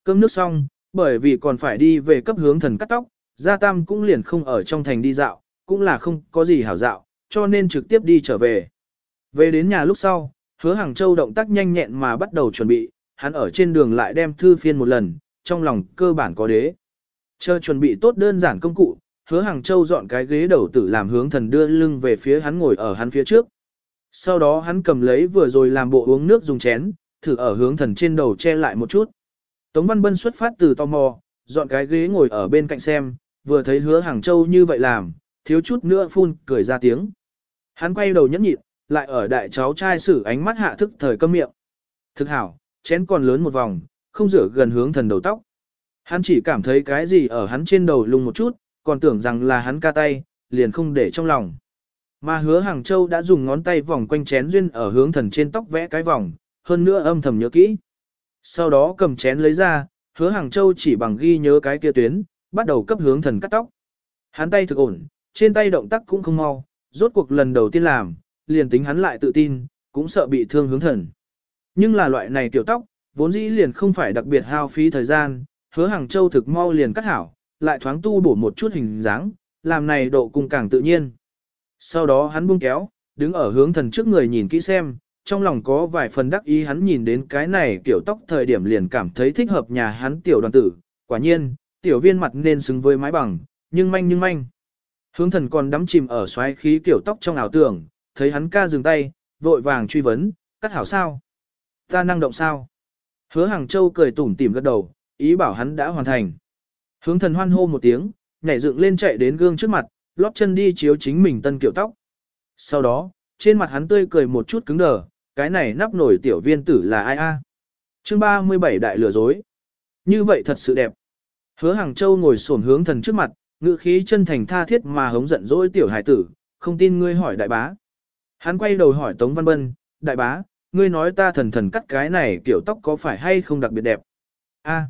Cơm nước xong, bởi vì còn phải đi về cấp hướng thần cắt tóc, Gia Tam cũng liền không ở trong thành đi dạo, cũng là không có gì hảo dạo, cho nên trực tiếp đi trở về. Về đến nhà lúc sau, Hứa Hàng Châu động tác nhanh nhẹn mà bắt đầu chuẩn bị, hắn ở trên đường lại đem thư phiên một lần, trong lòng cơ bản có đế. Chờ chuẩn bị tốt đơn giản công cụ, Hứa Hàng Châu dọn cái ghế đầu tử làm hướng thần đưa lưng về phía hắn ngồi ở hắn phía trước. Sau đó hắn cầm lấy vừa rồi làm bộ uống nước dùng chén, thử ở hướng thần trên đầu che lại một chút. Tống Văn Bân xuất phát từ tò mò, dọn cái ghế ngồi ở bên cạnh xem, vừa thấy Hứa Hàng Châu như vậy làm, thiếu chút nữa phun cười ra tiếng. Hắn quay đầu nhẫn nhịn, lại ở đại cháu trai sử ánh mắt hạ thức thời câm miệng. Thực hảo, chén còn lớn một vòng, không rửa gần hướng thần đầu tóc. Hắn chỉ cảm thấy cái gì ở hắn trên đầu lung một chút, còn tưởng rằng là hắn ca tay, liền không để trong lòng. Mà Hứa Hàng Châu đã dùng ngón tay vòng quanh chén duyên ở hướng thần trên tóc vẽ cái vòng, hơn nữa âm thầm nhớ kỹ. Sau đó cầm chén lấy ra, Hứa Hàng Châu chỉ bằng ghi nhớ cái kia tuyến, bắt đầu cấp hướng thần cắt tóc. Hắn tay thực ổn, trên tay động tác cũng không mau, rốt cuộc lần đầu tiên làm, liền tính hắn lại tự tin, cũng sợ bị thương hướng thần. Nhưng là loại này tiểu tóc, vốn dĩ liền không phải đặc biệt hao phí thời gian, Hứa Hàng Châu thực mau liền cắt hảo, lại thoáng tu bổ một chút hình dáng, làm này độ cung càng tự nhiên. Sau đó hắn buông kéo, đứng ở hướng thần trước người nhìn kỹ xem, trong lòng có vài phần đắc ý hắn nhìn đến cái này kiểu tóc thời điểm liền cảm thấy thích hợp nhà hắn tiểu đoàn tử, quả nhiên, tiểu viên mặt nên xứng với mái bằng, nhưng manh. Hướng thần còn đắm chìm ở xoáy khí kiểu tóc trong ảo tưởng, thấy hắn ca dừng tay, vội vàng truy vấn, cắt hảo sao? Ta năng động sao? Hứa Hàng Châu cười tủm tỉm gật đầu, ý bảo hắn đã hoàn thành. Hướng thần hoan hô một tiếng, nhảy dựng lên chạy đến gương trước mặt, lót chân đi chiếu chính mình tân kiểu tóc. Sau đó, trên mặt hắn tươi cười một chút cứng đờ, cái này nắp nổi tiểu viên tử là ai a? Chương 37 đại lừa dối. Như vậy thật sự đẹp. Hứa Hàng Châu ngồi xổm hướng thần trước mặt, ngữ khí chân thành tha thiết mà hống giận dỗi tiểu hải tử, không tin ngươi hỏi đại bá. Hắn quay đầu hỏi Tống Văn Bân, đại bá, ngươi nói ta thần cắt cái này kiểu tóc có phải hay không đặc biệt đẹp? A,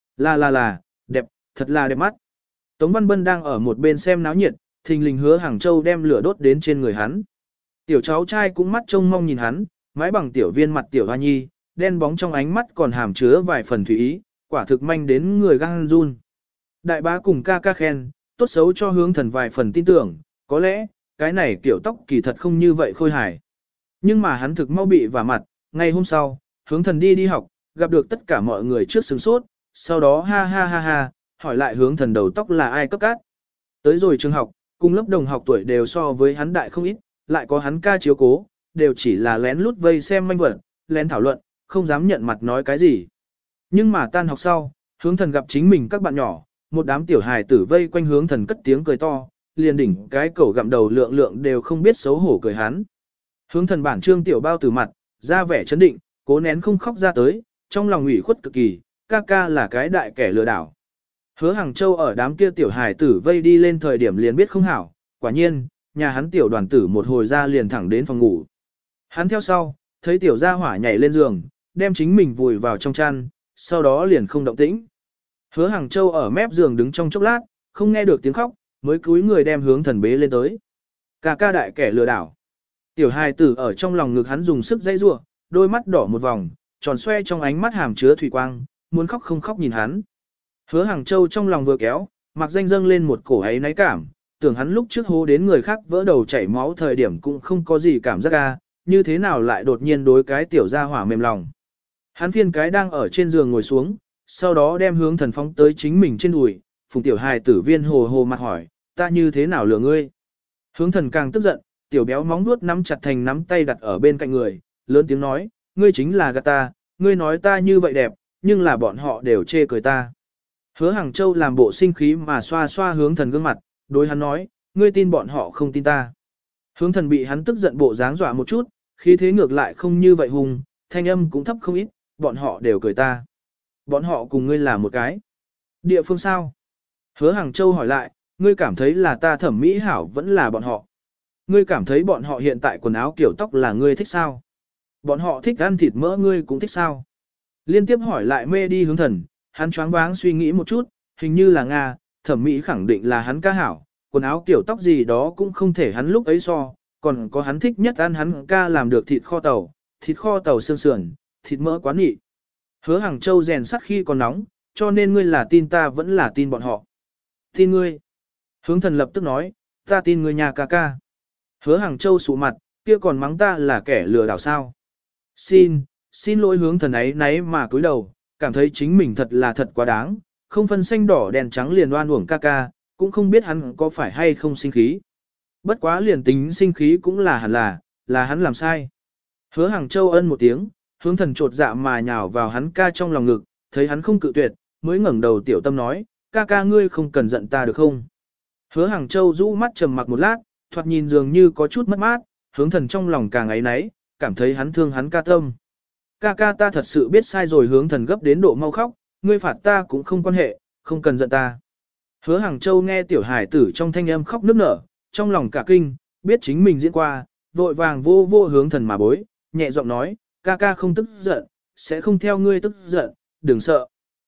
là, đẹp, thật là đẹp mắt. Tống Văn Bân đang ở một bên xem náo nhiệt, thình lình Hứa Hàng Châu đem lửa đốt đến trên người hắn. Tiểu cháu trai cũng mắt trông mong nhìn hắn, mái bằng tiểu viên mặt tiểu hoa nhi, đen bóng trong ánh mắt còn hàm chứa vài phần thủy ý, quả thực manh đến người gan run. Đại bá cùng ca khen, tốt xấu cho hướng thần vài phần tin tưởng, có lẽ, cái này kiểu tóc kỳ thật không như vậy khôi hài. Nhưng mà hắn thực mau bị vả mặt, ngày hôm sau, hướng thần đi học, gặp được tất cả mọi người trước sướng sốt, sau đó ha, hỏi lại hướng thần đầu tóc là ai cấp cát. Tới rồi trường học, cùng lớp đồng học tuổi đều so với hắn đại không ít, lại có hắn ca chiếu cố, đều chỉ là lén lút vây xem manh vật, lén thảo luận, không dám nhận mặt nói cái gì. Nhưng mà tan học sau, hướng thần gặp chính mình các bạn nhỏ, một đám tiểu hài tử vây quanh hướng thần cất tiếng cười to, liền đỉnh cái cổ gặm đầu lượng đều không biết xấu hổ cười hắn. Hướng thần bản trương tiểu bao tử mặt, ra vẻ chấn định, cố nén không khóc ra tới, trong lòng ủy khuất cực kỳ, ca là cái đại kẻ lừa đảo. Hứa Hàng Châu ở đám kia tiểu hài tử vây đi lên thời điểm liền biết không hảo, quả nhiên, nhà hắn tiểu đoàn tử một hồi ra liền thẳng đến phòng ngủ. Hắn theo sau, thấy tiểu gia hỏa nhảy lên giường, đem chính mình vùi vào trong chăn, sau đó liền không động tĩnh. Hứa Hàng Châu ở mép giường đứng trong chốc lát, không nghe được tiếng khóc, mới cúi người đem hướng thần bế lên tới. Ca đại kẻ lừa đảo. Tiểu hài tử ở trong lòng ngực hắn dùng sức dây rua, đôi mắt đỏ một vòng, tròn xoe trong ánh mắt hàm chứa thủy quang, muốn khóc không khóc nhìn hắn. Hứa Hàng Châu trong lòng vừa kéo, mặc danh dâng lên một cổ ấy náy cảm, tưởng hắn lúc trước hô đến người khác vỡ đầu chảy máu thời điểm cũng không có gì cảm giác ca, như thế nào lại đột nhiên đối cái tiểu gia hỏa mềm lòng. Hắn phiên cái đang ở trên giường ngồi xuống, sau đó đem hướng thần phóng tới chính mình trên đùi, phùng tiểu hài tử viên hồ mặt hỏi, ta như thế nào lừa ngươi. Hướng thần càng tức giận, tiểu béo móng vuốt nắm chặt thành nắm tay đặt ở bên cạnh người, lớn tiếng nói, ngươi chính là gạt ta, ngươi nói ta như vậy đẹp, nhưng là bọn họ đều chê cười ta. Hứa Hàng Châu làm bộ sinh khí mà xoa xoa hướng thần gương mặt, đối hắn nói, ngươi tin bọn họ không tin ta. Hướng thần bị hắn tức giận bộ dáng dọa một chút, khí thế ngược lại không như vậy hùng, thanh âm cũng thấp không ít, bọn họ đều cười ta. Bọn họ cùng ngươi là một cái. Địa phương sao? Hứa Hàng Châu hỏi lại, ngươi cảm thấy là ta thẩm mỹ hảo vẫn là bọn họ. Ngươi cảm thấy bọn họ hiện tại quần áo kiểu tóc là ngươi thích sao? Bọn họ thích ăn thịt mỡ ngươi cũng thích sao? Liên tiếp hỏi lại mê đi hướng thần, hắn choáng váng suy nghĩ một chút, hình như là Nga, thẩm mỹ khẳng định là hắn ca hảo, quần áo kiểu tóc gì đó cũng không thể hắn lúc ấy so, còn có hắn thích nhất ăn hắn ca làm được thịt kho tàu xương sườn, thịt mỡ quá nghị. Hứa Hàng Châu rèn sắt khi còn nóng, cho nên ngươi là tin ta vẫn là tin bọn họ. Tin ngươi. Hướng thần lập tức nói, ta tin ngươi nhà ca ca. Hứa Hàng Châu sụ mặt, kia còn mắng ta là kẻ lừa đảo sao. Xin lỗi hướng thần ấy nấy mà cúi đầu, cảm thấy chính mình thật là thật quá đáng, không phân xanh đỏ đèn trắng liền oan uổng ca ca, cũng không biết hắn có phải hay không sinh khí. Bất quá liền tính sinh khí cũng là hẳn là hắn làm sai. Hứa Hàng Châu ân một tiếng, hướng thần trột dạ mà nhào vào hắn ca trong lòng ngực, thấy hắn không cự tuyệt, mới ngẩng đầu tiểu tâm nói, ca ca ngươi không cần giận ta được không? Hứa Hàng Châu rũ mắt trầm mặc một lát, thoạt nhìn dường như có chút mất mát, hướng thần trong lòng càng ấy náy, cảm thấy hắn thương hắn ca tâm. Ca ca ta thật sự biết sai rồi, hướng thần gấp đến độ mau khóc, ngươi phạt ta cũng không quan hệ, không cần giận ta. Hứa Hàng Châu nghe tiểu hải tử trong thanh âm khóc nức nở, trong lòng cả kinh, biết chính mình diễn qua, vội vàng vô hướng thần mà bối, nhẹ giọng nói, ca ca không tức giận, sẽ không theo ngươi tức giận, đừng sợ.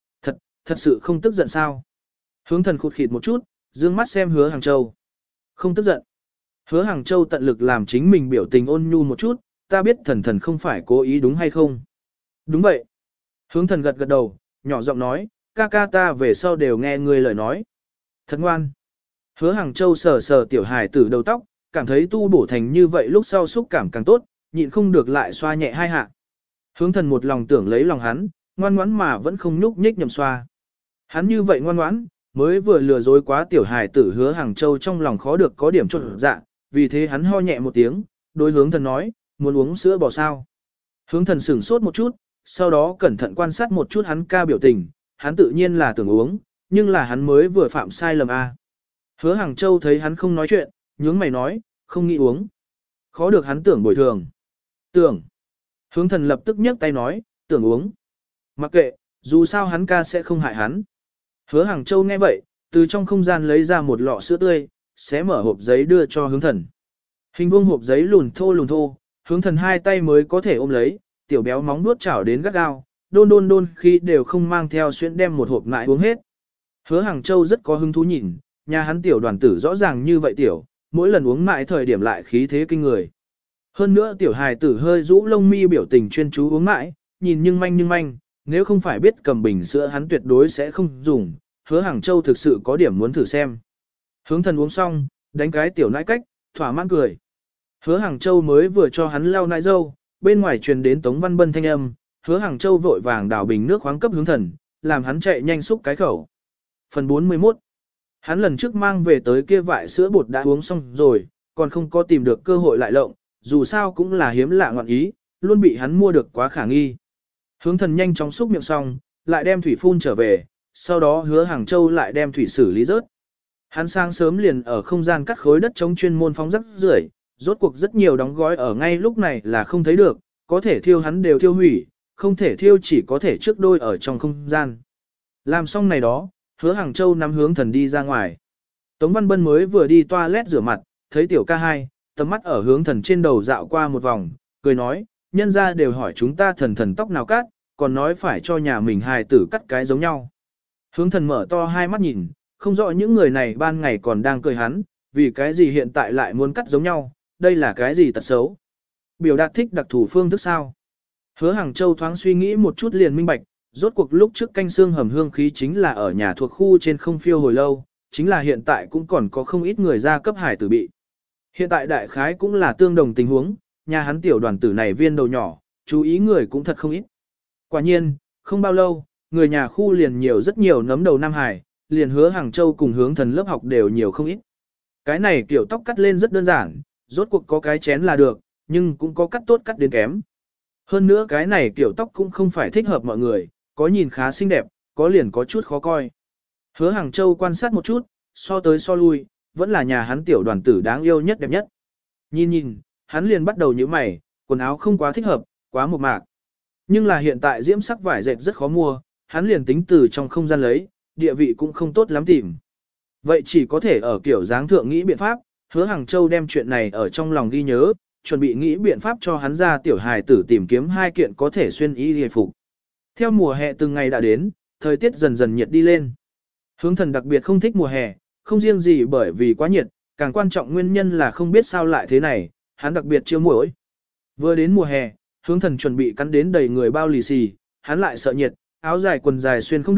Thật sự không tức giận sao? Hướng thần khụt khịt một chút, dương mắt xem Hứa Hàng Châu. Không tức giận. Hứa Hàng Châu tận lực làm chính mình biểu tình ôn nhu một chút, ta biết thần không phải cố ý đúng hay không? Đúng vậy. Hướng thần gật gật đầu, nhỏ giọng nói, ca ca ta về sau đều nghe ngươi lời nói. Thật ngoan. Hứa Hàng Châu sờ sờ tiểu hài tử đầu tóc, cảm thấy tu bổ thành như vậy lúc sau xúc cảm càng tốt, nhịn không được lại xoa nhẹ hai hạ. Hướng thần một lòng tưởng lấy lòng hắn, ngoan ngoãn mà vẫn không nhúc nhích nhầm xoa. Hắn như vậy ngoan ngoãn, mới vừa lừa dối quá tiểu hài tử Hứa Hàng Châu trong lòng khó được có điểm trộn dạ, vì thế hắn ho nhẹ một tiếng, đối hướng thần nói, muốn uống sữa bò sao. Hướng thần sửng sốt một chút, sau đó cẩn thận quan sát một chút hắn ca biểu tình, hắn tự nhiên là tưởng uống, nhưng là hắn mới vừa phạm sai lầm a. Hứa Hàng Châu thấy hắn không nói chuyện, nhướng mày nói, không nghĩ uống. Khó được hắn tưởng bồi thường. Tưởng. Hướng thần lập tức nhấc tay nói, tưởng uống. Mặc kệ, dù sao hắn ca sẽ không hại hắn. Hứa Hàng Châu nghe vậy, từ trong không gian lấy ra một lọ sữa tươi, xé mở hộp giấy đưa cho hướng thần. Hình vuông hộp giấy lùn thô, hướng thần hai tay mới có thể ôm lấy, tiểu béo móng nuốt chảo đến gắt gao, đôn khi đều không mang theo xuyên đem một hộp ngại uống hết. Hứa Hàng Châu rất có hứng thú nhìn, nhà hắn tiểu đoàn tử rõ ràng như vậy tiểu, mỗi lần uống mãi thời điểm lại khí thế kinh người. Hơn nữa tiểu hài tử hơi rũ lông mi biểu tình chuyên chú uống mãi, nhìn nhưng manh, nếu không phải biết cầm bình sữa hắn tuyệt đối sẽ không dùng, Hứa Hàng Châu thực sự có điểm muốn thử xem. Hướng thần uống xong, đánh cái tiểu nãi cách, thỏa mãn cười. Hứa Hàng Châu mới vừa cho hắn lau nãi dâu, bên ngoài truyền đến Tống Văn Bân thanh âm, Hứa Hàng Châu vội vàng đảo bình nước khoáng cấp hướng thần, làm hắn chạy nhanh xúc cái khẩu. Phần 41. Hắn lần trước mang về tới kia vại sữa bột đã uống xong rồi, còn không có tìm được cơ hội lại lộng, dù sao cũng là hiếm lạ ngọn ý, luôn bị hắn mua được quá khả nghi. Hướng thần nhanh chóng xúc miệng xong, lại đem thủy phun trở về, sau đó Hứa Hàng Châu lại đem thủy xử lý rớt. Hắn sáng sớm liền ở không gian cắt khối đất chống chuyên môn phóng rác rưởi, rốt cuộc rất nhiều đóng gói ở ngay lúc này là không thấy được, có thể thiêu hắn đều thiêu hủy, không thể thiêu chỉ có thể trước đôi ở trong không gian. Làm xong này đó, Hứa Hàng Châu nắm hướng thần đi ra ngoài. Tống Văn Bân mới vừa đi toilet rửa mặt, thấy tiểu ca hai, tầm mắt ở hướng thần trên đầu dạo qua một vòng, cười nói, nhân ra đều hỏi chúng ta thần tóc nào cắt, còn nói phải cho nhà mình hài tử cắt cái giống nhau. Hướng thần mở to hai mắt nhìn, không rõ những người này ban ngày còn đang cười hắn, vì cái gì hiện tại lại muốn cắt giống nhau, đây là cái gì tật xấu. Biểu đạt thích đặc thủ phương thức sao. Hứa Hàng Châu thoáng suy nghĩ một chút liền minh bạch, rốt cuộc lúc trước canh xương hầm hương khí chính là ở nhà thuộc khu trên không phiêu hồi lâu, chính là hiện tại cũng còn có không ít người ra cấp hải tử bị. Hiện tại đại khái cũng là tương đồng tình huống, nhà hắn tiểu đoàn tử này viên đầu nhỏ, chú ý người cũng thật không ít. Quả nhiên, không bao lâu, người nhà khu liền nhiều rất nhiều nấm đầu Nam Hải, liền Hứa Hàng Châu cùng hướng thần lớp học đều nhiều không ít. Cái này kiểu tóc cắt lên rất đơn giản, rốt cuộc có cái chén là được, nhưng cũng có cắt tốt cắt đến kém. Hơn nữa cái này kiểu tóc cũng không phải thích hợp mọi người, có nhìn khá xinh đẹp, có liền có chút khó coi. Hứa Hàng Châu quan sát một chút, so tới so lui, vẫn là nhà hắn tiểu đoàn tử đáng yêu nhất đẹp nhất. Nhìn, hắn liền bắt đầu nhíu mày, quần áo không quá thích hợp, quá mộc mạc. Nhưng là hiện tại diễm sắc vải dệt rất khó mua, hắn liền tính từ trong không gian lấy, địa vị cũng không tốt lắm tìm. Vậy chỉ có thể ở kiểu dáng thượng nghĩ biện pháp, Hứa Hàng Châu đem chuyện này ở trong lòng ghi nhớ, chuẩn bị nghĩ biện pháp cho hắn ra tiểu hài tử tìm kiếm hai kiện có thể xuyên y hề phục. Theo mùa hè từng ngày đã đến, thời tiết dần dần nhiệt đi lên. Hướng thần đặc biệt không thích mùa hè, không riêng gì bởi vì quá nhiệt, càng quan trọng nguyên nhân là không biết sao lại thế này, hắn đặc biệt chiêu muỗi. Vừa đến mùa hè, hướng thần chuẩn bị cắn đến đầy người bao lì xì, hắn lại sợ nhiệt, áo dài quần dài xuyên không được,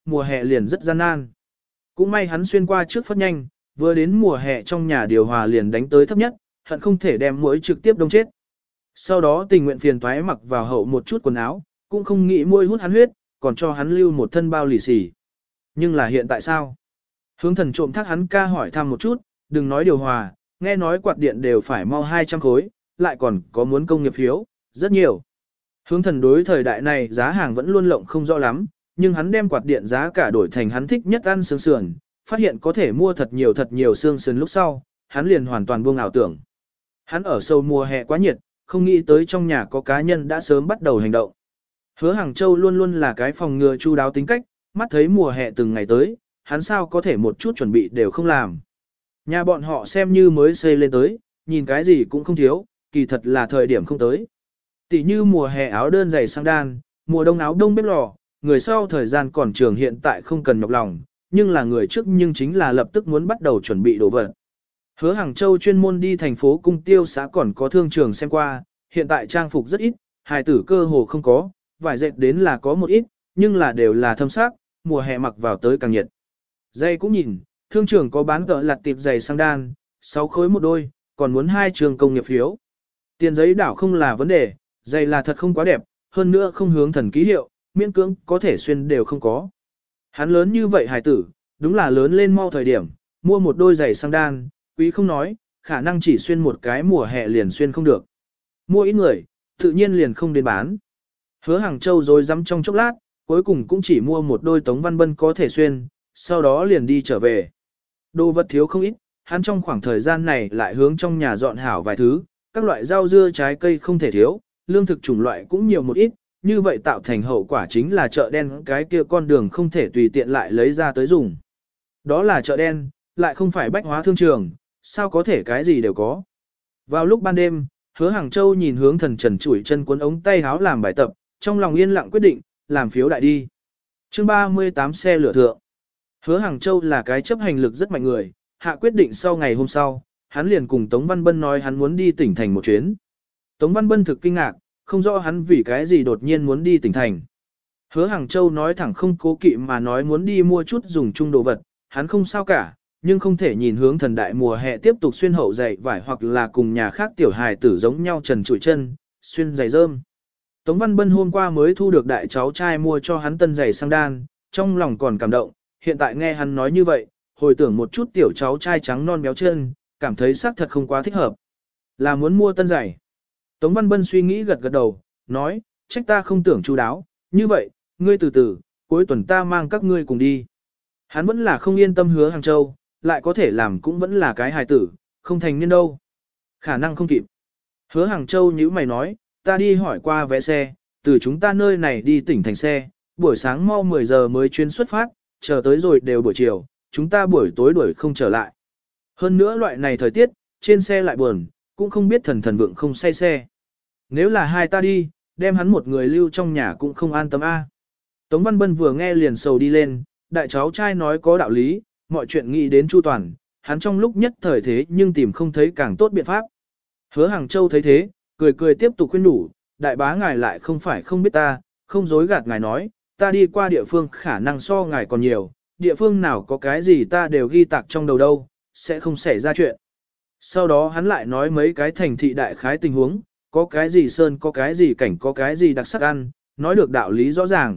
mùa hè liền rất gian nan. Cũng may hắn xuyên qua trước phất nhanh, vừa đến mùa hè trong nhà điều hòa liền đánh tới thấp nhất, hận không thể đem muỗi trực tiếp đông chết. Sau đó tình nguyện phiền toái mặc vào hậu một chút quần áo, cũng không nghĩ muỗi hút hắn huyết, còn cho hắn lưu một thân bao lì xì. Nhưng là hiện tại sao? Hướng thần trộm thác hắn ca hỏi thăm một chút, đừng nói điều hòa, nghe nói quạt điện đều phải mau 200 khối, lại còn có muốn công nghiệp phiếu, rất nhiều. Hướng thần đối thời đại này giá hàng vẫn luôn lộng không rõ lắm, nhưng hắn đem quạt điện giá cả đổi thành hắn thích nhất ăn xương sườn, phát hiện có thể mua thật nhiều xương sườn lúc sau, hắn liền hoàn toàn buông ảo tưởng. Hắn ở sâu mùa hè quá nhiệt, không nghĩ tới trong nhà có cá nhân đã sớm bắt đầu hành động. Hứa Hàng Châu luôn luôn là cái phòng ngừa chu đáo tính cách, mắt thấy mùa hè từng ngày tới, hắn sao có thể một chút chuẩn bị đều không làm. Nhà bọn họ xem như mới xây lên tới, nhìn cái gì cũng không thiếu, kỳ thật là thời điểm không tới. Tỷ như mùa hè áo đơn giày sang đan, mùa đông áo đông bếp lò, người sau thời gian còn trường hiện tại không cần nhọc lòng, nhưng là người trước nhưng chính là lập tức muốn bắt đầu chuẩn bị đồ vật. Hứa Hàng Châu chuyên môn đi thành phố Cung Tiêu xã còn có thương trường xem qua, hiện tại trang phục rất ít, hài tử cơ hồ không có, vải dệt đến là có một ít, nhưng là đều là thâm sắc, mùa hè mặc vào tới càng nhiệt. Giày cũng nhìn, thương trường có bán cỡ lặt tiệp giày sang đan, 6 khối một đôi, còn muốn 2 trường công nghiệp phiếu. Tiền giấy đảo không là vấn đề, giày là thật không quá đẹp, hơn nữa không hướng thần ký hiệu, miễn cưỡng có thể xuyên đều không có. Hắn lớn như vậy hài tử, đúng là lớn lên mau thời điểm, mua một đôi giày sang đan, quý không nói, khả năng chỉ xuyên một cái mùa hè liền xuyên không được. Mua ít người, tự nhiên liền không đến bán. Hứa Hàng Châu rồi dám trong chốc lát, cuối cùng cũng chỉ mua một đôi Tống Văn Bân có thể xuyên, sau đó liền đi trở về. Đồ vật thiếu không ít, hắn trong khoảng thời gian này lại hướng trong nhà dọn hảo vài thứ, các loại rau dưa trái cây không thể thiếu, lương thực chủng loại cũng nhiều một ít, như vậy tạo thành hậu quả chính là chợ đen cái kia con đường không thể tùy tiện lại lấy ra tới dùng. Đó là chợ đen, lại không phải bách hóa thương trường, sao có thể cái gì đều có. Vào lúc ban đêm, Hứa Hàng Châu nhìn hướng thần trần chủi chân cuốn ống tay háo làm bài tập, trong lòng yên lặng quyết định, làm phiếu đại đi. Chương 38 xe lửa thượng. Hứa Hàng Châu là cái chấp hành lực rất mạnh người, hạ quyết định sau ngày hôm sau, hắn liền cùng Tống Văn Bân nói hắn muốn đi tỉnh thành một chuyến. Tống Văn Bân thực kinh ngạc, không rõ hắn vì cái gì đột nhiên muốn đi tỉnh thành. Hứa Hàng Châu nói thẳng không cố kỵ mà nói muốn đi mua chút dùng chung đồ vật, hắn không sao cả, nhưng không thể nhìn hướng thần đại mùa hè tiếp tục xuyên hậu giày vải hoặc là cùng nhà khác tiểu hài tử giống nhau trần trụi chân, xuyên giày rơm. Tống Văn Bân hôm qua mới thu được đại cháu trai mua cho hắn tân giày sang đan, trong lòng còn cảm động, hiện tại nghe hắn nói như vậy, hồi tưởng một chút tiểu cháu trai trắng non béo chân, cảm thấy xác thật không quá thích hợp. Là muốn mua tân giày. Tống Văn Bân suy nghĩ gật gật đầu, nói, trách ta không tưởng chu đáo, như vậy, ngươi từ từ, cuối tuần ta mang các ngươi cùng đi. Hắn vẫn là không yên tâm Hứa Hàng Châu, lại có thể làm cũng vẫn là cái hài tử, không thành niên đâu. Khả năng không kịp. Hứa Hàng Châu nhíu mày nói, ta đi hỏi qua vé xe, từ chúng ta nơi này đi tỉnh thành xe, buổi sáng mau 10 giờ mới chuyến xuất phát, chờ tới rồi đều buổi chiều, chúng ta buổi tối đuổi không trở lại. Hơn nữa loại này thời tiết, trên xe lại buồn, cũng không biết thần thần vượng không say xe. Nếu là hai ta đi, đem hắn một người lưu trong nhà cũng không an tâm a. Tống Văn Bân vừa nghe liền sầu đi lên, đại cháu trai nói có đạo lý, mọi chuyện nghĩ đến chu toàn, hắn trong lúc nhất thời thế nhưng tìm không thấy càng tốt biện pháp. Hứa Hàng Châu thấy thế, cười cười tiếp tục khuyên đủ, đại bá ngài lại không phải không biết ta, không dối gạt ngài nói, ta đi qua địa phương khả năng so ngài còn nhiều, địa phương nào có cái gì ta đều ghi tạc trong đầu đâu, sẽ không xảy ra chuyện. Sau đó hắn lại nói mấy cái thành thị đại khái tình huống, có cái gì sơn có cái gì cảnh có cái gì đặc sắc ăn, nói được đạo lý rõ ràng.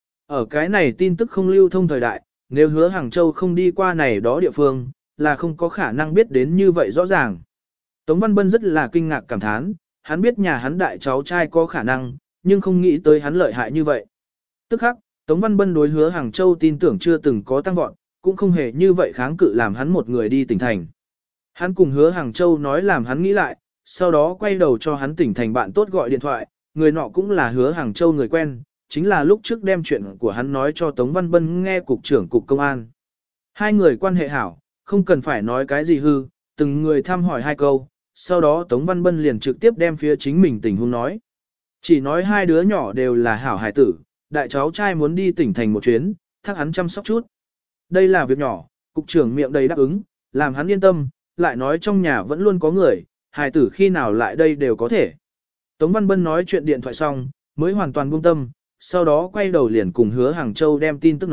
Ở cái này tin tức không lưu thông thời đại, nếu Hứa Hàng Châu không đi qua này đó địa phương, là không có khả năng biết đến như vậy rõ ràng. Tống Văn Bân rất là kinh ngạc cảm thán, hắn biết nhà hắn đại cháu trai có khả năng, nhưng không nghĩ tới hắn lợi hại như vậy. Tức khắc, Tống Văn Bân đối Hứa Hàng Châu tin tưởng chưa từng có tăng vọt, cũng không hề như vậy kháng cự làm hắn một người đi tỉnh thành. Hắn cùng Hứa Hàng Châu nói làm hắn nghĩ lại, sau đó quay đầu cho hắn tỉnh thành bạn tốt gọi điện thoại, người nọ cũng là Hứa Hàng Châu người quen, chính là lúc trước đem chuyện của hắn nói cho Tống Văn Bân nghe cục trưởng cục công an. Hai người quan hệ hảo, không cần phải nói cái gì hư, từng người thăm hỏi hai câu, sau đó Tống Văn Bân liền trực tiếp đem phía chính mình tình huống nói. Chỉ nói hai đứa nhỏ đều là hảo hài tử, đại cháu trai muốn đi tỉnh thành một chuyến, thác hắn chăm sóc chút. Đây là việc nhỏ, cục trưởng miệng đầy đáp ứng, làm hắn yên tâm, lại nói trong nhà vẫn luôn có người, hài tử khi nào lại đây đều có thể. Tống Văn Bân nói chuyện điện thoại xong, mới hoàn toàn buông tâm, sau đó quay đầu liền cùng Hứa Hàng Châu đem tin tức nói,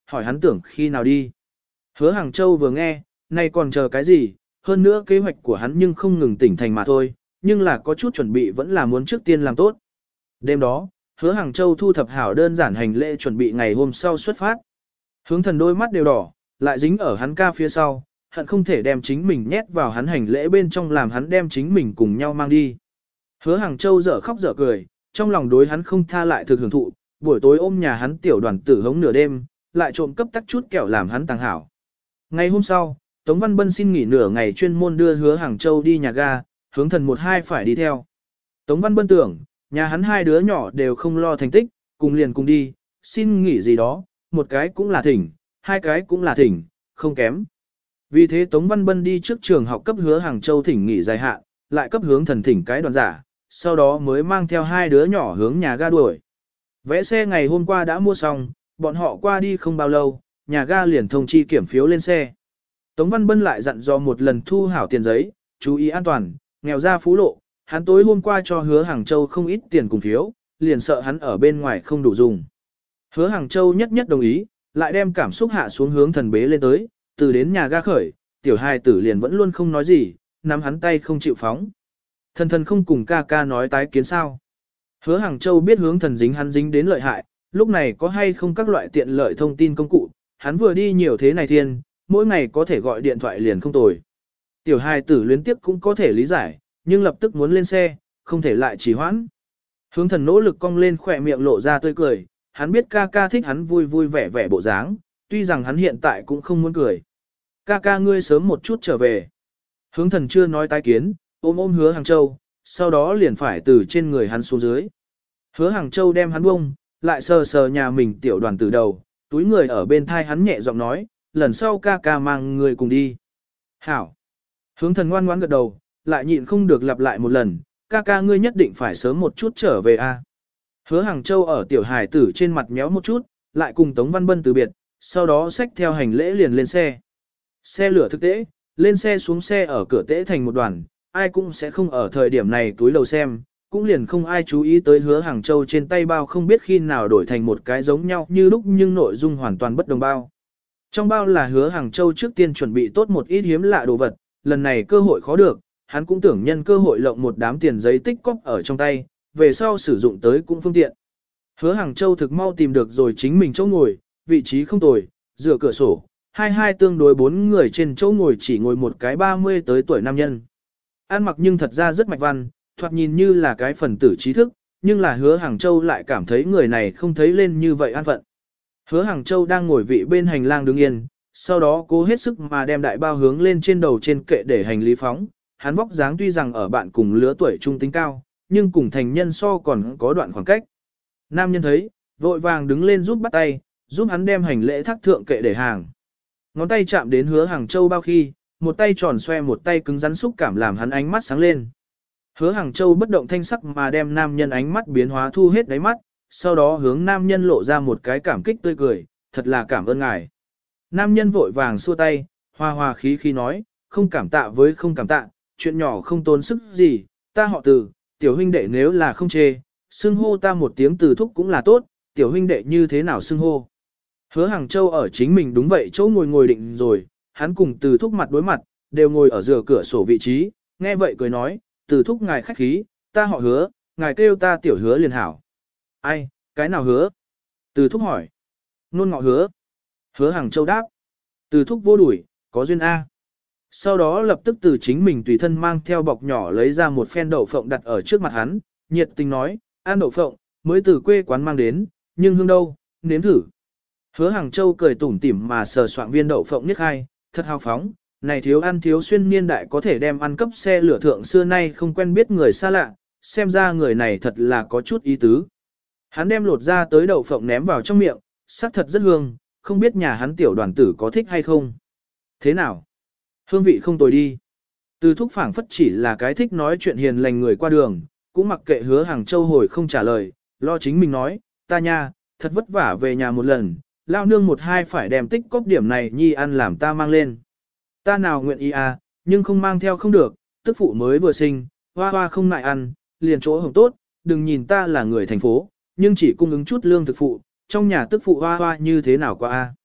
hỏi hắn tưởng khi nào đi. Hứa Hàng Châu vừa nghe, nay còn chờ cái gì, hơn nữa kế hoạch của hắn nhưng không ngừng tỉnh thành mà thôi, nhưng là có chút chuẩn bị vẫn là muốn trước tiên làm tốt. Đêm đó, Hứa Hàng Châu thu thập hảo đơn giản hành lễ chuẩn bị ngày hôm sau xuất phát. Hướng Thần đôi mắt đều đỏ, lại dính ở hắn ca phía sau, hận không thể đem chính mình nhét vào hắn hành lễ bên trong làm hắn đem chính mình cùng nhau mang đi. Hứa Hàng Châu dở khóc dở cười, trong lòng đối hắn không tha lại thực hưởng thụ, buổi tối ôm nhà hắn tiểu đoàn tử hống nửa đêm, lại trộm cấp tắc chút kẹo làm hắn tàng hảo. Ngày hôm sau, Tống Văn Bân xin nghỉ nửa ngày chuyên môn đưa Hứa Hàng Châu đi nhà ga, Hướng Thần một hai phải đi theo. Tống Văn Bân tưởng, nhà hắn hai đứa nhỏ đều không lo thành tích, cùng liền cùng đi, xin nghỉ gì đó, một cái cũng là thỉnh, hai cái cũng là thỉnh, không kém. Vì thế Tống Văn Bân đi trước trường học cấp Hứa Hàng Châu thỉnh nghỉ dài hạn, lại cấp Hướng Thần thỉnh cái đoàn giả, sau đó mới mang theo hai đứa nhỏ hướng nhà ga đuổi. Vé xe ngày hôm qua đã mua xong, bọn họ qua đi không bao lâu, nhà ga liền thông chi kiểm phiếu lên xe. Tống Văn Bân lại dặn dò một lần thu hảo tiền giấy, chú ý an toàn, nghèo ra phú lộ, hắn tối hôm qua cho Hứa Hàng Châu không ít tiền cùng phiếu, liền sợ hắn ở bên ngoài không đủ dùng. Hứa Hàng Châu nhất nhất đồng ý, lại đem cảm xúc hạ xuống Hướng Thần bế lên tới, từ đến nhà ga khởi, tiểu hài tử liền vẫn luôn không nói gì, nắm hắn tay không chịu phóng. Thần thần không cùng ca ca nói tái kiến sao. Hứa Hàng Châu biết Hướng Thần dính hắn dính đến lợi hại, lúc này có hay không các loại tiện lợi thông tin công cụ, hắn vừa đi nhiều thế này thiên, mỗi ngày có thể gọi điện thoại liền không tồi. Tiểu hài tử luyến tiếp cũng có thể lý giải, nhưng lập tức muốn lên xe, không thể lại trì hoãn. Hướng Thần nỗ lực cong lên khỏe miệng lộ ra tươi cười, hắn biết ca ca thích hắn vui vui vẻ vẻ bộ dáng, tuy rằng hắn hiện tại cũng không muốn cười. Ca ca ngươi sớm một chút trở về. Hướng Thần chưa nói tái kiến, ôm ôm Hứa Hàng Châu, sau đó liền phải từ trên người hắn xuống dưới. Hứa Hàng Châu đem hắn bông, lại sờ sờ nhà mình tiểu đoàn tử đầu, túi người ở bên thai hắn nhẹ giọng nói, lần sau ca ca mang người cùng đi. Hảo. Hướng Thần ngoan ngoãn gật đầu, lại nhịn không được lặp lại một lần, ca ca ngươi nhất định phải sớm một chút trở về a. Hứa Hàng Châu ở tiểu hải tử trên mặt méo một chút, lại cùng Tống Văn Bân từ biệt, sau đó xách theo hành lễ liền lên xe. Xe lửa thực tế, lên xe xuống xe ở cửa tễ thành một đoàn, ai cũng sẽ không ở thời điểm này túi lầu xem, cũng liền không ai chú ý tới Hứa Hàng Châu trên tay bao không biết khi nào đổi thành một cái giống nhau như lúc nhưng nội dung hoàn toàn bất đồng bao. Trong bao là Hứa Hàng Châu trước tiên chuẩn bị tốt một ít hiếm lạ đồ vật, lần này cơ hội khó được, hắn cũng tưởng nhân cơ hội lộng một đám tiền giấy tích cóp ở trong tay, về sau sử dụng tới cũng phương tiện. Hứa Hàng Châu thực mau tìm được rồi chính mình chỗ ngồi, vị trí không tồi, dựa cửa sổ, hai tương đối bốn người trên chỗ ngồi chỉ ngồi một cái 30 tới tuổi nam nhân. Ăn mặc nhưng thật ra rất mạch văn, thoạt nhìn như là cái phần tử trí thức, nhưng là Hứa Hàng Châu lại cảm thấy người này không thấy lên như vậy an phận. Hứa Hàng Châu đang ngồi vị bên hành lang đứng yên, sau đó cố hết sức mà đem đại bao hướng lên trên đầu trên kệ để hành lý phóng. Hắn vóc dáng tuy rằng ở bạn cùng lứa tuổi trung tính cao, nhưng cùng thành nhân so còn có đoạn khoảng cách. Nam nhân thấy, vội vàng đứng lên giúp bắt tay, giúp hắn đem hành lễ thác thượng kệ để hàng. Ngón tay chạm đến Hứa Hàng Châu bao khi, một tay tròn xoe một tay cứng rắn xúc cảm làm hắn ánh mắt sáng lên. Hứa Hàng Châu bất động thanh sắc mà đem nam nhân ánh mắt biến hóa thu hết đáy mắt, sau đó hướng nam nhân lộ ra một cái cảm kích tươi cười, thật là cảm ơn ngài. Nam nhân vội vàng xua tay, hoa hoa khí khí nói, không cảm tạ với không cảm tạ, chuyện nhỏ không tốn sức gì, ta họ Từ, tiểu huynh đệ nếu là không chê, xưng hô ta một tiếng Từ thúc cũng là tốt, tiểu huynh đệ như thế nào xưng hô. Hứa Hàng Châu ở chính mình đúng vậy chỗ ngồi định rồi, hắn cùng Từ thúc mặt đối mặt, đều ngồi ở giữa cửa sổ vị trí, nghe vậy cười nói, Từ thúc ngài khách khí, ta họ Hứa, ngài kêu ta tiểu Hứa liền hảo. Ai, cái nào Hứa? Từ thúc hỏi. Nôn ngọ Hứa. Hứa Hàng Châu đáp. Từ thúc vô đuổi, có duyên A. Sau đó lập tức từ chính mình tùy thân mang theo bọc nhỏ lấy ra một phen đậu phộng đặt ở trước mặt hắn, nhiệt tình nói, ăn đậu phộng, mới từ quê quán mang đến, nhưng hương đâu, nếm thử. Hứa Hàng Châu cười tủm tỉm mà sờ soạng viên đậu phộng niết hai, thật hào phóng, này thiếu ăn thiếu xuyên niên đại có thể đem ăn cấp xe lửa thượng xưa nay không quen biết người xa lạ, xem ra người này thật là có chút ý tứ. Hắn đem lột ra tới đậu phộng ném vào trong miệng, sắc thật rất hương, không biết nhà hắn tiểu đoàn tử có thích hay không. Thế nào? Hương vị không tồi đi. Từ thúc phảng phất chỉ là cái thích nói chuyện hiền lành người qua đường, cũng mặc kệ Hứa Hàng Châu hồi không trả lời, lo chính mình nói, ta nha, thật vất vả về nhà một lần, lao nương một hai phải đem tích cóp điểm này nhi ăn làm ta mang lên. Ta nào nguyện ý à, nhưng không mang theo không được, tức phụ mới vừa sinh, hoa hoa không ngại ăn, liền chỗ hồng tốt, đừng nhìn ta là người thành phố, nhưng chỉ cung ứng chút lương thực phụ, trong nhà tức phụ hoa hoa như thế nào qua a.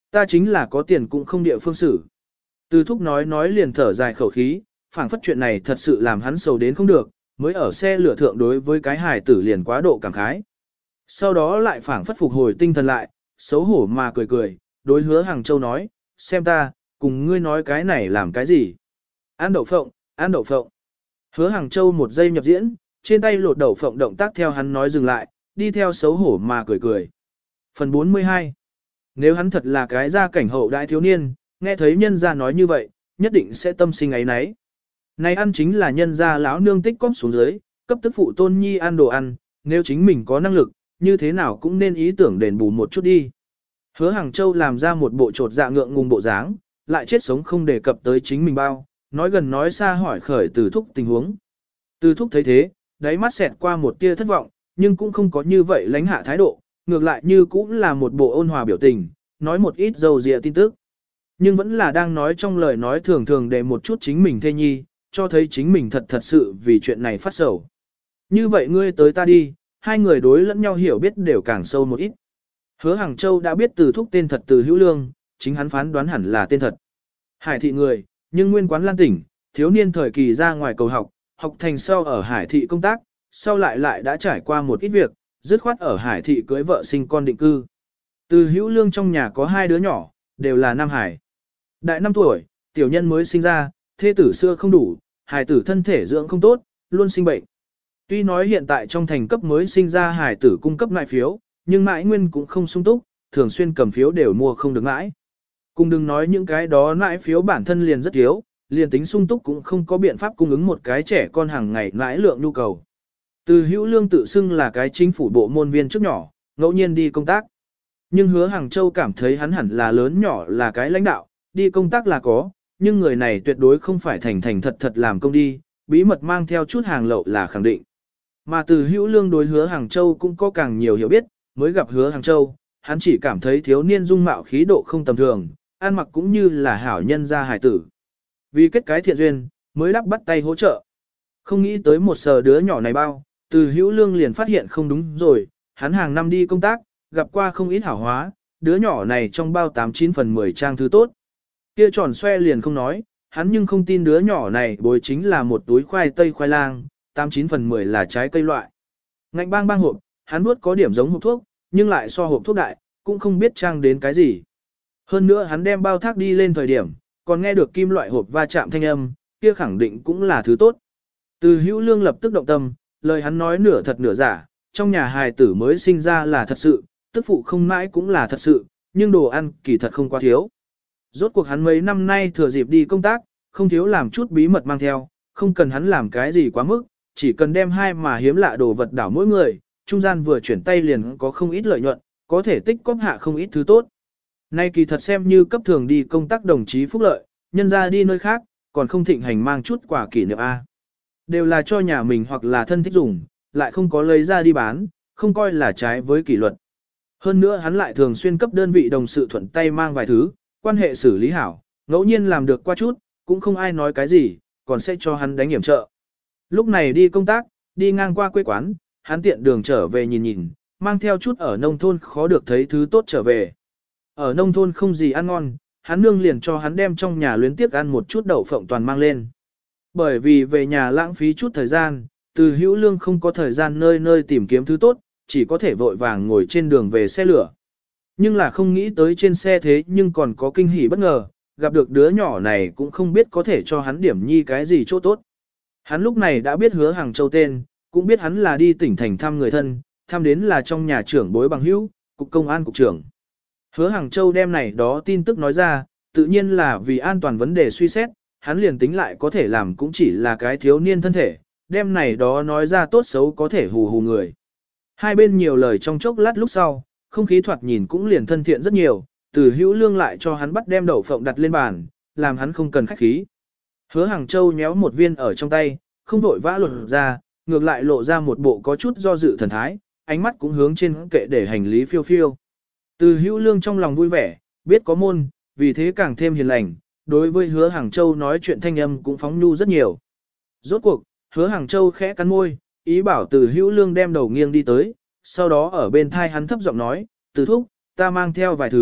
Ta chính là có tiền cũng không địa phương xử. Từ thúc nói liền thở dài khẩu khí, phảng phất chuyện này thật sự làm hắn sầu đến không được, mới ở xe lửa thượng đối với cái hài tử liền quá độ cảm khái. Sau đó lại phảng phất phục hồi tinh thần lại, xấu hổ mà cười cười, đối Hứa Hàng Châu nói, xem ta, cùng ngươi nói cái này làm cái gì? Ăn đậu phộng, ăn đậu phộng. Hứa Hàng Châu một giây nhập diễn, trên tay lột đậu phộng động tác theo hắn nói dừng lại, đi theo xấu hổ mà cười cười. Phần 42. Nếu hắn thật là cái gia cảnh hậu đại thiếu niên, nghe thấy nhân gia nói như vậy, nhất định sẽ tâm sinh ấy nấy. Này ăn chính là nhân gia lão nương tích cóp xuống dưới, cấp tức phụ tôn nhi ăn đồ ăn, nếu chính mình có năng lực, như thế nào cũng nên ý tưởng đền bù một chút đi. Hứa Hàng Châu làm ra một bộ trột dạ ngượng ngùng bộ dáng, lại chết sống không đề cập tới chính mình bao, nói gần nói xa hỏi khởi Từ thúc tình huống. Từ thúc thấy thế, đáy mắt xẹt qua một tia thất vọng, nhưng cũng không có như vậy lánh hạ thái độ, ngược lại như cũng là một bộ ôn hòa biểu tình, nói một ít dầu dịa tin tức. Nhưng vẫn là đang nói trong lời nói thường thường để một chút chính mình thê nhi, cho thấy chính mình thật sự vì chuyện này phát sầu. Như vậy ngươi tới ta đi, hai người đối lẫn nhau hiểu biết đều càng sâu một ít. Hứa Hàng Châu đã biết Từ thúc tên thật Từ Hữu Lương, chính hắn phán đoán hẳn là tên thật. Hải thị người, nhưng nguyên quán Lan tỉnh, thiếu niên thời kỳ ra ngoài cầu học, học thành sau ở Hải thị công tác, sau lại đã trải qua một ít việc, dứt khoát ở Hải thị cưới vợ sinh con định cư. Từ Hữu Lương trong nhà có hai đứa nhỏ, đều là Nam Hải. Đại 5 tuổi, tiểu nhân mới sinh ra, thê tử xưa không đủ, hải tử thân thể dưỡng không tốt, luôn sinh bệnh. Tuy nói hiện tại trong thành cấp mới sinh ra hải tử cung cấp mại phiếu, nhưng mãi nguyên cũng không sung túc, thường xuyên cầm phiếu đều mua không được mãi. Cùng đừng nói những cái đó mãi phiếu bản thân liền rất thiếu, liền tính sung túc cũng không có biện pháp cung ứng một cái trẻ con hàng ngày mãi lượng nhu cầu. Từ Hữu Lương tự xưng là cái chính phủ bộ môn viên trước nhỏ, ngẫu nhiên đi công tác. Nhưng Hứa Hàng Châu cảm thấy hắn hẳn là lớn nhỏ là cái lãnh đạo, đi công tác là có, nhưng người này tuyệt đối không phải thành thật làm công đi, bí mật mang theo chút hàng lậu là khẳng định. Mà Từ Hữu Lương đối Hứa Hàng Châu cũng có càng nhiều hiểu biết, mới gặp Hứa Hàng Châu, hắn chỉ cảm thấy thiếu niên dung mạo khí độ không tầm thường, ăn mặc cũng như là hảo nhân gia hài tử. Vì kết cái thiện duyên, mới đắp bắt tay hỗ trợ. Không nghĩ tới một sờ đứa nhỏ này bao, Từ Hữu Lương liền phát hiện không đúng rồi, hắn hàng năm đi công tác, gặp qua không ít hảo hóa, đứa nhỏ này trong bao 89 phần 10 trang thứ tốt. Kia tròn xoe liền không nói, hắn nhưng không tin đứa nhỏ này bồi chính là một túi khoai tây khoai lang, 89 phần 10 là trái cây loại. Ngạnh bang hộp, hắn nuốt có điểm giống hộp thuốc, nhưng lại so hộp thuốc đại, cũng không biết trang đến cái gì. Hơn nữa hắn đem bao thác đi lên thời điểm, còn nghe được kim loại hộp va chạm thanh âm, kia khẳng định cũng là thứ tốt. Từ Hữu Lương lập tức động tâm, lời hắn nói nửa thật nửa giả, trong nhà hài tử mới sinh ra là thật sự, tức phụ không mãi cũng là thật sự, nhưng đồ ăn kỳ thật không quá thiếu. Rốt cuộc hắn mấy năm nay thừa dịp đi công tác, không thiếu làm chút bí mật mang theo, không cần hắn làm cái gì quá mức, chỉ cần đem hai mà hiếm lạ đồ vật đảo mỗi người, trung gian vừa chuyển tay liền có không ít lợi nhuận, có thể tích cóp hạ không ít thứ tốt. Nay kỳ thật xem như cấp thường đi công tác đồng chí phúc lợi, nhân ra đi nơi khác, còn không thịnh hành mang chút quà kỷ niệm A. Đều là cho nhà mình hoặc là thân thích dùng, lại không có lấy ra đi bán, không coi là trái với kỷ luật. Hơn nữa hắn lại thường xuyên cấp đơn vị đồng sự thuận tay mang vài thứ, quan hệ xử lý hảo, ngẫu nhiên làm được qua chút, cũng không ai nói cái gì, còn sẽ cho hắn đánh hiểm trợ. Lúc này đi công tác, đi ngang qua quê quán, hắn tiện đường trở về nhìn nhìn, mang theo chút ở nông thôn khó được thấy thứ tốt trở về. Ở nông thôn không gì ăn ngon, hắn nương liền cho hắn đem trong nhà luyến tiếc ăn một chút đậu phộng toàn mang lên. Bởi vì về nhà lãng phí chút thời gian, Từ Hữu Lương không có thời gian nơi nơi tìm kiếm thứ tốt, chỉ có thể vội vàng ngồi trên đường về xe lửa. Nhưng là không nghĩ tới trên xe thế nhưng còn có kinh hỉ bất ngờ, gặp được đứa nhỏ này cũng không biết có thể cho hắn điểm nhi cái gì chỗ tốt. Hắn lúc này đã biết Hứa Hàng Châu tên, cũng biết hắn là đi tỉnh thành thăm người thân, thăm đến là trong nhà trưởng bối bằng hữu, cục công an cục trưởng. Hứa Hàng Châu đem này đó tin tức nói ra, tự nhiên là vì an toàn vấn đề suy xét, hắn liền tính lại có thể làm cũng chỉ là cái thiếu niên thân thể, đem này đó nói ra tốt xấu có thể hù hù người. Hai bên nhiều lời trong chốc lát lúc sau, không khí thoạt nhìn cũng liền thân thiện rất nhiều, Từ Hữu Lương lại cho hắn bắt đem đậu phộng đặt lên bàn, làm hắn không cần khách khí. Hứa Hàng Châu nhéo một viên ở trong tay, không vội vã lột ra, ngược lại lộ ra một bộ có chút do dự thần thái, ánh mắt cũng hướng trên kệ để hành lý phiêu phiêu. Từ Hữu Lương trong lòng vui vẻ, biết có môn, vì thế càng thêm hiền lành, đối với Hứa Hàng Châu nói chuyện thanh âm cũng phóng nhu rất nhiều. Rốt cuộc, Hứa Hàng Châu khẽ cắn môi, ý bảo Từ Hữu Lương đem đầu nghiêng đi tới, sau đó ở bên thai hắn thấp giọng nói, Từ thúc, ta mang theo vài thứ,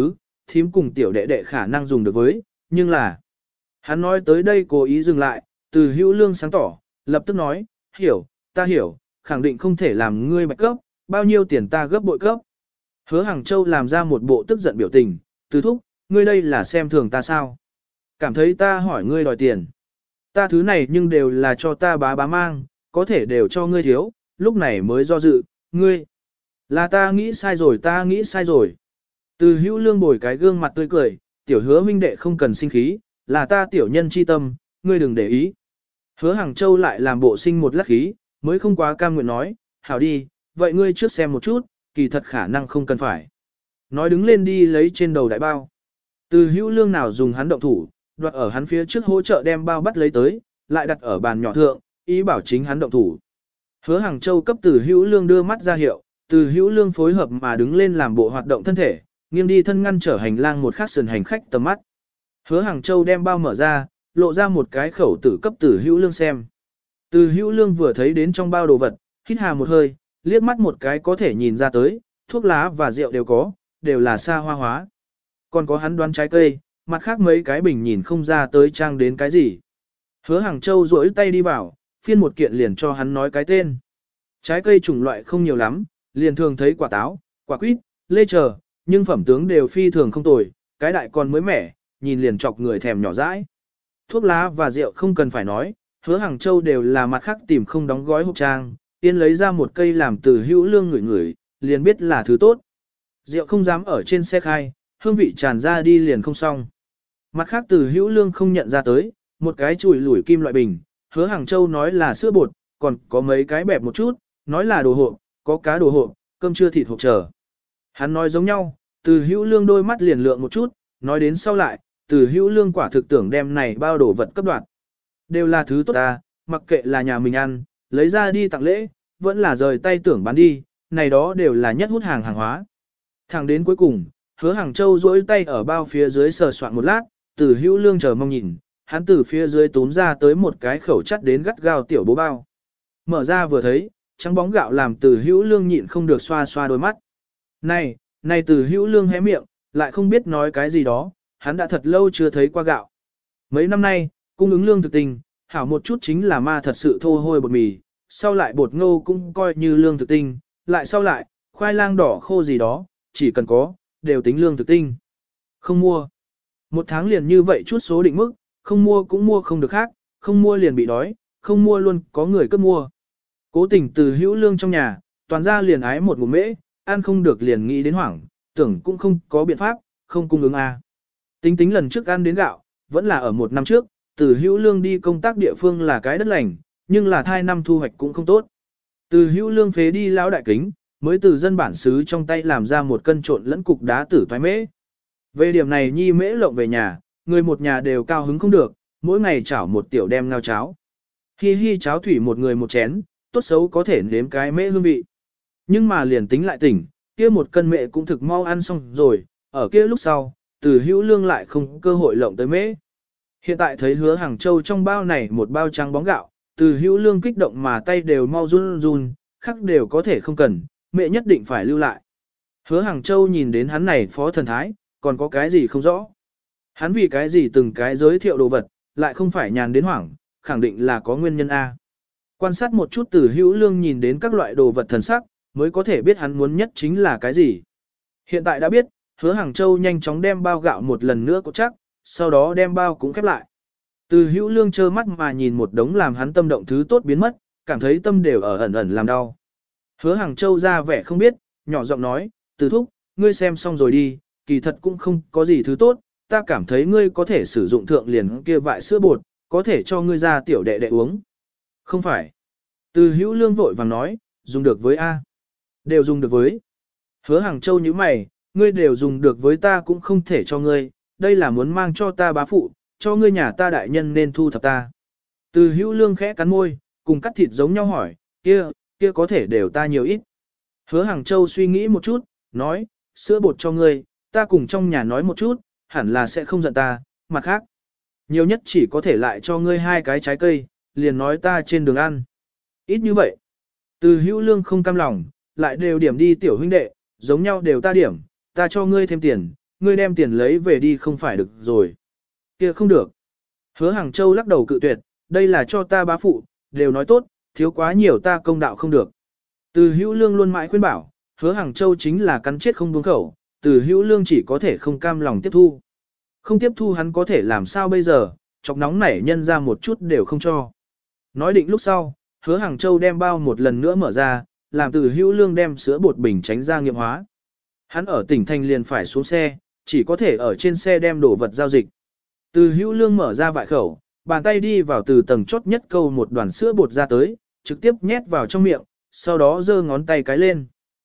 thím cùng tiểu đệ đệ khả năng dùng được với, nhưng là... Hắn nói tới đây cố ý dừng lại, Từ Hữu Lương sáng tỏ, lập tức nói, hiểu, ta hiểu, khẳng định không thể làm ngươi bạch cấp, bao nhiêu tiền ta gấp bội cấp. Hứa Hằng Châu làm ra một bộ tức giận biểu tình, Từ thúc, ngươi đây là xem thường ta sao? Cảm thấy ta hỏi ngươi đòi tiền. Ta thứ này nhưng đều là cho ta bá bá mang, có thể đều cho ngươi thiếu, lúc này mới do dự, ngươi. Là ta nghĩ sai rồi, ta nghĩ sai rồi. Từ Hữu Lương bồi cái gương mặt tươi cười, tiểu hứa huynh đệ không cần sinh khí, là ta tiểu nhân chi tâm, ngươi đừng để ý. Hứa Hằng Châu lại làm bộ sinh một lát khí, mới không quá cam nguyện nói, hảo đi, vậy ngươi trước xem một chút, kỳ thật khả năng không cần phải. Nói đứng lên đi lấy trên đầu đại bao. Từ Hữu Lương nào dùng hắn động thủ, đoạt ở hắn phía trước hỗ trợ đem bao bắt lấy tới, lại đặt ở bàn nhỏ thượng, ý bảo chính hắn động thủ. Hứa Hằng Châu cấp Từ Hữu Lương đưa mắt ra hiệu, Từ Hữu Lương phối hợp mà đứng lên làm bộ hoạt động thân thể, nghiêng đi thân ngăn trở hành lang một khắc sườn hành khách tầm mắt. Hứa Hằng Châu đem bao mở ra, lộ ra một cái khẩu tử cấp Từ Hữu Lương xem. Từ Hữu Lương vừa thấy đến trong bao đồ vật, hít hà một hơi, liếc mắt một cái có thể nhìn ra tới, thuốc lá và rượu đều có, đều là xa hoa hóa. Còn có hắn đoán trái cây, mặt khác mấy cái bình nhìn không ra tới trang đến cái gì. Hứa Hằng Châu duỗi tay đi vào, phiên một kiện liền cho hắn nói cái tên. Trái cây chủng loại không nhiều lắm, liền thường thấy quả táo, quả quýt, lê chờ, nhưng phẩm tướng đều phi thường không tồi, cái đại còn mới mẻ, nhìn liền chọc người thèm nhỏ dãi. Thuốc lá và rượu không cần phải nói, Hứa Hằng Châu đều là mặt khác tìm không đóng gói hộp trang, tiên lấy ra một cây làm Từ Hữu Lương ngửi, liền biết là thứ tốt. Rượu không dám ở trên xe khai, hương vị tràn ra đi liền không xong. Mặt khác Từ Hữu Lương không nhận ra tới, một cái chùi lủi kim loại bình, Hứa Hằng Châu nói là sữa bột, còn có mấy cái bẹp một chút, nói là đồ hộp, có cá đồ hộp, cơm trưa thịt hộp chờ. Hắn nói giống nhau, Từ Hữu Lương đôi mắt liền lượng một chút, nói đến sau lại, Từ Hữu Lương quả thực tưởng đem này bao đồ vật cấp đoạt. Đều là thứ tốt ta, mặc kệ là nhà mình ăn, lấy ra đi tặng lễ, vẫn là rời tay tưởng bán đi, này đó đều là nhất hút hàng hóa. Thẳng đến cuối cùng, Hứa Hằng Châu duỗi tay ở bao phía dưới sờ soạn một lát, Từ Hữu Lương chờ mong nhìn, hắn từ phía dưới túm ra tới một cái khẩu chắt đến gắt gao tiểu bố bao. Mở ra vừa thấy, trắng bóng gạo làm Từ Hữu Lương nhịn không được xoa xoa đôi mắt. Này Từ Hữu Lương hé miệng, lại không biết nói cái gì đó, hắn đã thật lâu chưa thấy qua gạo. Mấy năm nay, cung ứng lương thực tinh, hảo một chút chính là ma thật sự thô hôi bột mì, sau lại bột ngô cũng coi như lương thực tinh, lại sau lại, khoai lang đỏ khô gì đó, chỉ cần có, đều tính lương thực tinh. Không mua. Một tháng liền như vậy chút số định mức, không mua cũng mua không được khác, không mua liền bị đói, không mua luôn có người cướp mua. Cố tình Từ Hữu Lương trong nhà, toàn ra liền ái một ngụm mễ, ăn không được liền nghĩ đến hoảng, tưởng cũng không có biện pháp, không cung ứng a. Tính lần trước ăn đến gạo, vẫn là ở một năm trước, Từ Hữu Lương đi công tác địa phương là cái đất lành, nhưng là thai năm thu hoạch cũng không tốt. Từ Hữu Lương phế đi lão đại kính, mới từ dân bản xứ trong tay làm ra một cân trộn lẫn cục đá tử toái mễ. Về điểm này nhi mễ lộng về nhà, người một nhà đều cao hứng không được, mỗi ngày chảo một tiểu đem ngao cháo. Hi hi cháo thủy một người một chén, tốt xấu có thể nếm cái mễ hương vị. Nhưng mà liền tính lại tỉnh, kia một cân mễ cũng thực mau ăn xong rồi, ở kia lúc sau, Từ Hữu Lương lại không cơ hội lộng tới mễ. Hiện tại thấy Hứa Hằng Châu trong bao này một bao trắng bóng gạo, Từ Hữu Lương kích động mà tay đều mau run run, khắc đều có thể không cần, mẹ nhất định phải lưu lại. Hứa Hằng Châu nhìn đến hắn này phó thần thái, còn có cái gì không rõ. Hắn vì cái gì từng cái giới thiệu đồ vật, lại không phải nhàn đến hoảng, khẳng định là có nguyên nhân A. Quan sát một chút Từ Hữu Lương nhìn đến các loại đồ vật thần sắc, mới có thể biết hắn muốn nhất chính là cái gì. Hiện tại đã biết, Hứa Hằng Châu nhanh chóng đem bao gạo một lần nữa cột chắc, sau đó đem bao cũng khép lại. Từ Hữu Lương trơ mắt mà nhìn một đống làm hắn tâm động thứ tốt biến mất, cảm thấy tâm đều ở ẩn ẩn làm đau. Hứa Hằng Châu ra vẻ không biết, nhỏ giọng nói, Từ thúc, ngươi xem xong rồi đi, kỳ thật cũng không có gì thứ tốt, ta cảm thấy ngươi có thể sử dụng thượng liền kia vại sữa bột, có thể cho ngươi ra tiểu đệ đệ uống. Không phải. Từ Hữu Lương vội vàng nói, dùng được với A. Đều dùng được với. Hứa Hằng Châu như mày, ngươi đều dùng được với ta cũng không thể cho ngươi, đây là muốn mang cho ta bá phụ, cho ngươi nhà ta đại nhân nên thu thập ta. Từ Hữu Lương khẽ cắn môi, cùng cắt thịt giống nhau hỏi, kia có thể đều ta nhiều ít. Hứa Hằng Châu suy nghĩ một chút, nói, sữa bột cho ngươi, ta cùng trong nhà nói một chút, hẳn là sẽ không giận ta, mặt khác. Nhiều nhất chỉ có thể lại cho ngươi 2 cái trái cây, liền nói ta trên đường ăn. Ít như vậy. Từ Hữu Lương không cam lòng, lại đều điểm đi tiểu huynh đệ, giống nhau đều ta điểm, ta cho ngươi thêm tiền, ngươi đem tiền lấy về đi không phải được rồi. Kia không được. Hứa Hàng Châu lắc đầu cự tuyệt, đây là cho ta bá phụ, đều nói tốt, thiếu quá nhiều ta công đạo không được. Từ Hữu Lương luôn mãi khuyên bảo, Hứa Hàng Châu chính là cắn chết không buông khẩu, Từ Hữu Lương chỉ có thể không cam lòng tiếp thu. Không tiếp thu hắn có thể làm sao bây giờ, chọc nóng nảy nhân ra một chút đều không cho. Nói định lúc sau, Hứa Hàng Châu đem bao một lần nữa mở ra, làm Từ Hữu Lương đem sữa bột bình tránh ra nghiệm hóa. Hắn ở tỉnh thành liền phải xuống xe, chỉ có thể ở trên xe đem đồ vật giao dịch. Từ Hữu Lương mở ra vại khẩu, bàn tay đi vào từ tầng chốt nhất câu một đoàn sữa bột ra tới, trực tiếp nhét vào trong miệng, sau đó giơ ngón tay cái lên.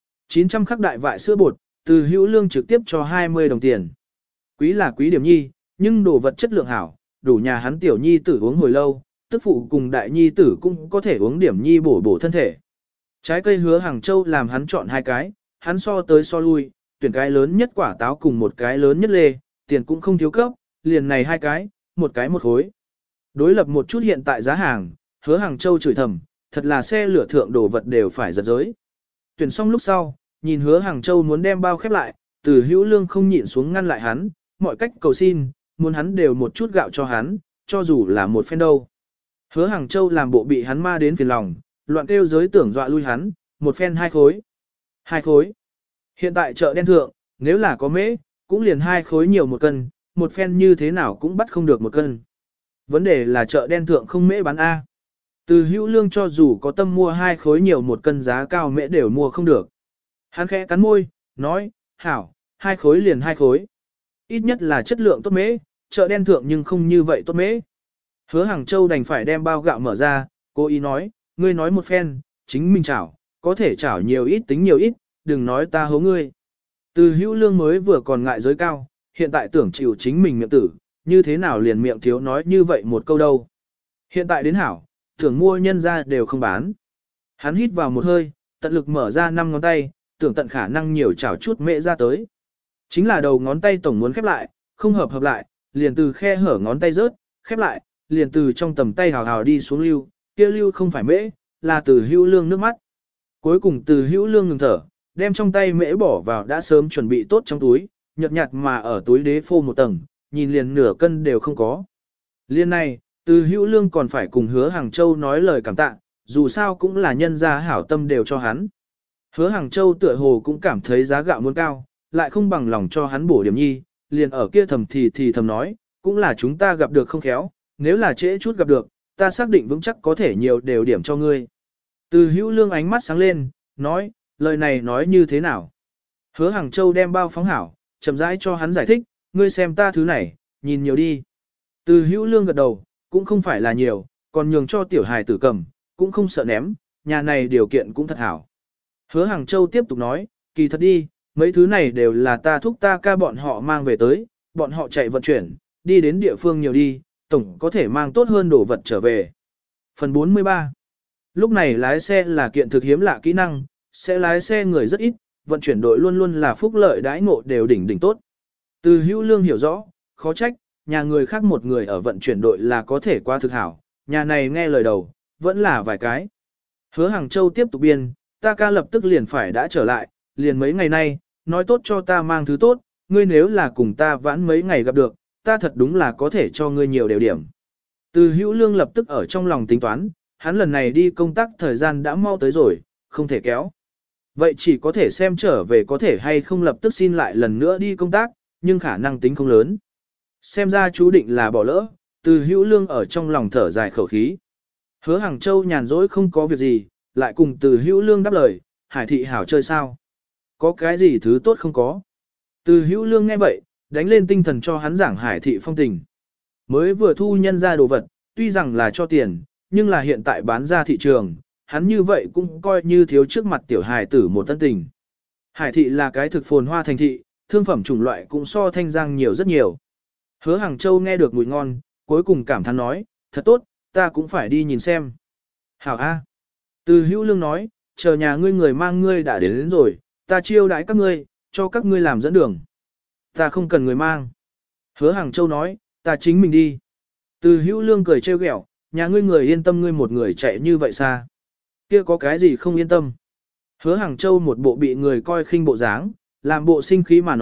900 khắc đại vại sữa bột, Từ Hữu Lương trực tiếp cho 20 đồng tiền. Quý là quý điểm nhi, nhưng đồ vật chất lượng hảo, đủ nhà hắn tiểu nhi tử uống hồi lâu, tức phụ cùng đại nhi tử cũng có thể uống điểm nhi bổ bổ thân thể. Trái cây Hứa Hàng Châu làm hắn chọn 2 cái, hắn so tới so lui, tuyển cái lớn nhất quả táo cùng một cái lớn nhất lê, tiền cũng không thiếu cấp, liền này 2 cái, một cái một khối. Đối lập một chút hiện tại giá hàng, Hứa Hàng Châu chửi thầm, thật là xe lửa thượng đồ vật đều phải giật giới. Tuyển xong lúc sau, nhìn Hứa Hàng Châu muốn đem bao khép lại, Từ Hữu Lương không nhịn xuống ngăn lại hắn, mọi cách cầu xin, muốn hắn đều một chút gạo cho hắn, cho dù là một phen đâu. Hứa Hàng Châu làm bộ bị hắn ma đến phiền lòng, loạn kêu giới tưởng dọa lui hắn, một phen 2 khối. 2 khối. Hiện tại chợ đen thượng, nếu là có mễ, cũng liền 2 khối nhiều một cân, một phen như thế nào cũng bắt không được một cân. Vấn đề là chợ đen thượng không mễ bán A. Từ Hữu Lương cho dù có tâm mua 2 khối nhiều một cân giá cao mễ đều mua không được. Hắn khẽ cắn môi, nói, hảo, 2 khối liền 2 khối. Ít nhất là chất lượng tốt mễ, chợ đen thượng nhưng không như vậy tốt mễ. Hứa Hàng Châu đành phải đem bao gạo mở ra, cô ý nói, ngươi nói một phen, chính mình chảo, có thể chảo nhiều ít tính nhiều ít, đừng nói ta hố ngươi. Từ Hữu Lương mới vừa còn ngại giới cao, hiện tại tưởng chịu chính mình miệng tử, như thế nào liền miệng thiếu nói như vậy một câu đâu. Hiện tại đến hảo, tưởng mua nhân ra đều không bán. Hắn hít vào một hơi, tận lực mở ra 5 ngón tay, tưởng tận khả năng nhiều chảo chút mễ ra tới. Chính là đầu ngón tay tổng muốn khép lại, không hợp lại, liền từ khe hở ngón tay rớt, khép lại, liền từ trong tầm tay hào hào đi xuống lưu, kia lưu không phải mễ, là Từ Hữu Lương nước mắt. Cuối cùng Từ Hữu Lương ngừng thở, đem trong tay mễ bỏ vào đã sớm chuẩn bị tốt trong túi, nhợt nhạt mà ở túi đế phô một tầng, nhìn liền nửa cân đều không có. Liên này, Từ Hữu Lương còn phải cùng Hứa Hàng Châu nói lời cảm tạ, dù sao cũng là nhân gia hảo tâm đều cho hắn. Hứa Hàng Châu tựa hồ cũng cảm thấy giá gạo muốn cao, lại không bằng lòng cho hắn bổ điểm nhi, liền ở kia thầm thì thầm nói, cũng là chúng ta gặp được không khéo, nếu là trễ chút gặp được, ta xác định vững chắc có thể nhiều đều điểm cho ngươi. Từ Hữu Lương ánh mắt sáng lên, nói, lời này nói như thế nào? Hứa Hàng Châu đem bao phóng hảo, chậm rãi cho hắn giải thích, ngươi xem ta thứ này, nhìn nhiều đi. Từ Hữu Lương gật đầu, cũng không phải là nhiều, còn nhường cho tiểu hài tử cầm, cũng không sợ ném, nhà này điều kiện cũng thật hảo. Hứa Hàng Châu tiếp tục nói, kỳ thật đi, mấy thứ này đều là ta thúc ta ca bọn họ mang về tới, bọn họ chạy vận chuyển, đi đến địa phương nhiều đi, tổng có thể mang tốt hơn đồ vật trở về. Phần 43. Lúc này lái xe là kiện thực hiếm lạ kỹ năng, sẽ lái xe người rất ít, vận chuyển đội luôn luôn là phúc lợi đãi ngộ đều đỉnh tốt. Từ Hữu Lương hiểu rõ, khó trách, nhà người khác một người ở vận chuyển đội là có thể qua thực hảo, nhà này nghe lời đầu, vẫn là vài cái. Hứa Hàng Châu tiếp tục biên, ta ca lập tức liền phải đã trở lại, liền mấy ngày nay, nói tốt cho ta mang thứ tốt, ngươi nếu là cùng ta vãn mấy ngày gặp được, ta thật đúng là có thể cho ngươi nhiều đều điểm. Từ Hữu Lương lập tức ở trong lòng tính toán, hắn lần này đi công tác thời gian đã mau tới rồi, không thể kéo. Vậy chỉ có thể xem trở về có thể hay không lập tức xin lại lần nữa đi công tác, nhưng khả năng tính không lớn. Xem ra chú định là bỏ lỡ, Từ Hữu Lương ở trong lòng thở dài khẩu khí. Hứa Hàng Châu nhàn rỗi không có việc gì, lại cùng Từ Hữu Lương đáp lời, Hải thị hảo chơi sao? Có cái gì thứ tốt không có? Từ Hữu Lương nghe vậy, đánh lên tinh thần cho hắn giảng Hải thị phong tình. Mới vừa thu nhân ra đồ vật, tuy rằng là cho tiền, nhưng là hiện tại bán ra thị trường, hắn như vậy cũng coi như thiếu trước mặt tiểu hài tử một tân tình. Hải thị là cái thực phồn hoa thành thị, thương phẩm chủng loại cũng so Thanh Giang nhiều rất nhiều. Hứa Hàng Châu nghe được mùi ngon, cuối cùng cảm thán nói, thật tốt, ta cũng phải đi nhìn xem. Hảo A. Từ Hữu Lương nói, chờ nhà ngươi người mang ngươi đã đến rồi, ta chiêu đãi các ngươi, cho các ngươi làm dẫn đường. Ta không cần người mang. Hứa Hàng Châu nói, ta chính mình đi. Từ Hữu Lương cười trêu ghẹo, nhà ngươi người yên tâm ngươi một người chạy như vậy xa. Kia có cái gì không yên tâm. Hứa Hàng Châu một bộ bị người coi khinh bộ dáng, làm bộ sinh khí mà nói,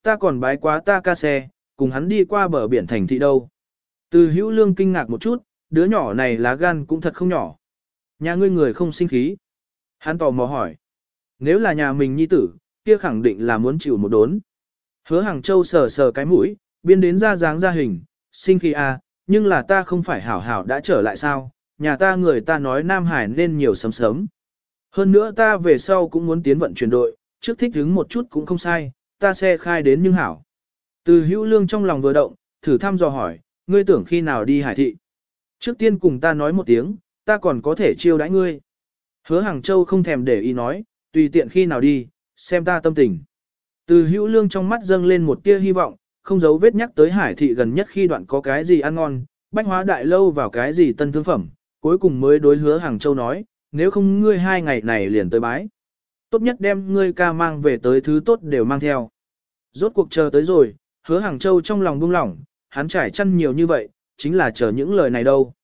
ta còn bái quá ta ca xe, cùng hắn đi qua bờ biển thành thị đâu. Từ Hữu Lương kinh ngạc một chút, đứa nhỏ này lá gan cũng thật không nhỏ. Nhà ngươi người không sinh khí. Hắn tò mò hỏi. Nếu là nhà mình nhi tử, kia khẳng định là muốn chịu một đốn. Hứa Hàng Châu sờ sờ cái mũi, biên đến ra dáng ra hình, sinh khí à, nhưng là ta không phải hảo hảo đã trở lại sao, nhà ta người ta nói Nam Hải nên nhiều sớm sớm. Hơn nữa ta về sau cũng muốn tiến vận chuyển đội, trước thích hứng một chút cũng không sai, ta xe khai đến nhưng hảo. Từ Hữu Lương trong lòng vừa động, thử thăm dò hỏi, ngươi tưởng khi nào đi Hải thị? Trước tiên cùng ta nói một tiếng, ta còn có thể chiêu đãi ngươi. Hứa Hàng Châu không thèm để ý nói, tùy tiện khi nào đi, xem ta tâm tình. Từ Hữu Lương trong mắt dâng lên một tia hy vọng, không giấu vết nhắc tới Hải thị gần nhất khi đoạn có cái gì ăn ngon, bách hóa đại lâu vào cái gì tân thương phẩm, cuối cùng mới đối Hứa Hàng Châu nói, nếu không ngươi 2 ngày này liền tới bái. Tốt nhất đem ngươi ca mang về tới thứ tốt đều mang theo. Rốt cuộc chờ tới rồi, Hứa Hàng Châu trong lòng buông lỏng, hắn trải chăn nhiều như vậy, chính là chờ những lời này đâu.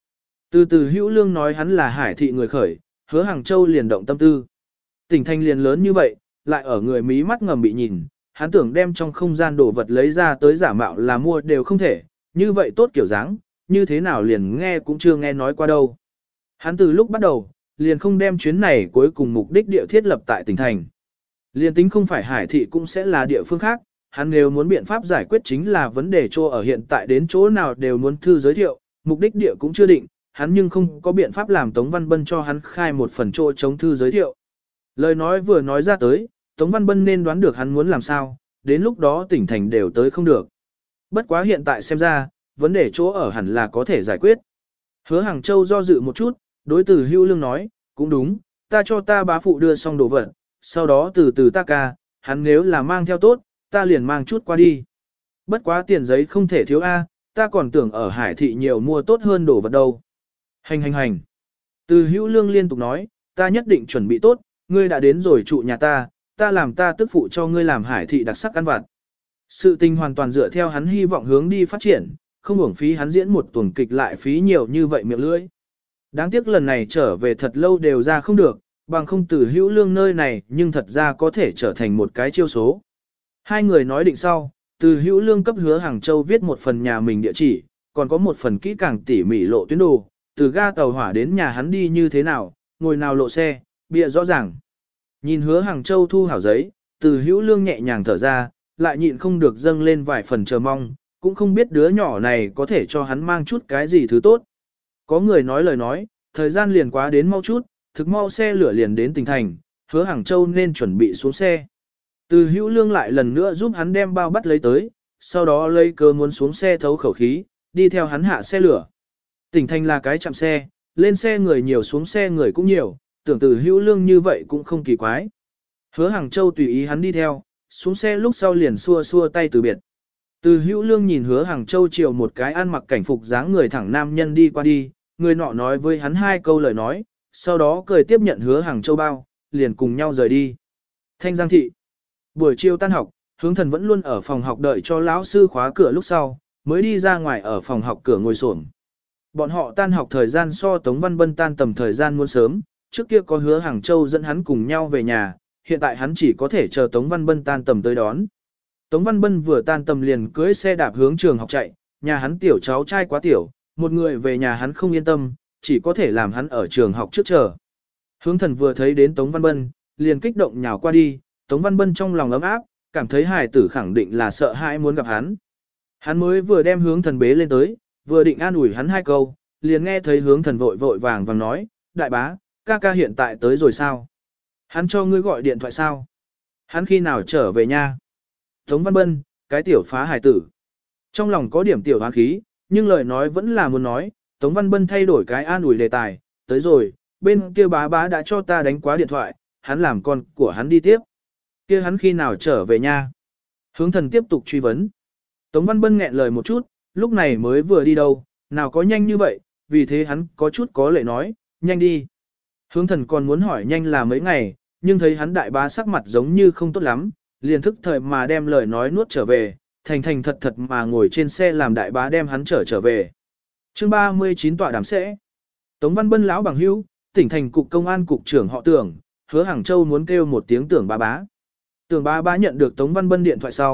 Từ Hữu Lương nói hắn là Hải thị người khởi, Hứa Hàng Châu liền động tâm tư. Tỉnh thành liền lớn như vậy, lại ở người mí mắt ngầm bị nhìn, hắn tưởng đem trong không gian đồ vật lấy ra tới giả mạo là mua đều không thể, như vậy tốt kiểu dáng, như thế nào liền nghe cũng chưa nghe nói qua đâu. Hắn từ lúc bắt đầu, liền không đem chuyến này cuối cùng mục đích địa thiết lập tại tỉnh thành. Liền tính không phải Hải thị cũng sẽ là địa phương khác, hắn nếu muốn biện pháp giải quyết chính là vấn đề chỗ ở hiện tại đến chỗ nào đều muốn thư giới thiệu, mục đích địa cũng chưa định, hắn nhưng không có biện pháp làm Tống Văn Bân cho hắn khai một phần chỗ chống thư giới thiệu. Lời nói vừa nói ra tới, Tống Văn Bân nên đoán được hắn muốn làm sao, đến lúc đó tỉnh thành đều tới không được. Bất quá hiện tại xem ra, vấn đề chỗ ở hẳn là có thể giải quyết. Hứa Hàng Châu do dự một chút, đối Từ Hữu Lương nói, cũng đúng, ta cho ta bá phụ đưa xong đồ vật, sau đó từ từ ta ca, hắn nếu là mang theo tốt, ta liền mang chút qua đi. Bất quá tiền giấy không thể thiếu A, ta còn tưởng ở Hải thị nhiều mua tốt hơn đồ vật đâu. Hành. Từ Hữu Lương liên tục nói, ta nhất định chuẩn bị tốt, ngươi đã đến rồi trụ nhà ta, ta làm ta tức phụ cho ngươi làm Hải thị đặc sắc ăn vặt. Sự tình hoàn toàn dựa theo hắn hy vọng hướng đi phát triển, không uổng phí hắn diễn một tuần kịch lại phí nhiều như vậy miệng lưỡi. Đáng tiếc lần này trở về thật lâu đều ra không được, bằng không Từ Hữu Lương nơi này nhưng thật ra có thể trở thành một cái chiêu số. Hai người nói định sau, Từ Hữu Lương cấp Hứa Hàng Châu viết một phần nhà mình địa chỉ, còn có một phần kỹ càng tỉ mỉ lộ tuyến đồ, từ ga tàu hỏa đến nhà hắn đi như thế nào, ngồi nào lộ xe, bịa rõ ràng. Nhìn Hứa Hàng Châu thu hảo giấy, Từ Hữu Lương nhẹ nhàng thở ra, lại nhịn không được dâng lên vài phần chờ mong, cũng không biết đứa nhỏ này có thể cho hắn mang chút cái gì thứ tốt. Có người nói lời nói, thời gian liền quá đến mau chút, thực mau xe lửa liền đến tỉnh thành, Hứa Hàng Châu nên chuẩn bị xuống xe. Từ Hữu Lương lại lần nữa giúp hắn đem bao bắt lấy tới, sau đó lấy cơ muốn xuống xe thấu khẩu khí, đi theo hắn hạ xe lửa. Tỉnh thành là cái chạm xe, lên xe người nhiều xuống xe người cũng nhiều, tưởng Từ Hữu Lương như vậy cũng không kỳ quái. Hứa Hàng Châu tùy ý hắn đi theo, xuống xe lúc sau liền xua xua tay từ biệt. Từ Hữu Lương nhìn Hứa Hàng Châu chiều một cái ăn mặc cảnh phục dáng người thẳng nam nhân đi qua đi, người nọ nói với hắn 2 câu lời nói, sau đó cười tiếp nhận Hứa Hàng Châu bao, liền cùng nhau rời đi. Thanh Giang thị. Buổi chiều tan học, Hướng Thần vẫn luôn ở phòng học đợi cho lão sư khóa cửa lúc sau, mới đi ra ngoài ở phòng học cửa ngồi xổm. Bọn họ tan học thời gian so Tống Văn Bân tan tầm thời gian muốn sớm, trước kia có Hứa Hàng Châu dẫn hắn cùng nhau về nhà, hiện tại hắn chỉ có thể chờ Tống Văn Bân tan tầm tới đón. Tống Văn Bân vừa tan tầm liền cưỡi xe đạp hướng trường học chạy, nhà hắn tiểu cháu trai quá tiểu, một người về nhà hắn không yên tâm, chỉ có thể làm hắn ở trường học trước chờ. Hướng Thần vừa thấy đến Tống Văn Bân, liền kích động nhào qua đi, Tống Văn Bân trong lòng ấm áp, cảm thấy hài tử khẳng định là sợ hãi muốn gặp hắn. Hắn mới vừa đem Hướng Thần bế lên tới, vừa định an ủi hắn 2 câu, liền nghe thấy Hướng Thần vội vội vàng vàng nói, đại bá, ca ca hiện tại tới rồi sao? Hắn cho ngươi gọi điện thoại sao? Hắn khi nào trở về nha? Tống Văn Bân, cái tiểu phá hài tử. Trong lòng có điểm tiểu hoán khí, nhưng lời nói vẫn là muốn nói, Tống Văn Bân thay đổi cái an ủi đề tài, tới rồi, bên kia bá bá đã cho ta đánh quá điện thoại, hắn làm con của hắn đi tiếp. Kia hắn khi nào trở về nha? Hướng Thần tiếp tục truy vấn. Tống Văn Bân nghẹn lời một chút, lúc này mới vừa đi đâu, nào có nhanh như vậy, vì thế hắn có chút có lệ nói, nhanh đi. Hướng Thần còn muốn hỏi nhanh là mấy ngày, nhưng thấy hắn đại bá sắc mặt giống như không tốt lắm, liền thức thời mà đem lời nói nuốt trở về, thành thành thật thật mà ngồi trên xe làm đại bá đem hắn trở về. Chương 39 tọa đàm sẽ. Tống Văn Bân lão bằng hữu, tỉnh thành cục công an cục trưởng họ Tưởng, Hứa Hàng Châu muốn kêu một tiếng Tưởng bá bá. Tưởng bá bá nhận được Tống Văn Bân điện thoại sau,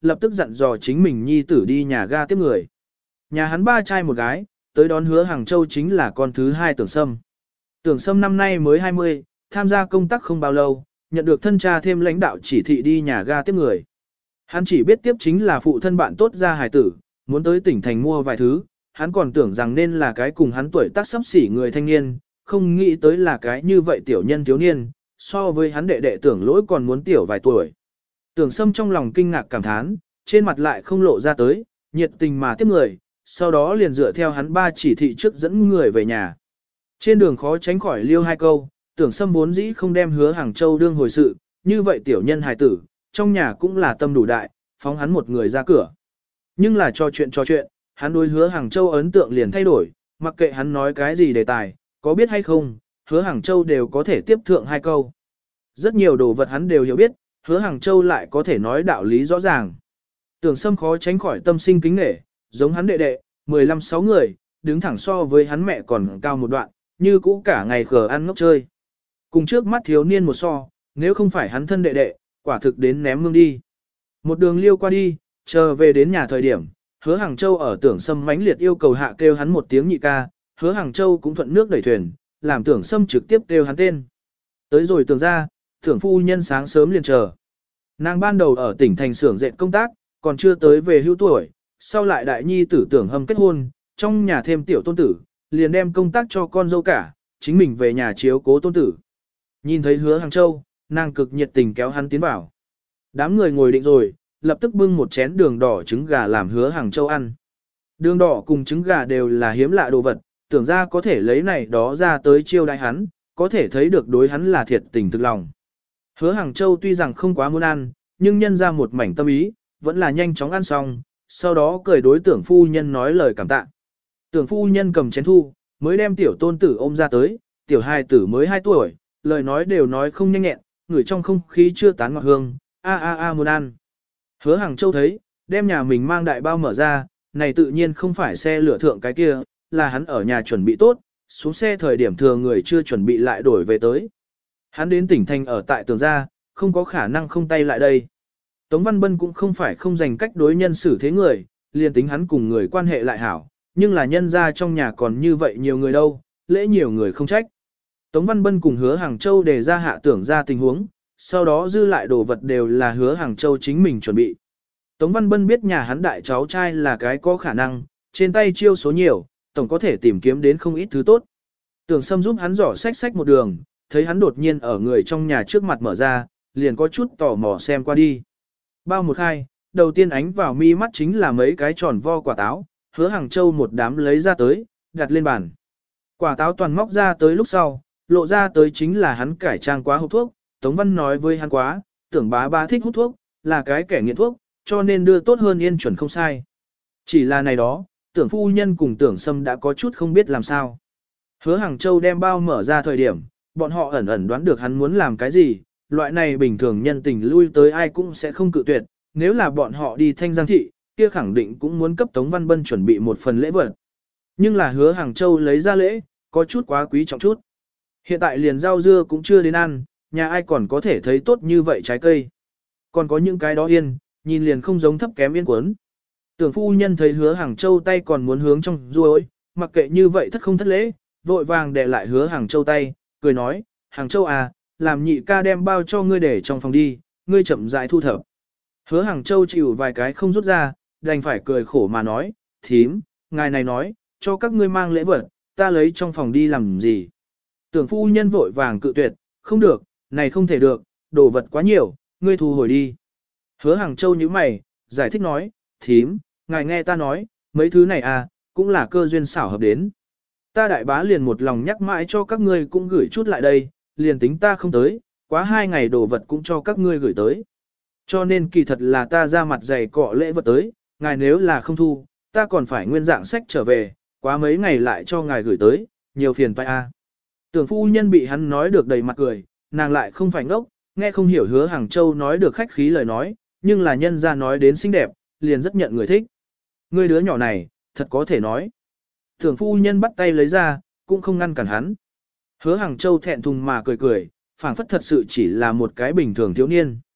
lập tức dặn dò chính mình nhi tử đi nhà ga tiếp người. Nhà hắn 3 trai một gái, tới đón Hứa Hàng Châu chính là con thứ 2 Tưởng Sâm. Tưởng Sâm năm nay mới 20, tham gia công tác không bao lâu, nhận được thân cha thêm lãnh đạo chỉ thị đi nhà ga tiếp người. Hắn chỉ biết tiếp chính là phụ thân bạn tốt ra hài tử, muốn tới tỉnh thành mua vài thứ, hắn còn tưởng rằng nên là cái cùng hắn tuổi tác sắp xỉ người thanh niên, không nghĩ tới là cái như vậy tiểu nhân thiếu niên, so với hắn đệ đệ Tưởng Lỗi còn muốn tiểu vài tuổi. Tưởng Sâm trong lòng kinh ngạc cảm thán, trên mặt lại không lộ ra tới, nhiệt tình mà tiếp người, sau đó liền dựa theo hắn 3 chỉ thị trước dẫn người về nhà. Trên đường khó tránh khỏi liêu 2 câu, Tưởng Sâm vốn dĩ không đem Hứa Hàng Châu đương hồi sự, như vậy tiểu nhân hài tử, trong nhà cũng là tâm đủ đại, phóng hắn một người ra cửa. Nhưng là trò chuyện, hắn đối Hứa Hàng Châu ấn tượng liền thay đổi, mặc kệ hắn nói cái gì đề tài, có biết hay không, Hứa Hàng Châu đều có thể tiếp thượng 2 câu. Rất nhiều đồ vật hắn đều hiểu biết, Hứa Hàng Châu lại có thể nói đạo lý rõ ràng. Tưởng Sâm khó tránh khỏi tâm sinh kính nể, giống hắn đệ đệ, 15-6 người, đứng thẳng so với hắn mẹ còn cao một đoạn, như cũ cả ngày khờ ăn ngốc chơi. Cùng trước mắt thiếu niên một so, nếu không phải hắn thân đệ đệ, quả thực đến ném mương đi. Một đường liêu qua đi, chờ về đến nhà thời điểm, Hứa Hàng Châu ở Tưởng Sâm mãnh liệt yêu cầu hạ kêu hắn một tiếng nhị ca, Hứa Hàng Châu cũng thuận nước đẩy thuyền, làm Tưởng Sâm trực tiếp kêu hắn tên. Tới rồi Tưởng ra, Tưởng phu nhân sáng sớm liền chờ. Nàng ban đầu ở tỉnh thành xưởng dệt công tác, còn chưa tới về hưu tuổi, sau lại đại nhi tử Tưởng Hâm kết hôn, trong nhà thêm tiểu tôn tử, liền đem công tác cho con dâu cả, chính mình về nhà chiếu cố tôn tử. Nhìn thấy Hứa Hàng Châu, nàng cực nhiệt tình kéo hắn tiến vào. Đám người ngồi định rồi, lập tức bưng một chén đường đỏ trứng gà làm Hứa Hàng Châu ăn. Đường đỏ cùng trứng gà đều là hiếm lạ đồ vật, tưởng ra có thể lấy này đó ra tới chiêu đãi hắn, có thể thấy được đối hắn là thiệt tình thực lòng. Hứa Hàng Châu tuy rằng không quá muốn ăn, nhưng nhân ra một mảnh tâm ý, vẫn là nhanh chóng ăn xong, sau đó cười đối tưởng phu nhân nói lời cảm tạ. Tưởng phu nhân cầm chén thu, mới đem tiểu tôn tử ôm ra tới, tiểu hài tử mới 2 tuổi, lời nói đều nói không nhanh nhẹn, ngửi trong không khí chưa tán ngọt hương, a muốn ăn. Hứa Hàng Châu thấy, đem nhà mình mang đại bao mở ra, này tự nhiên không phải xe lửa thượng cái kia, là hắn ở nhà chuẩn bị tốt, xuống xe thời điểm thừa người chưa chuẩn bị lại đổi về tới. Hắn đến tỉnh thành ở tại Tường gia, không có khả năng không tay lại đây. Tống Văn Bân cũng không phải không dành cách đối nhân xử thế người, liền tính hắn cùng người quan hệ lại hảo, nhưng là nhân ra trong nhà còn như vậy nhiều người đâu, lễ nhiều người không trách. Tống Văn Bân cùng Hứa Hàng Châu đề ra hạ tưởng ra tình huống, sau đó dư lại đồ vật đều là Hứa Hàng Châu chính mình chuẩn bị. Tống Văn Bân biết nhà hắn đại cháu trai là cái có khả năng, trên tay chiêu số nhiều, tổng có thể tìm kiếm đến không ít thứ tốt. Tưởng Sâm giúp hắn dò sách một đường, thấy hắn đột nhiên ở người trong nhà trước mặt mở ra, liền có chút tò mò xem qua đi. Bao một khai, đầu tiên ánh vào mi mắt chính là mấy cái tròn vo quả táo, Hứa Hàng Châu một đám lấy ra tới, đặt lên bàn. Quả táo toàn móc ra tới lúc sau, lộ ra tới chính là hắn cải trang quá hút thuốc, Tống Văn nói với hắn quá, tưởng bá thích hút thuốc, là cái kẻ nghiện thuốc, cho nên đưa tốt hơn yên chuẩn không sai. Chỉ là này đó, tưởng phu nhân cùng tưởng Sâm đã có chút không biết làm sao. Hứa Hàng Châu đem bao mở ra thời điểm, bọn họ ẩn ẩn đoán được hắn muốn làm cái gì, loại này bình thường nhân tình lui tới ai cũng sẽ không cự tuyệt, nếu là bọn họ đi Thanh Giang thị, kia khẳng định cũng muốn cấp Tống Văn Bân chuẩn bị một phần lễ vật. Nhưng là Hứa Hàng Châu lấy ra lễ, có chút quá quý trọng chút. Hiện tại liền rau dưa cũng chưa đến ăn, nhà ai còn có thể thấy tốt như vậy trái cây. Còn có những cái đó yên, nhìn liền không giống thấp kém yên cuốn. Tưởng phu nhân thấy Hứa Hàng Châu tay còn muốn hướng trong ruồi, mặc kệ như vậy thất không thất lễ, vội vàng để lại Hứa Hàng Châu tay, cười nói, Hàng Châu à, làm nhị ca đem bao cho ngươi để trong phòng đi, ngươi chậm rãi thu thập. Hứa Hàng Châu chịu vài cái không rút ra, đành phải cười khổ mà nói, thím, ngài này nói, cho các ngươi mang lễ vật, ta lấy trong phòng đi làm gì. Tưởng phu nhân vội vàng cự tuyệt, không được, này không thể được, đồ vật quá nhiều, ngươi thu hồi đi. Hứa Hàng Châu như mày, giải thích nói, thím, ngài nghe ta nói, mấy thứ này à, cũng là cơ duyên xảo hợp đến. Ta đại bá liền một lòng nhắc mãi cho các ngươi cũng gửi chút lại đây, liền tính ta không tới, quá 2 ngày đồ vật cũng cho các ngươi gửi tới. Cho nên kỳ thật là ta ra mặt dày cọ lễ vật tới, ngài nếu là không thu, ta còn phải nguyên dạng sách trở về, quá mấy ngày lại cho ngài gửi tới, nhiều phiền phải a. Tưởng phu nhân bị hắn nói được đầy mặt cười, nàng lại không phải ngốc, nghe không hiểu Hứa Hàng Châu nói được khách khí lời nói, nhưng là nhân ra nói đến xinh đẹp, liền rất nhận người thích. Ngươi đứa nhỏ này, thật có thể nói. Tưởng phu nhân bắt tay lấy ra, cũng không ngăn cản hắn. Hứa Hàng Châu thẹn thùng mà cười cười, phảng phất thật sự chỉ là một cái bình thường thiếu niên.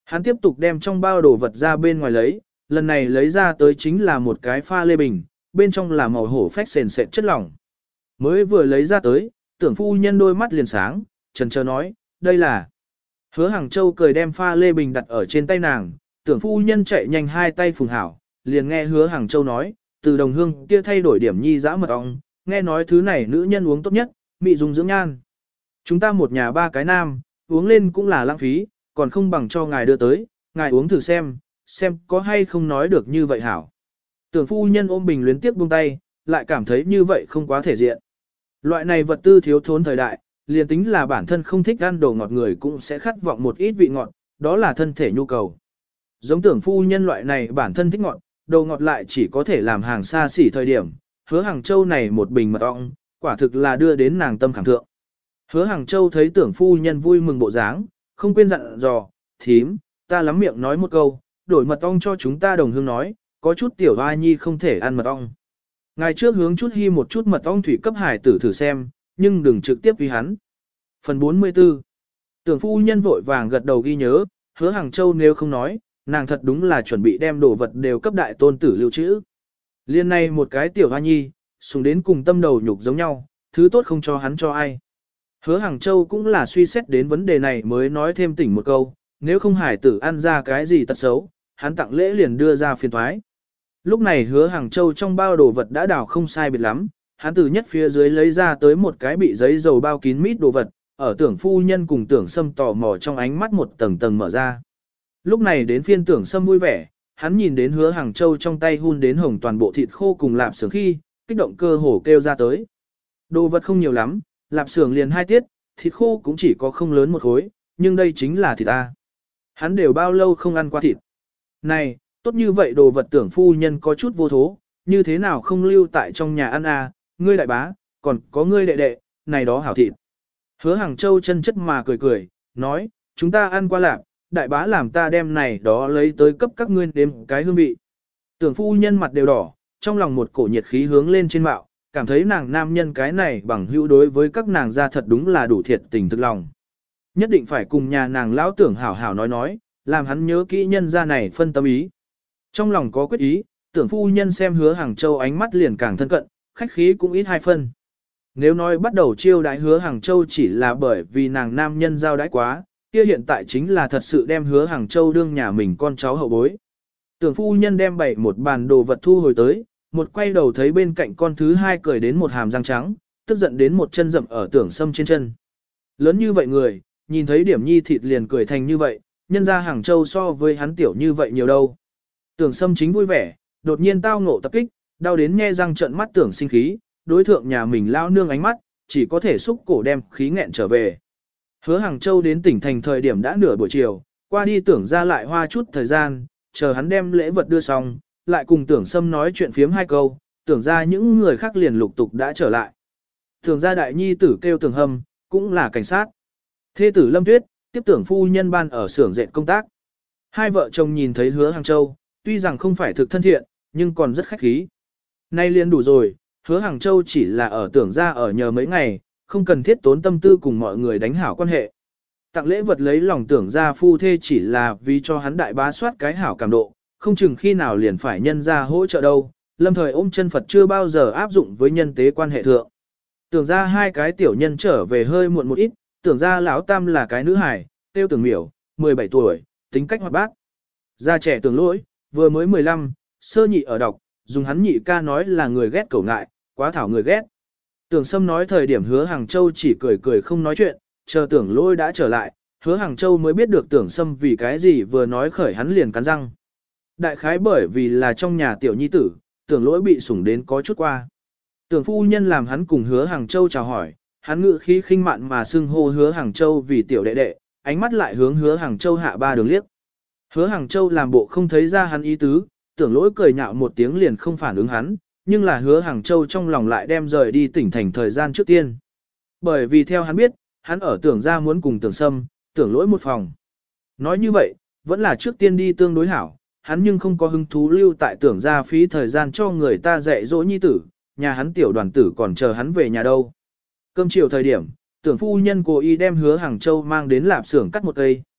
Hắn tiếp tục đem trong bao đồ vật ra bên ngoài lấy, lần này lấy ra tới chính là một cái pha lê bình, bên trong là màu hổ phách sền sệt chất lỏng. Mới vừa lấy ra tới, Tưởng phu nhân đôi mắt liền sáng, chần chờ nói, đây là. Hứa Hằng Châu cười đem pha lê bình đặt ở trên tay nàng, Tưởng phu nhân chạy nhanh hai tay phùng hảo, liền nghe Hứa Hằng Châu nói, từ đồng hương kia thay đổi điểm nhi dã mật ong, nghe nói thứ này nữ nhân uống tốt nhất, mị dùng dưỡng nhan. Chúng ta một nhà ba cái nam, uống lên cũng là lãng phí, còn không bằng cho ngài đưa tới, ngài uống thử xem có hay không nói được như vậy hảo. Tưởng phu nhân ôm bình luyến tiếp buông tay, lại cảm thấy như vậy không quá thể diện. Loại này vật tư thiếu thốn thời đại, liền tính là bản thân không thích ăn đồ ngọt người cũng sẽ khát vọng một ít vị ngọt, đó là thân thể nhu cầu. Giống Tưởng phu nhân loại này bản thân thích ngọt, đồ ngọt lại chỉ có thể làm hàng xa xỉ thời điểm, Hứa Hằng Châu này một bình mật ong, quả thực là đưa đến nàng tâm khảm thượng. Hứa Hằng Châu thấy Tưởng phu nhân vui mừng bộ dáng, không quên dặn dò, thím, ta lắm miệng nói một câu, đổi mật ong cho chúng ta đồng hương nói, có chút tiểu hoa nhi không thể ăn mật ong. Ngày trước hướng chút hy một chút mật ong thủy cấp hải tử thử xem, nhưng đừng trực tiếp vì hắn. Phần 44. Tưởng phu nhân vội vàng gật đầu ghi nhớ, Hứa Hằng Châu nếu không nói, nàng thật đúng là chuẩn bị đem đồ vật đều cấp đại tôn tử lưu trữ. Liên này một cái tiểu hoa nhi, sùng đến cùng tâm đầu nhục giống nhau, thứ tốt không cho hắn cho ai. Hứa Hằng Châu cũng là suy xét đến vấn đề này mới nói thêm tỉnh một câu, nếu không hải tử ăn ra cái gì tật xấu, hắn tặng lễ liền đưa ra phiền thoái. Lúc này Hứa Hằng Châu trong bao đồ vật đã đào không sai biệt lắm, hắn từ nhất phía dưới lấy ra tới một cái bị giấy dầu bao kín mít đồ vật, ở Tưởng phu nhân cùng Tưởng Sâm tò mò trong ánh mắt một tầng tầng mở ra. Lúc này đến phiên Tưởng Sâm vui vẻ, hắn nhìn đến Hứa Hằng Châu trong tay hun đến hồng toàn bộ thịt khô cùng lạp xưởng khi, kích động cơ hồ kêu ra tới. Đồ vật không nhiều lắm, lạp xưởng liền 2 tiết, thịt khô cũng chỉ có không lớn một khối, nhưng đây chính là thịt ta. Hắn đều bao lâu không ăn qua thịt. Này, tốt như vậy đồ vật Tưởng phu nhân có chút vô thố, như thế nào không lưu tại trong nhà ăn à, ngươi đại bá, còn có ngươi đệ đệ, này đó hảo thịt. Hứa Hằng Châu chân chất mà cười cười, nói, chúng ta ăn qua lạp, đại bá làm ta đem này đó lấy tới cấp các ngươi đếm cái hương vị. Tưởng phu nhân mặt đều đỏ, trong lòng một cổ nhiệt khí hướng lên trên mạo, cảm thấy nàng nam nhân cái này bằng hữu đối với các nàng ra thật đúng là đủ thiệt tình thực lòng. Nhất định phải cùng nhà nàng lão Tưởng hảo hảo nói, làm hắn nhớ kỹ nhân ra này phân tâm ý. Trong lòng có quyết ý, Tưởng phu nhân xem Hứa Hằng Châu ánh mắt liền càng thân cận, khách khí cũng ít 2 phân. Nếu nói bắt đầu chiêu đãi Hứa Hằng Châu chỉ là bởi vì nàng nam nhân giao đãi quá, kia hiện tại chính là thật sự đem Hứa Hằng Châu đương nhà mình con cháu hậu bối. Tưởng phu nhân đem bày một bàn đồ vật thu hồi tới, một quay đầu thấy bên cạnh con thứ hai cười đến một hàm răng trắng, tức giận đến một chân dậm ở Tưởng Sâm trên chân. Lớn như vậy người, nhìn thấy điểm nhi thịt liền cười thành như vậy, nhân ra Hằng Châu so với hắn tiểu như vậy nhiều đâu. Tưởng Sâm chính vui vẻ, đột nhiên tao ngộ tập kích, đau đến nhe răng trợn mắt Tưởng sinh khí, đối thượng nhà mình lao nương ánh mắt, chỉ có thể xúc cổ đem khí nghẹn trở về. Hứa Hằng Châu đến tỉnh thành thời điểm đã nửa buổi chiều, qua đi Tưởng ra lại hoa chút thời gian, chờ hắn đem lễ vật đưa xong, lại cùng Tưởng Sâm nói chuyện phiếm 2 câu, Tưởng ra những người khác liền lục tục đã trở lại. Tưởng ra đại nhi tử kêu Tưởng Hâm, cũng là cảnh sát. Thê tử Lâm Tuyết, tiếp Tưởng phu nhân ban ở xưởng dệt công tác. Hai vợ chồng nhìn thấy Hứa Hằng Châu, tuy rằng không phải thực thân thiện, nhưng còn rất khách khí. Nay liền đủ rồi, Hứa Hằng Châu chỉ là ở Tưởng ra ở nhờ mấy ngày, không cần thiết tốn tâm tư cùng mọi người đánh hảo quan hệ. Tặng lễ vật lấy lòng Tưởng ra phu thê chỉ là vì cho hắn đại bá soát cái hảo cảm độ, không chừng khi nào liền phải nhân ra hỗ trợ đâu. Lâm thời ôm chân Phật chưa bao giờ áp dụng với nhân tế quan hệ thượng. Tưởng ra 2 cái tiểu nhân trở về hơi muộn một ít, Tưởng ra lão tam là cái nữ hài, tiêu Tưởng Miểu, 17 tuổi, tính cách hoạt bát. Gia trẻ Tưởng Lỗi, vừa mới 15, sơ nhị ở đọc, dùng hắn nhị ca nói là người ghét cẩu ngại, quá thảo người ghét. Tưởng Sâm nói thời điểm Hứa Hằng Châu chỉ cười cười không nói chuyện, chờ Tưởng Lỗi đã trở lại, Hứa Hằng Châu mới biết được Tưởng Sâm vì cái gì vừa nói khởi hắn liền cắn răng. Đại khái bởi vì là trong nhà tiểu nhi tử, Tưởng Lỗi bị sủng đến có chút qua. Tưởng phu nhân làm hắn cùng Hứa Hằng Châu chào hỏi, hắn ngự khí khinh mạn mà xưng hô Hứa Hằng Châu vì tiểu đệ đệ, ánh mắt lại hướng Hứa Hằng Châu hạ 3 đường liếc. Hứa Hằng Châu làm bộ không thấy ra hắn ý tứ, Tưởng Lỗi cười nhạo một tiếng liền không phản ứng hắn, nhưng là Hứa Hằng Châu trong lòng lại đem rời đi tỉnh thành thời gian trước tiên. Bởi vì theo hắn biết, hắn ở Tưởng ra muốn cùng Tưởng Sâm, Tưởng Lỗi một phòng. Nói như vậy, vẫn là trước tiên đi tương đối hảo, hắn nhưng không có hứng thú lưu tại Tưởng ra phí thời gian cho người ta dạy dỗ nhi tử, nhà hắn tiểu đoàn tử còn chờ hắn về nhà đâu. Cơm chiều thời điểm, Tưởng phu nhân cố ý đem Hứa Hằng Châu mang đến lạp xưởng cắt một cây,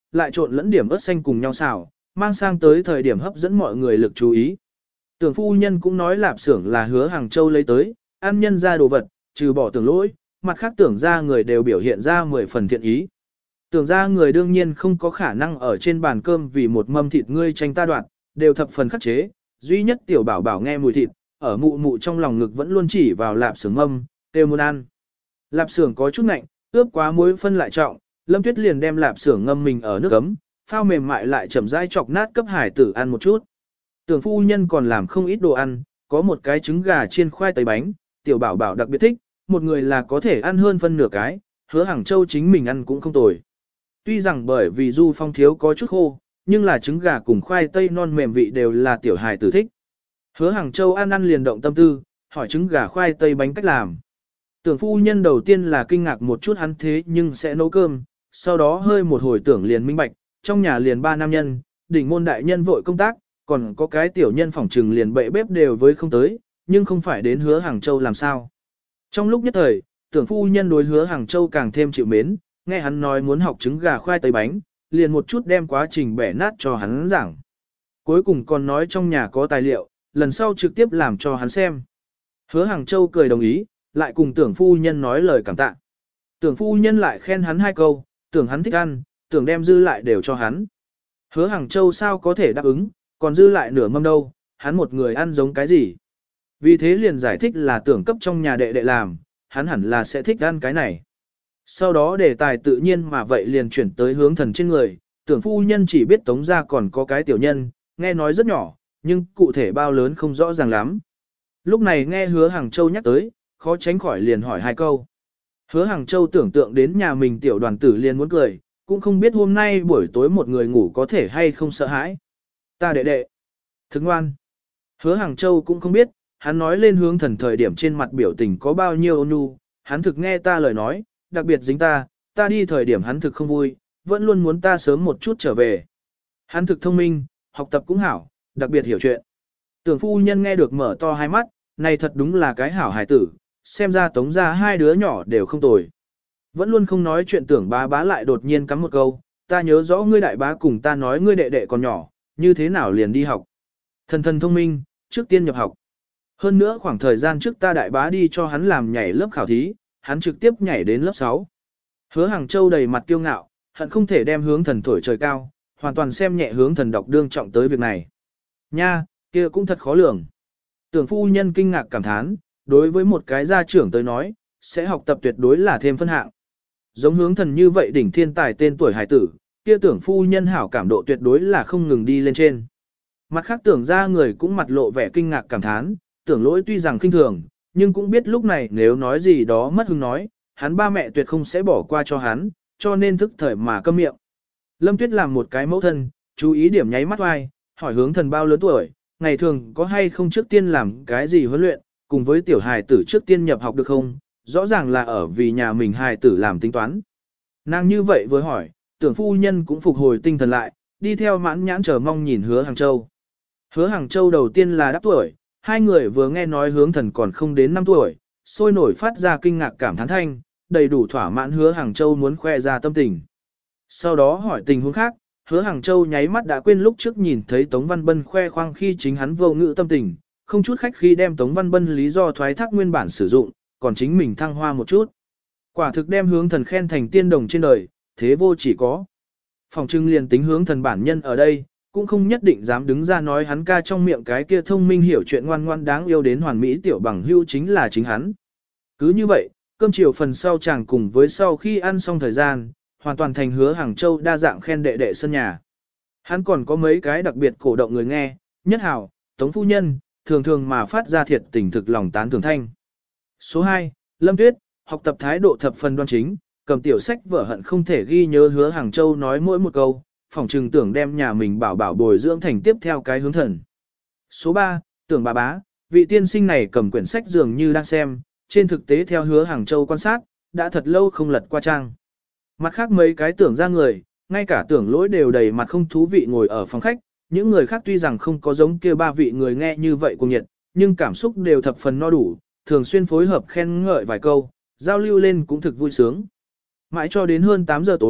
lại trộn lẫn điểm ớt xanh cùng nhau xào, mang sang tới thời điểm hấp dẫn mọi người lực chú ý. Tưởng phu nhân cũng nói lạp xưởng là Hứa Hàng Châu lấy tới, ăn nhân ra đồ vật, trừ bỏ Tưởng Lỗi, mặt khác Tưởng ra người đều biểu hiện ra 10 phần thiện ý. Tưởng ra người đương nhiên không có khả năng ở trên bàn cơm vì một mâm thịt ngươi tranh ta đoạn, đều thập phần khắc chế, duy nhất tiểu bảo bảo nghe mùi thịt, ở mụ mụ trong lòng ngực vẫn luôn chỉ vào lạp xưởng mâm, kêu muốn ăn. Lạp xưởng có chút nạnh, ướp quá muối phân lại trọng, Lâm Tuyết liền đem lạp xưởng ngâm mình ở nước ấm, phao mềm mại lại chậm rãi chọc nát cấp hải tử ăn một chút. Tưởng phu nhân còn làm không ít đồ ăn, có một cái trứng gà chiên khoai tây bánh, tiểu bảo bảo đặc biệt thích, một người là có thể ăn hơn phân nửa cái, Hứa Hàng Châu chính mình ăn cũng không tồi. Tuy rằng bởi vì Du Phong thiếu có chút khô, nhưng là trứng gà cùng khoai tây non mềm vị đều là tiểu hài tử thích. Hứa Hàng Châu ăn liền động tâm tư, hỏi trứng gà khoai tây bánh cách làm. Tưởng phu nhân đầu tiên là kinh ngạc một chút hắn thế nhưng sẽ nấu cơm, sau đó hơi một hồi tưởng liền minh bạch, trong nhà liền 3 nam nhân, đỉnh môn đại nhân vội công tác, còn có cái tiểu nhân phòng trừng liền bệ bếp đều với không tới, nhưng không phải đến Hứa Hàng Châu làm sao. Trong lúc nhất thời, tưởng phu nhân đối Hứa Hàng Châu càng thêm chịu mến, nghe hắn nói muốn học trứng gà khoai tây bánh, liền một chút đem quá trình bẻ nát cho hắn giảng. Cuối cùng còn nói trong nhà có tài liệu, lần sau trực tiếp làm cho hắn xem. Hứa Hàng Châu cười đồng ý, lại cùng tưởng phu nhân nói lời cảm tạ. Tưởng phu nhân lại khen hắn 2 câu, tưởng hắn thích ăn, tưởng đem dư lại đều cho hắn. Hứa Hàng Châu sao có thể đáp ứng, còn dư lại nửa mâm đâu, hắn một người ăn giống cái gì. Vì thế liền giải thích là tưởng cấp trong nhà đệ đệ làm, hắn hẳn là sẽ thích ăn cái này. Sau đó đề tài tự nhiên mà vậy liền chuyển tới hướng thần trên người, tưởng phu nhân chỉ biết tống ra còn có cái tiểu nhân, nghe nói rất nhỏ, nhưng cụ thể bao lớn không rõ ràng lắm. Lúc này nghe Hứa Hàng Châu nhắc tới, khó tránh khỏi liền hỏi 2 câu. Hứa Hàng Châu tưởng tượng đến nhà mình tiểu đoàn tử liền muốn cười, cũng không biết hôm nay buổi tối một người ngủ có thể hay không sợ hãi. Ta đệ đệ. Thức ngoan. Hứa Hàng Châu cũng không biết, hắn nói lên hướng thần thời điểm trên mặt biểu tình có bao nhiêu ôn nhu, hắn thực nghe ta lời nói, đặc biệt dính ta đi thời điểm hắn thực không vui, vẫn luôn muốn ta sớm một chút trở về. Hắn thực thông minh, học tập cũng hảo, đặc biệt hiểu chuyện. Tưởng phu nhân nghe được mở to hai mắt, này thật đúng là cái hảo hài tử, xem ra tống ra 2 đứa nhỏ đều không tồi. Vẫn luôn không nói chuyện tưởng bá lại đột nhiên cắm một câu, ta nhớ rõ ngươi đại bá cùng ta nói ngươi đệ đệ còn nhỏ, như thế nào liền đi học. Thần thông minh, trước tiên nhập học. Hơn nữa khoảng thời gian trước ta đại bá đi cho hắn làm nhảy lớp khảo thí, hắn trực tiếp nhảy đến lớp 6. Hứa Hàng Châu đầy mặt kiêu ngạo, hận không thể đem hướng thần thổi trời cao, hoàn toàn xem nhẹ hướng thần đọc đương trọng tới việc này. Nha, kia cũng thật khó lường. Tưởng phu nhân kinh ngạc cảm thán, đối với một cái gia trưởng tới nói, sẽ học tập tuyệt đối là thêm phân hạng. Giống hướng thần như vậy đỉnh thiên tài tên tuổi hải tử, kia tưởng phu nhân hảo cảm độ tuyệt đối là không ngừng đi lên trên. Mặt khác tưởng ra người cũng mặt lộ vẻ kinh ngạc cảm thán, tưởng lỗi tuy rằng khinh thường, nhưng cũng biết lúc này nếu nói gì đó mất hứng nói, hắn ba mẹ tuyệt không sẽ bỏ qua cho hắn, cho nên thức thời mà câm miệng. Lâm Tuyết làm một cái mẫu thân, chú ý điểm nháy mắt oai, hỏi hướng thần bao lớn tuổi, ngày thường có hay không trước tiên làm cái gì huấn luyện, cùng với tiểu hài tử trước tiên nhập học được không, rõ ràng là ở vì nhà mình hài tử làm tính toán. Nàng như vậy vừa hỏi, tưởng phu nhân cũng phục hồi tinh thần lại, đi theo mãn nhãn chờ mong nhìn Hứa Hàng Châu. Hứa Hàng Châu đầu tiên là đáp tuổi, 2 người vừa nghe nói hướng thần còn không đến 5 tuổi, sôi nổi phát ra kinh ngạc cảm thán thanh, đầy đủ thỏa mãn Hứa Hàng Châu muốn khoe ra tâm tình. Sau đó hỏi tình huống khác, Hứa Hàng Châu nháy mắt đã quên lúc trước nhìn thấy Tống Văn Bân khoe khoang khi chính hắn vô ngữ tâm tình, không chút khách khi đem Tống Văn Bân lý do thoái thác nguyên bản sử dụng, còn chính mình thăng hoa một chút. Quả thực đem hướng thần khen thành tiên đồng trên đời, thế vô chỉ có. Phòng trưng liền tính hướng thần bản nhân ở đây, cũng không nhất định dám đứng ra nói hắn ca trong miệng cái kia thông minh hiểu chuyện ngoan ngoan đáng yêu đến hoàn mỹ tiểu bằng hưu chính là chính hắn. Cứ như vậy, cơm chiều phần sau chàng cùng với sau khi ăn xong thời gian, hoàn toàn thành Hứa Hàng Châu đa dạng khen đệ đệ sân nhà. Hắn còn có mấy cái đặc biệt cổ động người nghe, nhất hảo, Tống phu nhân, thường thường mà phát ra thiệt tình thực lòng tán thưởng thanh. Số 2, Lâm Tuyết, học tập thái độ thập phần đoan chính, cầm tiểu sách vở hận không thể ghi nhớ Hứa Hàng Châu nói mỗi một câu, phỏng trừng tưởng đem nhà mình bảo bảo bồi dưỡng thành tiếp theo cái hướng thần. Số 3, tưởng bà bá, vị tiên sinh này cầm quyển sách dường như đang xem, trên thực tế theo Hứa Hàng Châu quan sát, đã thật lâu không lật qua trang. Mặt khác mấy cái tưởng ra người, ngay cả tưởng lỗi đều đầy mặt không thú vị ngồi ở phòng khách, những người khác tuy rằng không có giống kia 3 vị người nghe như vậy cùng nhiệt, nhưng cảm xúc đều thập phần no đủ, thường xuyên phối hợp khen ngợi vài câu, giao lưu lên cũng thực vui sướng. Mãi cho đến hơn 8 giờ tối,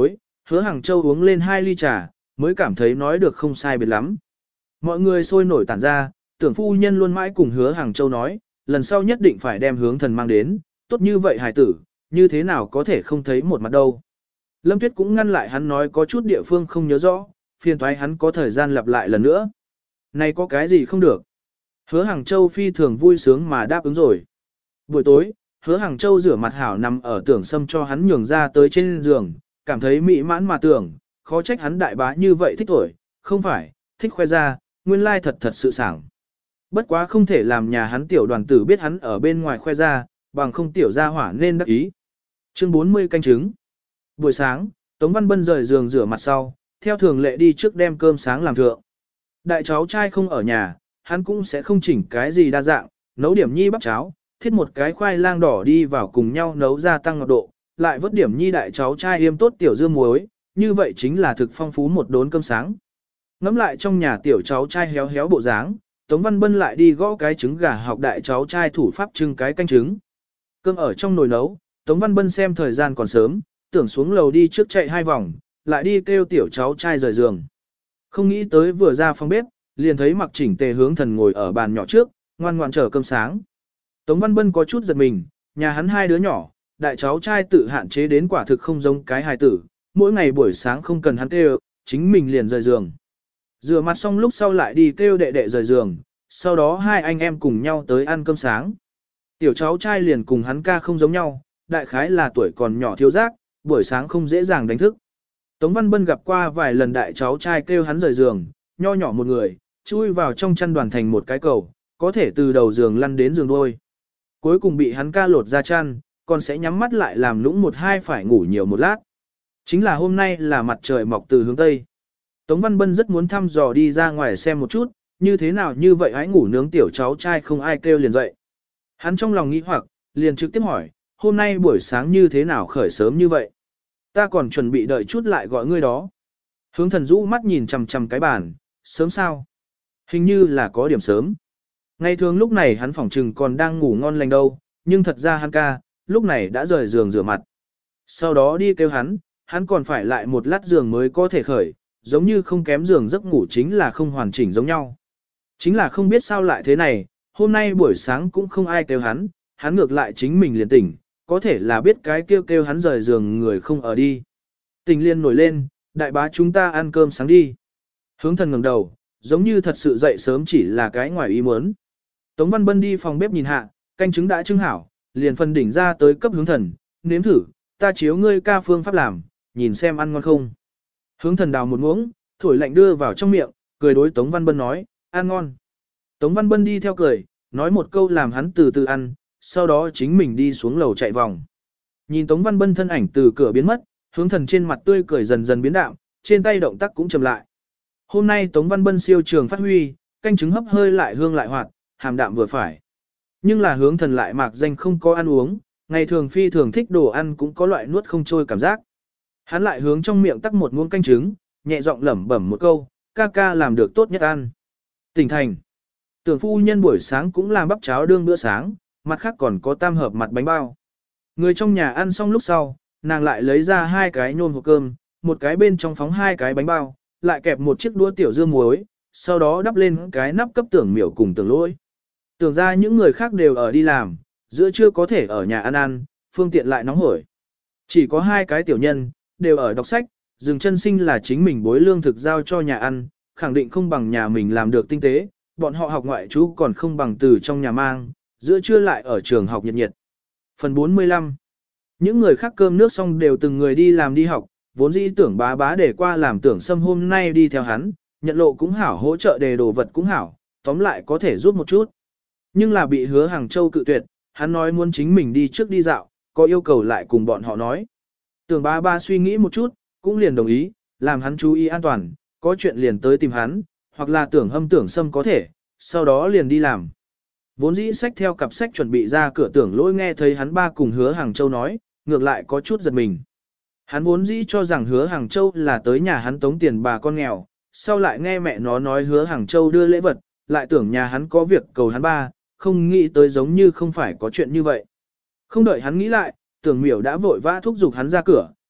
Hứa Hàng Châu uống lên 2 ly trà, mới cảm thấy nói được không sai biệt lắm. Mọi người sôi nổi tản ra, Tưởng phu nhân luôn mãi cùng Hứa Hàng Châu nói, lần sau nhất định phải đem Hướng Thần mang đến, tốt như vậy hài tử, như thế nào có thể không thấy một mặt đâu. Lâm Tuyết cũng ngăn lại hắn nói có chút địa phương không nhớ rõ, phiền thoái hắn có thời gian lặp lại lần nữa. Này có cái gì không được. Hứa Hàng Châu phi thường vui sướng mà đáp ứng rồi. Buổi tối, Hứa Hàng Châu rửa mặt hảo nằm ở Tưởng Sâm cho hắn nhường ra tới trên giường, cảm thấy mỹ mãn mà tưởng, khó trách hắn đại bá như vậy thích tuổi, không phải, thích khoe ra, nguyên lai thật thật sự sảng. Bất quá không thể làm nhà hắn tiểu đoàn tử biết hắn ở bên ngoài khoe ra, bằng không tiểu gia hỏa nên đắc ý. Chương 40 canh trứng. Buổi sáng, Tống Văn Bân rời giường rửa mặt sau, theo thường lệ đi trước đem cơm sáng làm thượng. Đại cháu trai không ở nhà, hắn cũng sẽ không chỉnh cái gì đa dạng, nấu điểm nhi bắp cháo, thiết một cái khoai lang đỏ đi vào cùng nhau nấu ra tăng ngọt độ, lại vớt điểm nhi đại cháu trai yêm tốt tiểu dưa muối, như vậy chính là thực phong phú một đốn cơm sáng. Ngắm lại trong nhà tiểu cháu trai héo héo bộ dáng, Tống Văn Bân lại đi gõ cái trứng gà học đại cháu trai thủ pháp trưng cái canh trứng. Cơm ở trong nồi nấu, Tống Văn Bân xem thời gian còn sớm, tưởng xuống lầu đi trước chạy 2 vòng, lại đi kêu tiểu cháu trai rời giường. Không nghĩ tới vừa ra phòng bếp, liền thấy mặc chỉnh tề Hướng Thần ngồi ở bàn nhỏ trước, ngoan ngoãn chờ cơm sáng. Tống Văn Bân có chút giật mình, nhà hắn 2 đứa nhỏ, đại cháu trai tự hạn chế đến quả thực không giống cái hài tử, mỗi ngày buổi sáng không cần hắn kêu, chính mình liền rời giường. Rửa mặt xong lúc sau lại đi kêu đệ đệ rời giường, sau đó 2 anh em cùng nhau tới ăn cơm sáng. Tiểu cháu trai liền cùng hắn ca không giống nhau, đại khái là tuổi còn nhỏ thiếu giác, buổi sáng không dễ dàng đánh thức. Tống Văn Bân gặp qua vài lần đại cháu trai kêu hắn rời giường, nho nhỏ một người, chui vào trong chăn đoàn thành một cái cầu, có thể từ đầu giường lăn đến giường đôi. Cuối cùng bị hắn ca lột ra chăn, còn sẽ nhắm mắt lại làm nũng 1-2 phải ngủ nhiều một lát. Chính là hôm nay là mặt trời mọc từ hướng Tây. Tống Văn Bân rất muốn thăm dò đi ra ngoài xem một chút, như thế nào như vậy hãy ngủ nướng tiểu cháu trai không ai kêu liền dậy. Hắn trong lòng nghĩ hoặc, liền trực tiếp hỏi, hôm nay buổi sáng như thế nào khởi sớm như vậy? Ta còn chuẩn bị đợi chút lại gọi ngươi đó. Hướng Thần rũ mắt nhìn chằm chằm cái bàn, sớm sao? Hình như là có điểm sớm. Ngày thường lúc này hắn phỏng trừng còn đang ngủ ngon lành đâu, nhưng thật ra hắn ca, lúc này đã rời giường rửa mặt. Sau đó đi kêu hắn còn phải lại một lát giường mới có thể khởi, giống như không kém giường giấc ngủ chính là không hoàn chỉnh giống nhau. Chính là không biết sao lại thế này, hôm nay buổi sáng cũng không ai kêu hắn ngược lại chính mình liền tỉnh, có thể là biết cái kêu hắn rời giường người không ở đi. Tình liên nổi lên, đại bá chúng ta ăn cơm sáng đi. Hướng Thần ngẩng đầu, giống như thật sự dậy sớm chỉ là cái ngoài ý muốn. Tống Văn Bân đi phòng bếp nhìn hạ, canh trứng đã trưng hảo, liền phân đỉnh ra tới cấp Hướng Thần, nếm thử, ta chiếu ngươi ca phương pháp làm, nhìn xem ăn ngon không. Hướng Thần đào một muỗng, thổi lạnh đưa vào trong miệng, cười đối Tống Văn Bân nói, ăn ngon. Tống Văn Bân đi theo cười, nói một câu làm hắn từ từ ăn, sau đó chính mình đi xuống lầu chạy vòng. Nhìn Tống Văn Bân thân ảnh từ cửa biến mất, Hướng Thần trên mặt tươi cười dần dần biến đạm, trên tay động tác cũng chậm lại. Hôm nay Tống Văn Bân siêu trường phát huy, canh trứng hấp hơi lại hương lại hoạt, hàm đạm vừa phải. Nhưng là Hướng Thần lại mạc danh không có ăn uống, ngày thường phi thường thích đồ ăn cũng có loại nuốt không trôi cảm giác. Hắn lại hướng trong miệng tắc một muỗng canh trứng, nhẹ giọng lẩm bẩm một câu, ca ca làm được tốt nhất ăn. Tỉnh thành. Tưởng phu nhân buổi sáng cũng làm bắp cháo đương bữa sáng, mặt khác còn có tam hợp mặt bánh bao. Người trong nhà ăn xong lúc sau, nàng lại lấy ra 2 cái nhôm hộp cơm, một cái bên trong phóng 2 cái bánh bao, lại kẹp một chiếc đũa tiểu dưa muối, sau đó đắp lên cái nắp cấp Tưởng Miểu cùng Tưởng Lỗi. Tưởng ra những người khác đều ở đi làm, giữa trưa có thể ở nhà ăn, phương tiện lại nóng hổi. Chỉ có 2 cái tiểu nhân, đều ở đọc sách, dừng chân sinh là chính mình bối lương thực giao cho nhà ăn, khẳng định không bằng nhà mình làm được tinh tế, bọn họ học ngoại trú còn không bằng từ trong nhà mang, giữa trưa lại ở trường học nhiệt nhiệt. Phần 45. Những người khác cơm nước xong đều từng người đi làm đi học, vốn dĩ Tưởng bá bá để qua làm Tưởng Sâm hôm nay đi theo hắn, nhận lộ cũng hảo, hỗ trợ đề đồ vật cũng hảo, tóm lại có thể giúp một chút. Nhưng là bị Hứa Hàng Châu cự tuyệt, hắn nói muốn chính mình đi trước đi dạo, có yêu cầu lại cùng bọn họ nói. Tưởng bá bá suy nghĩ một chút, cũng liền đồng ý, làm hắn chú ý an toàn, có chuyện liền tới tìm hắn, hoặc là Tưởng Hâm Tưởng Sâm có thể, sau đó liền đi làm. Vốn dĩ sách theo cặp sách chuẩn bị ra cửa Tưởng Lỗi nghe thấy hắn ba cùng Hứa Hàng Châu nói, ngược lại có chút giật mình. Hắn vốn dĩ cho rằng Hứa Hàng Châu là tới nhà hắn tống tiền bà con nghèo, sau lại nghe mẹ nó nói Hứa Hàng Châu đưa lễ vật, lại tưởng nhà hắn có việc cầu hắn ba, không nghĩ tới giống như không phải có chuyện như vậy. Không đợi hắn nghĩ lại, Tưởng Miểu đã vội vã thúc giục hắn ra cửa,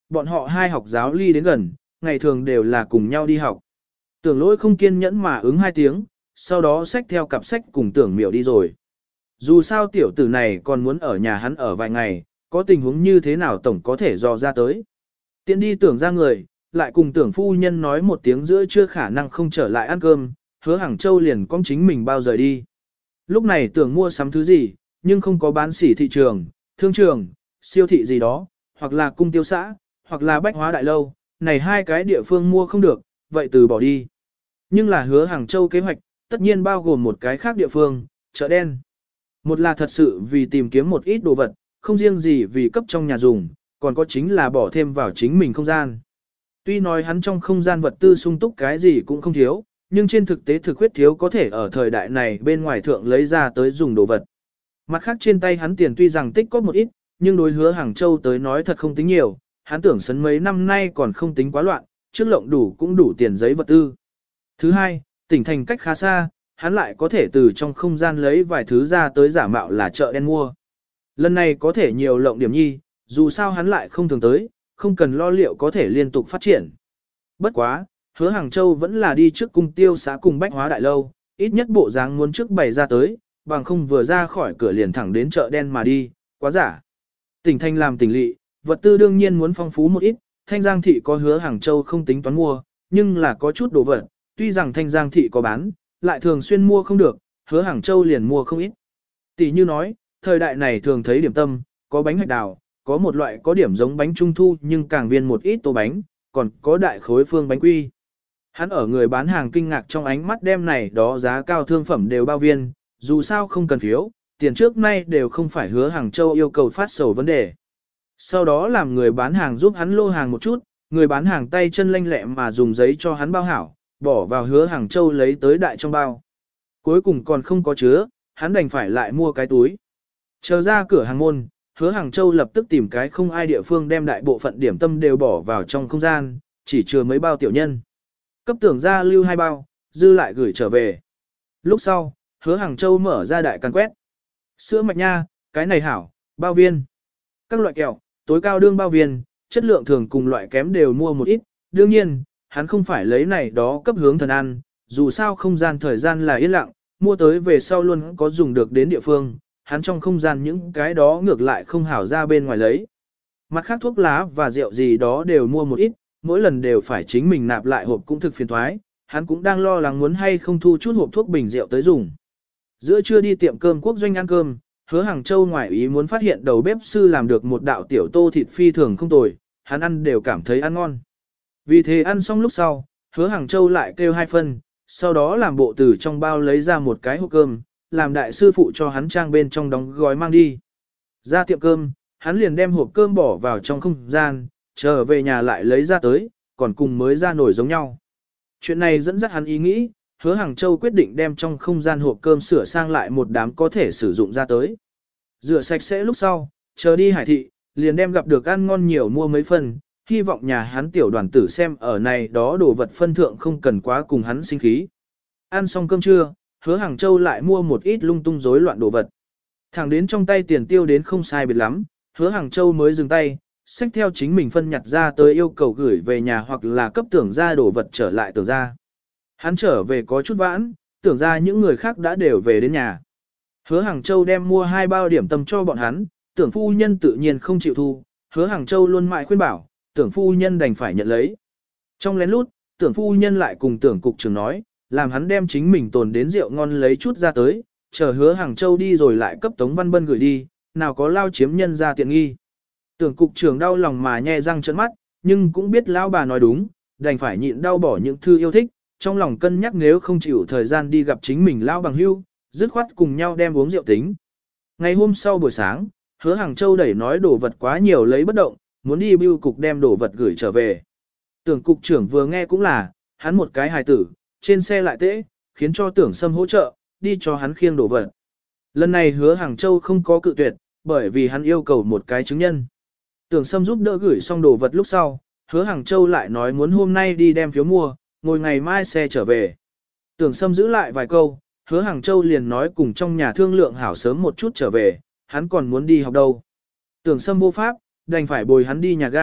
bọn họ hai học giáo ly đến gần, ngày thường đều là cùng nhau đi học. Tưởng lỗi không kiên nhẫn mà ứng 2 tiếng, sau đó xách theo cặp sách cùng tưởng miểu đi rồi. Dù sao tiểu tử này còn muốn ở nhà hắn ở vài ngày, có tình huống như thế nào tổng có thể dò ra tới. Tiện đi tưởng ra người, lại cùng tưởng phu nhân nói một tiếng giữa chưa khả năng không trở lại ăn cơm, Hứa Hàng Châu liền con chính mình bao rời đi. Lúc này tưởng mua sắm thứ gì, nhưng không có bán sỉ thị trường, thương trường, siêu thị gì đó, hoặc là cung tiêu xã, hoặc là bách hóa đại lâu, này hai cái địa phương mua không được, vậy từ bỏ đi. Nhưng là Hứa Hàng Châu kế hoạch, tất nhiên bao gồm một cái khác địa phương, chợ đen. Một là thật sự vì tìm kiếm một ít đồ vật, không riêng gì vì cấp trong nhà dùng, còn có chính là bỏ thêm vào chính mình không gian. Tuy nói hắn trong không gian vật tư sung túc cái gì cũng không thiếu, nhưng trên thực tế thực huyết thiếu có thể ở thời đại này bên ngoài thượng lấy ra tới dùng đồ vật. Mặt khác trên tay hắn tiền tuy rằng tích có một ít, nhưng đối Hứa Hàng Châu tới nói thật không tính nhiều, hắn tưởng sấn mấy năm nay còn không tính quá loạn, trước lộng đủ cũng đủ tiền giấy vật tư. Thứ hai, tỉnh thành cách khá xa, hắn lại có thể từ trong không gian lấy vài thứ ra tới giả mạo là chợ đen mua. Lần này có thể nhiều lộng điểm nhi, dù sao hắn lại không thường tới, không cần lo liệu có thể liên tục phát triển. Bất quá, Hứa Hàng Châu vẫn là đi trước cung tiêu xã cùng bách hóa đại lâu, ít nhất bộ dáng muốn trước bày ra tới, bằng không vừa ra khỏi cửa liền thẳng đến chợ đen mà đi, quá giả. Tỉnh thành làm tỉnh lỵ, vật tư đương nhiên muốn phong phú một ít, Thanh Giang thị có Hứa Hàng Châu không tính toán mua, nhưng là có chút đồ vật, tuy rằng Thanh Giang thị có bán, lại thường xuyên mua không được, Hứa Hàng Châu liền mua không ít. Tỷ như nói, thời đại này thường thấy điểm tâm, có bánh hạch đào, có một loại có điểm giống bánh trung thu nhưng càng viên một ít tô bánh, còn có đại khối phương bánh quy. Hắn ở người bán hàng kinh ngạc trong ánh mắt đem này đó giá cao thương phẩm đều bao viên, dù sao không cần phiếu, tiền trước nay đều không phải Hứa Hàng Châu yêu cầu phát sầu vấn đề. Sau đó làm người bán hàng giúp hắn lô hàng một chút, người bán hàng tay chân lanh lẹ mà dùng giấy cho hắn bao hảo, bỏ vào Hứa Hàng Châu lấy tới đại trong bao. Cuối cùng còn không có chứa, hắn đành phải lại mua cái túi. Chờ ra cửa hàng môn, Hứa Hàng Châu lập tức tìm cái không ai địa phương đem đại bộ phận điểm tâm đều bỏ vào trong không gian, chỉ chứa mấy bao tiểu nhân. Cấp tưởng ra lưu 2 bao, dư lại gửi trở về. Lúc sau, Hứa Hàng Châu mở ra đại căn quét. Sữa mạch nha, cái này hảo, bao viên. Các loại kẹo, tối cao đương bao viên, chất lượng thường cùng loại kém đều mua một ít. Đương nhiên, hắn không phải lấy này đó cấp hướng thần ăn, dù sao không gian thời gian là yên lặng, mua tới về sau luôn có dùng được đến địa phương, hắn trong không gian những cái đó ngược lại không hảo ra bên ngoài lấy. Mặt khác thuốc lá và rượu gì đó đều mua một ít, mỗi lần đều phải chính mình nạp lại hộp cũng thực phiền thoái, hắn cũng đang lo lắng muốn hay không thu chút hộp thuốc bình rượu tới dùng. Giữa trưa đi tiệm cơm quốc doanh ăn cơm, Hứa Hàng Châu ngoài ý muốn phát hiện đầu bếp sư làm được một đạo tiểu tô thịt phi thường không tồi, hắn ăn đều cảm thấy ăn ngon. Vì thế ăn xong lúc sau, Hứa Hàng Châu lại kêu 2 phân, sau đó làm bộ từ trong bao lấy ra một cái hộp cơm, làm đại sư phụ cho hắn trang bên trong đóng gói mang đi. Ra tiệm cơm, hắn liền đem hộp cơm bỏ vào trong không gian, trở về nhà lại lấy ra tới, còn cùng mới ra nổi giống nhau. Chuyện này dẫn dắt hắn ý nghĩ, Hứa Hàng Châu quyết định đem trong không gian hộp cơm sửa sang lại một đám có thể sử dụng ra tới. Rửa sạch sẽ lúc sau, chờ đi hải thị, liền đem gặp được ăn ngon nhiều mua mấy phần, hy vọng nhà hắn tiểu đoàn tử xem ở này đó đồ vật phân thượng không cần quá cùng hắn sinh khí. Ăn xong cơm trưa, Hứa Hàng Châu lại mua một ít lung tung rối loạn đồ vật. Thẳng đến trong tay tiền tiêu đến không sai biệt lắm, Hứa Hàng Châu mới dừng tay, xách theo chính mình phân nhặt ra tới yêu cầu gửi về nhà hoặc là cấp tưởng ra đồ vật trở lại tưởng ra. Hắn trở về có chút vãn, tưởng ra những người khác đã đều về đến nhà. Hứa Hàng Châu đem mua 2 bao điểm tâm cho bọn hắn, tưởng phu nhân tự nhiên không chịu thu, Hứa Hàng Châu luôn mãi khuyên bảo, tưởng phu nhân đành phải nhận lấy. Trong lén lút, tưởng phu nhân lại cùng tưởng cục trưởng nói, làm hắn đem chính mình tồn đến rượu ngon lấy chút ra tới, chờ Hứa Hàng Châu đi rồi lại cấp Tống Văn Bân gửi đi, nào có lao chiếm nhân ra tiện nghi. Tưởng cục trưởng đau lòng mà nhe răng trợn mắt, nhưng cũng biết lão bà nói đúng, đành phải nhịn đau bỏ những thư yêu thích, trong lòng cân nhắc nếu không chịu thời gian đi gặp chính mình lão bằng hưu, dứt khoát cùng nhau đem uống rượu tính. Ngày hôm sau buổi sáng, Hứa Hàng Châu đẩy nói đồ vật quá nhiều lấy bất động, muốn đi bưu cục đem đồ vật gửi trở về. Tưởng cục trưởng vừa nghe cũng là, hắn một cái hài tử, trên xe lại tễ, khiến cho tưởng Sâm hỗ trợ, đi cho hắn khiêng đồ vật. Lần này Hứa Hàng Châu không có cự tuyệt, bởi vì hắn yêu cầu một cái chứng nhân. Tưởng Sâm giúp đỡ gửi xong đồ vật lúc sau, Hứa Hàng Châu lại nói muốn hôm nay đi đem phiếu mua, ngồi ngày mai xe trở về. Tưởng Sâm giữ lại vài câu, Hứa Hàng Châu liền nói cùng trong nhà thương lượng hảo sớm một chút trở về, hắn còn muốn đi học đâu. Tưởng Sâm vô pháp, đành phải bồi hắn đi nhà ga,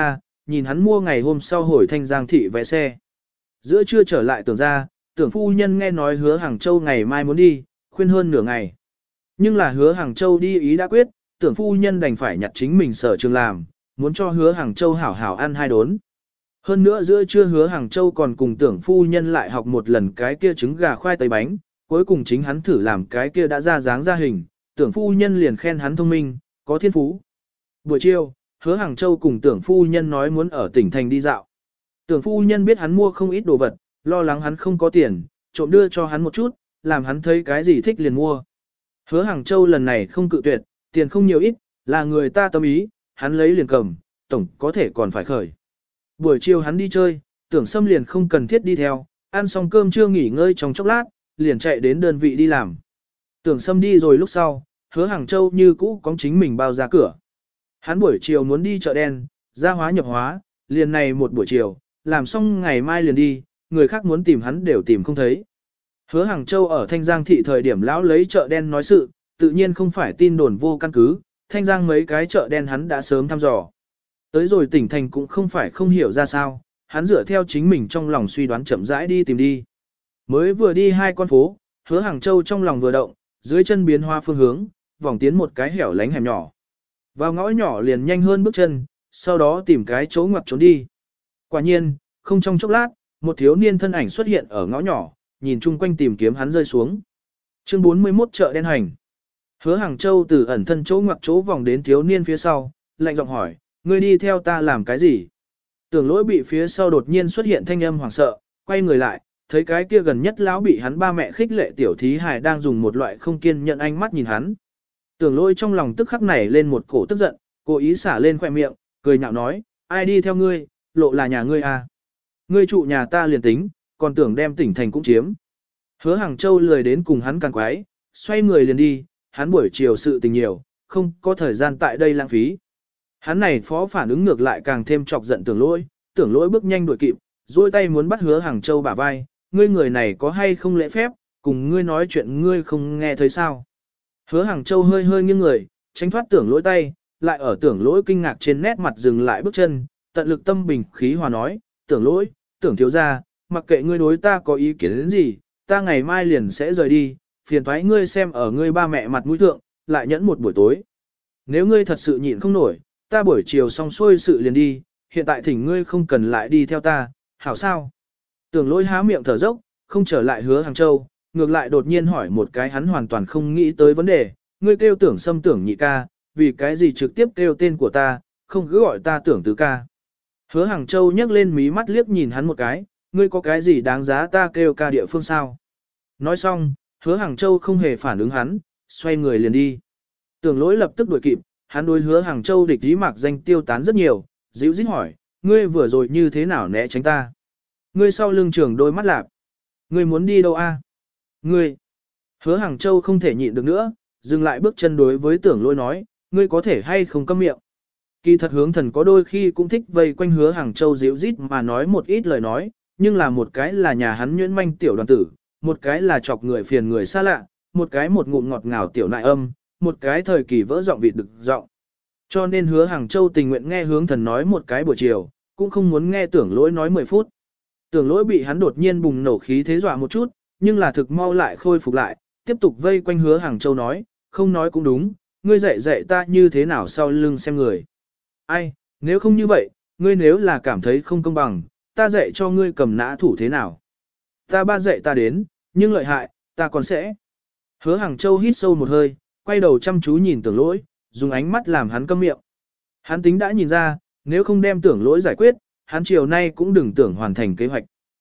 nhìn hắn mua ngày hôm sau hồi Thanh Giang thị vé xe. Giữa trưa trở lại Tưởng ra, Tưởng phu nhân nghe nói Hứa Hàng Châu ngày mai muốn đi, khuyên hơn nửa ngày. Nhưng là Hứa Hàng Châu đi ý đã quyết, Tưởng phu nhân đành phải nhặt chính mình sở trường làm, muốn cho Hứa Hàng Châu hảo hảo ăn 2 đốn. Hơn nữa giữa trưa Hứa Hàng Châu còn cùng Tưởng phu nhân lại học một lần cái kia trứng gà khoai tây bánh, cuối cùng chính hắn thử làm cái kia đã ra dáng ra hình, Tưởng phu nhân liền khen hắn thông minh, có thiên phú. Buổi chiều, Hứa Hàng Châu cùng Tưởng phu nhân nói muốn ở tỉnh thành đi dạo. Tưởng phu nhân biết hắn mua không ít đồ vật, lo lắng hắn không có tiền, trộm đưa cho hắn một chút, làm hắn thấy cái gì thích liền mua. Hứa Hàng Châu lần này không cự tuyệt, tiền không nhiều ít, là người ta tâm ý, hắn lấy liền cầm, tổng có thể còn phải khởi. Buổi chiều hắn đi chơi, Tưởng Sâm liền không cần thiết đi theo, ăn xong cơm trưa nghỉ ngơi trong chốc lát, liền chạy đến đơn vị đi làm. Tưởng Sâm đi rồi lúc sau, Hứa Hàng Châu như cũ có chính mình bao ra cửa. Hắn buổi chiều muốn đi chợ đen, ra hóa nhập hóa, liền này một buổi chiều, làm xong ngày mai liền đi, người khác muốn tìm hắn đều tìm không thấy. Hứa Hàng Châu ở Thanh Giang thị thời điểm lão lấy chợ đen nói sự, tự nhiên không phải tin đồn vô căn cứ, Thanh Giang mấy cái chợ đen hắn đã sớm thăm dò. Tới rồi tỉnh thành cũng không phải không hiểu ra sao, hắn dựa theo chính mình trong lòng suy đoán chậm rãi đi tìm đi. Mới vừa đi 2 con phố, Hứa Hàng Châu trong lòng vừa động, dưới chân biến hoa phương hướng, vòng tiến một cái hẻo lánh hẻm nhỏ. Vào ngõ nhỏ liền nhanh hơn bước chân, sau đó tìm cái chỗ ngoặt trốn đi. Quả nhiên, không trong chốc lát, một thiếu niên thân ảnh xuất hiện ở ngõ nhỏ, nhìn chung quanh tìm kiếm hắn rơi xuống. Chương 41 chợ đen hành. Hứa Hàng Châu từ ẩn thân chỗ ngoặt chỗ vòng đến thiếu niên phía sau, lạnh giọng hỏi, ngươi đi theo ta làm cái gì? Tưởng Lỗi bị phía sau đột nhiên xuất hiện thanh âm hoảng sợ, quay người lại, thấy cái kia gần nhất lão bị hắn ba mẹ khích lệ tiểu thí hài đang dùng một loại không kiên nhẫn ánh mắt nhìn hắn. Tưởng Lỗi trong lòng tức khắc nảy lên một cổ tức giận, cố ý xả lên khóe miệng, cười nhạo nói, ai đi theo ngươi, lộ là nhà ngươi à? Ngươi trụ nhà ta liền tính, còn tưởng đem tỉnh thành cũng chiếm. Hứa Hàng Châu lười đến cùng hắn càng quái, xoay người liền đi, hắn buổi chiều sự tình nhiều, không có thời gian tại đây lãng phí. Hắn này phó phản ứng ngược lại càng thêm chọc giận Tưởng Lỗi bước nhanh đuổi kịp, duỗi tay muốn bắt Hứa Hàng Châu bả vai, ngươi người này có hay không lễ phép, cùng ngươi nói chuyện ngươi không nghe thấy sao? Hứa Hàng Châu hơi hơi nghiêng người, tránh thoát Tưởng Lỗi tay, lại ở Tưởng Lỗi kinh ngạc trên nét mặt dừng lại bước chân, tận lực tâm bình khí hòa nói, Tưởng Lỗi, Tưởng thiếu gia, mặc kệ ngươi đối ta có ý kiến đến gì, ta ngày mai liền sẽ rời đi, phiền thoái ngươi xem ở ngươi ba mẹ mặt mũi thượng, lại nhẫn một buổi tối. Nếu ngươi thật sự nhịn không nổi, ta buổi chiều xong xuôi sự liền đi, hiện tại thỉnh ngươi không cần lại đi theo ta, hảo sao? Tưởng Lỗi há miệng thở dốc, không trở lại Hứa Hàng Châu, ngược lại đột nhiên hỏi một cái hắn hoàn toàn không nghĩ tới vấn đề, ngươi kêu Tưởng Sâm Tưởng nhị ca, vì cái gì trực tiếp kêu tên của ta, không cứ gọi ta Tưởng tứ ca. Hứa Hàng Châu nhấc lên mí mắt liếc nhìn hắn một cái, ngươi có cái gì đáng giá ta kêu ca địa phương sao? Nói xong, Hứa Hàng Châu không hề phản ứng hắn, xoay người liền đi. Tưởng Lỗi lập tức đuổi kịp, hắn đối Hứa Hàng Châu địch ý mạc danh tiêu tán rất nhiều, dịu dít hỏi, ngươi vừa rồi như thế nào né tránh ta? Ngươi sau lưng trường đôi mắt lạp. Ngươi muốn đi đâu a? Ngươi. Hứa Hàng Châu không thể nhịn được nữa, dừng lại bước chân đối với Tưởng Lỗi nói, ngươi có thể hay không câm miệng. Kỳ thật Hướng Thần có đôi khi cũng thích vây quanh Hứa Hàng Châu dịu rít mà nói một ít lời nói, nhưng là một cái là nhà hắn nhuyễn manh tiểu đoàn tử, một cái là chọc người phiền người xa lạ, một cái một ngụm ngọt ngào tiểu nại âm, một cái thời kỳ vỡ giọng vịt đực giọng. Cho nên Hứa Hàng Châu tình nguyện nghe Hướng Thần nói một cái buổi chiều, cũng không muốn nghe Tưởng Lỗi nói 10 phút. Tưởng Lỗi bị hắn đột nhiên bùng nổ khí thế dọa một chút, nhưng là thực mau lại khôi phục lại, tiếp tục vây quanh Hứa Hàng Châu nói, không nói cũng đúng, ngươi dạy dạy ta như thế nào sau lưng xem người. Ai, nếu không như vậy, ngươi nếu là cảm thấy không công bằng, ta dạy cho ngươi cầm nã thủ thế nào. Ta ba dạy ta đến, nhưng lợi hại, ta còn sẽ. Hứa Hàng Châu hít sâu một hơi, quay đầu chăm chú nhìn Tưởng Lỗi, dùng ánh mắt làm hắn câm miệng. Hắn tính đã nhìn ra, nếu không đem Tưởng Lỗi giải quyết, hắn chiều nay cũng đừng tưởng hoàn thành kế hoạch.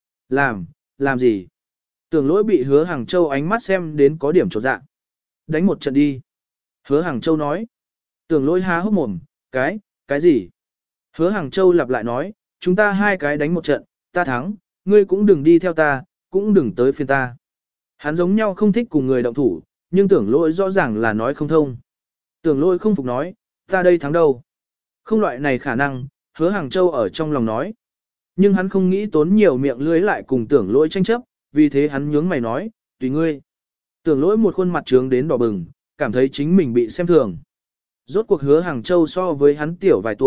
Làm gì? Tưởng Lỗi bị Hứa Hàng Châu ánh mắt xem đến có điểm chột dạ. Đánh một trận đi. Hứa Hàng Châu nói. Tưởng Lỗi há hốc mồm, cái gì? Hứa Hàng Châu lặp lại nói, chúng ta 2 cái đánh một trận, ta thắng, ngươi cũng đừng đi theo ta, cũng đừng tới phiền ta. Hắn giống nhau không thích cùng người động thủ, nhưng Tưởng Lỗi rõ ràng là nói không thông. Tưởng Lỗi không phục nói, ta đây thắng đâu? Không loại này khả năng, Hứa Hàng Châu ở trong lòng nói. Nhưng hắn không nghĩ tốn nhiều miệng lưới lại cùng Tưởng Lỗi tranh chấp, vì thế hắn nhướng mày nói, tùy ngươi. Tưởng Lỗi một khuôn mặt trướng đến đỏ bừng, cảm thấy chính mình bị xem thường. Rốt cuộc Hứa Hàng Châu so với hắn tiểu vài tuổi,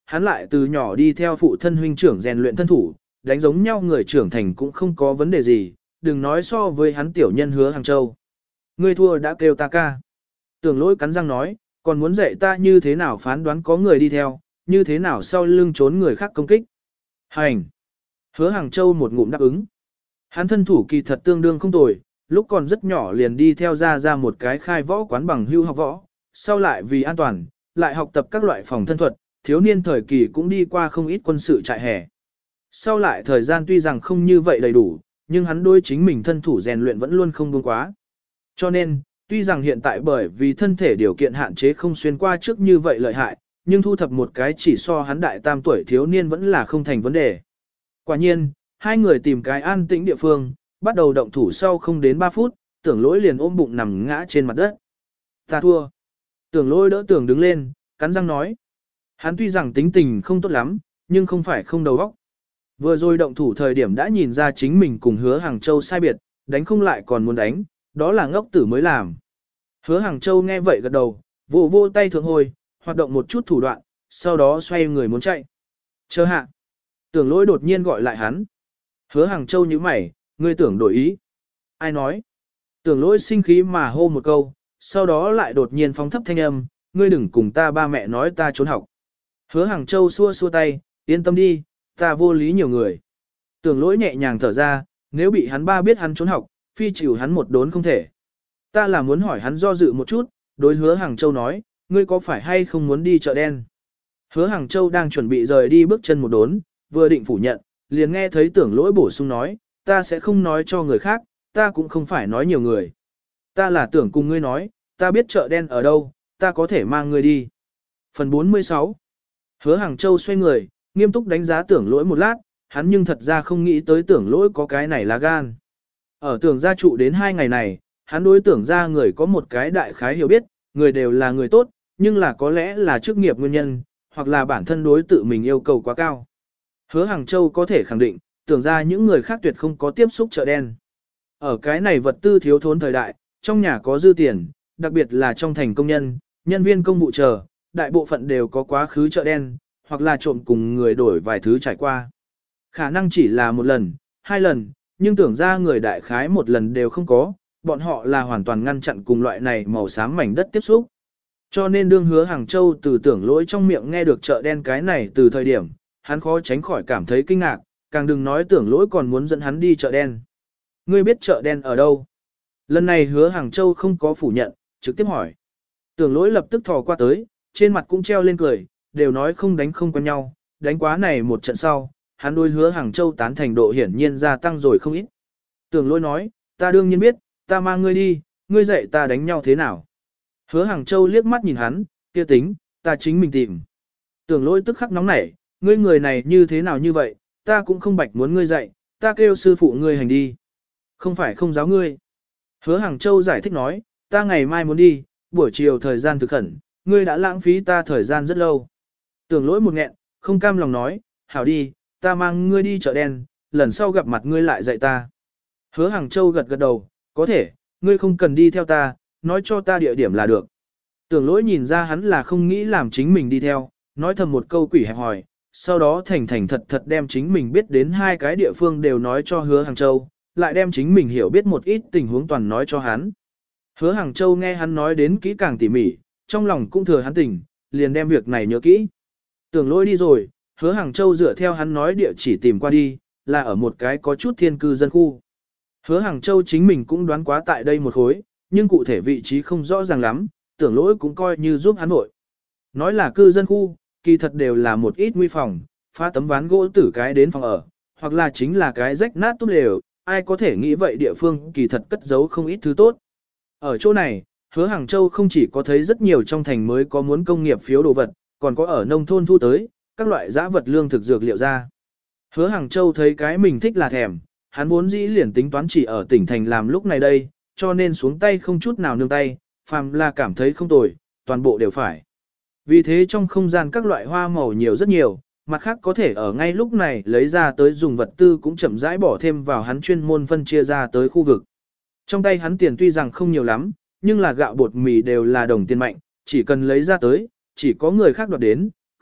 hắn lại từ nhỏ đi theo phụ thân huynh trưởng rèn luyện thân thủ, đánh giống nhau người trưởng thành cũng không có vấn đề gì, đừng nói so với hắn tiểu nhân Hứa Hàng Châu. Ngươi thua đã kêu ta ca. Tưởng Lỗi cắn răng nói, còn muốn dạy ta như thế nào phán đoán có người đi theo, như thế nào sau lưng trốn người khác công kích. Hành. Hứa Hàng Châu một ngụm đáp ứng. Hắn thân thủ kỳ thật tương đương không tồi, lúc còn rất nhỏ liền đi theo ra một cái khai võ quán bằng hưu học võ, sau lại vì an toàn, lại học tập các loại phòng thân thuật, thiếu niên thời kỳ cũng đi qua không ít quân sự trại hè. Sau lại thời gian tuy rằng không như vậy đầy đủ, nhưng hắn đối chính mình thân thủ rèn luyện vẫn luôn không buông quá. Cho nên, tuy rằng hiện tại bởi vì thân thể điều kiện hạn chế không xuyên qua trước như vậy lợi hại, nhưng thu thập một cái chỉ so hắn đại tam tuổi thiếu niên vẫn là không thành vấn đề. Quả nhiên, hai người tìm cái an tĩnh địa phương, bắt đầu động thủ sau không đến 3 phút, Tưởng Lỗi liền ôm bụng nằm ngã trên mặt đất. Ta thua. Tưởng Lỗi đỡ Tưởng đứng lên, cắn răng nói. Hắn tuy rằng tính tình không tốt lắm, nhưng không phải không đầu óc. Vừa rồi động thủ thời điểm đã nhìn ra chính mình cùng Hứa Hàng Châu sai biệt, đánh không lại còn muốn đánh, đó là ngốc tử mới làm. Hứa Hàng Châu nghe vậy gật đầu, vô tay thượng hồi, hoạt động một chút thủ đoạn, sau đó xoay người muốn chạy. Chờ hạ. Tưởng Lỗi đột nhiên gọi lại hắn. Hứa Hàng Châu nhíu mày, ngươi tưởng đổi ý. Ai nói? Tưởng Lỗi sinh khí mà hô một câu, sau đó lại đột nhiên phóng thấp thanh âm, ngươi đừng cùng ta ba mẹ nói ta trốn học. Hứa Hàng Châu xua tay, yên tâm đi, ta vô lý nhiều người. Tưởng Lỗi nhẹ nhàng thở ra, nếu bị hắn ba biết hắn trốn học, phi chịu hắn một đốn không thể. Ta là muốn hỏi hắn do dự một chút, đối Hứa Hàng Châu nói, ngươi có phải hay không muốn đi chợ đen? Hứa Hàng Châu đang chuẩn bị rời đi bước chân một đốn, vừa định phủ nhận, liền nghe thấy Tưởng Lỗi bổ sung nói, ta sẽ không nói cho người khác, ta cũng không phải nói nhiều người. Ta là tưởng cùng ngươi nói, ta biết chợ đen ở đâu, ta có thể mang ngươi đi. Phần 46. Hứa Hàng Châu xoay người, nghiêm túc đánh giá Tưởng Lỗi một lát, hắn nhưng thật ra không nghĩ tới Tưởng Lỗi có cái này là gan. Ở Tưởng gia trụ đến 2 ngày này, hắn đối Tưởng gia người có một cái đại khái hiểu biết, người đều là người tốt, nhưng là có lẽ là chức nghiệp nguyên nhân, hoặc là bản thân đối tự mình yêu cầu quá cao. Hứa Hàng Châu có thể khẳng định, Tưởng gia những người khác tuyệt không có tiếp xúc chợ đen. Ở cái này vật tư thiếu thốn thời đại, trong nhà có dư tiền, đặc biệt là trong thành công nhân, nhân viên công vụ chờ, đại bộ phận đều có quá khứ chợ đen, hoặc là trộm cùng người đổi vài thứ trải qua. Khả năng chỉ là 1 lần, 2 lần, nhưng Tưởng gia người đại khái 1 lần đều không có, bọn họ là hoàn toàn ngăn chặn cùng loại này màu xám mảnh đất tiếp xúc. Cho nên đương Hứa Hàng Châu từ Tưởng Lỗi trong miệng nghe được chợ đen cái này từ thời điểm, hắn khó tránh khỏi cảm thấy kinh ngạc, càng đừng nói Tưởng Lỗi còn muốn dẫn hắn đi chợ đen. Ngươi biết chợ đen ở đâu? Lần này Hứa Hàng Châu không có phủ nhận, trực tiếp hỏi. Tưởng Lỗi lập tức thò qua tới, trên mặt cũng treo lên cười, đều nói không đánh không quen nhau, đánh quá này một trận sau, hắn đối Hứa Hàng Châu tán thành độ hiển nhiên gia tăng rồi không ít. Tưởng Lỗi nói, ta đương nhiên biết, ta mang ngươi đi, ngươi dạy ta đánh nhau thế nào. Hứa Hàng Châu liếc mắt nhìn hắn, kia tính, ta chính mình tìm. Tưởng Lỗi tức khắc nóng nảy, ngươi người này như thế nào như vậy, ta cũng không bạch muốn ngươi dạy, ta kêu sư phụ ngươi hành đi. Không phải không giáo ngươi. Hứa Hàng Châu giải thích nói, ta ngày mai muốn đi, buổi chiều thời gian thực khẩn, ngươi đã lãng phí ta thời gian rất lâu. Tưởng Lỗi một nghẹn, không cam lòng nói, hảo đi, ta mang ngươi đi chợ đen, lần sau gặp mặt ngươi lại dạy ta. Hứa Hàng Châu gật gật đầu, có thể, ngươi không cần đi theo ta, nói cho ta địa điểm là được. Tưởng Lỗi nhìn ra hắn là không nghĩ làm chính mình đi theo, nói thầm một câu quỷ hẹp hỏi, sau đó thành thành thật thật đem chính mình biết đến 2 cái địa phương đều nói cho Hứa Hàng Châu, lại đem chính mình hiểu biết một ít tình huống toàn nói cho hắn. Hứa Hàng Châu nghe hắn nói đến kỹ càng tỉ mỉ, trong lòng cũng thừa hắn tỉnh, liền đem việc này nhớ kỹ. Tưởng Lỗi đi rồi, Hứa Hàng Châu dựa theo hắn nói địa chỉ tìm qua đi, là ở một cái có chút thiên cư dân khu. Hứa Hàng Châu chính mình cũng đoán quá tại đây một khối, nhưng cụ thể vị trí không rõ ràng lắm, Tưởng Lỗi cũng coi như giúp hắn vội. Nói là cư dân khu, kỳ thật đều là một ít nguy phòng, phá tấm ván gỗ tử cái đến phòng ở, hoặc là chính là cái rách nát túp lều, ai có thể nghĩ vậy địa phương kỳ thật cất giấu không ít thứ tốt. Ở chỗ này, Hứa Hàng Châu không chỉ có thấy rất nhiều trong thành mới có muốn công nghiệp phiếu đồ vật, còn có ở nông thôn thu tới, các loại dã vật lương thực dược liệu ra. Hứa Hàng Châu thấy cái mình thích là thèm, hắn vốn dĩ liền tính toán chỉ ở tỉnh thành làm lúc này đây, cho nên xuống tay không chút nào nương tay, phàm là cảm thấy không tồi, toàn bộ đều phải. Vì thế trong không gian các loại hoa màu nhiều rất nhiều, mặt khác có thể ở ngay lúc này lấy ra tới dùng vật tư cũng chậm rãi bỏ thêm vào hắn chuyên môn phân chia ra tới khu vực. Trong tay hắn tiền tuy rằng không nhiều lắm, nhưng là gạo bột mì đều là đồng tiền mạnh, chỉ cần lấy ra tới, chỉ có người khác đoạt đến,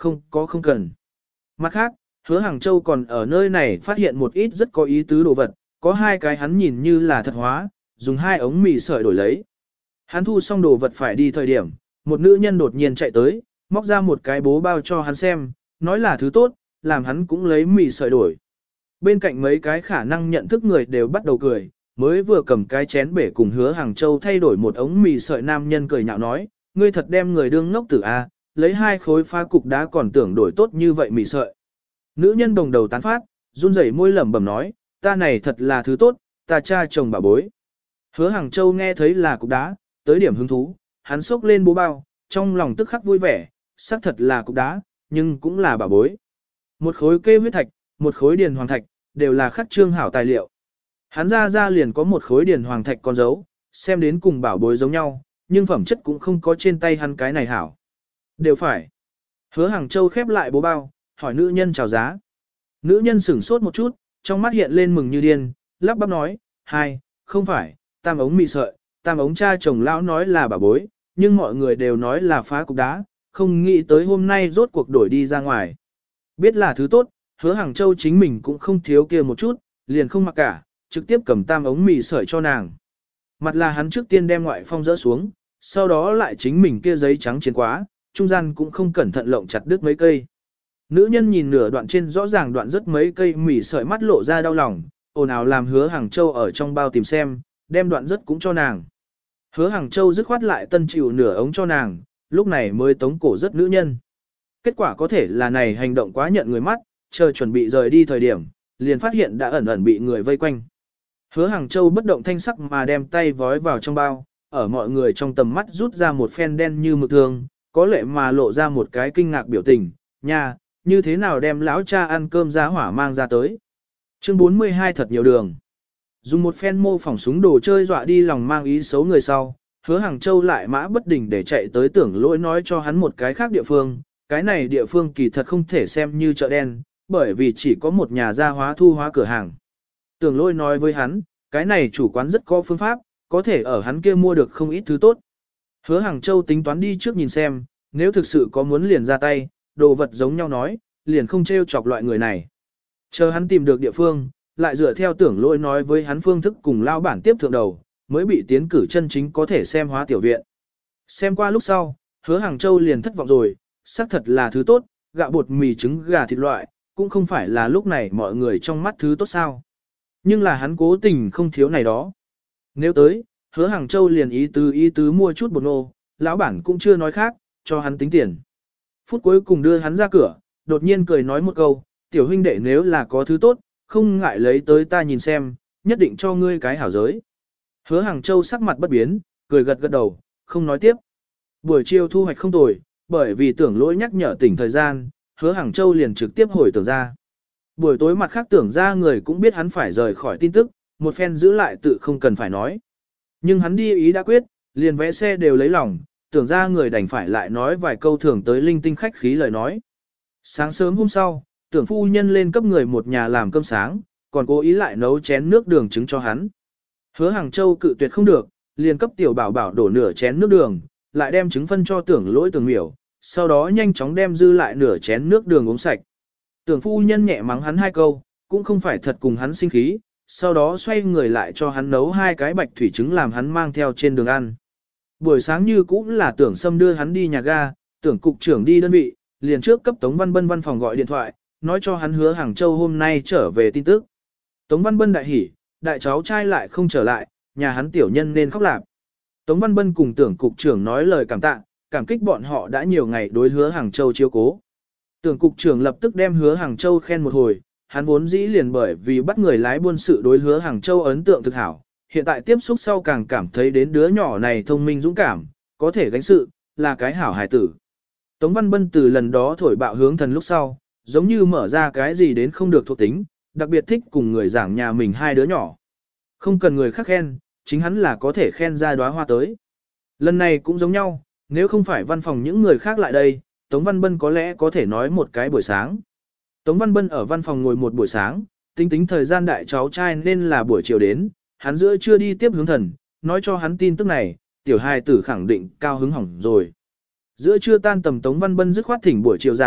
không cần. Mặt khác, Hứa Hàng Châu còn ở nơi này phát hiện một ít rất có ý tứ đồ vật, có hai cái hắn nhìn như là thật hóa, dùng hai ống mì sợi đổi lấy. Hắn thu xong đồ vật phải đi thời điểm, một nữ nhân đột nhiên chạy tới, móc ra một cái bố bao cho hắn xem, nói là thứ tốt, làm hắn cũng lấy mì sợi đổi. Bên cạnh mấy cái khả năng nhận thức người đều bắt đầu cười, mới vừa cầm cái chén bể cùng Hứa Hàng Châu thay đổi một ống mì sợi, nam nhân cười nhạo nói, ngươi thật đem người đương ngốc tử a, lấy hai khối pha cục đá còn tưởng đổi tốt như vậy mì sợi. Nữ nhân đồng đầu tán phát, run rẩy môi lẩm bẩm nói, ta này thật là thứ tốt, ta cha chồng bà bối. Hứa Hàng Châu nghe thấy là cục đá, tới điểm hứng thú, hắn xốc lên bố bao, trong lòng tức khắc vui vẻ, xác thật là cục đá, nhưng cũng là bà bối. Một khối kê huyết thạch, một khối điền hoàng thạch, đều là khắc trương hảo tài liệu. Hắn ra liền có một khối điền hoàng thạch con dấu, xem đến cùng bảo bối giống nhau, nhưng phẩm chất cũng không có trên tay hắn cái này hảo. Đều phải. Hứa Hàng Châu khép lại bố bao, hỏi nữ nhân chào giá. Nữ nhân sửng sốt một chút, trong mắt hiện lên mừng như điên, lắp bắp nói, không phải, tam ống mì sợi, tam ống cha chồng lão nói là bà bối, nhưng mọi người đều nói là phá cục đá, không nghĩ tới hôm nay rốt cuộc đổi đi ra ngoài. Biết là thứ tốt, Hứa Hàng Châu chính mình cũng không thiếu kia một chút, liền không mặc cả, trực tiếp cầm tam ống mì sợi cho nàng. Mặt là hắn trước tiên đem ngoại phong dỡ xuống, sau đó lại chính mình kia giấy trắng chiến quá, trung gian cũng không cẩn thận lộng chặt đứt mấy cây. Nữ nhân nhìn nửa đoạn trên rõ ràng đoạn rất mấy cây mì sợi, mắt lộ ra đau lòng, ồn ào làm Hứa Hàng Châu ở trong bao tìm xem, đem đoạn rất cũng cho nàng. Hứa Hàng Châu dứt khoát lại tân chịu nửa ống cho nàng, lúc này mới tống cổ rất nữ nhân. Kết quả có thể là này hành động quá nhận người mắt, chờ chuẩn bị rời đi thời điểm, liền phát hiện đã ẩn ẩn bị người vây quanh. Hứa Hàng Châu bất động thanh sắc mà đem tay vói vào trong bao, ở mọi người trong tầm mắt rút ra một phen đen như mực thương, có lệ mà lộ ra một cái kinh ngạc biểu tình, nha, như thế nào đem lão cha ăn cơm giá hỏa mang ra tới. Chương 42 thật nhiều đường. Dùng một phen mô phỏng súng đồ chơi dọa đi lòng mang ý xấu người sau, Hứa Hàng Châu lại mã bất đình để chạy tới Tưởng Lỗi nói cho hắn một cái khác địa phương, cái này địa phương kỳ thật không thể xem như chợ đen, bởi vì chỉ có một nhà gia hóa thu hóa cửa hàng. Tưởng Lỗi nói với hắn, cái này chủ quán rất có phương pháp, có thể ở hắn kia mua được không ít thứ tốt. Hứa Hàng Châu tính toán đi trước nhìn xem, nếu thực sự có muốn liền ra tay, đồ vật giống nhau nói, liền không trêu chọc loại người này. Chờ hắn tìm được địa phương, lại dựa theo Tưởng Lỗi nói với hắn phương thức cùng lao bản tiếp thượng đầu, mới bị tiến cử chân chính có thể xem hóa tiểu viện. Xem qua lúc sau, Hứa Hàng Châu liền thất vọng rồi, xác thật là thứ tốt, gạo bột mì trứng gà thịt loại, cũng không phải là lúc này mọi người trong mắt thứ tốt sao. Nhưng là hắn cố tình không thiếu này đó. Nếu tới, Hứa Hàng Châu liền ý tứ mua chút bột nô, lão bản cũng chưa nói khác, cho hắn tính tiền. Phút cuối cùng đưa hắn ra cửa, đột nhiên cười nói một câu, tiểu huynh đệ nếu là có thứ tốt, không ngại lấy tới ta nhìn xem, nhất định cho ngươi cái hảo giới. Hứa Hàng Châu sắc mặt bất biến, cười gật gật đầu, không nói tiếp. Buổi chiều thu hoạch không tồi, bởi vì Tưởng Lỗi nhắc nhở tỉnh thời gian, Hứa Hàng Châu liền trực tiếp hồi Tưởng ra. Buổi tối mặt khác Tưởng ra người cũng biết hắn phải rời khỏi tin tức, một phen giữ lại tự không cần phải nói. Nhưng hắn đi ý đã quyết, liền vẽ xe đều lấy lòng, Tưởng ra người đành phải lại nói vài câu thưởng tới linh tinh khách khí lời nói. Sáng sớm hôm sau, Tưởng phu nhân lên cấp người một nhà làm cơm sáng, còn cố ý lại nấu chén nước đường trứng cho hắn. Hứa Hàng Châu cự tuyệt không được, liền cấp tiểu bảo bảo đổ nửa chén nước đường, lại đem trứng phân cho Tưởng Lỗi Tưởng Miểu, sau đó nhanh chóng đem dư lại nửa chén nước đường uống sạch. Tưởng phu nhân nhẹ mắng hắn hai câu, cũng không phải thật cùng hắn sinh khí, sau đó xoay người lại cho hắn nấu hai cái bạch thủy trứng làm hắn mang theo trên đường ăn. Buổi sáng như cũng là Tưởng Sâm đưa hắn đi nhà ga, Tưởng cục trưởng đi đơn vị, liền trước cấp Tống Văn Bân văn phòng gọi điện thoại, nói cho hắn Hứa Hàng Châu hôm nay trở về tin tức. Tống Văn Bân đại hỉ, đại cháu trai lại không trở lại, nhà hắn tiểu nhân nên khóc lạp. Tống Văn Bân cùng Tưởng cục trưởng nói lời cảm tạ, cảm kích bọn họ đã nhiều ngày đối Hứa Hàng Châu chiếu cố. Tưởng cục trưởng lập tức đem Hứa Hàng Châu khen một hồi, hắn vốn dĩ liền bởi vì bắt người lái buôn sự đối Hứa Hàng Châu ấn tượng thực hảo, hiện tại tiếp xúc sau càng cảm thấy đến đứa nhỏ này thông minh dũng cảm, có thể gánh sự, là cái hảo hài tử. Tống Văn Bân từ lần đó thổi bạo hướng thần lúc sau, giống như mở ra cái gì đến không được thuộc tính, đặc biệt thích cùng người giảng nhà mình hai đứa nhỏ. Không cần người khác khen, chính hắn là có thể khen ra đóa hoa tới. Lần này cũng giống nhau, nếu không phải văn phòng những người khác lại đây, Tống Văn Bân có lẽ có thể nói một cái buổi sáng. Tống Văn Bân ở văn phòng ngồi một buổi sáng, tính thời gian đại cháu trai nên là buổi chiều đến, hắn giữa trưa đi tiếp hướng thần, nói cho hắn tin tức này, tiểu hài tử khẳng định cao hứng hỏng rồi. Giữa trưa tan tầm Tống Văn Bân dứt khoát thỉnh buổi chiều giả,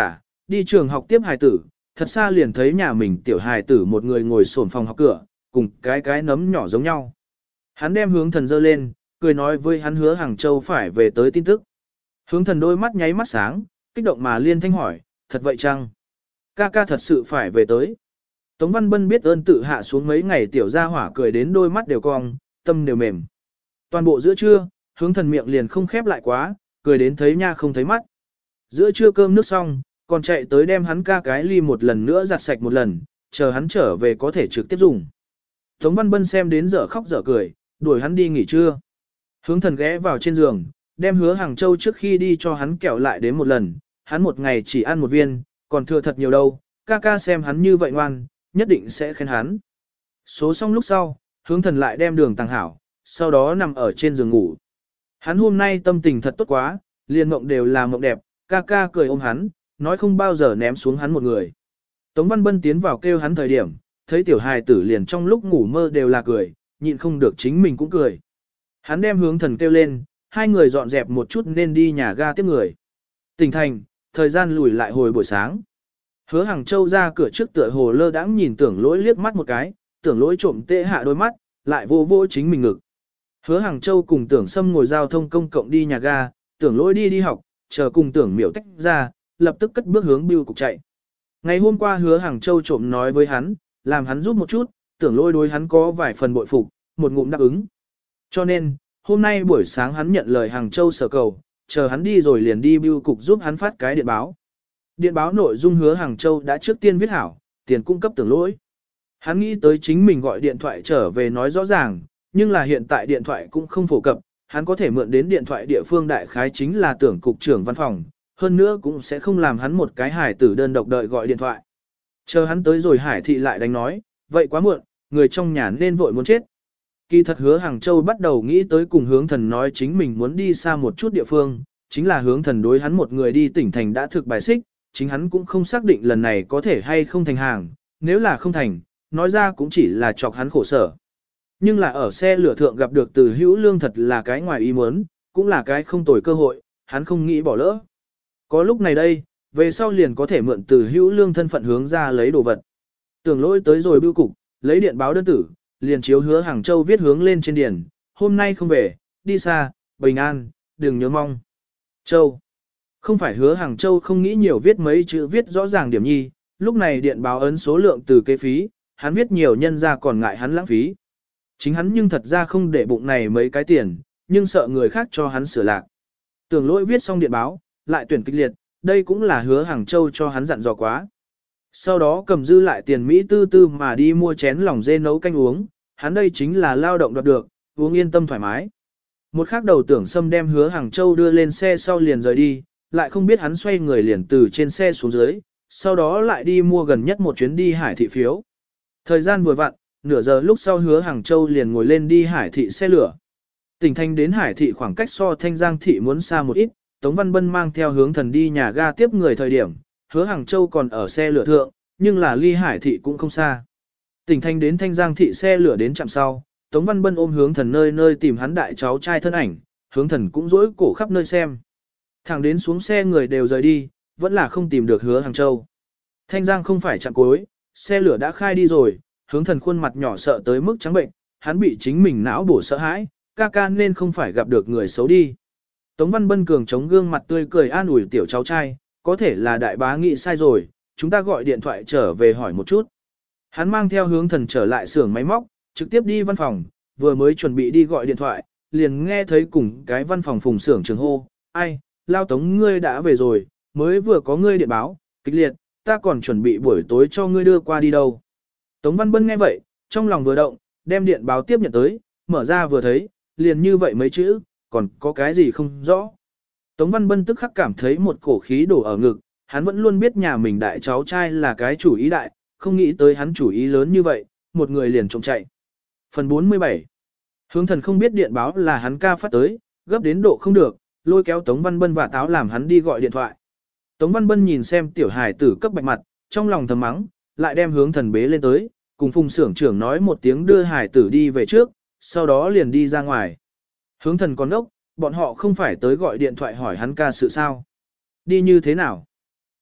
đi trường học tiếp hài tử, thật xa liền thấy nhà mình tiểu hài tử một người ngồi xổm phòng học cửa, cùng cái nấm nhỏ giống nhau. Hắn đem Hướng Thần giơ lên, cười nói với hắn Hứa Hàng Châu phải về tới tin tức. Hướng Thần đôi mắt nháy mắt sáng, kích động mà liên thanh hỏi, thật vậy chăng? Ca ca thật sự phải về tới. Tống Văn Bân biết ơn tự hạ xuống mấy ngày tiểu gia hỏa cười đến đôi mắt đều cong, tâm đều mềm. Toàn bộ giữa trưa, Hướng Thần miệng liền không khép lại quá, cười đến thấy nha không thấy mắt. Giữa trưa cơm nước xong, còn chạy tới đem hắn ca cái ly một lần nữa giặt sạch một lần, chờ hắn trở về có thể trực tiếp dùng. Tống Văn Bân xem đến dở khóc dở cười, đuổi hắn đi nghỉ trưa. Hướng Thần ghé vào trên giường, đem Hứa Hàng Châu trước khi đi cho hắn kẹo lại đến một lần, hắn một ngày chỉ ăn một viên, còn thừa thật nhiều đâu, ca ca xem hắn như vậy ngoan, nhất định sẽ khen hắn. Số xong lúc sau, Hướng Thần lại đem đường tàng hảo, sau đó nằm ở trên giường ngủ. Hắn hôm nay tâm tình thật tốt quá, liền mộng đều là mộng đẹp, ca ca cười ôm hắn, nói không bao giờ ném xuống hắn một người. Tống Văn Bân tiến vào kêu hắn thời điểm, thấy tiểu hài tử liền trong lúc ngủ mơ đều là cười, nhịn không được chính mình cũng cười. Hắn đem Hướng Thần kêu lên, hai người dọn dẹp một chút nên đi nhà ga tiếp người. Tỉnh thành, thời gian lùi lại hồi buổi sáng. Hứa Hàng Châu ra cửa trước tựa hồ lơ đãng nhìn Tưởng Lỗi liếc mắt một cái, Tưởng Lỗi trộm tệ hạ đôi mắt, lại vô vô chính mình ngực. Hứa Hàng Châu cùng Tưởng Sâm ngồi giao thông công cộng đi nhà ga, Tưởng Lỗi đi học, chờ cùng Tưởng Miểu tách ra, lập tức cất bước hướng bưu cục chạy. Ngày hôm qua Hứa Hàng Châu trộm nói với hắn, làm hắn giúp một chút, Tưởng Lỗi đối hắn có vài phần bội phục, một ngụm đáp ứng. Cho nên, hôm nay buổi sáng hắn nhận lời Hàng Châu sở cầu, chờ hắn đi rồi liền đi bưu cục giúp hắn phát cái điện báo. Điện báo nội dung Hứa Hàng Châu đã trước tiên viết hảo, tiền cung cấp Tưởng Lỗi. Hắn nghĩ tới chính mình gọi điện thoại trở về nói rõ ràng, nhưng là hiện tại điện thoại cũng không phổ cập, hắn có thể mượn đến điện thoại địa phương đại khái chính là Tưởng cục trưởng văn phòng, hơn nữa cũng sẽ không làm hắn một cái hải tử đơn độc đợi gọi điện thoại. Chờ hắn tới rồi Hải thị lại đánh nói, vậy quá muộn, người trong nhà nên vội muốn chết. Kỳ thật Hứa Hàng Châu bắt đầu nghĩ tới cùng Hướng Thần nói chính mình muốn đi xa một chút địa phương, chính là Hướng Thần đối hắn một người đi tỉnh thành đã thực bài xích, chính hắn cũng không xác định lần này có thể hay không thành hàng, nếu là không thành, nói ra cũng chỉ là chọc hắn khổ sở. Nhưng là ở xe lửa thượng gặp được Từ Hữu Lương thật là cái ngoài ý muốn, cũng là cái không tồi cơ hội, hắn không nghĩ bỏ lỡ. Có lúc này đây, về sau liền có thể mượn Từ Hữu Lương thân phận hướng ra lấy đồ vật. Tưởng Lỗi tới rồi bưu cục, lấy điện báo đơn tử, liền chiếu Hứa Hàng Châu viết hướng lên trên điền, hôm nay không về, đi xa, bình an, đừng nhớ mong. Châu. Không phải Hứa Hàng Châu không nghĩ nhiều viết mấy chữ viết rõ ràng điểm nhi, lúc này điện báo ấn số lượng từ kế phí, hắn viết nhiều nhân ra còn ngại hắn lãng phí. Chính hắn nhưng thật ra không để bụng này mấy cái tiền, nhưng sợ người khác cho hắn sửa lạc. Tưởng Lỗi viết xong điện báo, lại tuyển kịch liệt, đây cũng là Hứa Hàng Châu cho hắn dặn dò quá. Sau đó cầm dư lại tiền Mỹ tư tư mà đi mua chén lòng dê nấu canh uống, hắn đây chính là lao động đoạt được, uống yên tâm thoải mái. Một khắc đầu Tưởng Sâm đem Hứa Hàng Châu đưa lên xe sau liền rời đi, lại không biết hắn xoay người liền từ trên xe xuống dưới, sau đó lại đi mua gần nhất một chuyến đi Hải thị phiếu. Thời gian vừa vặn, nửa giờ lúc sau Hứa Hàng Châu liền ngồi lên đi Hải thị xe lửa. Tỉnh thành đến Hải thị khoảng cách so Thanh Giang thị muốn xa một ít, Tống Văn Bân mang theo Hướng Thần đi nhà ga tiếp người thời điểm, Hứa Hàng Châu còn ở xe lửa thượng, nhưng là ly Hải thị cũng không xa. Tỉnh thành đến Thanh Giang thị xe lửa đến trạm sau, Tống Văn Bân ôm Hướng Thần nơi nơi tìm hắn đại cháu trai thân ảnh, Hướng Thần cũng dỗi cổ khắp nơi xem. Thẳng đến xuống xe người đều rời đi, vẫn là không tìm được Hứa Hàng Châu. Thanh Giang không phải chạm cuối, xe lửa đã khai đi rồi, Hướng Thần khuôn mặt nhỏ sợ tới mức trắng bệnh, hắn bị chính mình não bổ sợ hãi, ca ca nên không phải gặp được người xấu đi. Tống Văn Bân cường chống gương mặt tươi cười an ủi tiểu cháu trai, có thể là đại bá nghĩ sai rồi, chúng ta gọi điện thoại trở về hỏi một chút. Hắn mang theo Hướng Thần trở lại xưởng máy móc, trực tiếp đi văn phòng, vừa mới chuẩn bị đi gọi điện thoại, liền nghe thấy cùng cái văn phòng phùng xưởng trường hô, ai, Lao Tống ngươi đã về rồi, mới vừa có ngươi điện báo, kịch liệt, ta còn chuẩn bị buổi tối cho ngươi đưa qua đi đâu. Tống Văn Bân nghe vậy, trong lòng vừa động, đem điện báo tiếp nhận tới, mở ra vừa thấy, liền như vậy mấy chữ, còn có cái gì không rõ. Tống Văn Bân tức khắc cảm thấy một cổ khí đổ ở ngực, hắn vẫn luôn biết nhà mình đại cháu trai là cái chủ ý đại, không nghĩ tới hắn chủ ý lớn như vậy, một người liền trộm chạy. Phần 47. Hướng Thần không biết điện báo là hắn ca phát tới, gấp đến độ không được, lôi kéo Tống Văn Bân và táo làm hắn đi gọi điện thoại. Tống Văn Bân nhìn xem tiểu hài tử cấp bạch mặt, trong lòng thầm mắng, lại đem Hướng Thần bế lên tới, cùng phùng xưởng trưởng nói một tiếng đưa hài tử đi về trước, sau đó liền đi ra ngoài. Hướng Thần còn ốc, bọn họ không phải tới gọi điện thoại hỏi hắn ca sự sao. Đi như thế nào?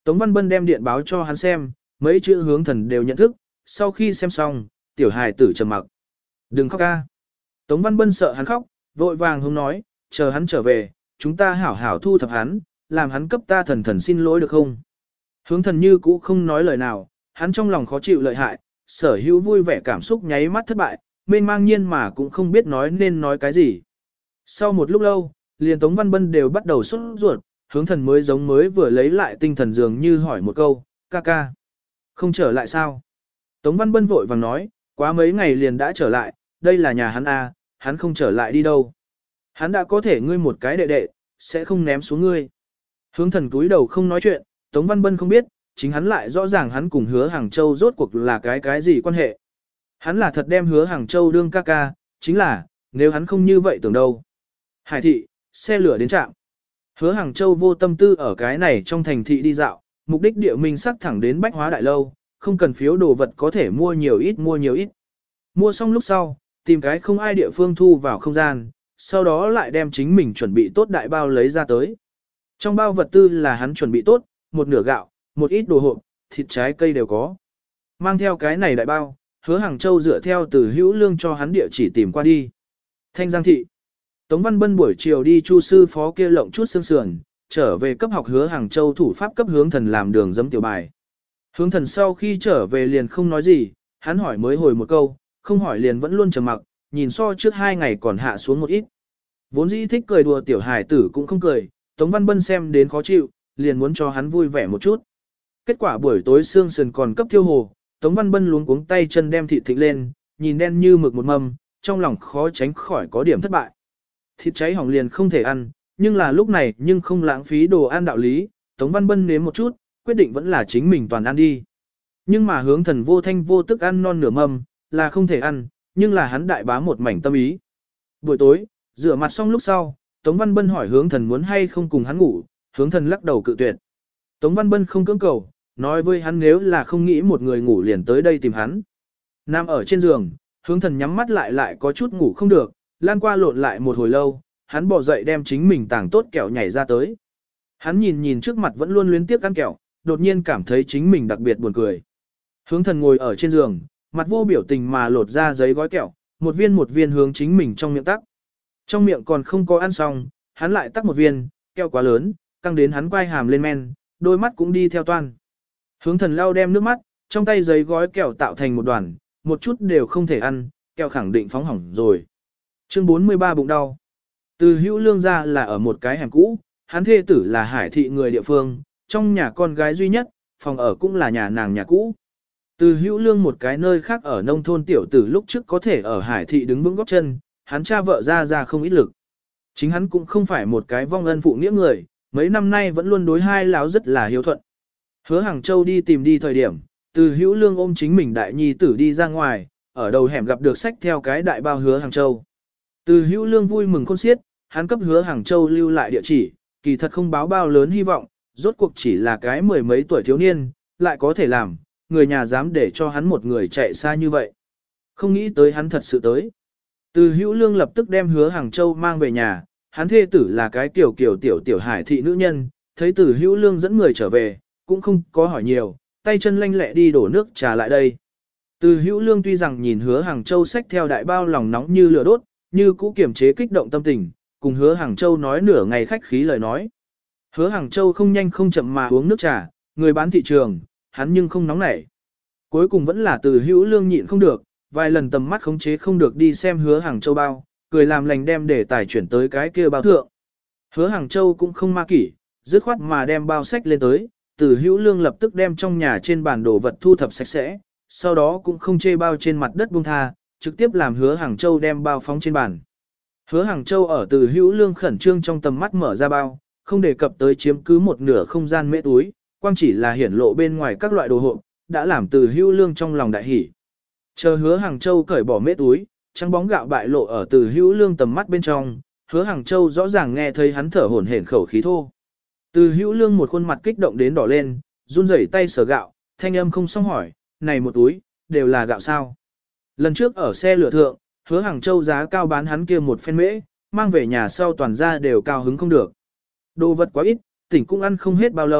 Tống Văn Bân đem điện báo cho hắn xem, mấy chữ hướng thần đều nhận thức, sau khi xem xong, tiểu hài tử trầm mặc. Đừng khóc ca. Tống Văn Bân sợ hắn khóc, vội vàng hướng nói, chờ hắn trở về, chúng ta hảo hảo thu thập hắn, làm hắn cấp ta thần thần xin lỗi được không? Hướng thần như cũ không nói lời nào, hắn trong lòng khó chịu lợi hại, sở hữu vui vẻ cảm xúc nháy mắt thất bại, mênh mang nhiên mà cũng không biết nói nên nói cái gì. Sau một lúc lâu, liền Tống Văn Bân đều bắt đầu sốt ruột, hướng thần mới giống mới vừa lấy lại tinh thần dường như hỏi một câu, ca ca. Không trở lại sao? Tống Văn Bân vội vàng nói, quá mấy ngày liền đã trở lại, đây là nhà hắn à, hắn không trở lại đi đâu. Hắn đã có thể ngươi một cái đệ đệ, sẽ không ném xuống ngươi. Hướng thần túi đầu không nói chuyện, Tống Văn Bân không biết, chính hắn lại rõ ràng hắn cùng Hứa Hàng Châu rốt cuộc là cái gì quan hệ. Hắn là thật đem Hứa Hàng Châu đương ca ca, chính là, nếu hắn không như vậy tưởng đâu. Hải thị, xe lửa đến trạm. Hứa Hàng Châu vô tâm tư ở cái này trong thành thị đi dạo, mục đích địa minh sắc thẳng đến Bách Hóa Đại Lâu, không cần phiếu đồ vật có thể mua nhiều ít mua nhiều ít. Mua xong lúc sau, tìm cái không ai địa phương thu vào không gian, sau đó lại đem chính mình chuẩn bị tốt đại bao lấy ra tới. Trong bao vật tư là hắn chuẩn bị tốt, một nửa gạo, một ít đồ hộp, thịt trái cây đều có. Mang theo cái này đại bao, Hứa Hàng Châu dựa theo Từ Hữu Lương cho hắn địa chỉ tìm qua đi. Thanh Giang thị. Tống Văn Bân buổi chiều đi chu sư phó kia lộng chút xương sườn, trở về cấp học Hứa Hàng Châu thủ pháp cấp hướng thần làm đường dấm tiểu bài. Hướng thần sau khi trở về liền không nói gì, hắn hỏi mới hồi một câu, không hỏi liền vẫn luôn trầm mặc, nhìn so trước 2 ngày còn hạ xuống một ít. Vốn dĩ thích cười đùa tiểu hài tử cũng không cười, Tống Văn Bân xem đến khó chịu, liền muốn cho hắn vui vẻ một chút. Kết quả buổi tối xương sườn còn cấp thiêu hồ, Tống Văn Bân luống cuống tay chân đem thịt thịnh lên, nhìn đen như mực một mâm, trong lòng khó tránh khỏi có điểm thất bại. Thịt cháy hỏng liền không thể ăn, nhưng là lúc này nhưng không lãng phí đồ ăn đạo lý, Tống Văn Bân nếm một chút, quyết định vẫn là chính mình toàn ăn đi. Nhưng mà hướng thần vô thanh vô tức ăn non nửa mâm, là không thể ăn, nhưng là hắn đại bá một mảnh tâm ý. Buổi tối, rửa mặt xong lúc sau, Tống Văn Bân hỏi hướng thần muốn hay không cùng hắn ngủ, hướng thần lắc đầu cự tuyệt. Tống Văn Bân không cưỡng cầu, nói với hắn nếu là không nghĩ một người ngủ liền tới đây tìm hắn. Nằm ở trên giường, hướng thần nhắm mắt lại có chút ngủ không được, lan qua lộn lại một hồi lâu, hắn bỏ dậy đem chính mình tàng tốt kẹo nhảy ra tới. Hắn nhìn trước mặt vẫn luôn luyến tiếc ăn kẹo, đột nhiên cảm thấy chính mình đặc biệt buồn cười. Hướng thần ngồi ở trên giường, mặt vô biểu tình mà lột ra giấy gói kẹo, một viên hướng chính mình trong miệng tắc. Trong miệng còn không có ăn xong, hắn lại tắc một viên, kẹo quá lớn, căng đến hắn quay hàm lên men, đôi mắt cũng đi theo toan. Hướng thần lau đem nước mắt, trong tay giấy gói kẹo tạo thành một đoàn, một chút đều không thể ăn, kẹo khẳng định phóng hỏng rồi. Chương 43 bụng đau. Từ Hữu Lương ra là ở một cái hẻm cũ, hắn thê tử là Hải thị người địa phương, trong nhà con gái duy nhất, phòng ở cũng là nhà nàng nhà cũ. Từ Hữu Lương một cái nơi khác ở nông thôn tiểu tử lúc trước có thể ở Hải thị đứng vững góp chân, hắn cha vợ ra không ít lực. Chính hắn cũng không phải một cái vong ân phụ nghĩa người, mấy năm nay vẫn luôn đối hai láo rất là hiếu thuận. Hứa Hàng Châu đi tìm đi thời điểm, Từ Hữu Lương ôm chính mình đại nhi tử đi ra ngoài, ở đầu hẻm gặp được sách theo cái đại bao Hứa Hàng Châu. Từ Hữu Lương vui mừng khôn xiết, hắn cấp Hứa Hàng Châu lưu lại địa chỉ, kỳ thật không báo bao lớn hy vọng, rốt cuộc chỉ là cái 10 mấy tuổi thiếu niên, lại có thể làm, người nhà dám để cho hắn một người chạy xa như vậy. Không nghĩ tới hắn thật sự tới. Từ Hữu Lương lập tức đem Hứa Hàng Châu mang về nhà, hắn thê tử là cái tiểu Hải thị nữ nhân, thấy Từ Hữu Lương dẫn người trở về, cũng không có hỏi nhiều, tay chân lanh lẹ đi đổ nước trà lại đây. Từ Hữu Lương tuy rằng nhìn Hứa Hàng Châu xách theo đại bao lòng nóng như lửa đốt, như cũ kiềm chế kích động tâm tình, cùng Hứa Hàng Châu nói nửa ngày khách khí lời nói. Hứa Hàng Châu không nhanh không chậm mà uống nước trà, người bán thị trường, hắn nhưng không nóng nảy. Cuối cùng vẫn là Từ Hữu Lương nhịn không được, vài lần tầm mắt khống chế không được đi xem Hứa Hàng Châu bao, cười làm lành đem để tài chuyển tới cái kia bao thượng. Hứa Hàng Châu cũng không ma kỷ, dứt khoát mà đem bao sách lên tới, Từ Hữu Lương lập tức đem trong nhà trên bàn đồ vật thu thập sạch sẽ, sau đó cũng không chê bao trên mặt đất buông tha, trực tiếp làm Hứa Hàng Châu đem bao phóng trên bàn. Hứa Hàng Châu ở Từ Hữu Lương khẩn trương trong tầm mắt mở ra bao, không đề cập tới chiếm cứ một nửa không gian mễ túi, quang chỉ là hiển lộ bên ngoài các loại đồ hộp, đã làm Từ Hữu Lương trong lòng đại hỉ. Chờ Hứa Hàng Châu cởi bỏ mễ túi, trắng bóng gạo bại lộ ở Từ Hữu Lương tầm mắt bên trong, Hứa Hàng Châu rõ ràng nghe thấy hắn thở hổn hển khẩu khí thô. Từ Hữu Lương một khuôn mặt kích động đến đỏ lên, run rẩy tay sờ gạo, thanh âm không xong hỏi, này một túi, đều là gạo sao? Lần trước ở xe lửa thượng, Hứa Hàng Châu giá cao bán hắn kia một phen mễ, mang về nhà sau toàn ra đều cao hứng không được. Đồ vật quá ít, tỉnh cũng ăn không hết bao lâu,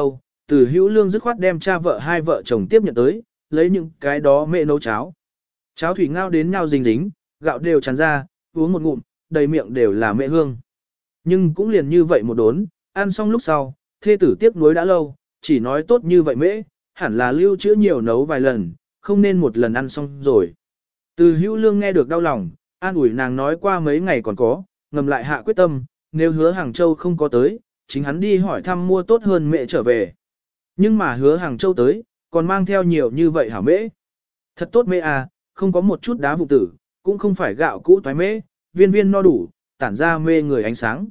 Từ Hữu Lương dứt khoát đem cha vợ hai vợ chồng tiếp nhận tới, lấy những cái đó mẹ nấu cháo. Cháo thủy ngao đến nhau dính dính, gạo đều tràn ra, uống một ngụm, đầy miệng đều là mẹ hương. Nhưng cũng liền như vậy một đốn, ăn xong lúc sau, thê tử tiếc nuối đã lâu, chỉ nói tốt như vậy mễ, hẳn là lưu trữ nhiều nấu vài lần, không nên một lần ăn xong rồi. Từ Hữu Lương nghe được đau lòng, an ủi nàng nói qua mấy ngày còn có, ngầm lại hạ quyết tâm, nếu Hứa Hàng Châu không có tới, chính hắn đi hỏi thăm mua tốt hơn mẹ trở về. Nhưng mà Hứa Hàng Châu tới, còn mang theo nhiều như vậy hả mễ. Thật tốt mễ à, không có một chút đá vụ tử, cũng không phải gạo cũ toái mễ, viên viên no đủ, tản ra mê người ánh sáng.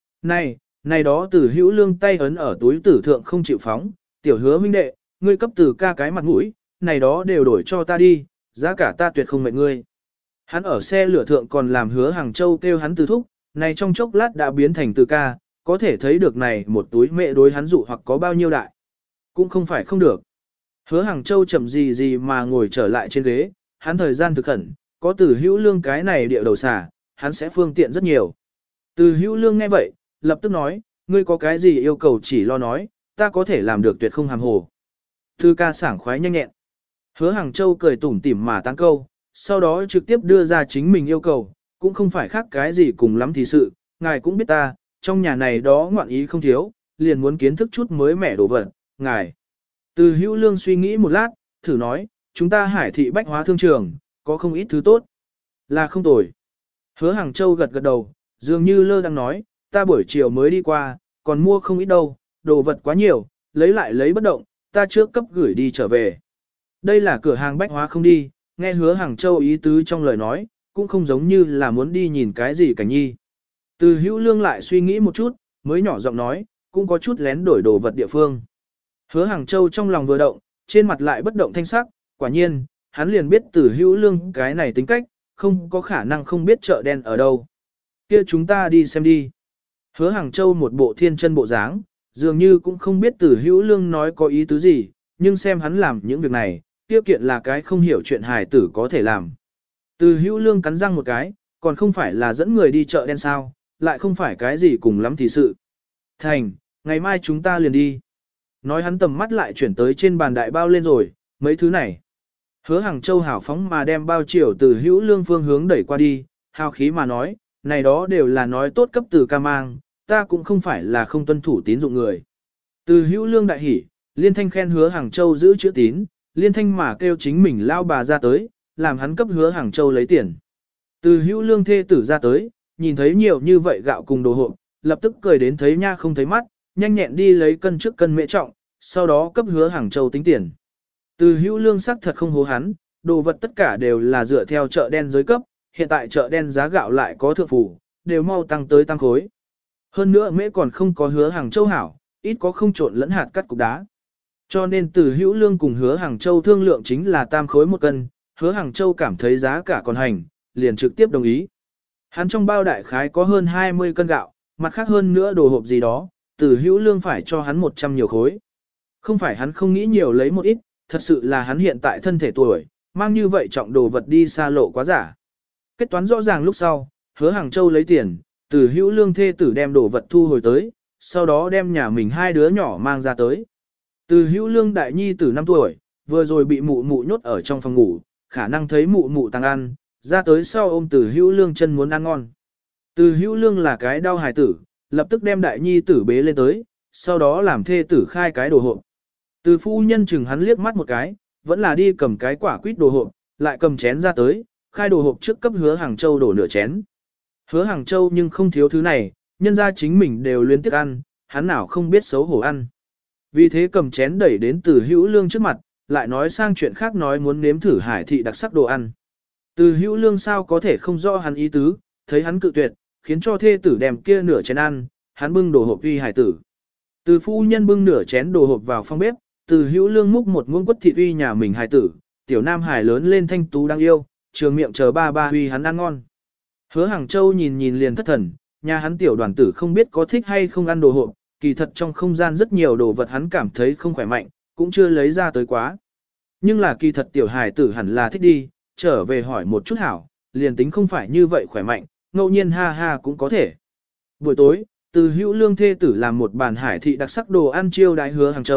Này đó Từ Hữu Lương tay ấn ở túi tử thượng không chịu phóng, tiểu Hứa minh đệ, ngươi cấp Từ ca cái mặt mũi, này đó đều đổi cho ta đi, giá cả ta tuyệt không mệnh ngươi. Hắn ở xe lửa thượng còn làm Hứa Hàng Châu kêu hắn Từ thúc, này trong chốc lát đã biến thành Từ ca, có thể thấy được này một túi mẹ đối hắn dụ hoặc có bao nhiêu đại. Cũng không phải không được. Hứa Hàng Châu chậm gì gì mà ngồi trở lại trên ghế, hắn thời gian thực khẩn, có Từ Hữu Lương cái này địa đầu xả, hắn sẽ phương tiện rất nhiều. Từ Hữu Lương nghe vậy, lập tức nói, ngươi có cái gì yêu cầu chỉ lo nói, ta có thể làm được tuyệt không hàm hồ. Từ ca sảng khoái nhanh nhẹn. Hứa Hàng Châu cười tủm tỉm mà tán câu, sau đó trực tiếp đưa ra chính mình yêu cầu, cũng không phải khác cái gì cùng lắm thì sự, ngài cũng biết ta, trong nhà này đó ngoạn ý không thiếu, liền muốn kiến thức chút mới mẻ đồ vật, ngài. Từ Hữu Lương suy nghĩ một lát, thử nói, chúng ta Hải thị bách hóa thương trường, có không ít thứ tốt. Là không tồi. Hứa Hàng Châu gật gật đầu, dường như lơ đang nói, ta buổi chiều mới đi qua, còn mua không ít đâu, đồ vật quá nhiều, lấy lại lấy bất động, ta trước cấp gửi đi trở về. Đây là cửa hàng bách hóa không đi, nghe Hứa Hàng Châu ý tứ trong lời nói, cũng không giống như là muốn đi nhìn cái gì cảnh nhi. Từ Hữu Lương lại suy nghĩ một chút, mới nhỏ giọng nói, cũng có chút lén đổi đồ vật địa phương. Hứa Hàng Châu trong lòng vừa động, trên mặt lại bất động thanh sắc, quả nhiên, hắn liền biết Từ Hữu Lương cái này tính cách, không có khả năng không biết chợ đen ở đâu. Kia chúng ta đi xem đi. Hứa Hàng Châu một bộ thiên chân bộ dáng, dường như cũng không biết Từ Hữu Lương nói có ý tứ gì, nhưng xem hắn làm những việc này, kia kiện là cái không hiểu chuyện hài tử có thể làm. Từ Hữu Lương cắn răng một cái, còn không phải là dẫn người đi chợ đen sao, lại không phải cái gì cùng lắm thì sự. Thành, ngày mai chúng ta liền đi. Nói hắn tầm mắt lại chuyển tới trên bàn đại bao lên rồi, mấy thứ này. Hứa Hàng Châu hào phóng mà đem bao chiều Từ Hữu Lương phương hướng đẩy qua đi, hào khí mà nói, này đó đều là nói tốt cấp Từ ca mang, ta cũng không phải là không tuân thủ tín dụng người. Từ Hữu Lương đại hỉ, liên thanh khen Hứa Hàng Châu giữ chữ tín, liên thanh mà kêu chính mình lao bà ra tới, làm hắn cấp Hứa Hàng Châu lấy tiền. Từ Hữu Lương thê tử ra tới, nhìn thấy nhiều như vậy gạo cùng đồ hộp, lập tức cười đến thấy nha không thấy mắt, nhanh nhẹn đi lấy cân trước cân mễ trọng, sau đó cấp Hứa Hàng Châu tính tiền. Từ Hữu Lương sắc thật không hố hắn, đồ vật tất cả đều là dựa theo chợ đen giới cấp, hiện tại chợ đen giá gạo lại có thượng phủ, đều mau tăng tới tăng khối. Hơn nữa mễ còn không có Hứa Hàng Châu hảo, ít có không trộn lẫn hạt cắt cục đá. Cho nên Từ Hữu Lương cùng Hứa Hàng Châu thương lượng chính là tam khối một cân, Hứa Hàng Châu cảm thấy giá cả còn hành, liền trực tiếp đồng ý. Hắn trong bao đại khái có hơn 20 cân gạo, mặt khác hơn nữa đồ hộp gì đó, Từ Hữu Lương phải cho hắn 100 nhiều khối. Không phải hắn không nghĩ nhiều lấy một ít, thật sự là hắn hiện tại thân thể tuổi, mang như vậy trọng đồ vật đi xa lộ quá giả. Kết toán rõ ràng lúc sau, Hứa Hàng Châu lấy tiền, Từ Hữu Lương thê tử đem đồ vật thu hồi tới, sau đó đem nhà mình hai đứa nhỏ mang ra tới. Từ Hữu Lương đại nhi tử 5 tuổi, vừa rồi bị mụ mụ nhốt ở trong phòng ngủ, khả năng thấy mụ mụ tăng ăn, ra tới sau ôm Từ Hữu Lương chân muốn ăn ngon. Từ Hữu Lương là cái đau hài tử, lập tức đem đại nhi tử bế lên tới, sau đó làm thê tử khai cái đồ hộp. Từ phu nhân chừng hắn liếc mắt một cái, vẫn là đi cầm cái quả quýt đồ hộp, lại cầm chén ra tới, khai đồ hộp trước cấp Hứa Hàng Châu đổ nửa chén. Hứa Hàng Châu nhưng không thiếu thứ này, nhân ra chính mình đều luyến tiếc ăn, hắn nào không biết xấu hổ ăn. Vì thế cầm chén đẩy đến Từ Hữu Lương trước mặt, lại nói sang chuyện khác nói muốn nếm thử Hải thị đặc sắc đồ ăn. Từ Hữu Lương sao có thể không rõ hắn ý tứ, thấy hắn cự tuyệt, khiến cho thê tử đem kia nửa chén ăn, hắn bưng đồ hộp uy hải tử. Từ phu nhân bưng nửa chén đồ hộp vào phòng bếp, Từ Hữu Lương múc một muỗng quất thịt uy nhà mình hải tử, tiểu nam hải lớn lên thanh tú đáng yêu, trường miệng chờ ba ba uy hắn ăn ngon. Hứa Hàng Châu nhìn nhìn liền thất thần, nhà hắn tiểu đoàn tử không biết có thích hay không ăn đồ hộp, kỳ thật trong không gian rất nhiều đồ vật hắn cảm thấy không khỏe mạnh, cũng chưa lấy ra tới quá. Nhưng là kỳ thật tiểu hài tử hẳn là thích đi, trở về hỏi một chút hảo, liền tính không phải như vậy khỏe mạnh, ngẫu nhiên ha ha cũng có thể. Buổi tối, Từ Hữu Lương thê tử làm một bàn hải thị đặc sắc đồ ăn chiêu đãi Hứa Hàng Châu,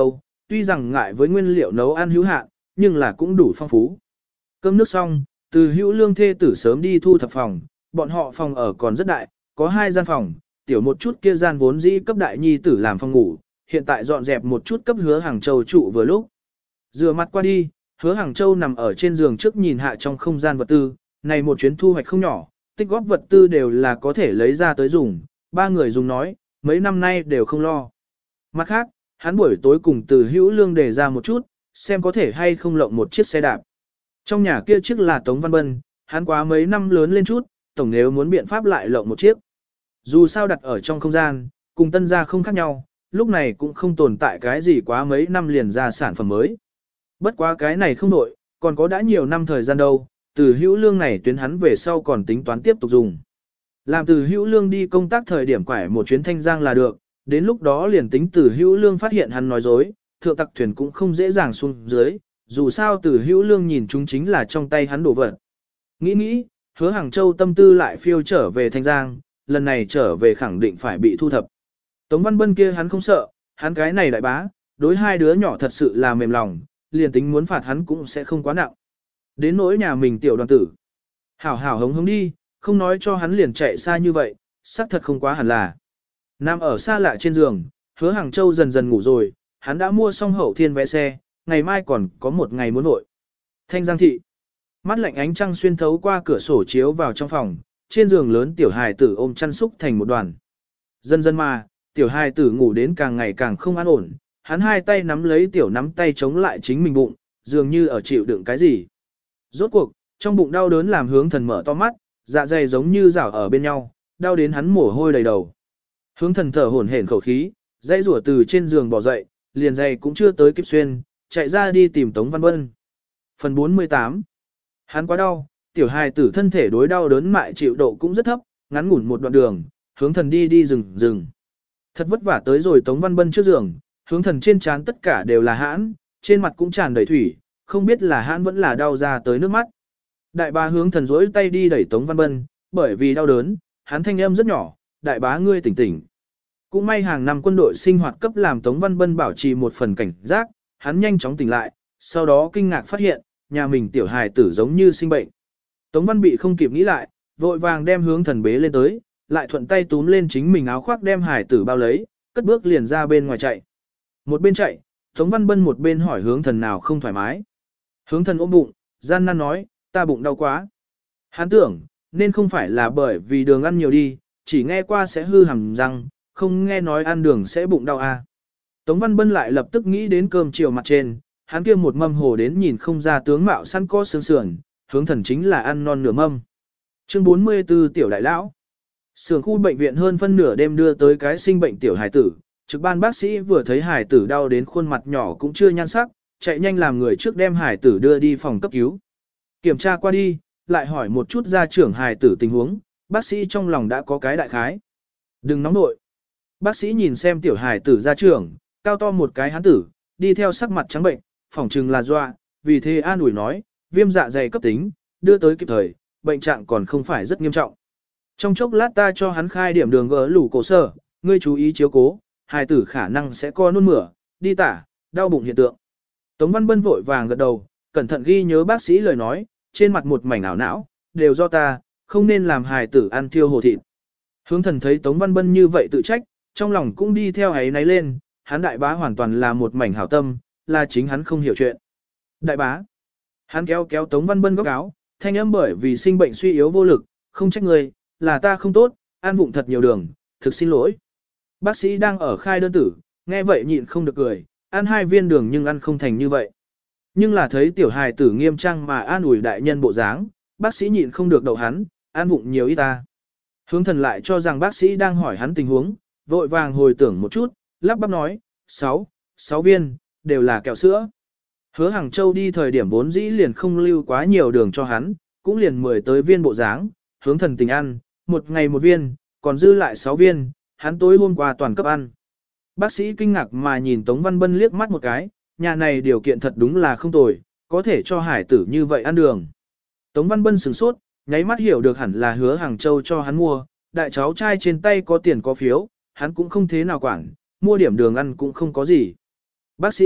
tuy rằng ngại với nguyên liệu nấu ăn hữu hạn, nhưng là cũng đủ phong phú. Cơm nước xong, Từ Hữu Lương thê tử sớm đi thu thập phòng, bọn họ phòng ở còn rất đại, có 2 gian phòng, tiểu một chút kia gian vốn dĩ cấp đại nhi tử làm phòng ngủ, hiện tại dọn dẹp một chút cấp Hứa Hàng Châu trụ vừa lúc. Rửa mặt qua đi, Hứa Hàng Châu nằm ở trên giường trước nhìn hạ trong không gian vật tư, này một chuyến thu hoạch không nhỏ, tích góp vật tư đều là có thể lấy ra tới dùng, 3 người dùng nói, mấy năm nay đều không lo. Mặt khác, hắn buổi tối cùng Từ Hữu Lương đề ra một chút, xem có thể hay không lộng một chiếc xe đạp. Trong nhà kia chiếc là Tống Văn Bân, hắn quá mấy năm lớn lên chút, tổng nếu muốn biện pháp lại lộng một chiếc. Dù sao đặt ở trong không gian, cùng tân gia không khác nhau, lúc này cũng không tồn tại cái gì quá mấy năm liền ra sản phẩm mới. Bất quá cái này không đổi, còn có đã nhiều năm thời gian đâu, Từ Hữu Lương này tuyến hắn về sau còn tính toán tiếp tục dùng. Làm Từ Hữu Lương đi công tác thời điểm quải một chuyến Thanh Giang là được, đến lúc đó liền tính Từ Hữu Lương phát hiện hắn nói dối, thượng tặc thuyền cũng không dễ dàng xuống dưới, dù sao Từ Hữu Lương nhìn chúng chính là trong tay hắn đổ vật. Nghĩ, Hứa Hàng Châu tâm tư lại phiêu trở về Thanh Giang, lần này trở về khẳng định phải bị thu thập. Tống Văn Bân kia hắn không sợ, hắn cái này đại bá, đối 2 đứa nhỏ thật sự là mềm lòng, liền tính muốn phạt hắn cũng sẽ không quá nặng. Đến nỗi nhà mình tiểu đoàn tử. Hảo hảo hống hống đi, không nói cho hắn liền chạy xa như vậy, xác thật không quá hẳn là. Nằm ở xa lạ trên giường, Hứa Hàng Châu dần dần ngủ rồi, hắn đã mua xong Hậu Thiên vé xe, ngày mai còn có một ngày muốn nội. Thanh Giang thị. Mắt lạnh ánh trăng xuyên thấu qua cửa sổ chiếu vào trong phòng, trên giường lớn tiểu hài tử ôm chăn xúc thành một đoàn. Dần dần mà, tiểu hài tử ngủ đến càng ngày càng không an ổn, hắn 2 tay nắm lấy tiểu nắm tay chống lại chính mình bụng, dường như ở chịu đựng cái gì. Rốt cuộc, trong bụng đau đớn làm Hướng Thần mở to mắt, dạ dày giống như rảo ở bên nhau, đau đến hắn mồ hôi đầy đầu. Hướng Thần thở hổn hển khẩu khí, dãy rủa từ trên giường bò dậy, liền giày cũng chưa tới kịp xuyên, chạy ra đi tìm Tống Văn Bân. Phần 48. Hắn quá đau, tiểu hài tử thân thể đối đau đớn mại chịu độ cũng rất thấp, ngắn ngủn một đoạn đường, Hướng Thần đi rừng. Thật vất vả tới rồi Tống Văn Bân trước giường, Hướng Thần trên trán tất cả đều là hãn, trên mặt cũng tràn đầy thủy, không biết là hãn vẫn là đau ra tới nước mắt. Đại bá Hướng Thần rỗi tay đi đẩy Tống Văn Bân, bởi vì đau đớn, hắn thanh âm rất nhỏ, đại bá ngươi tỉnh tỉnh. Cũng may hàng năm quân đội sinh hoạt cấp làm Tống Văn Bân bảo trì một phần cảnh giác, hắn nhanh chóng tỉnh lại, sau đó kinh ngạc phát hiện, nhà mình tiểu hài tử giống như sinh bệnh. Tống Văn bị không kịp nghĩ lại, vội vàng đem Hướng Thần bế lên tới, lại thuận tay túm lên chính mình áo khoác đem hài tử bao lấy, cất bước liền ra bên ngoài chạy. Một bên chạy, Tống Văn Bân một bên hỏi Hướng Thần nào không thoải mái. Hướng Thần ôm bụng, gian nan nói, ta bụng đau quá. Hắn tưởng, nên không phải là bởi vì đường ăn nhiều đi, chỉ nghe qua sẽ hư hàm răng, không nghe nói ăn đường sẽ bụng đau à. Tống Văn Bân lại lập tức nghĩ đến cơm chiều mặt trên, hắn kia một mâm hồ đến nhìn không ra tướng mạo săn co sướng sườn, Hướng Thần chính là ăn non nửa mâm. Chương 44 Tiểu Đại Lão. Sưởng khu bệnh viện hơn phân nửa đêm đưa tới cái sinh bệnh tiểu hài tử, trực ban bác sĩ vừa thấy hài tử đau đến khuôn mặt nhỏ cũng chưa nhan sắc, chạy nhanh làm người trước đem hài tử đưa đi phòng cấp cứu. Kiểm tra qua đi, lại hỏi một chút gia trưởng hài tử tình huống, bác sĩ trong lòng đã có cái đại khái. Đừng nóng nội. Bác sĩ nhìn xem tiểu hài tử gia trưởng, cao to một cái hán tử, đi theo sắc mặt trắng bệnh, phỏng chừng là dọa, vì thế an ủi nói, viêm dạ dày cấp tính, đưa tới kịp thời, bệnh trạng còn không phải rất nghiêm trọng. Trong chốc lát ta cho hắn khai điểm đường gỡ lủ cổ sở, ngươi chú ý chiếu cố, hài tử khả năng sẽ co nôn mửa, đi tả, đau bụng hiện tượng. Tống Văn Bân vội vàng gật đầu, cẩn thận ghi nhớ bác sĩ lời nói, trên mặt một mảnh ảo não, đều do ta, không nên làm hài tử ăn thiêu hồ thịt. Hướng Thần thấy Tống Văn Bân như vậy tự trách, trong lòng cũng đi theo ấy náy lên, hắn đại bá hoàn toàn là một mảnh hảo tâm, là chính hắn không hiểu chuyện. Đại bá, hắn kéo Tống Văn Bân góc áo, thanh âm bởi vì sinh bệnh suy yếu vô lực, không trách người, là ta không tốt, ăn vụng thật nhiều đường, thực xin lỗi. Bác sĩ đang ở khai đơn tử, nghe vậy nhịn không được cười, ăn 2 viên đường nhưng ăn không thành như vậy. Nhưng là thấy tiểu hài tử nghiêm trang mà an ủi đại nhân bộ dáng, bác sĩ nhịn không được đậu hắn, ăn vụng nhiều ít ta. Hướng Thần lại cho rằng bác sĩ đang hỏi hắn tình huống, vội vàng hồi tưởng một chút, lắp bắp nói, 6 viên, đều là kẹo sữa. Hứa Hàng Châu đi thời điểm vốn dĩ liền không lưu quá nhiều đường cho hắn, cũng liền 10 tới viên bộ dáng, Hướng Thần tình ăn, một ngày một viên, còn dư lại 6 viên, hắn tối hôm qua toàn cấp ăn. Bác sĩ kinh ngạc mà nhìn Tống Văn Bân liếc mắt một cái, nhà này điều kiện thật đúng là không tồi, có thể cho hải tử như vậy ăn đường. Tống Văn Bân sửng sốt, nháy mắt hiểu được hẳn là Hứa Hàng Châu cho hắn mua, đại cháu trai trên tay có tiền có phiếu, hắn cũng không thế nào quản, mua điểm đường ăn cũng không có gì. Bác sĩ,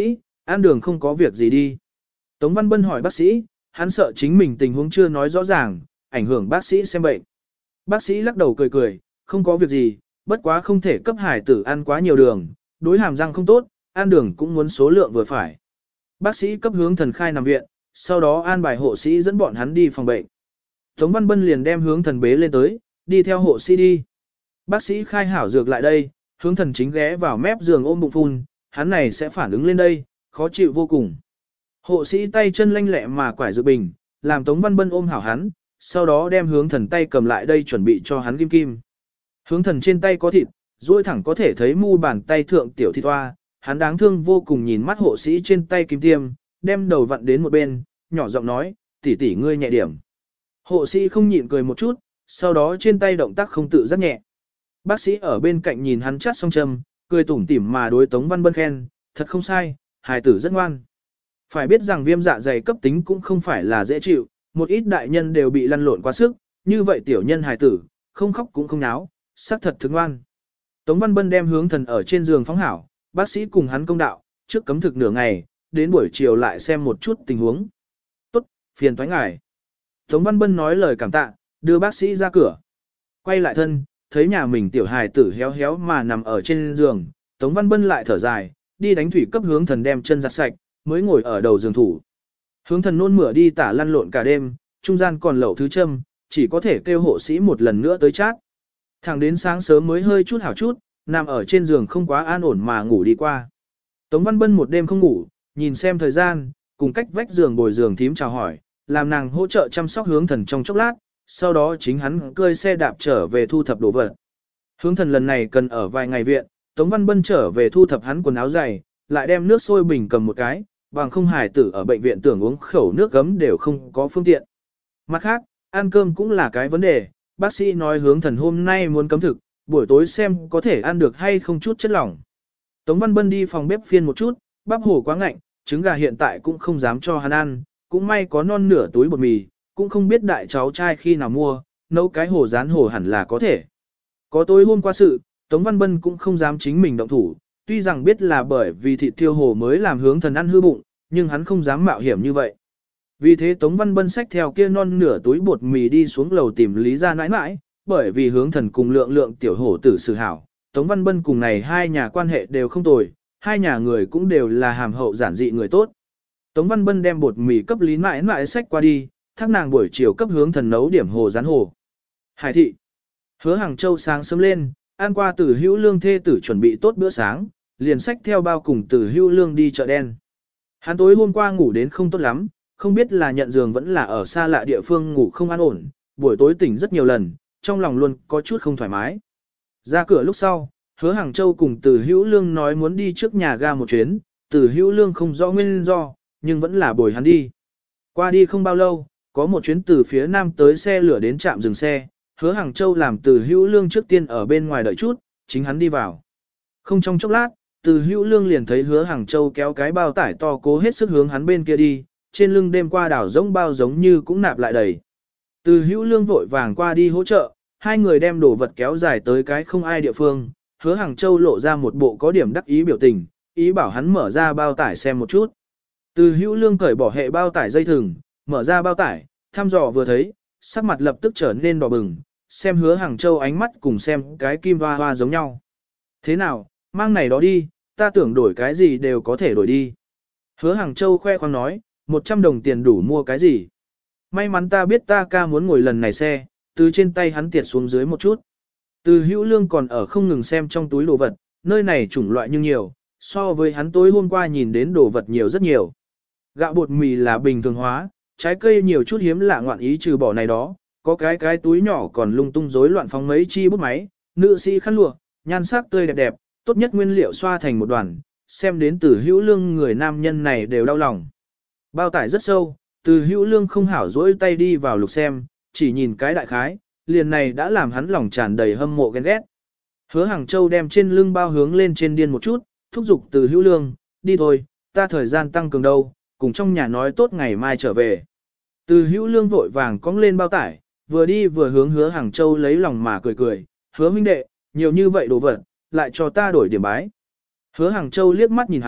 Ăn đường không có việc gì đi. Tống Văn Bân hỏi bác sĩ, hắn sợ chính mình tình huống chưa nói rõ ràng, ảnh hưởng bác sĩ xem bệnh. Bác sĩ lắc đầu cười cười, không có việc gì, bất quá không thể cấp hải tử ăn quá nhiều đường, đối hàm răng không tốt, ăn đường cũng muốn số lượng vừa phải. Bác sĩ cấp hướng thần khai nằm viện, sau đó an bài hộ sĩ dẫn bọn hắn đi phòng bệnh. Tống Văn Bân liền đem hướng thần bế lên tới, đi theo hộ sĩ đi. Bác sĩ khai hảo dược lại đây, hướng thần chính ghé vào mép giường ôm bụng phun, hắn này sẽ phản ứng lên đây, khó chịu vô cùng. Hộ sĩ tay chân lanh lẹ mà quải dược bình, làm Tống Văn Bân ôm hảo hắn, sau đó đem hướng thần tay cầm lại đây chuẩn bị cho hắn kim kim. Hướng thần trên tay có thịt, duỗi thẳng có thể thấy mu bàn tay thượng tiểu thịt toa, hắn đáng thương vô cùng nhìn mắt hộ sĩ trên tay kim tiêm, đem đầu vặn đến một bên, nhỏ giọng nói, tỷ tỷ ngươi nhẹ điểm. Hộ sĩ không nhịn cười một chút, sau đó trên tay động tác không tự giác nhẹ. Bác sĩ ở bên cạnh nhìn hắn chát xong châm, cười tủm tỉm mà đối Tống Văn Bân khen, thật không sai, hài tử rất ngoan. Phải biết rằng viêm dạ dày cấp tính cũng không phải là dễ chịu, một ít đại nhân đều bị lăn lộn quá sức, như vậy tiểu nhân hài tử, không khóc cũng không náo, xác thật thức ngoan. Tống Văn Bân đem hướng thần ở trên giường phóng hảo, bác sĩ cùng hắn công đạo, trước cấm thực nửa ngày, đến buổi chiều lại xem một chút tình huống. Tốt, phiền toái ngài. Tống Văn Bân nói lời cảm tạ, đưa bác sĩ ra cửa. Quay lại thân, thấy nhà mình tiểu hài tử héo héo mà nằm ở trên giường, Tống Văn Bân lại thở dài, đi đánh thủy cấp hướng thần đem chân giặt sạch, mới ngồi ở đầu giường thủ. Hướng thần nôn mửa đi tả lăn lộn cả đêm, trung gian còn lẩu thứ châm, chỉ có thể kêu hộ sĩ một lần nữa tới chát. Thẳng đến sáng sớm mới hơi chút hảo chút, nằm ở trên giường không quá an ổn mà ngủ đi qua. Tống Văn Bân một đêm không ngủ, nhìn xem thời gian, cùng cách vách giường bồi giường thím chào hỏi, làm nàng hỗ trợ chăm sóc hướng thần trong chốc lát, sau đó chính hắn cơi xe đạp trở về thu thập đồ vật. Hướng thần lần này cần ở vài ngày viện, Tống Văn Bân trở về thu thập hắn quần áo dày, lại đem nước sôi bình cầm một cái, bằng không hài tử ở bệnh viện tưởng uống khẩu nước gấm đều không có phương tiện. Mặt khác, ăn cơm cũng là cái vấn đề, bác sĩ nói hướng thần hôm nay muốn cấm thực, buổi tối xem có thể ăn được hay không chút chất lỏng. Tống Văn Bân đi phòng bếp phiên một chút, bắp hổ quá ngạnh, trứng gà hiện tại cũng không dám cho hắn ăn, cũng may có non nửa túi bột mì, cũng không biết đại cháu trai khi nào mua, nấu cái hổ rán hổ hẳn là có thể. Có tối hôm qua sự, Tống Văn Bân cũng không dám chính mình động thủ, tuy rằng biết là bởi vì thịt tiêu hổ mới làm hướng thần ăn hư bụng, nhưng hắn không dám mạo hiểm như vậy. Vì thế Tống Văn Bân xách theo kia non nửa túi bột mì đi xuống lầu tìm Lý Gia nãi nãi, bởi vì hướng thần cùng lượng lượng tiểu hổ tử xử hảo, Tống Văn Bân cùng này hai nhà quan hệ đều không tồi, hai nhà người cũng đều là hàm hậu giản dị người tốt. Tống Văn Bân đem bột mì cấp Lý nãi nãi xách qua đi, thác nàng buổi chiều cấp hướng thần nấu điểm hồ rán hồ. Hải thị. Hứa Hàng Châu sáng sớm lên, ăn qua Từ Hữu Lương thê tử chuẩn bị tốt bữa sáng, liền xách theo bao cùng Từ Hữu Lương đi chợ đen. Hắn tối hôm qua ngủ đến không tốt lắm, không biết là nhận giường vẫn là ở xa lạ địa phương ngủ không an ổn, buổi tối tỉnh rất nhiều lần, trong lòng luôn có chút không thoải mái. Ra cửa lúc sau, Hứa Hàng Châu cùng Từ Hữu Lương nói muốn đi trước nhà ga một chuyến, Từ Hữu Lương không rõ nguyên do, nhưng vẫn là bồi hắn đi. Qua đi không bao lâu, có một chuyến từ phía nam tới xe lửa đến trạm dừng xe, Hứa Hàng Châu làm Từ Hữu Lương trước tiên ở bên ngoài đợi chút, chính hắn đi vào. Không trong chốc lát, Từ Hữu Lương liền thấy Hứa Hàng Châu kéo cái bao tải to cố hết sức hướng hắn bên kia đi, trên lưng đêm qua đảo giống bao giống như cũng nạp lại đầy. Từ Hữu Lương vội vàng qua đi hỗ trợ, hai người đem đồ vật kéo dài tới cái không ai địa phương, Hứa Hàng Châu lộ ra một bộ có điểm đắc ý biểu tình, ý bảo hắn mở ra bao tải xem một chút. Từ Hữu Lương cởi bỏ hệ bao tải dây thừng, mở ra bao tải, thăm dò vừa thấy, sắc mặt lập tức trở nên đỏ bừng, xem Hứa Hàng Châu ánh mắt cùng xem cái kim hoa hoa giống nhau. Thế nào, mang này đó đi, ta tưởng đổi cái gì đều có thể đổi đi. Hứa Hàng Châu khoe khoang nói, 100 đồng tiền đủ mua cái gì. May mắn ta biết ta ca muốn ngồi lần này xe, từ trên tay hắn tiệt xuống dưới một chút. Từ Hữu Lương còn ở không ngừng xem trong túi đồ vật, nơi này chủng loại nhưng nhiều, so với hắn tối hôm qua nhìn đến đồ vật nhiều rất nhiều. Gạo bột mì là bình thường hóa, trái cây nhiều chút hiếm lạ ngoạn ý trừ bỏ này đó, có cái túi nhỏ còn lung tung rối loạn phóng mấy chi bút máy, nữ sĩ khăn lụa, nhan sắc tươi đẹp đẹp, tốt nhất nguyên liệu xoa thành một đoàn, xem đến Từ Hữu Lương người nam nhân này đều đau lòng. Bao tải rất sâu, Từ Hữu Lương không hảo dỗi tay đi vào lục xem, chỉ nhìn cái đại khái, liền này đã làm hắn lòng tràn đầy hâm mộ ghen ghét. Hứa Hàng Châu đem trên lưng bao hướng lên trên điên một chút, thúc giục Từ Hữu Lương, đi thôi, ta thời gian tăng cường đâu, cùng trong nhà nói tốt ngày mai trở về. Từ Hữu Lương vội vàng cong lên bao tải, vừa đi vừa hướng Hứa Hàng Châu lấy lòng mà cười cười, Hứa huynh đệ, nhiều như vậy đồ vật, lại cho ta đổi điểm bái. Hứa Hàng Châu liếc mắt nhìn hắn,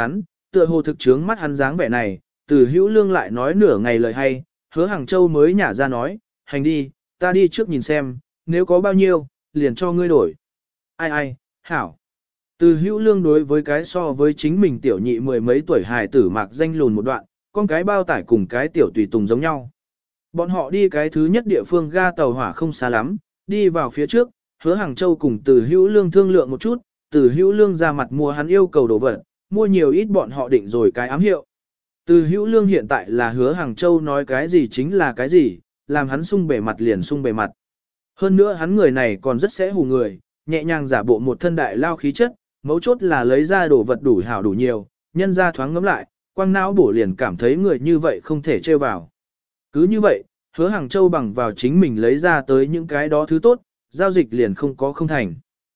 tựa hồ thực chướng mắt hắn dáng vẻ này, Từ Hữu Lương lại nói nửa ngày lời hay, Hứa Hàng Châu mới nhả ra nói, hành đi, ta đi trước nhìn xem, nếu có bao nhiêu, liền cho ngươi đổi. Ai, hảo. Từ Hữu Lương đối với cái so với chính mình tiểu nhị mười mấy tuổi hài tử mạc danh lùn một đoạn, con cái bao tải cùng cái tiểu tùy tùng giống nhau. Bọn họ đi cái thứ nhất địa phương ga tàu hỏa không xa lắm, đi vào phía trước, Hứa Hàng Châu cùng Từ Hữu Lương thương lượng một chút, Từ Hữu Lương ra mặt mua hắn yêu cầu đồ vật, mua nhiều ít bọn họ định rồi cái ám hiệu. Từ Hữu Lương hiện tại là Hứa Hàng Châu nói cái gì chính là cái gì, làm hắn sung bề mặt liền sung bề mặt. Hơn nữa hắn người này còn rất sẽ hù người, nhẹ nhàng giả bộ một thân đại lao khí chất, mấu chốt là lấy ra đồ vật đủ hảo đủ nhiều, nhân ra thoáng ngấm lại, quang não bổ liền cảm thấy người như vậy không thể trêu vào. Cứ như vậy, Hứa Hàng Châu bằng vào chính mình lấy ra tới những cái đó thứ tốt, giao dịch liền không có không thành.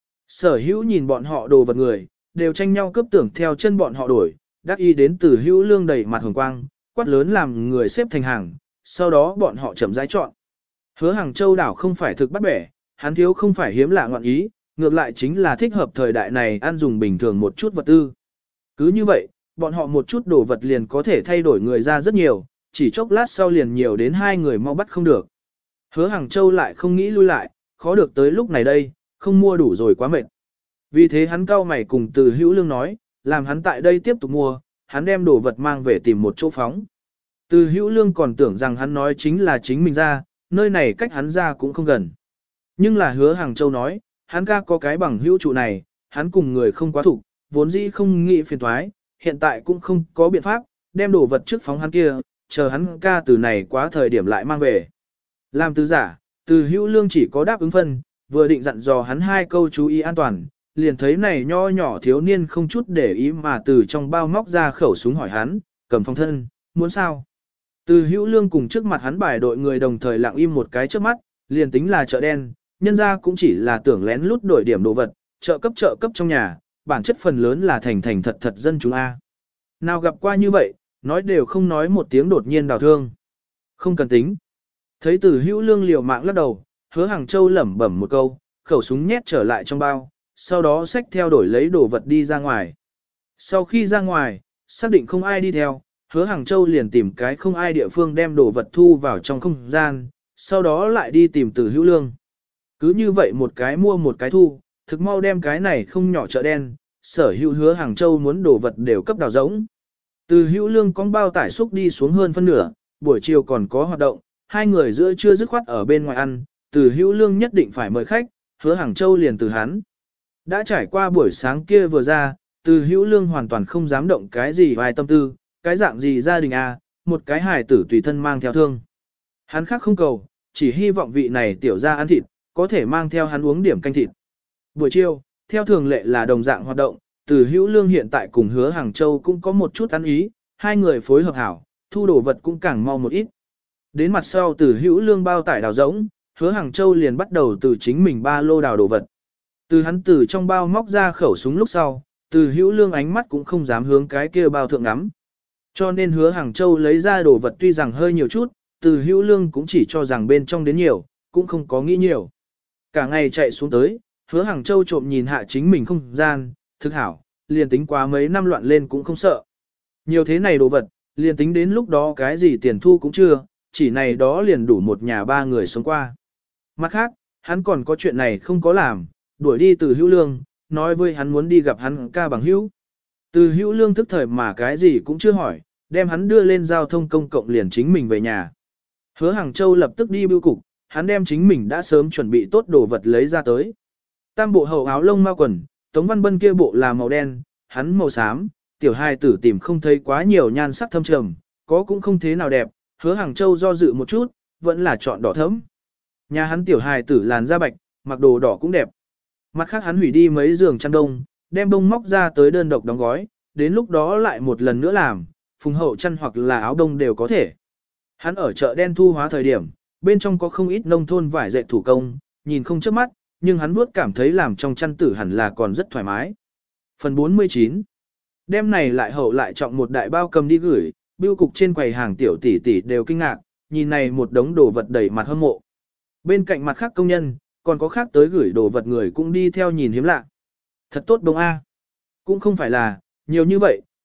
Sở Hữu nhìn bọn họ đồ vật người, đều tranh nhau cướp tưởng theo chân bọn họ đổi, đắc ý đến Từ Hữu Lương đầy mặt hồng quang, quát lớn làm người xếp thành hàng, sau đó bọn họ chậm rãi chọn. Hứa Hàng Châu đảo không phải thực bắt bẻ, hắn thiếu không phải hiếm lạ ngọn ý, ngược lại chính là thích hợp thời đại này ăn dùng bình thường một chút vật tư. Cứ như vậy, bọn họ một chút đồ vật liền có thể thay đổi người ra rất nhiều, chỉ chốc lát sau liền nhiều đến hai người mau bắt không được. Hứa Hàng Châu lại không nghĩ lui lại, khó được tới lúc này đây, không mua đủ rồi quá mệt. Vì thế hắn cau mày cùng Từ Hữu Lương nói, làm hắn tại đây tiếp tục mua, hắn đem đồ vật mang về tìm một chỗ phóng. Từ Hữu Lương còn tưởng rằng hắn nói chính là chính mình ra, nơi này cách hắn ra cũng không gần. Nhưng là Hứa Hàng Châu nói, hắn ca có cái bằng hữu trụ này, hắn cùng người không quá thủ, vốn dĩ không nghĩ phiền thoái, hiện tại cũng không có biện pháp, đem đồ vật trước phóng hắn kia, chờ hắn ca từ này quá thời điểm lại mang về. Làm từ giả, Từ Hữu Lương chỉ có đáp ứng phân, vừa định dặn dò hắn hai câu chú ý an toàn, liền thấy này nho nhỏ thiếu niên không chút để ý mà từ trong bao móc ra khẩu súng hỏi hắn, cầm phong thân, muốn sao? Từ Hữu Lương cùng trước mặt hắn bài đội người đồng thời lặng im một cái trước mắt, liền tính là chợ đen, nhân ra cũng chỉ là tưởng lén lút đổi điểm đồ vật, chợ cấp trong nhà, bản chất phần lớn là thành thật thật dân chúng A. Nào gặp qua như vậy, nói đều không nói một tiếng đột nhiên đào thương. Không cần tính. Thấy Từ Hữu Lương liều mạng lắc đầu, Hứa Hàng Châu lẩm bẩm một câu, khẩu súng nhét trở lại trong bao, sau đó xách theo đổi lấy đồ vật đi ra ngoài. Sau khi ra ngoài, xác định không ai đi theo, Hứa Hàng Châu liền tìm cái không ai địa phương đem đồ vật thu vào trong không gian, sau đó lại đi tìm Từ Hữu Lương. Cứ như vậy một cái mua một cái thu, thực mau đem cái này không nhỏ chợ đen, sở hữu Hứa Hàng Châu muốn đồ vật đều cấp đào rỗng. Từ Hữu Lương con bao tải xúc đi xuống hơn phân nửa, buổi chiều còn có hoạt động, hai người giữa trưa dứt khoát ở bên ngoài ăn, Từ Hữu Lương nhất định phải mời khách, Hứa Hàng Châu liền từ hắn. Đã trải qua buổi sáng kia vừa ra, Từ Hữu Lương hoàn toàn không dám động cái gì vài tâm tư, cái dạng gì gia đình một cái hài tử tùy thân mang theo thương. Hắn khác không cầu, chỉ hy vọng vị này tiểu ra ăn thịt, có thể mang theo hắn uống điểm canh thịt. Buổi chiều, theo thường lệ là đồng dạng hoạt động, Từ Hữu Lương hiện tại cùng Hứa Hàng Châu cũng có một chút ăn ý, hai người phối hợp hảo, thu đồ vật cũng càng mau một ít. Đến mặt sau Từ Hữu Lương bao tải đào rỗng, Hứa Hàng Châu liền bắt đầu từ chính mình ba lô đào đồ vật. Từ hắn từ trong bao móc ra khẩu súng lúc sau, Từ Hữu Lương ánh mắt cũng không dám hướng cái kia bao thượng ngắm. Cho nên Hứa Hàng Châu lấy ra đồ vật tuy rằng hơi nhiều chút, Từ Hữu Lương cũng chỉ cho rằng bên trong đến nhiều, cũng không có nghĩ nhiều. Cả ngày chạy xuống tới, Hứa Hàng Châu trộm nhìn hạ chính mình không gian, thực hảo, liền tính quá mấy năm loạn lên cũng không sợ. Nhiều thế này đồ vật, liền tính đến lúc đó cái gì tiền thu cũng chưa, chỉ này đó liền đủ một nhà ba người sống qua. Mặt khác, hắn còn có chuyện này không có làm, đuổi đi Từ Hữu Lương, nói với hắn muốn đi gặp hắn ca bằng hữu. Từ Hữu Lương thức thời mà cái gì cũng chưa hỏi, đem hắn đưa lên giao thông công cộng liền chính mình về nhà. Hứa Hàng Châu lập tức đi bưu cục, hắn đem chính mình đã sớm chuẩn bị tốt đồ vật lấy ra tới. Tam bộ hậu áo lông mao quần, Tống Văn Bân kia bộ là màu đen, hắn màu xám, tiểu hài tử tìm không thấy quá nhiều nhan sắc thâm trầm, có cũng không thế nào đẹp, Hứa Hàng Châu do dự một chút, vẫn là chọn đỏ thẫm. Nhà hắn tiểu hài tử làn da bạch, mặc đồ đỏ cũng đẹp. Mặt khác hắn hủy đi mấy giường chăn đông, đem bông móc ra tới đơn độc đóng gói, đến lúc đó lại một lần nữa làm, phùng hậu chăn hoặc là áo đông đều có thể. Hắn ở chợ đen thu hóa thời điểm, bên trong có không ít nông thôn vải dệt thủ công, nhìn không chớp mắt, nhưng hắn vuốt cảm thấy làm trong chăn tử hẳn là còn rất thoải mái. Phần 49. Đêm này lại hậu lại trọng một đại bao cầm đi gửi, bưu cục trên quầy hàng tiểu tỷ tỷ đều kinh ngạc, nhìn này một đống đồ vật đầy mặt hâm mộ. Bên cạnh mặt khác công nhân, còn có khác tới gửi đồ vật người cũng đi theo nhìn hiếm lạ. Thật tốt bông A. Cũng không phải là, nhiều như vậy,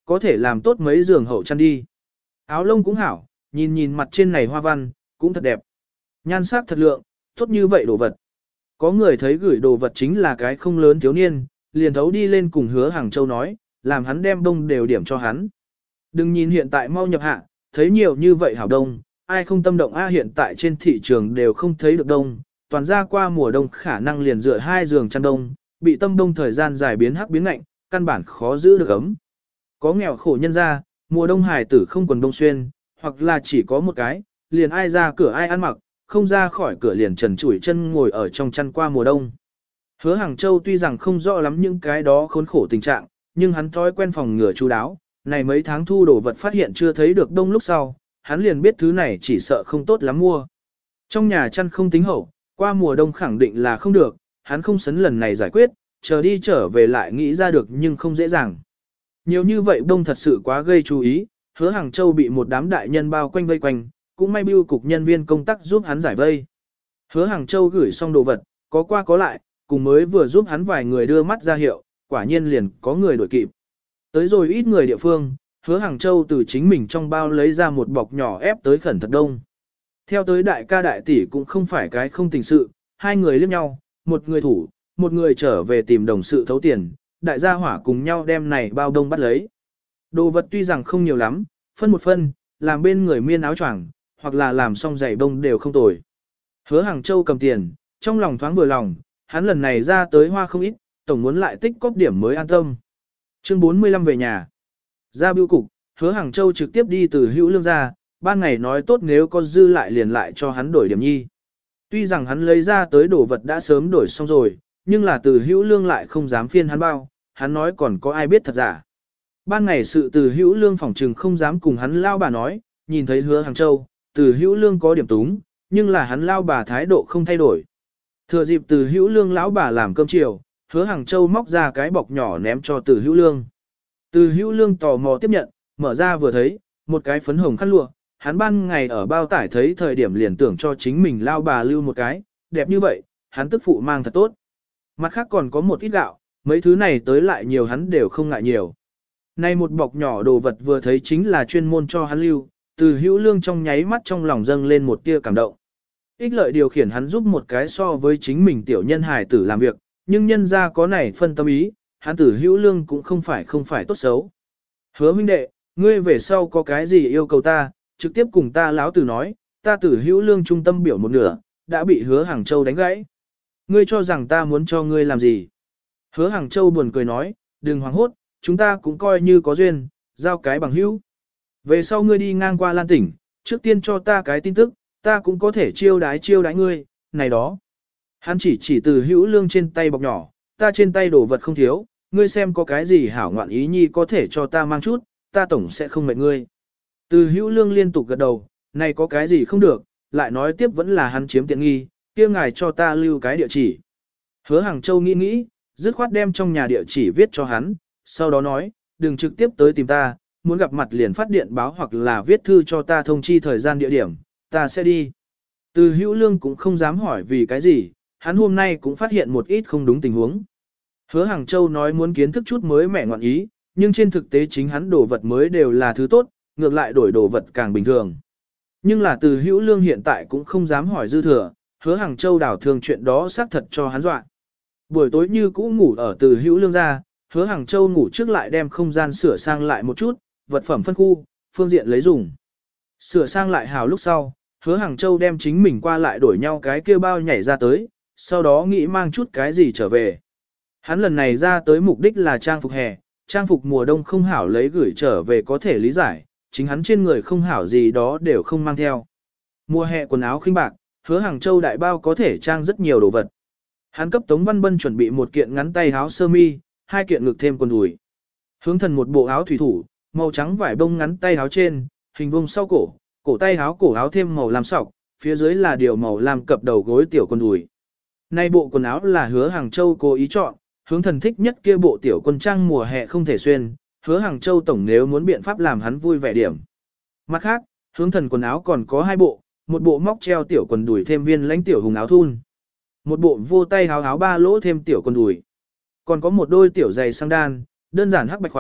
có thể làm tốt mấy giường hậu chăn đi. Áo lông cũng hảo, nhìn nhìn mặt trên này hoa văn, cũng thật đẹp. Nhan sắc thật lượng, tốt như vậy đồ vật. Có người thấy gửi đồ vật chính là cái không lớn thiếu niên, liền thấu đi lên cùng Hứa Hàng Châu nói, làm hắn đem đông đều điểm cho hắn. Đừng nhìn hiện tại mau nhập hạ, thấy nhiều như vậy hảo đông, ai không tâm động hiện tại trên thị trường đều không thấy được đông, toàn ra qua mùa đông khả năng liền dựa 2 giường chăn đông, bị tâm đông thời gian dài biến hắc biến lạnh, căn bản khó giữ được ấm. Có nghèo khổ nhân ra, mùa đông hài tử không quần đông xuyên, hoặc là chỉ có một cái, liền ai ra cửa ai ăn mặc, không ra khỏi cửa liền trần trụi chân ngồi ở trong chăn qua mùa đông. Hứa Hàng Châu tuy rằng không rõ lắm những cái đó khốn khổ tình trạng, nhưng hắn thói quen phòng ngừa chú đáo, này mấy tháng thu đồ vật phát hiện chưa thấy được đông lúc sau, hắn liền biết thứ này chỉ sợ không tốt lắm mua. Trong nhà chăn không tính hậu, qua mùa đông khẳng định là không được, hắn không sấn lần này giải quyết, chờ đi trở về lại nghĩ ra được nhưng không dễ dàng. Nhiều như vậy đông thật sự quá gây chú ý, Hứa Hàng Châu bị một đám đại nhân bao quanh vây quanh, cũng may bưu cục nhân viên công tác giúp hắn giải vây. Hứa Hàng Châu gửi xong đồ vật, có qua có lại, cùng mới vừa giúp hắn vài người đưa mắt ra hiệu, quả nhiên liền có người đuổi kịp. Tới rồi ít người địa phương, Hứa Hàng Châu từ chính mình trong bao lấy ra một bọc nhỏ ép tới khẩn thật đông. Theo tới đại ca đại tỷ cũng không phải cái không tình sự, hai người liếc nhau, một người thủ, một người trở về tìm đồng sự thấu tiền, đại gia hỏa cùng nhau đem này bao đông bắt lấy. Đồ vật tuy rằng không nhiều lắm, phân một phân, làm bên người miên áo choàng, hoặc là làm xong giày bông đều không tồi. Hứa Hàng Châu cầm tiền, trong lòng thoáng vừa lòng, hắn lần này ra tới hoa không ít, tổng muốn lại tích cóp điểm mới an tâm. Chương 45 về nhà. Ra bưu cục, Hứa Hàng Châu trực tiếp đi từ Hữu Lương ra, ban ngày nói tốt nếu có dư lại liền lại cho hắn đổi điểm nhi. Tuy rằng hắn lấy ra tới đồ vật đã sớm đổi xong rồi, nhưng là từ Hữu Lương lại không dám phiên hắn bao, hắn nói còn có ai biết thật giả. Ban ngày sự từ Hữu Lương phỏng trừng không dám cùng hắn lao bà nói, nhìn thấy Hứa Hàng Châu, từ Hữu Lương có điểm túng, nhưng là hắn lao bà thái độ không thay đổi. Thừa dịp từ Hữu Lương lão bà làm cơm chiều, Hứa Hàng Châu móc ra cái bọc nhỏ ném cho từ Hữu Lương. Từ Hữu Lương tò mò tiếp nhận, mở ra vừa thấy, một cái phấn hồng khăn lụa, hắn ban ngày ở bao tải thấy thời điểm liền tưởng cho chính mình lao bà lưu một cái, đẹp như vậy, hắn tức phụ mang thật tốt. Mặt khác còn có một ít gạo, mấy thứ này tới lại nhiều hắn đều không ngại nhiều. Nay một bọc nhỏ đồ vật vừa thấy chính là chuyên môn cho hắn lưu, từ Hữu Lương trong nháy mắt trong lòng dâng lên một tia cảm động. Ích lợi điều khiển hắn giúp một cái so với chính mình tiểu nhân hài tử làm việc, nhưng nhân ra có này phân tâm ý, hắn từ Hữu Lương cũng không phải tốt xấu. Hứa huynh đệ, ngươi về sau có cái gì yêu cầu ta, trực tiếp cùng ta lão tử nói, ta từ Hữu Lương trung tâm biểu một nửa, đã bị Hứa Hàng Châu đánh gãy. Ngươi cho rằng ta muốn cho ngươi làm gì? Hứa Hàng Châu buồn cười nói, đừng hoảng hốt, chúng ta cũng coi như có duyên, giao cái bằng hữu. Về sau ngươi đi ngang qua Lan tỉnh, trước tiên cho ta cái tin tức, ta cũng có thể chiêu đái ngươi, này đó. Hắn chỉ từ Hữu Lương trên tay bọc nhỏ, ta trên tay đồ vật không thiếu, ngươi xem có cái gì hảo ngoạn ý nhi có thể cho ta mang chút, ta tổng sẽ không mệt ngươi. Từ Hữu Lương liên tục gật đầu, này có cái gì không được, lại nói tiếp vẫn là hắn chiếm tiện nghi, kia ngài cho ta lưu cái địa chỉ. Hứa Hàng Châu nghĩ, dứt khoát đem trong nhà địa chỉ viết cho hắn, sau đó nói, đừng trực tiếp tới tìm ta, muốn gặp mặt liền phát điện báo hoặc là viết thư cho ta thông chi thời gian địa điểm, ta sẽ đi. Từ Hữu Lương cũng không dám hỏi vì cái gì, hắn hôm nay cũng phát hiện một ít không đúng tình huống. Hứa Hàng Châu nói muốn kiến thức chút mới mẻ ngoạn ý, nhưng trên thực tế chính hắn đồ vật mới đều là thứ tốt, ngược lại đổi đồ vật càng bình thường. Nhưng là từ Hữu Lương hiện tại cũng không dám hỏi dư thừa, Hứa Hàng Châu đảo thường chuyện đó xác thật cho hắn dọa. Buổi tối như cũ ngủ ở từ Hữu Lương ra, Hứa Hàng Châu ngủ trước lại đem không gian sửa sang lại một chút, vật phẩm phân khu, phương diện lấy dùng. Sửa sang lại hào lúc sau, Hứa Hàng Châu đem chính mình qua lại đổi nhau cái kia bao nhảy ra tới, sau đó nghĩ mang chút cái gì trở về. Hắn lần này ra tới mục đích là trang phục hè, trang phục mùa đông không hảo lấy gửi trở về có thể lý giải, chính hắn trên người không hảo gì đó đều không mang theo. Mùa hè quần áo khinh bạc, Hứa Hàng Châu đại bao có thể trang rất nhiều đồ vật. Hắn cấp Tống Văn Bân chuẩn bị một kiện ngắn tay áo sơ mi, 2 kiện ngực thêm quần đùi. Hướng Thần một bộ áo thủy thủ, màu trắng vải bông ngắn tay áo trên, hình vuông sau cổ, cổ tay áo cổ áo thêm màu lam sọc, phía dưới là điều màu lam cập đầu gối tiểu quần đùi. Nay bộ quần áo là Hứa Hàng Châu cố ý chọn, Hướng Thần thích nhất kia bộ tiểu quân trang mùa hè không thể xuyên, Hứa Hàng Châu tổng nếu muốn biện pháp làm hắn vui vẻ điểm. Mặt khác, Hướng Thần quần áo còn có 2 bộ, một bộ móc treo tiểu quần đùi thêm viên lãnh tiểu hùng áo thun, một bộ vô tay áo 3 lỗ thêm tiểu quần đùi, còn có một đôi tiểu giày sang đan, đơn giản hắc bạch khoản,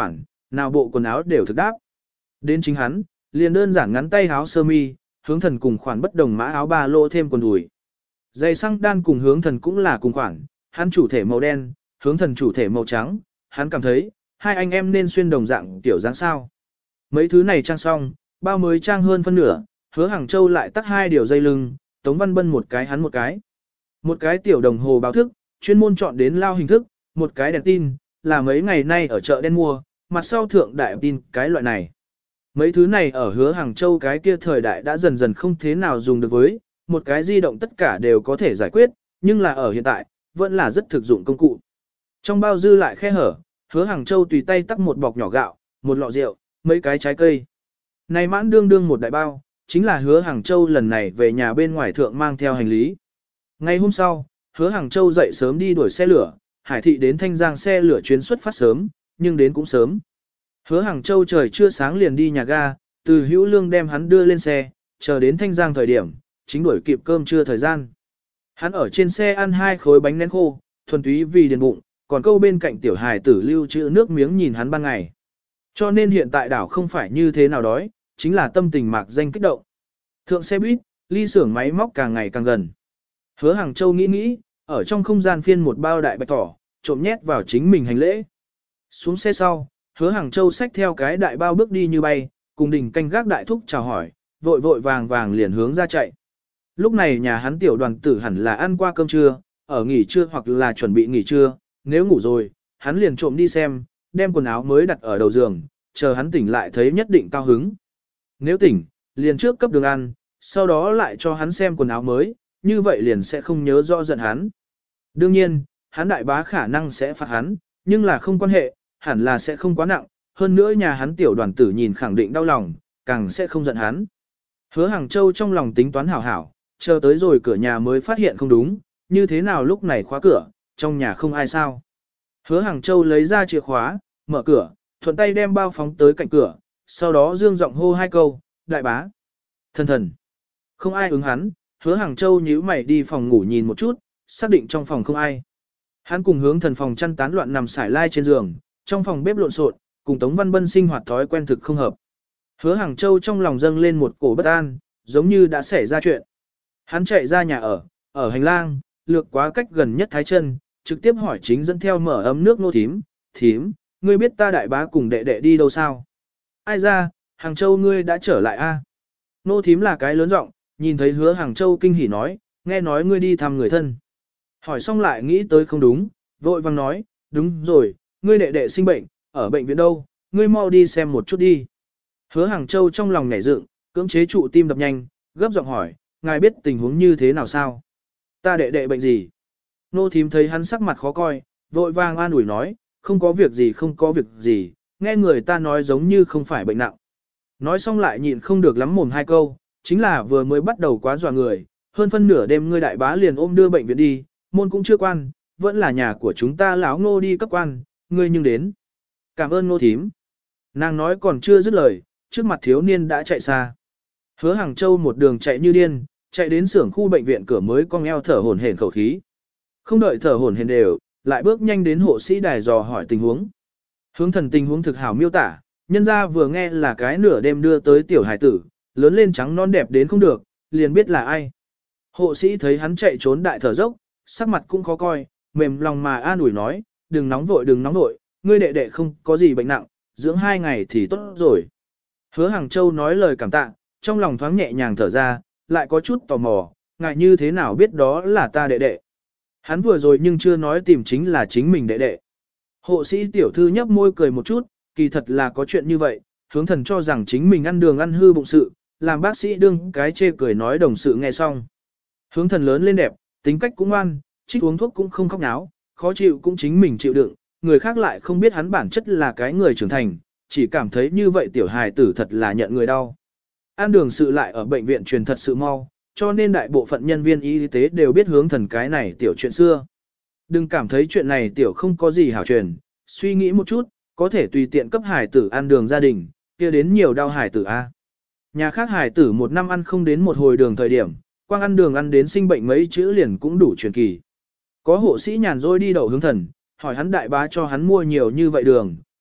nào bộ quần áo đều thực đáp. Đến chính hắn, liền đơn giản ngắn tay áo sơ mi, hướng thần cùng khoản bất đồng mã áo ba lỗ thêm quần đùi. Giày xăng đan cùng hướng thần cũng là cùng khoản, hắn chủ thể màu đen, hướng thần chủ thể màu trắng, hắn cảm thấy, hai anh em nên xuyên đồng dạng tiểu dáng sao. Mấy thứ này trang xong, bao mới trang hơn phân nửa, Hứa Hàng Châu lại tắt 2 điều dây lưng, Tống Văn Bân một cái hắn một cái. Một cái tiểu đồng hồ báo thức, chuyên môn chọn đến lao hình thức, một cái đèn tin, là mấy ngày nay ở chợ đen mua, mặt sau thượng đại tin cái loại này. Mấy thứ này ở Hứa Hàng Châu cái kia thời đại đã dần dần không thế nào dùng được với, một cái di động tất cả đều có thể giải quyết, nhưng là ở hiện tại, vẫn là rất thực dụng công cụ. Trong bao dư lại khe hở, Hứa Hàng Châu tùy tay tắc một bọc nhỏ gạo, một lọ rượu, mấy cái trái cây. Này mãn đương đương một đại bao, chính là Hứa Hàng Châu lần này về nhà bên ngoài thượng mang theo hành lý. Ngày hôm sau, Hứa Hàng Châu dậy sớm đi đuổi xe lửa, Hải Thị đến Thanh Giang xe lửa chuyến xuất phát sớm, nhưng đến cũng sớm. Hứa Hàng Châu trời chưa sáng liền đi nhà ga, từ Hữu Lương đem hắn đưa lên xe, chờ đến Thanh Giang thời điểm, chính đuổi kịp cơm trưa thời gian. Hắn ở trên xe ăn 2 khối bánh nén khô, thuần túy vì điền bụng, còn câu bên cạnh tiểu hài tử lưu trữ nước miếng nhìn hắn ban ngày. Cho nên hiện tại đảo không phải như thế nào đói, chính là tâm tình mạc danh kích động. Thượng xe buýt, ly xưởng máy móc càng ngày càng gần. Hứa Hàng Châu nghĩ, ở trong không gian phiên một bao đại bạch tỏ, trộm nhét vào chính mình hành lễ. Xuống xe sau, Hứa Hàng Châu xách theo cái đại bao bước đi như bay, cùng đỉnh canh gác đại thúc chào hỏi, vội vội vàng vàng liền hướng ra chạy. Lúc này nhà hắn tiểu đoàn tử hẳn là ăn qua cơm trưa, ở nghỉ trưa hoặc là chuẩn bị nghỉ trưa, nếu ngủ rồi, hắn liền trộm đi xem, đem quần áo mới đặt ở đầu giường, chờ hắn tỉnh lại thấy nhất định cao hứng. Nếu tỉnh, liền trước cấp đường ăn, sau đó lại cho hắn xem quần áo mới, như vậy liền sẽ không nhớ rõ giận hắn. Đương nhiên, hắn đại bá khả năng sẽ phạt hắn, nhưng là không quan hệ, hẳn là sẽ không quá nặng, hơn nữa nhà hắn tiểu đoàn tử nhìn khẳng định đau lòng, càng sẽ không giận hắn. Hứa Hàng Châu trong lòng tính toán hảo hảo, chờ tới rồi cửa nhà mới phát hiện không đúng, như thế nào lúc này khóa cửa, trong nhà không ai sao. Hứa Hàng Châu lấy ra chìa khóa, mở cửa, thuận tay đem bao phóng tới cạnh cửa, sau đó dương giọng hô 2 câu, đại bá. Thần thần. Không ai ứng hắn, Hứa Hàng Châu nhíu mày đi phòng ngủ nhìn một chút, xác định trong phòng không ai. Hắn cùng hướng thần phòng chăn tán loạn nằm sải lai trên giường, trong phòng bếp lộn xộn, cùng Tống Văn Bân sinh hoạt thói quen thực không hợp. Hứa Hàng Châu trong lòng dâng lên một cổ bất an, giống như đã xảy ra chuyện. Hắn chạy ra nhà ở hành lang, lược quá cách gần nhất Thái Chân, trực tiếp hỏi chính dẫn theo mở ấm nước nô thím, thím, ngươi biết ta đại bá cùng đệ đệ đi đâu sao? Ai ra, Hàng Châu ngươi đã trở lại a? Nô thím là cái lớn giọng, nhìn thấy Hứa Hàng Châu kinh hỉ nói, nghe nói ngươi đi thăm người thân. Hỏi xong lại nghĩ tới không đúng, vội vàng nói, đúng rồi, ngươi đệ đệ sinh bệnh, ở bệnh viện đâu, ngươi mau đi xem một chút đi. Hứa Hàng Châu trong lòng nhảy dựng, cưỡng chế trụ tim đập nhanh, gấp giọng hỏi, ngài biết tình huống như thế nào sao? Ta đệ đệ bệnh gì? Nô thím thấy hắn sắc mặt khó coi, vội vàng an ủi nói, không có việc gì không có việc gì, nghe người ta nói giống như không phải bệnh nặng. Nói xong lại nhịn không được lắm mồm 2 câu, chính là vừa mới bắt đầu quá dọa người, hơn phân nửa đêm ngươi đại bá liền ôm đưa bệnh viện đi, môn cũng chưa quan, vẫn là nhà của chúng ta lão Ngô đi cấp quan, ngươi nhưng đến. Cảm ơn Ngô thím. Nàng nói còn chưa dứt lời, trước mặt thiếu niên đã chạy xa. Hứa Hàng Châu một đường chạy như điên, chạy đến xưởng khu bệnh viện cửa mới cong eo thở hổn hển khẩu khí. Không đợi thở hổn hển đều, lại bước nhanh đến hộ sĩ đài dò hỏi tình huống. Hướng thần tình huống thực hảo miêu tả, nhân ra vừa nghe là cái nửa đêm đưa tới tiểu hải tử, lớn lên trắng non đẹp đến không được, liền biết là ai. Hộ sĩ thấy hắn chạy trốn đại thở dốc, sắc mặt cũng khó coi, mềm lòng mà an ủi nói, đừng nóng vội, ngươi đệ đệ không có gì bệnh nặng, dưỡng 2 ngày thì tốt rồi. Hứa Hàng Châu nói lời cảm tạ, trong lòng thoáng nhẹ nhàng thở ra, lại có chút tò mò, ngại như thế nào biết đó là ta đệ đệ. Hắn vừa rồi nhưng chưa nói tìm chính là chính mình đệ đệ. Hộ sĩ tiểu thư nhấp môi cười một chút, kỳ thật là có chuyện như vậy, hướng thần cho rằng chính mình ăn đường ăn hư bụng sự, làm bác sĩ đương cái chê cười nói đồng sự nghe xong. Hướng thần lớn lên đẹp, tính cách cũng ngoan, trích uống thuốc cũng không khóc náo, khó chịu cũng chính mình chịu đựng, người khác lại không biết hắn bản chất là cái người trưởng thành, chỉ cảm thấy như vậy tiểu hài tử thật là nhận người đau. Ăn đường sự lại ở bệnh viện truyền thật sự mau, cho nên đại bộ phận nhân viên y tế đều biết hướng thần cái này tiểu chuyện xưa. Đừng cảm thấy chuyện này tiểu không có gì hảo truyền, suy nghĩ một chút, có thể tùy tiện cấp hài tử ăn đường gia đình, kia đến nhiều đau hài tử a. Nhà khác hài tử 1 năm ăn không đến một hồi đường thời điểm, quang ăn đường ăn đến sinh bệnh mấy chữ liền cũng đủ truyền kỳ. Có hộ sĩ nhàn rỗi đi đậu hướng thần, hỏi hắn đại bá cho hắn mua nhiều như vậy đường,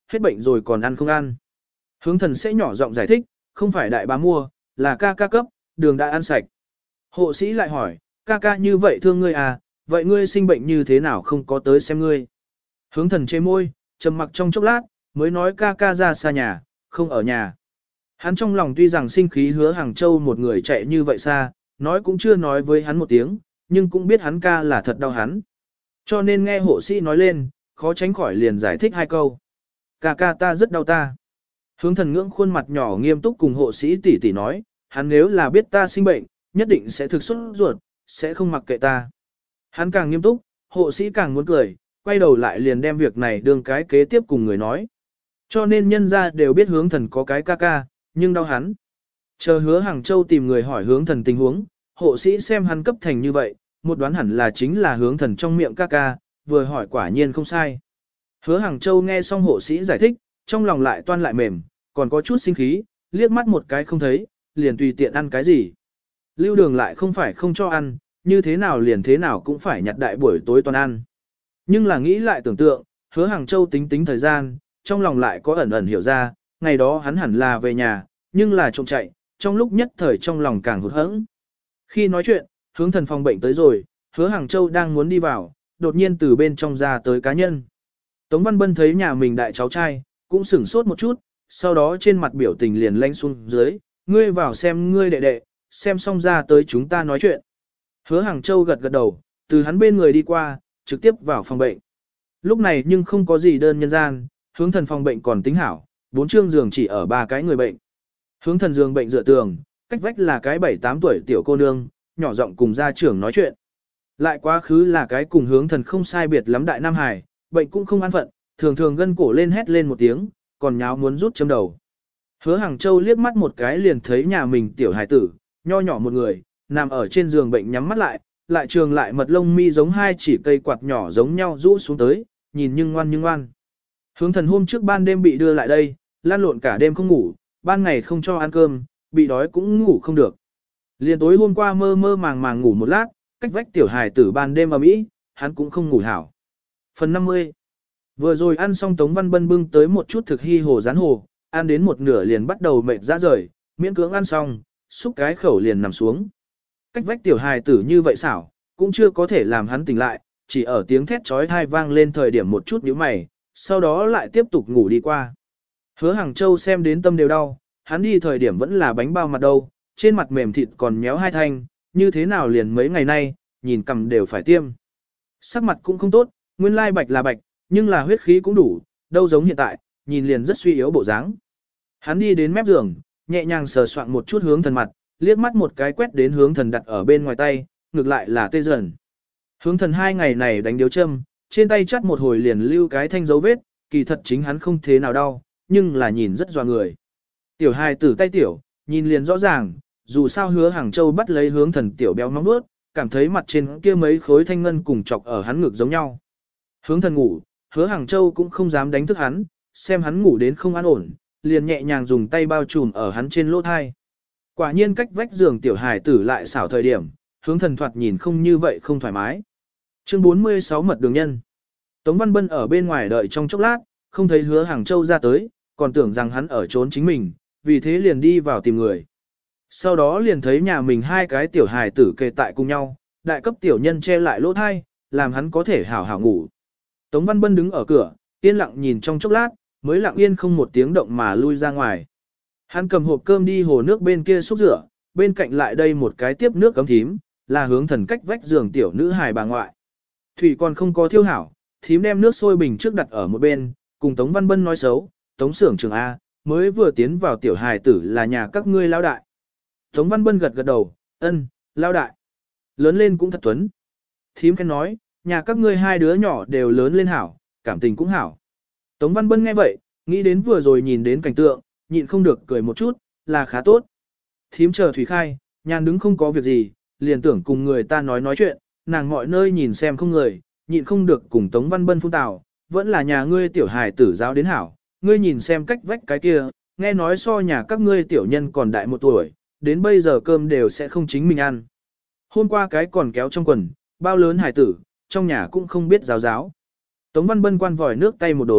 hết bệnh rồi còn ăn không ăn. Hướng thần sẽ nhỏ giọng giải thích, không phải đại bá mua, là ca ca cấp, đường đã ăn sạch. Hộ sĩ lại hỏi, ca ca như vậy thương ngươi à, vậy ngươi sinh bệnh như thế nào không có tới xem ngươi. Hướng thần chê môi, trầm mặc trong chốc lát, mới nói ca ca ra xa nhà, không ở nhà. Hắn trong lòng tuy rằng sinh khí hứa Hàng Châu một người chạy như vậy xa, nói cũng chưa nói với hắn một tiếng, nhưng cũng biết hắn ca là thật đau hắn. Cho nên nghe hộ sĩ nói lên, khó tránh khỏi liền giải thích hai câu. Ca ca ta rất đau ta. Hướng thần ngưỡng khuôn mặt nhỏ nghiêm túc cùng hộ sĩ tỷ tỷ nói, hắn nếu là biết ta sinh bệnh, nhất định sẽ thực xuất ruột, sẽ không mặc kệ ta. Hắn càng nghiêm túc, hộ sĩ càng muốn cười, quay đầu lại liền đem việc này đương cái kế tiếp cùng người nói. Cho nên nhân gia đều biết hướng thần có cái ca ca, nhưng đau hắn. Chờ hứa Hàng Châu tìm người hỏi hướng thần tình huống, hộ sĩ xem hắn cấp thành như vậy, một đoán hẳn là chính là hướng thần trong miệng ca ca, vừa hỏi quả nhiên không sai. Hứa Hàng Châu nghe xong hộ sĩ giải thích, trong lòng lại toan lại mềm, còn có chút sinh khí, liếc mắt một cái không thấy, liền tùy tiện ăn cái gì. Lưu đường lại không phải không cho ăn, như thế nào liền thế nào cũng phải nhặt đại buổi tối toàn ăn. Nhưng là nghĩ lại tưởng tượng, hứa Hàng Châu tính tính thời gian, trong lòng lại có ẩn ẩn hiểu ra, ngày đó hắn hẳn là về nhà, nhưng là trộm chạy, trong lúc nhất thời trong lòng càng hụt hẫng. Khi nói chuyện, hướng thần phòng bệnh tới rồi, hứa Hàng Châu đang muốn đi vào, đột nhiên từ bên trong ra tới cá nhân. Tống Văn Bân thấy nhà mình đại cháu trai, cũng sửng sốt một chút, sau đó trên mặt biểu tình liền lanh xuống dưới, ngươi vào xem ngươi đệ đệ, xem xong ra tới chúng ta nói chuyện. Hứa Hàng Châu gật gật đầu, từ hắn bên người đi qua, trực tiếp vào phòng bệnh. Lúc này nhưng không có gì đơn nhân gian, hướng thần phòng bệnh còn tính hảo, 4 chương giường chỉ ở 3 cái người bệnh. Hướng thần giường bệnh dựa tường, cách vách là cái 7-8 tuổi tiểu cô nương, nhỏ giọng cùng gia trưởng nói chuyện. Lại quá khứ là cái cùng hướng thần không sai biệt lắm đại nam hải, bệnh cũng không an phận, thường thường gân cổ lên hét lên một tiếng, còn nháo muốn rút châm đầu. Hứa Hàng Châu liếc mắt một cái liền thấy nhà mình tiểu hải tử, nho nhỏ một người, nằm ở trên giường bệnh nhắm mắt lại trường lại mật lông mi giống hai chỉ cây quạt nhỏ giống nhau rũ xuống tới, nhìn nhưng ngoan. Hướng thần hôm trước ban đêm bị đưa lại đây, lan lộn cả đêm không ngủ, ban ngày không cho ăn cơm, bị đói cũng ngủ không được. Liền tối hôm qua mơ mơ màng ngủ một lát, cách vách tiểu hài tử ban đêm ầm ĩ, hắn cũng không ngủ hảo. Phần 50. Vừa rồi ăn xong Tống Văn Bân bưng tới một chút thực hy hồ rán hồ, ăn đến một nửa liền bắt đầu mệt ra rời, miễn cưỡng ăn xong, xúc cái khẩu liền nằm xuống. Cách vách tiểu hài tử như vậy xảo, cũng chưa có thể làm hắn tỉnh lại, chỉ ở tiếng thét chói tai vang lên thời điểm một chút nhíu mày, sau đó lại tiếp tục ngủ đi qua. Hứa Hàng Châu xem đến tâm đều đau, hắn đi thời điểm vẫn là bánh bao mặt đâu, trên mặt mềm thịt còn méo hai thanh, như thế nào liền mấy ngày nay, nhìn cầm đều phải tiêm. Sắc mặt cũng không tốt, nguyên lai bạch là bạch, nhưng là huyết khí cũng đủ, đâu giống hiện tại, nhìn liền rất suy yếu bộ dáng. Hắn đi đến mép giường, nhẹ nhàng sờ soạn một chút hướng thần mặt, liếc mắt một cái quét đến hướng thần đặt ở bên ngoài tay, ngược lại là tê dần. Hướng thần 2 ngày này đánh điếu châm, trên tay chắt một hồi liền lưu cái thanh dấu vết, kỳ thật chính hắn không thế nào đau, nhưng là nhìn rất dọa người. Tiểu hài tử tay tiểu, nhìn liền rõ ràng, dù sao hứa Hàng Châu bắt lấy hướng thần tiểu béo nóng nuốt, cảm thấy mặt trên kia mấy khối thanh ngân cùng chọc ở hắn ngực giống nhau. Hướng thần ngủ, hứa Hàng Châu cũng không dám đánh thức hắn, xem hắn ngủ đến không an ổn, liền nhẹ nhàng dùng tay bao trùm ở hắn trên lỗ thai. Quả nhiên cách vách giường tiểu hài tử lại xảo thời điểm, hướng thần thoạt nhìn không như vậy không thoải mái. Chương 46 mật đường nhân. Tống Văn Bân ở bên ngoài đợi trong chốc lát, không thấy hứa Hàng Châu ra tới, còn tưởng rằng hắn ở trốn chính mình, vì thế liền đi vào tìm người. Sau đó liền thấy nhà mình 2 cái tiểu hài tử kề tại cùng nhau, đại cấp tiểu nhân che lại lỗ thai, làm hắn có thể hảo hảo ngủ. Tống Văn Bân đứng ở cửa, yên lặng nhìn trong chốc lát, mới lặng yên không một tiếng động mà lui ra ngoài. Hắn cầm hộp cơm đi hồ nước bên kia xúc rửa, bên cạnh lại đây một cái tiếp nước cấm thím, là hướng thần cách vách giường tiểu nữ hài bà ngoại. Thủy còn không có thiêu hảo, thím đem nước sôi bình trước đặt ở một bên, cùng Tống Văn Bân nói xấu, Tống xưởng trưởng A, mới vừa tiến vào tiểu hài tử là nhà các ngươi lao đại. Tống Văn Bân gật gật đầu, ân, lao đại. Lớn lên cũng thật tuấn. Thím khen nói, nhà các ngươi 2 đứa nhỏ đều lớn lên hảo, cảm tình cũng hảo. Tống Văn Bân nghe vậy, nghĩ đến vừa rồi nhìn đến cảnh tượng, nhịn không được cười một chút, là khá tốt. Thím chờ Thủy khai, nhàn đứng không có việc gì, liền tưởng cùng người ta nói chuyện, nàng mọi nơi nhìn xem không người, nhịn không được cùng Tống Văn Bân phun tào, vẫn là nhà ngươi tiểu hài tử giáo đến hảo, ngươi nhìn xem cách vách cái kia, nghe nói so nhà các ngươi tiểu nhân còn đại 1 tuổi, đến bây giờ cơm đều sẽ không chính mình ăn. Hôm qua cái còn kéo trong quần, bao lớn hài tử, trong nhà cũng không biết giáo. Tống Văn Bân quan vòi nước tay một đốn,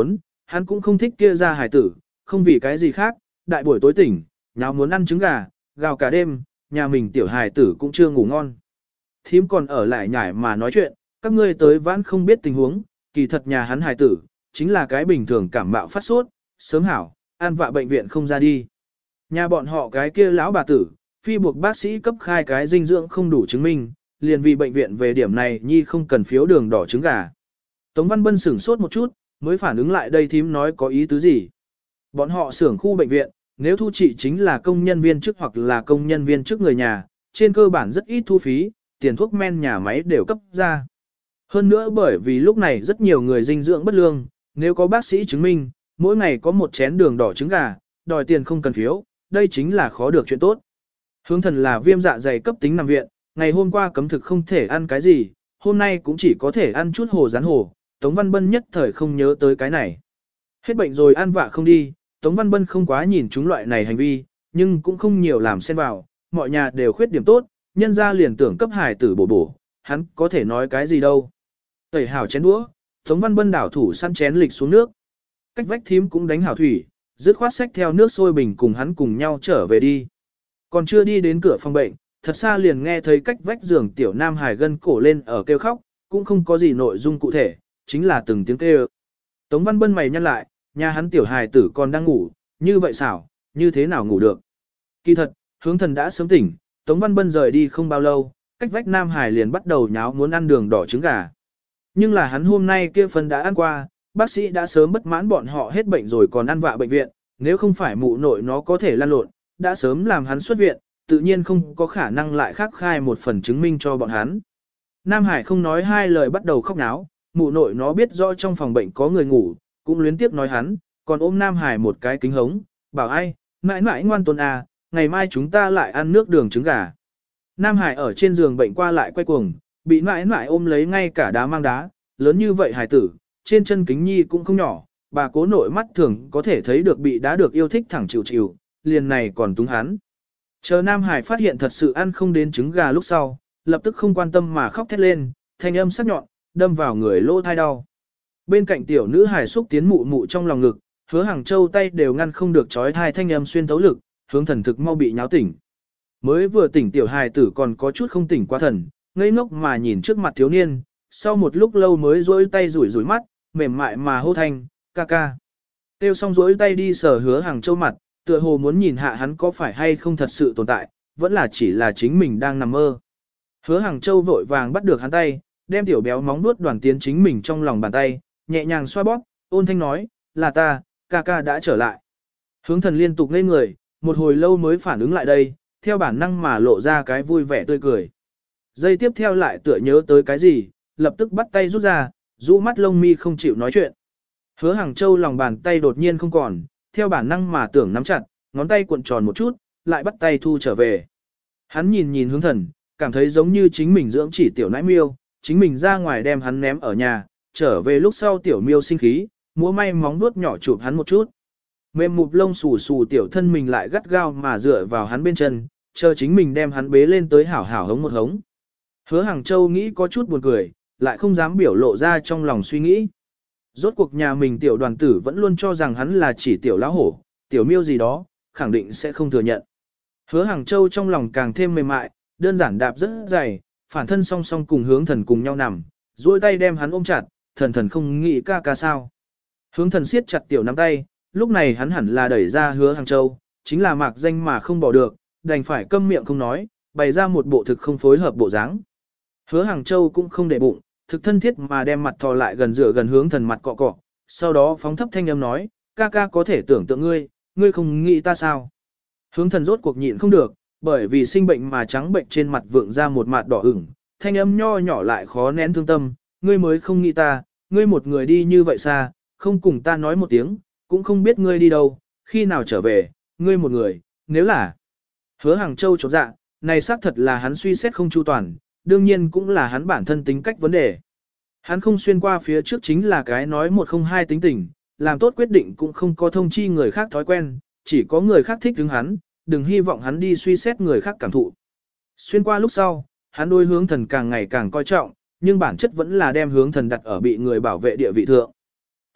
hắn cũng không thích kia ra hài tử, không vì cái gì khác, đại buổi tối tỉnh, nháo muốn ăn trứng gà, gào cả đêm, nhà mình tiểu hài tử cũng chưa ngủ ngon. Thím còn ở lại nhải mà nói chuyện, các ngươi tới vãn không biết tình huống, kỳ thật nhà hắn hài tử, chính là cái bình thường cảm mạo phát sốt, sớm hảo, an vạ bệnh viện không ra đi. Nhà bọn họ cái kia lão bà tử, phi buộc bác sĩ cấp khai cái dinh dưỡng không đủ chứng minh, liền vì bệnh viện về điểm này nhi không cần phiếu đường đỏ trứng gà. Tống Văn Bân sửng sốt một chút, mới phản ứng lại đây thím nói có ý tứ gì. Bọn họ xưởng khu bệnh viện, nếu thu trị chính là công nhân viên chức hoặc là công nhân viên chức người nhà, trên cơ bản rất ít thu phí, tiền thuốc men nhà máy đều cấp ra. Hơn nữa bởi vì lúc này rất nhiều người dinh dưỡng bất lương, nếu có bác sĩ chứng minh, mỗi ngày có một chén đường đỏ trứng gà, đòi tiền không cần phiếu, đây chính là khó được chuyện tốt. Hướng Thần là viêm dạ dày cấp tính nằm viện, ngày hôm qua cấm thực không thể ăn cái gì, hôm nay cũng chỉ có thể ăn chút hồ rán hồ, Tống Văn Bân nhất thời không nhớ tới cái này. Hết bệnh rồi ăn vạ không đi, Tống Văn Bân không quá nhìn chúng loại này hành vi, nhưng cũng không nhiều làm xen vào, mọi nhà đều khuyết điểm tốt, nhân ra liền tưởng cấp hải tử bổ bổ, hắn có thể nói cái gì đâu. Tẩy hảo chén đũa, Tống Văn Bân đảo thủ săn chén lịch xuống nước. Cách vách thím cũng đánh hảo thủy, dứt khoát xách theo nước sôi bình cùng hắn cùng nhau trở về đi. Còn chưa đi đến cửa phòng bệnh, thật xa liền nghe thấy cách vách giường tiểu nam hải gân cổ lên ở kêu khóc, cũng không có gì nội dung cụ thể, chính là từng tiếng kêu. Tống Văn Bân mày nhăn lại, nhà hắn tiểu hài tử còn đang ngủ, như vậy xảo, như thế nào ngủ được. Kỳ thật, Hướng Thần đã sớm tỉnh, Tống Văn Bân rời đi không bao lâu, cách vách nam hải liền bắt đầu nháo muốn ăn đường đỏ trứng gà. Nhưng là hắn hôm nay kia phần đã ăn qua, bác sĩ đã sớm bất mãn bọn họ hết bệnh rồi còn ăn vạ bệnh viện, nếu không phải mụ nội nó có thể lan lộn, đã sớm làm hắn xuất viện, tự nhiên không có khả năng lại khắc khai một phần chứng minh cho bọn hắn. Nam Hải không nói hai lời bắt đầu khóc náo, mụ nội nó biết rõ trong phòng bệnh có người ngủ, cũng luyến tiếp nói hắn, còn ôm Nam Hải một cái kính hống, bảo ai, mãi mãi ngoan tôn à, ngày mai chúng ta lại ăn nước đường trứng gà. Nam Hải ở trên giường bệnh qua lại quay cuồng, bị mãi mãi ôm lấy ngay cả đá mang đá, lớn như vậy hải tử, trên chân kính nhi cũng không nhỏ, bà cố nội mắt thường có thể thấy được bị đá được yêu thích thẳng chịu chịu, liền này còn túng hắn. Chờ Nam Hải phát hiện thật sự ăn không đến trứng gà lúc sau, lập tức không quan tâm mà khóc thét lên, thanh âm sắc nhọn, đâm vào người lỗ thai đau. Bên cạnh tiểu nữ Hải xúc tiến mụ mụ trong lòng ngực, Hứa Hàng Châu tay đều ngăn không được chói thai thanh âm xuyên thấu lực, Hướng Thần thực mau bị nháo tỉnh. Mới vừa tỉnh tiểu hài tử còn có chút không tỉnh qua thần, ngây ngốc mà nhìn trước mặt thiếu niên, sau một lúc lâu mới rỗi tay rủi mắt, mềm mại mà hô thanh, ca ca. Tiêu xong rỗi tay đi sờ Hứa Hàng Châu mặt, tựa hồ muốn nhìn hạ hắn có phải hay không thật sự tồn tại, vẫn là chỉ là chính mình đang nằm mơ. Hứa Hàng Châu vội vàng bắt được hắn tay, đem tiểu béo móng nuốt đoàn tiến chính mình trong lòng bàn tay, nhẹ nhàng xoa bóp, ôn thanh nói, là ta, ca ca đã trở lại. Hướng Thần liên tục ngây người, một hồi lâu mới phản ứng lại đây, theo bản năng mà lộ ra cái vui vẻ tươi cười. Giây tiếp theo lại tựa nhớ tới cái gì, lập tức bắt tay rút ra, rũ mắt lông mi không chịu nói chuyện. Hứa Hàng Châu lòng bàn tay đột nhiên không còn, theo bản năng mà tưởng nắm chặt, ngón tay cuộn tròn một chút, lại bắt tay thu trở về. Hắn nhìn nhìn Hướng Thần, cảm thấy giống như chính mình dưỡng chỉ tiểu nãi miêu, chính mình ra ngoài đem hắn ném ở nhà, trở về lúc sau tiểu miêu sinh khí, múa may móng vuốt nhỏ chụp hắn một chút. Mềm mụp lông xù xù tiểu thân mình lại gắt gao mà dựa vào hắn bên chân, chờ chính mình đem hắn bế lên tới hảo hảo hống một hống. Hứa Hàng Châu nghĩ có chút buồn cười, lại không dám biểu lộ ra trong lòng suy nghĩ. Rốt cuộc nhà mình tiểu đoàn tử vẫn luôn cho rằng hắn là chỉ tiểu lão hổ, tiểu miêu gì đó, khẳng định sẽ không thừa nhận. Hứa Hàng Châu trong lòng càng thêm mềm mại, đơn giản đạp rất dày, phản thân song song cùng Hướng Thần cùng nhau nằm, duỗi tay đem hắn ôm chặt, thần thần không nghĩ ca ca sao. Hướng Thần siết chặt tiểu nắm tay, lúc này hắn hẳn là đẩy ra Hứa Hàng Châu, chính là mạc danh mà không bỏ được, đành phải câm miệng không nói, bày ra một bộ thực không phối hợp bộ dáng. Hứa Hàng Châu cũng không để bụng, thực thân thiết mà đem mặt thò lại gần dựa gần Hướng Thần mặt cọ cọ, sau đó phóng thấp thanh âm nói, ca ca có thể tưởng tượng ngươi, ngươi không nghĩ ta sao. Hướng Thần rốt cuộc nhịn không được, bởi vì sinh bệnh mà trắng bệnh trên mặt vượng ra một mặt đỏ ửng, thanh âm nho nhỏ lại khó nén thương tâm, ngươi mới không nghĩ ta, ngươi một người đi như vậy xa, không cùng ta nói một tiếng, cũng không biết ngươi đi đâu, khi nào trở về, ngươi một người, nếu là. Hứa Hàng Châu chột dạ, này xác thật là hắn suy xét không chu toàn, đương nhiên cũng là hắn bản thân tính cách vấn đề. Hắn không xuyên qua phía trước chính là cái nói một không hai tính tình, làm tốt quyết định cũng không có thông chi người khác thói quen, chỉ có người khác thích đứng hắn, đừng hy vọng hắn đi suy xét người khác cảm thụ. Xuyên qua lúc sau, hắn đối Hướng Thần càng ngày càng coi trọng, nhưng bản chất vẫn là đem Hướng Thần đặt ở bị người bảo vệ địa vị thượng.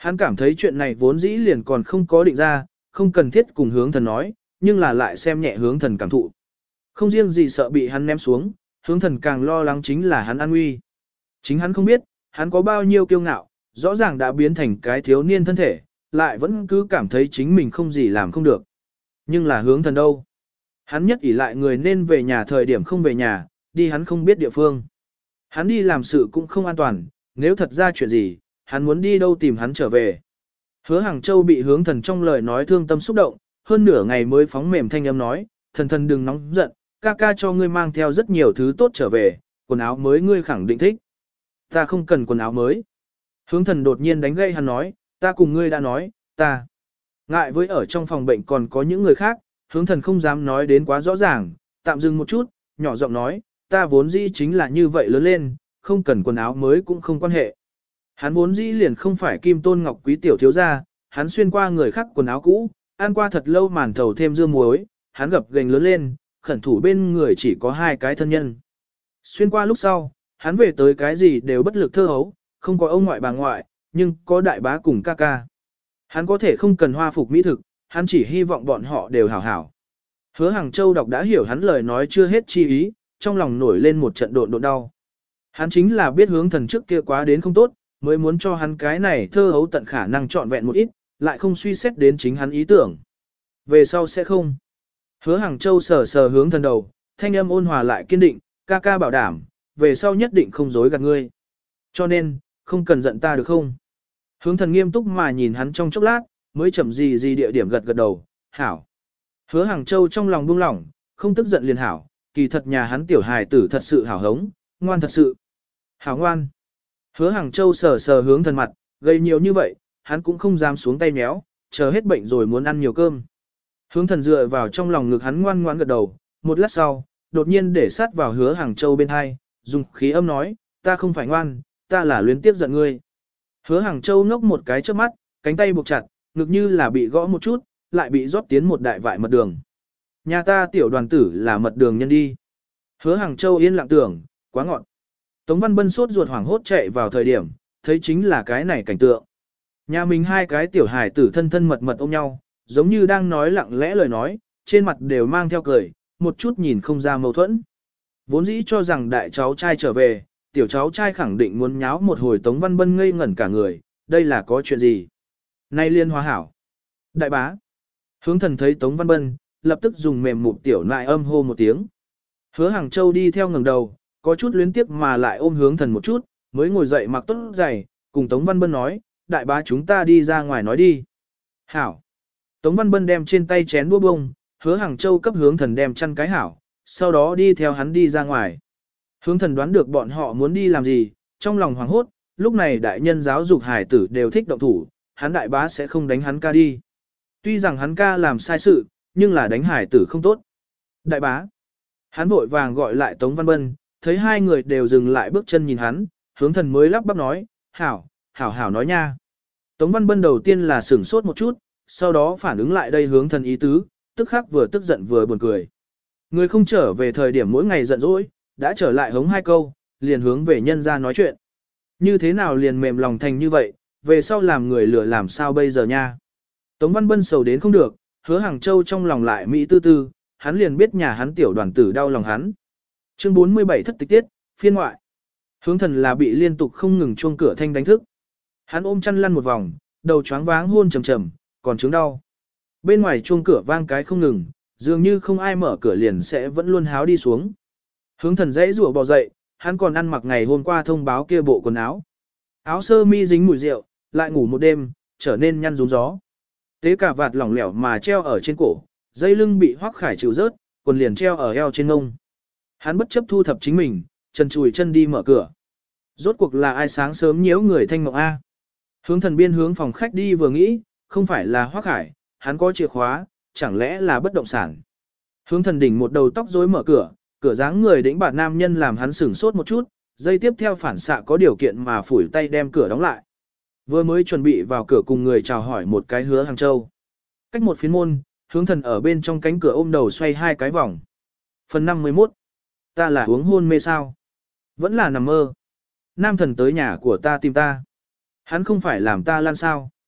Hắn cảm thấy chuyện này vốn dĩ liền còn không có định ra, không cần thiết cùng hướng thần nói, nhưng là lại xem nhẹ hướng thần cảm thụ. Không riêng gì sợ bị hắn ném xuống, hướng thần càng lo lắng chính là hắn an nguy. Chính hắn không biết, hắn có bao nhiêu kiêu ngạo, rõ ràng đã biến thành cái thiếu niên thân thể, lại vẫn cứ cảm thấy chính mình không gì làm không được. Nhưng là hướng thần đâu? Hắn nhất ỷ lại người nên về nhà thời điểm không về nhà, đi hắn không biết địa phương. Hắn đi làm sự cũng không an toàn, nếu thật ra chuyện gì, hắn muốn đi đâu tìm hắn trở về. Hứa Hàng Châu bị hướng thần trong lời nói thương tâm xúc động, hơn nửa ngày mới phóng mềm thanh âm nói, thần thần đừng nóng giận, ca ca cho ngươi mang theo rất nhiều thứ tốt trở về, quần áo mới ngươi khẳng định thích. Ta không cần quần áo mới. Hướng thần đột nhiên đánh gây hắn nói, ta cùng ngươi đã nói, ta. Ngại với ở trong phòng bệnh còn có những người khác, hướng thần không dám nói đến quá rõ ràng, tạm dừng một chút, nhỏ giọng nói, ta vốn dĩ chính là như vậy lớn lên, không cần quần áo mới cũng không quan hệ. Hắn vốn dĩ liền không phải kim tôn ngọc quý tiểu thiếu gia, hắn xuyên qua người khác quần áo cũ, ăn qua thật lâu màn thầu thêm dưa muối, hắn gập gềnh lớn lên, khẩn thủ bên người chỉ có hai cái thân nhân. Xuyên qua lúc sau, hắn về tới cái gì đều bất lực thơ hấu, không có ông ngoại bà ngoại, nhưng có đại bá cùng ca ca. Hắn có thể không cần hoa phục mỹ thực, hắn chỉ hy vọng bọn họ đều hảo hảo. Hứa Hàng Châu đọc đã hiểu hắn lời nói chưa hết chi ý, trong lòng nổi lên một trận độn đau. Hắn chính là biết hướng thần trước kia quá đến không tốt, mới muốn cho hắn cái này thơ hấu tận khả năng trọn vẹn một ít, lại không suy xét đến chính hắn ý tưởng. Về sau sẽ không. Hứa Hàng Châu sờ sờ hướng thần đầu, thanh âm ôn hòa lại kiên định, ca ca bảo đảm, về sau nhất định không dối gạt ngươi. Cho nên, không cần giận ta được không? Hướng thần nghiêm túc mà nhìn hắn trong chốc lát, mới chậm gì địa điểm gật gật đầu, hảo. Hứa Hàng Châu trong lòng buông lỏng, không tức giận liền hảo, kỳ thật nhà hắn tiểu hài tử thật sự hảo hống, ngoan thật sự. Hảo ngoan. Hứa Hàng Châu sờ sờ hướng thần mặt, gây nhiều như vậy, hắn cũng không dám xuống tay méo, chờ hết bệnh rồi muốn ăn nhiều cơm. Hướng thần dựa vào trong lòng ngực hắn ngoan ngoãn gật đầu, một lát sau, đột nhiên để sát vào Hứa Hàng Châu bên hai, dùng khí âm nói, ta không phải ngoan, ta là luyến tiếp giận ngươi. Hứa Hàng Châu ngốc một cái trước mắt, cánh tay buộc chặt, ngực như là bị gõ một chút, lại bị rót tiến một đại vại mật đường. Nhà ta tiểu đoàn tử là mật đường nhân đi. Hứa Hàng Châu yên lặng tưởng, quá ngọn. Tống Văn Bân sốt ruột hoảng hốt chạy vào thời điểm, thấy chính là cái này cảnh tượng. Nhà mình hai cái tiểu hài tử thân thân mật mật ôm nhau, giống như đang nói lặng lẽ lời nói, trên mặt đều mang theo cười, một chút nhìn không ra mâu thuẫn. Vốn dĩ cho rằng đại cháu trai trở về, tiểu cháu trai khẳng định muốn nháo một hồi. Tống Văn Bân ngây ngẩn cả người, đây là có chuyện gì? Nay liên hòa hảo. Đại bá. Hướng thần thấy Tống Văn Bân, lập tức dùng mềm mụt tiểu nại âm hô một tiếng. Hứa Hàng Châu đi theo ngẩng đầu, có chút luyến tiếc mà lại ôm hướng thần một chút, mới ngồi dậy mặc tốt giày, cùng Tống Văn Bân nói, đại bá chúng ta đi ra ngoài nói đi. Hảo. Tống Văn Bân đem trên tay chén đũa bông, Hứa Hàng Châu cấp hướng thần đem chăn cái hảo, sau đó đi theo hắn đi ra ngoài. Hướng thần đoán được bọn họ muốn đi làm gì, trong lòng hoảng hốt, lúc này đại nhân giáo dục hải tử đều thích động thủ, hắn đại bá sẽ không đánh hắn ca đi. Tuy rằng hắn ca làm sai sự, nhưng là đánh hải tử không tốt. Đại bá. Hắn vội vàng gọi lại Tống Văn Bân, thấy hai người đều dừng lại bước chân nhìn hắn, hướng thần mới lắp bắp nói, hảo, hảo hảo nói nha. Tống Văn Bân đầu tiên là sửng sốt một chút, sau đó phản ứng lại đây hướng thần ý tứ, tức khắc vừa tức giận vừa buồn cười. Người không trở về thời điểm mỗi ngày giận dỗi, đã trở lại hống hai câu, liền hướng về nhân ra nói chuyện. Như thế nào liền mềm lòng thành như vậy, về sau làm người lừa làm sao bây giờ nha. Tống Văn Bân sầu đến không được, Hứa Hàng Châu trong lòng lại mỹ tư tư, hắn liền biết nhà hắn tiểu đoàn tử đau lòng hắn. Chương 47 thất tịch tiết, phiên ngoại. Hướng thần là bị liên tục không ngừng chuông cửa thanh đánh thức. Hắn ôm chăn lăn một vòng, đầu choáng váng hôn trầm trầm, còn chứng đau. Bên ngoài chuông cửa vang cái không ngừng, dường như không ai mở cửa liền sẽ vẫn luôn háo đi xuống. Hướng thần dãy rủa bò dậy, hắn còn ăn mặc ngày hôm qua thông báo kia bộ quần áo. Áo sơ mi dính mùi rượu, lại ngủ một đêm, trở nên nhăn rúng gió. Tế cả vạt lỏng lẻo mà treo ở trên cổ, dây lưng bị Hoắc Khải chịu rớt, quần liền treo ở eo trên ngông. Hắn bất chấp thu thập chính mình, chân chùi chân đi mở cửa. Rốt cuộc là ai sáng sớm nhiễu người thanh mộng A. Hướng thần biên hướng phòng khách đi vừa nghĩ, không phải là Hoắc Khải, hắn có chìa khóa, chẳng lẽ là bất động sản. Hướng thần đỉnh một đầu tóc rối mở cửa, cửa dáng người đĩnh bạt nam nhân làm hắn sửng sốt một chút, dây tiếp theo phản xạ có điều kiện mà phủi tay đem cửa đóng lại. Vừa mới chuẩn bị vào cửa cùng người chào hỏi một cái Hứa Hàng Châu. Cách một phiến môn, hướng thần ở bên trong cánh cửa ôm đầu xoay hai cái vòng. Phần 51. Ta là uống hôn mê sao? Vẫn là nằm mơ. Nam thần tới nhà của ta tìm ta. Hắn không phải làm ta lan sao?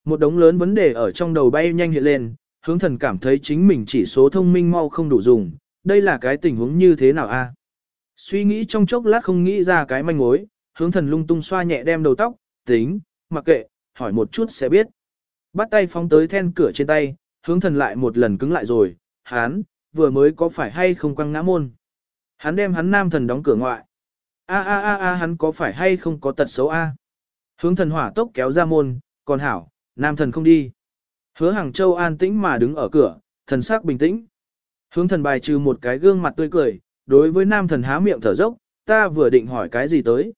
Một đống lớn vấn đề ở trong đầu bay nhanh hiện lên, hướng thần cảm thấy chính mình chỉ số thông minh mau không đủ dùng, đây là cái tình huống như thế nào a? Suy nghĩ trong chốc lát không nghĩ ra cái manh mối, hướng thần lung tung xoa nhẹ đem đầu tóc, tính, mặc kệ, hỏi một chút sẽ biết. Bắt tay phóng tới then cửa trên tay, hướng thần lại một lần cứng lại rồi, hắn, vừa mới có phải hay không quăng ngã môn. Hắn đem hắn nam thần đóng cửa ngoại. Hắn có phải hay không có tật xấu a? Hướng thần hỏa tốc kéo ra môn, còn hảo, nam thần không đi. Hứa Hàng Châu an tĩnh mà đứng ở cửa, thần sắc bình tĩnh. Hướng thần bài trừ một cái gương mặt tươi cười, đối với nam thần há miệng thở dốc, ta vừa định hỏi cái gì tới.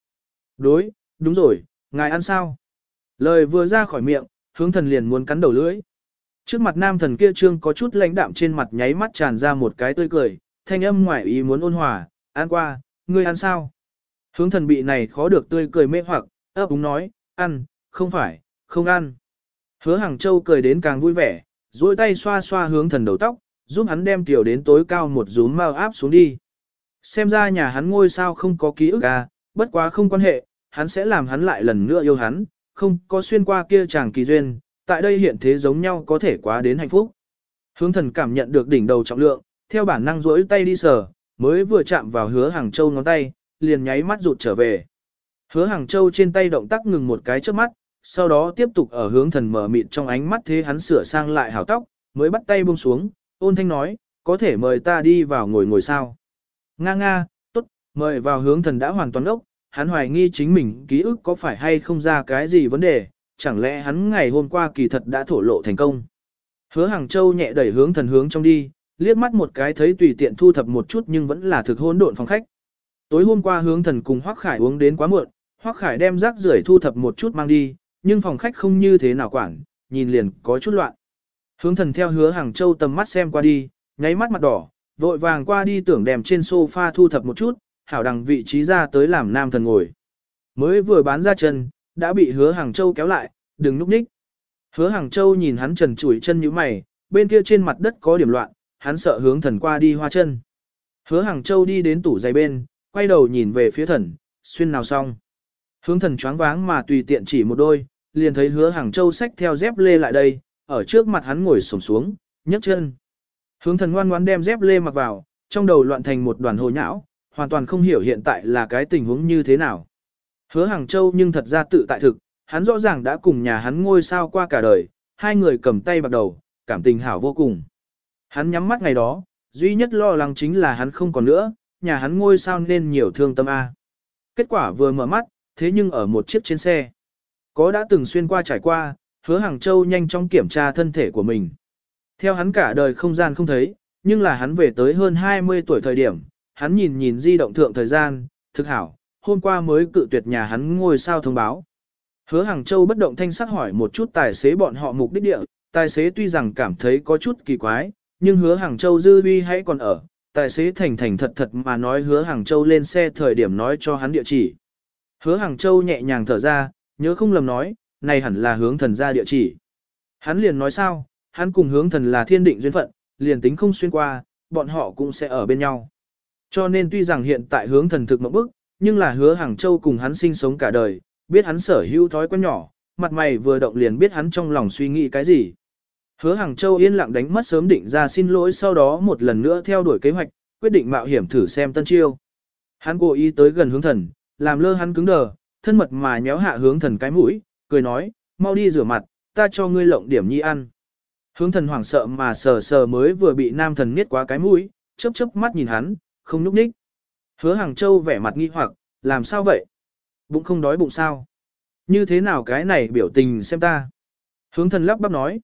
Đúng rồi, ngài ăn sao? Lời vừa ra khỏi miệng, hướng thần liền muốn cắn đầu lưỡi. Trước mặt nam thần kia trương có chút lãnh đạm trên mặt nháy mắt tràn ra một cái tươi cười, thanh âm ngoài ý muốn ôn hòa, ăn qua, ngươi ăn sao? Hướng thần bị này khó được tươi cười mê hoặc, ấp úng nói, ăn, không phải, không ăn. Hứa Hàng Châu cười đến càng vui vẻ, duỗi tay xoa xoa hướng thần đầu tóc, giúp hắn đem tiểu đến tối cao một rúm mao áp xuống đi. Xem ra nhà hắn ngôi sao không có ký ức à, bất quá không quan hệ, hắn sẽ làm hắn lại lần nữa yêu hắn, không có xuyên qua kia chàng kỳ duyên, tại đây hiện thế giống nhau có thể quá đến hạnh phúc. Hướng thần cảm nhận được đỉnh đầu trọng lượng, theo bản năng duỗi tay đi sờ, mới vừa chạm vào Hứa Hàng Châu ngón tay, liền nháy mắt rụt trở về. Hứa Hàng Châu trên tay động tác ngừng một cái trước mắt, sau đó tiếp tục ở hướng thần mở mịt trong ánh mắt thế hắn sửa sang lại hảo tóc, mới bắt tay buông xuống, ôn thanh nói, có thể mời ta đi vào ngồi sao. Nga, tốt, mời vào. Hướng thần đã hoàn toàn ốc, hắn hoài nghi chính mình ký ức có phải hay không ra cái gì vấn đề, chẳng lẽ hắn ngày hôm qua kỳ thật đã thổ lộ thành công. Hứa Hàng Châu nhẹ đẩy hướng thần hướng trong đi, liếc mắt một cái thấy tùy tiện thu thập một chút nhưng vẫn là thực hỗn độn phòng khách. Tối hôm qua hướng thần cùng Hoắc Khải uống đến quá muộn, Hoắc Khải đem rác rưởi thu thập một chút mang đi, nhưng phòng khách không như thế nào quản, nhìn liền có chút loạn. Hướng thần theo Hứa Hàng Châu tầm mắt xem qua đi, nháy mắt mặt đỏ, vội vàng qua đi tưởng đem trên sofa thu thập một chút, hảo đằng vị trí ra tới làm nam thần ngồi. Mới vừa bán ra chân, đã bị Hứa Hàng Châu kéo lại, đừng núp ních. Hứa Hàng Châu nhìn hắn trần trụi chân như mày, bên kia trên mặt đất có điểm loạn, hắn sợ hướng thần qua đi hoa chân. Hứa Hàng Châu đi đến tủ giày bên, quay đầu nhìn về phía thần, xuyên nào xong. Hướng thần choáng váng mà tùy tiện chỉ một đôi, liền thấy Hứa Hàng Châu xách theo dép lê lại đây, ở trước mặt hắn ngồi xổm xuống, nhấc chân. Hướng thần ngoan ngoãn đem dép lê mặc vào, trong đầu loạn thành một đoàn hồ nhão, hoàn toàn không hiểu hiện tại là cái tình huống như thế nào. Hứa Hàng Châu nhưng thật ra tự tại thực, hắn rõ ràng đã cùng nhà hắn ngôi sao qua cả đời, hai người cầm tay bạc đầu, cảm tình hảo vô cùng. Hắn nhắm mắt ngày đó, duy nhất lo lắng chính là hắn không còn nữa, nhà hắn ngôi sao nên nhiều thương tâm A. Kết quả vừa mở mắt, thế nhưng ở một chiếc trên xe. Có đã từng xuyên qua trải qua, Hứa Hàng Châu nhanh chóng kiểm tra thân thể của mình. Theo hắn cả đời không gian không thấy, nhưng là hắn về tới hơn 20 tuổi thời điểm, hắn nhìn di động thượng thời gian, thực hảo, hôm qua mới cự tuyệt nhà hắn ngôi sao thông báo. Hứa Hàng Châu bất động thanh sắc hỏi một chút tài xế bọn họ mục đích địa, tài xế tuy rằng cảm thấy có chút kỳ quái, nhưng Hứa Hàng Châu dư uy hãy còn ở, tài xế thành thật mà nói Hứa Hàng Châu lên xe thời điểm nói cho hắn địa chỉ. Hứa Hàng Châu nhẹ nhàng thở ra, nhớ không lầm nói, này hẳn là hướng thần ra địa chỉ. Hắn liền nói sao, hắn cùng hướng thần là thiên định duyên phận, liền tính không xuyên qua, bọn họ cũng sẽ ở bên nhau. Cho nên tuy rằng hiện tại hướng thần thực mộng bức, nhưng là Hứa Hàng Châu cùng hắn sinh sống cả đời, biết hắn sở hữu thói quen nhỏ, mặt mày vừa động liền biết hắn trong lòng suy nghĩ cái gì. Hứa Hàng Châu yên lặng đánh mất sớm định ra xin lỗi, sau đó một lần nữa theo đuổi kế hoạch, quyết định mạo hiểm thử xem tân chiêu. Hắn cố ý tới gần hướng thần, làm lơ hắn cứng đờ, thân mật mà nhéo hạ hướng thần cái mũi, cười nói, mau đi rửa mặt, ta cho ngươi lộng điểm nhi ăn. Hướng thần hoảng sợ mà sờ mới vừa bị nam thần niết quá cái mũi, chớp mắt nhìn hắn, không nhúc nhích. Hứa Hàng Châu vẻ mặt nghi hoặc, làm sao vậy? Bụng không đói bụng sao? Như thế nào cái này biểu tình xem ta? Hướng thần lắp bắp nói,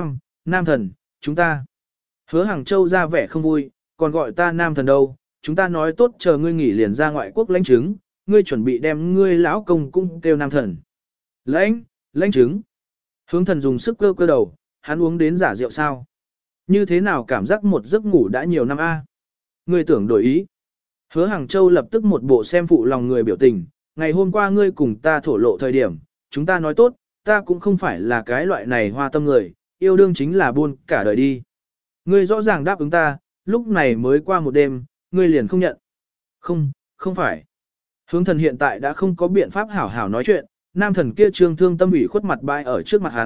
nam thần, chúng ta. Hứa Hàng Châu ra vẻ không vui, còn gọi ta nam thần đâu, chúng ta nói tốt chờ ngươi nghỉ liền ra ngoại quốc lãnh chứng, ngươi chuẩn bị đem ngươi lão công cũng kêu nam thần. Lãnh chứng. Hướng thần dùng sức cơ đầu, hắn uống đến giả rượu sao? Như thế nào cảm giác một giấc ngủ đã nhiều năm a? Ngươi tưởng đổi ý. Hứa Hàng Châu lập tức một bộ xem phụ lòng người biểu tình, ngày hôm qua ngươi cùng ta thổ lộ thời điểm, chúng ta nói tốt, ta cũng không phải là cái loại này hoa tâm người, yêu đương chính là buôn cả đời đi. Ngươi rõ ràng đáp ứng ta, lúc này mới qua một đêm, ngươi liền không nhận. Không phải. Hướng thần hiện tại đã không có biện pháp hảo hảo nói chuyện, nam thần kia trương thương tâm ủy khuất mặt bại ở trước mặt hắn,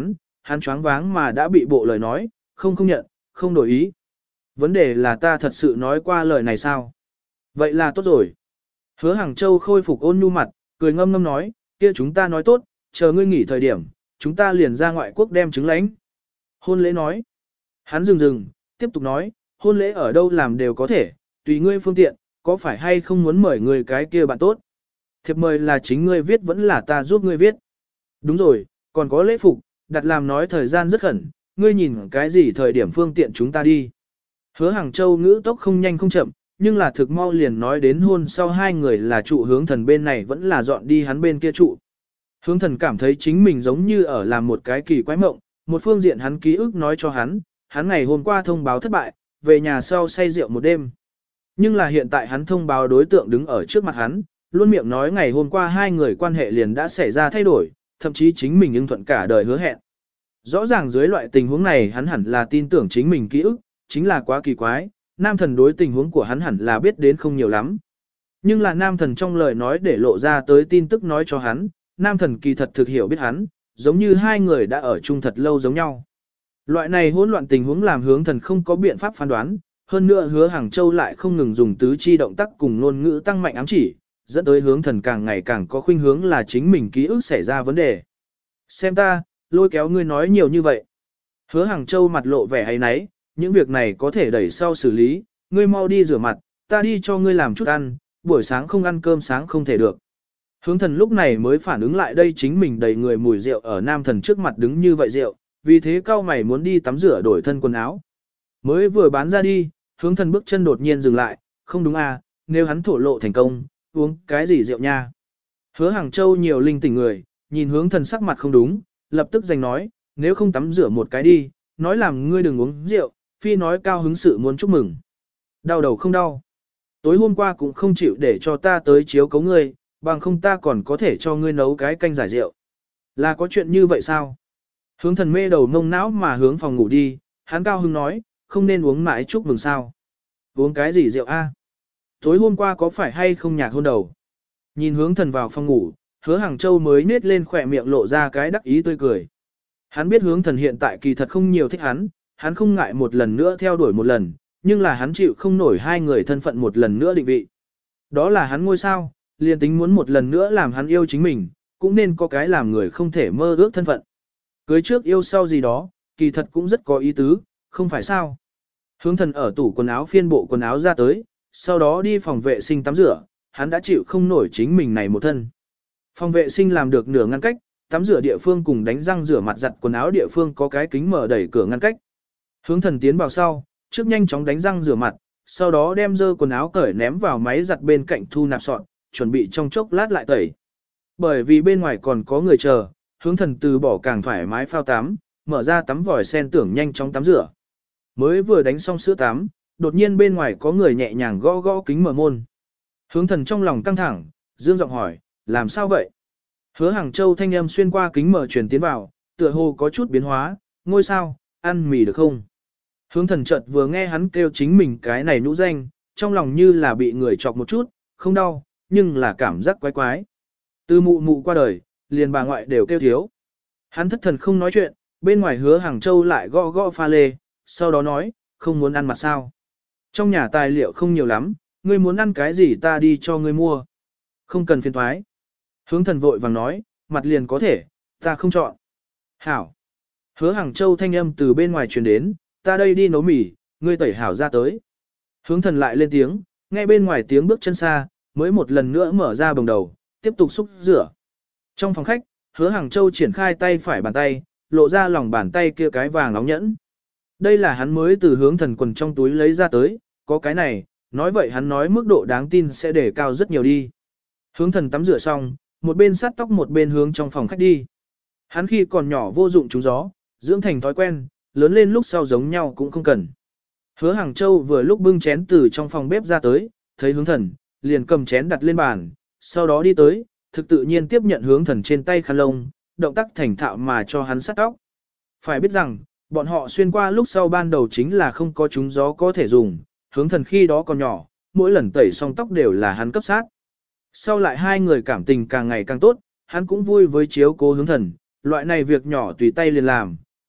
hắn choáng váng mà đã bị bộ lời nói, không nhận, không đổi ý. Vấn đề là ta thật sự nói qua lời này sao? Vậy là tốt rồi. Hứa Hàng Châu khôi phục ôn nhu mặt, cười ngâm ngâm nói, kia chúng ta nói tốt, chờ ngươi nghỉ thời điểm, chúng ta liền ra ngoại quốc đem chứng lãnh. Hôn lễ nói. Hắn dừng, tiếp tục nói, hôn lễ ở đâu làm đều có thể, tùy ngươi phương tiện, có phải hay không muốn mời người cái kia bạn tốt. Thiệp mời là chính ngươi viết vẫn là ta giúp ngươi viết. Đúng rồi, còn có lễ phục, đặt làm nói thời gian rất khẩn, ngươi nhìn cái gì thời điểm phương tiện chúng ta đi. Hứa Hàng Châu ngữ tốc không nhanh không chậm, nhưng là thực mau liền nói đến hôn sau hai người là trụ hướng thần bên này vẫn là dọn đi hắn bên kia trụ. Hướng thần cảm thấy chính mình giống như ở làm một cái kỳ quái mộng, một phương diện hắn ký ức nói cho hắn ngày hôm qua thông báo thất bại, về nhà sau say rượu một đêm. Nhưng là hiện tại hắn thông báo đối tượng đứng ở trước mặt hắn, luôn miệng nói ngày hôm qua hai người quan hệ liền đã xảy ra thay đổi, thậm chí chính mình ưng thuận cả đời hứa hẹn. Rõ ràng dưới loại tình huống này hắn hẳn là tin tưởng chính mình ký ức, chính là quá kỳ quái, nam thần đối tình huống của hắn hẳn là biết đến không nhiều lắm. Nhưng là nam thần trong lời nói để lộ ra tới tin tức nói cho hắn, nam thần kỳ thật thực hiểu biết hắn, giống như hai người đã ở chung thật lâu giống nhau. Loại này hỗn loạn tình huống làm hướng thần không có biện pháp phán đoán, hơn nữa Hứa Hàng Châu lại không ngừng dùng tứ chi động tác cùng ngôn ngữ tăng mạnh ám chỉ, dẫn tới hướng thần càng ngày càng có khuynh hướng là chính mình ký ức xảy ra vấn đề. Xem ta, lôi kéo ngươi nói nhiều như vậy. Hứa Hàng Châu mặt lộ vẻ hay náy, những việc này có thể đẩy sau xử lý, ngươi mau đi rửa mặt, ta đi cho ngươi làm chút ăn, buổi sáng không ăn cơm sáng không thể được. Hướng thần lúc này mới phản ứng lại đây chính mình đầy người mùi rượu ở nam thần trước mặt đứng như vậy rượu, vì thế cao mày muốn đi tắm rửa đổi thân quần áo. Mới vừa bán ra đi, hướng thần bước chân đột nhiên dừng lại, không đúng à, nếu hắn thổ lộ thành công, uống cái gì rượu nha. Hứa Hàng Châu nhiều linh tỉnh người, nhìn hướng thần sắc mặt không đúng, lập tức giành nói, nếu không tắm rửa một cái đi, nói làm ngươi đừng uống rượu, phi nói cao hứng sự muốn chúc mừng. Đau đầu không đau. Tối hôm qua cũng không chịu để cho ta tới chiếu cấu ngươi, bằng không ta còn có thể cho ngươi nấu cái canh giải rượu. Là có chuyện như vậy sao? Hướng thần mê đầu ngông não mà hướng phòng ngủ đi, hắn cao hứng nói, không nên uống mãi chúc mừng sao. Uống cái gì rượu a? Tối hôm qua có phải hay không nhạc hôn đầu? Nhìn hướng thần vào phòng ngủ, Hứa Hàng Châu mới nết lên khỏe miệng lộ ra cái đắc ý tươi cười. Hắn biết hướng thần hiện tại kỳ thật không nhiều thích hắn không ngại một lần nữa theo đuổi một lần, nhưng là hắn chịu không nổi hai người thân phận một lần nữa định vị. Đó là hắn ngôi sao, liền tính muốn một lần nữa làm hắn yêu chính mình, cũng nên có cái làm người không thể mơ ước thân phận. Cưới trước yêu sau gì đó, kỳ thật cũng rất có ý tứ, không phải sao. Hướng thần ở tủ quần áo phiên bộ quần áo ra tới, sau đó đi phòng vệ sinh tắm rửa, hắn đã chịu không nổi chính mình này một thân. Phòng vệ sinh làm được nửa ngăn cách, tắm rửa địa phương cùng đánh răng rửa mặt giặt quần áo địa phương có cái kính mở đẩy cửa ngăn cách. Hướng thần tiến vào sau, trước nhanh chóng đánh răng rửa mặt, sau đó đem dơ quần áo cởi ném vào máy giặt bên cạnh thu nạp sọt, chuẩn bị trong chốc lát lại tẩy. Bởi vì bên ngoài còn có người chờ, hướng thần từ bỏ càng thoải mái phao tắm, mở ra tắm vòi sen tưởng nhanh chóng tắm rửa. Mới vừa đánh xong sữa tắm, đột nhiên bên ngoài có người nhẹ nhàng gõ gõ kính mở môn. Hướng thần trong lòng căng thẳng, dương giọng hỏi, làm sao vậy? Hứa Hàng Châu thanh âm xuyên qua kính mở truyền tiến vào, tựa hồ có chút biến hóa, ngôi sao, ăn mì được không? Hướng thần chợt vừa nghe hắn kêu chính mình cái này nhũ danh, trong lòng như là bị người chọc một chút, không đau, nhưng là cảm giác quái quái. Từ mụ mụ qua đời, liền bà ngoại đều kêu thiếu. Hắn thất thần không nói chuyện, bên ngoài Hứa Hàng Châu lại gõ gõ pha lê, sau đó nói, không muốn ăn mặt sao. Trong nhà tài liệu không nhiều lắm, ngươi muốn ăn cái gì ta đi cho ngươi mua. Không cần phiền thoái. Hướng thần vội vàng nói, mặt liền có thể, ta không chọn. Hảo. Hứa Hàng Châu thanh âm từ bên ngoài truyền đến, ta đây đi nấu mì, ngươi tẩy hảo ra tới. Hướng thần lại lên tiếng, nghe bên ngoài tiếng bước chân xa, mới một lần nữa mở ra bồng đầu, tiếp tục xúc rửa. Trong phòng khách, Hứa Hàng Châu triển khai tay phải bàn tay, lộ ra lòng bàn tay kia cái vàng nóng nhẫn. Đây là hắn mới từ hướng thần quần trong túi lấy ra tới, có cái này, nói vậy hắn nói mức độ đáng tin sẽ để cao rất nhiều đi. Hướng thần tắm rửa xong, một bên sát tóc một bên hướng trong phòng khách đi. Hắn khi còn nhỏ vô dụng trúng gió, dưỡng thành thói quen, lớn lên lúc sau giống nhau cũng không cần. Hứa Hàng Châu vừa lúc bưng chén từ trong phòng bếp ra tới, thấy hướng thần, liền cầm chén đặt lên bàn, sau đó đi tới, thực tự nhiên tiếp nhận hướng thần trên tay khăn lông, động tác thành thạo mà cho hắn sát tóc. Phải biết rằng, bọn họ xuyên qua lúc sau ban đầu chính là không có trúng gió có thể dùng, hướng thần khi đó còn nhỏ, mỗi lần tẩy xong tóc đều là hắn cấp sát. Sau lại hai người cảm tình càng ngày càng tốt, hắn cũng vui với chiếu cố hướng thần, loại này việc nhỏ tùy tay liền làm,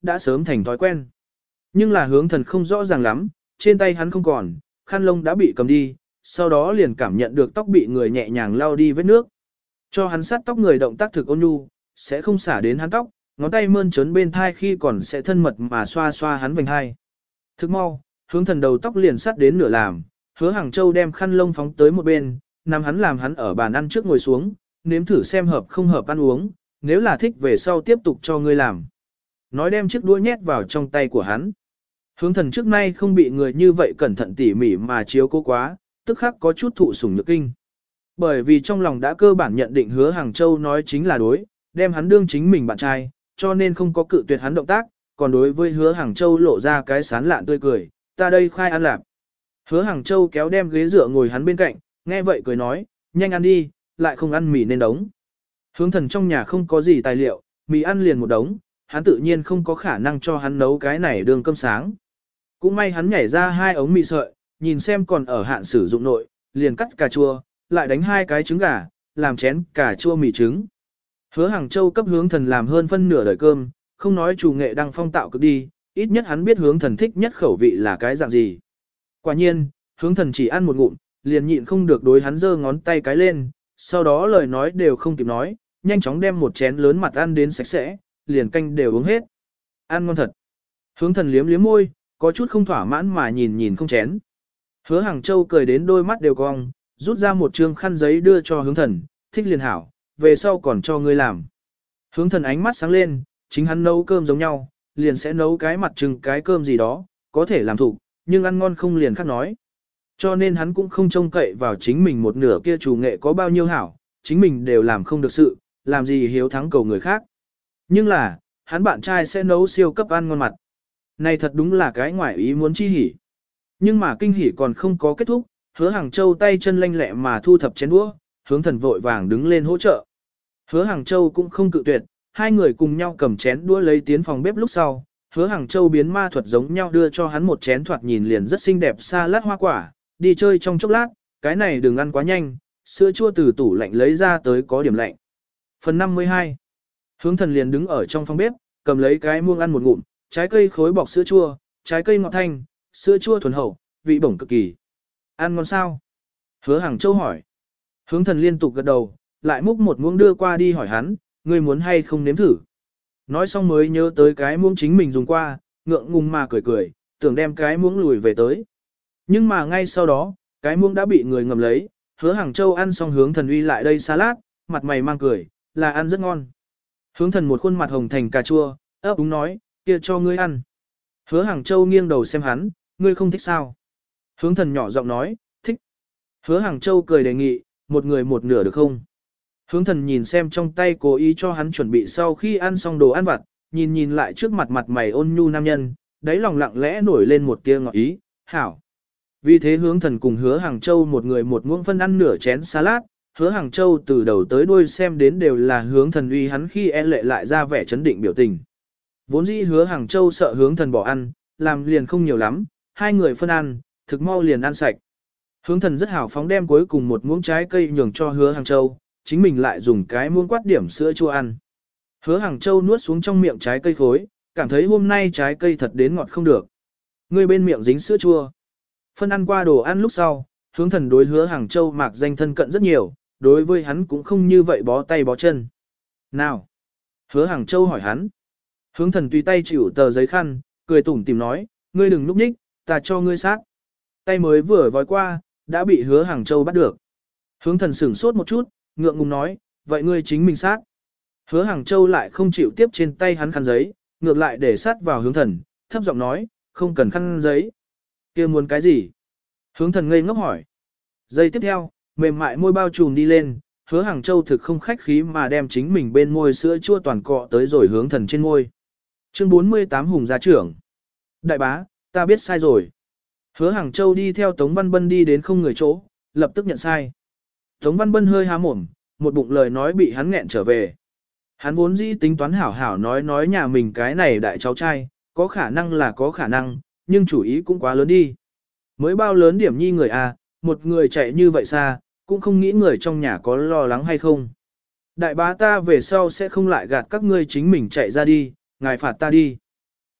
đã sớm thành thói quen. Nhưng là hướng thần không rõ ràng lắm, trên tay hắn không còn, khăn lông đã bị cầm đi, sau đó liền cảm nhận được tóc bị người nhẹ nhàng lau đi vết nước. Cho hắn sát tóc người động tác thực ôn nhu, sẽ không xả đến hắn tóc, ngón tay mơn trớn bên thai khi còn sẽ thân mật mà xoa xoa hắn vành hai. Thức mau, hướng thần đầu tóc liền sát đến nửa làm, Hứa Hàng Châu đem khăn lông phóng tới một bên, nằm hắn làm hắn ở bàn ăn trước ngồi xuống, nếm thử xem hợp không hợp ăn uống, nếu là thích về sau tiếp tục cho ngươi làm. Nói đem chiếc đũa nhét vào trong tay của hắn. Hướng thần trước nay không bị người như vậy cẩn thận tỉ mỉ mà chiếu cố quá, tức khắc có chút thụ sủng nhược kinh. Bởi vì trong lòng đã cơ bản nhận định Hứa Hàng Châu nói chính là đối, đem hắn đương chính mình bạn trai, cho nên không có cự tuyệt hắn động tác, còn đối với Hứa Hàng Châu lộ ra cái sán lạn tươi cười, ta đây khai ăn lạp. Hứa Hàng Châu kéo đem ghế dựa ngồi hắn bên cạnh, nghe vậy cười nói, nhanh ăn đi, lại không ăn mì nên đống. Hướng thần trong nhà không có gì tài liệu, mì ăn liền một đống, hắn tự nhiên không có khả năng cho hắn nấu cái này đường cơm sáng. Cũng may hắn nhảy ra 2 ống mì sợi, nhìn xem còn ở hạn sử dụng nội, liền cắt cà chua, lại đánh 2 cái trứng gà, làm chén cà chua mì trứng. Hứa Hàng Châu cấp hướng thần làm hơn phân nửa đời cơm, không nói chủ nghệ đang phong tạo cực đi, ít nhất hắn biết hướng thần thích nhất khẩu vị là cái dạng gì. Quả nhiên, hướng thần chỉ ăn một ngụm, liền nhịn không được đối hắn giơ ngón tay cái lên, sau đó lời nói đều không kịp nói, nhanh chóng đem một chén lớn mặt ăn đến sạch sẽ, liền canh đều uống hết. Ăn ngon thật. Hướng thần liếm liếm môi, có chút không thỏa mãn mà nhìn nhìn không chén. Hứa Hàng Châu cười đến đôi mắt đều cong, rút ra một trương khăn giấy đưa cho hướng thần, thích liền hảo, về sau còn cho ngươi làm. Hướng thần ánh mắt sáng lên, chính hắn nấu cơm giống nhau, liền sẽ nấu cái mặt trưng cái cơm gì đó, có thể làm thủ, nhưng ăn ngon không liền khác nói. Cho nên hắn cũng không trông cậy vào chính mình một nửa kia chủ nghệ có bao nhiêu hảo, chính mình đều làm không được sự, làm gì hiếu thắng cầu người khác. Nhưng là, hắn bạn trai sẽ nấu siêu cấp ăn ngon mặt. Này thật đúng là cái ngoại ý muốn chi hỉ. Nhưng mà kinh hỉ còn không có kết thúc, Hứa Hàng Châu tay chân lanh lẹ mà thu thập chén đũa, hướng thần vội vàng đứng lên hỗ trợ. Hứa Hàng Châu cũng không cự tuyệt, hai người cùng nhau cầm chén đũa lấy tiến phòng bếp lúc sau. Hứa Hàng Châu biến ma thuật giống nhau đưa cho hắn một chén thoạt nhìn liền rất xinh đẹp salad hoa quả, đi chơi trong chốc lát, cái này đừng ăn quá nhanh, sữa chua từ tủ lạnh lấy ra tới có điểm lạnh. Phần 52. Hướng thần liền đứng ở trong phòng bếp, cầm lấy cái muông ăn một ngụm, trái cây khối bọc sữa chua, trái cây ngọt thanh, sữa chua thuần hậu, vị bổng cực kỳ. Ăn ngon sao? Hứa Hàng Châu hỏi. Hướng thần liên tục gật đầu, lại múc một muỗng đưa qua đi hỏi hắn, ngươi muốn hay không nếm thử. Nói xong mới nhớ tới cái muỗng chính mình dùng qua, ngượng ngùng mà cười cười, tưởng đem cái muỗng lùi về tới. Nhưng mà ngay sau đó, cái muỗng đã bị người ngầm lấy, Hứa Hàng Châu ăn xong hướng thần uy lại đây salad, mặt mày mang cười, là ăn rất ngon. Hướng thần một khuôn mặt hồng thành cà chua, ấp úng nói, kia cho ngươi ăn. Hứa Hàng Châu nghiêng đầu xem hắn, ngươi không thích sao? Hướng thần nhỏ giọng nói, thích. Hứa Hàng Châu cười đề nghị, một người một nửa được không? Hướng thần nhìn xem trong tay cố ý cho hắn chuẩn bị sau khi ăn xong đồ ăn vặt, nhìn nhìn lại trước mặt mặt mày ôn nhu nam nhân, đáy lòng lặng lẽ nổi lên một tia ngọt ý, hảo. Vì thế hướng thần cùng Hứa Hàng Châu một người một muỗng phân ăn nửa chén salad, Hứa Hàng Châu từ đầu tới đuôi xem đến đều là hướng thần uy hắn khi lệ lại ra vẻ chấn định biểu tình. Vốn dĩ Hứa Hàng Châu sợ hướng thần bỏ ăn, làm liền không nhiều lắm, hai người phân ăn, thực mau liền ăn sạch. Hướng thần rất hào phóng đem cuối cùng một muỗng trái cây nhường cho Hứa Hàng Châu, chính mình lại dùng cái muỗng quát điểm sữa chua ăn. Hứa Hàng Châu nuốt xuống trong miệng trái cây khối, cảm thấy hôm nay trái cây thật đến ngọt không được. Người bên miệng dính sữa chua. Phân ăn qua đồ ăn lúc sau, hướng thần đối Hứa Hàng Châu mạc danh thân cận rất nhiều, đối với hắn cũng không như vậy bó tay bó chân. Nào? Hứa Hàng Châu hỏi hắn. Hướng thần tùy tay chịu tờ giấy khăn, cười tủm tìm nói, ngươi đừng núp nhích, ta cho ngươi sát. Tay mới vừa vói qua, đã bị Hứa Hàng Châu bắt được. Hướng thần sửng sốt một chút, ngượng ngùng nói, vậy ngươi chính mình sát. Hứa Hàng Châu lại không chịu tiếp trên tay hắn khăn giấy, ngược lại để sát vào hướng thần, thấp giọng nói, không cần khăn giấy. Kia muốn cái gì? Hướng thần ngây ngốc hỏi. Giây tiếp theo, mềm mại môi bao trùm đi lên, Hứa Hàng Châu thực không khách khí mà đem chính mình bên môi sữa chua toàn cọ tới rồi hướng thần trên môi. Chương 48 Hùng gia trưởng. Đại bá, ta biết sai rồi. Hứa Hàng Châu đi theo Tống Văn Bân đi đến không người chỗ, lập tức nhận sai. Tống Văn Bân hơi há mồm, một bụng lời nói bị hắn nghẹn trở về. Hắn vốn dĩ tính toán hảo hảo nói nhà mình cái này đại cháu trai, có khả năng là có khả năng, nhưng chủ ý cũng quá lớn đi. Mới bao lớn điểm nhi người à, một người chạy như vậy xa, cũng không nghĩ người trong nhà có lo lắng hay không. Đại bá ta về sau sẽ không lại gạt các ngươi chính mình chạy ra đi, ngài phạt ta đi.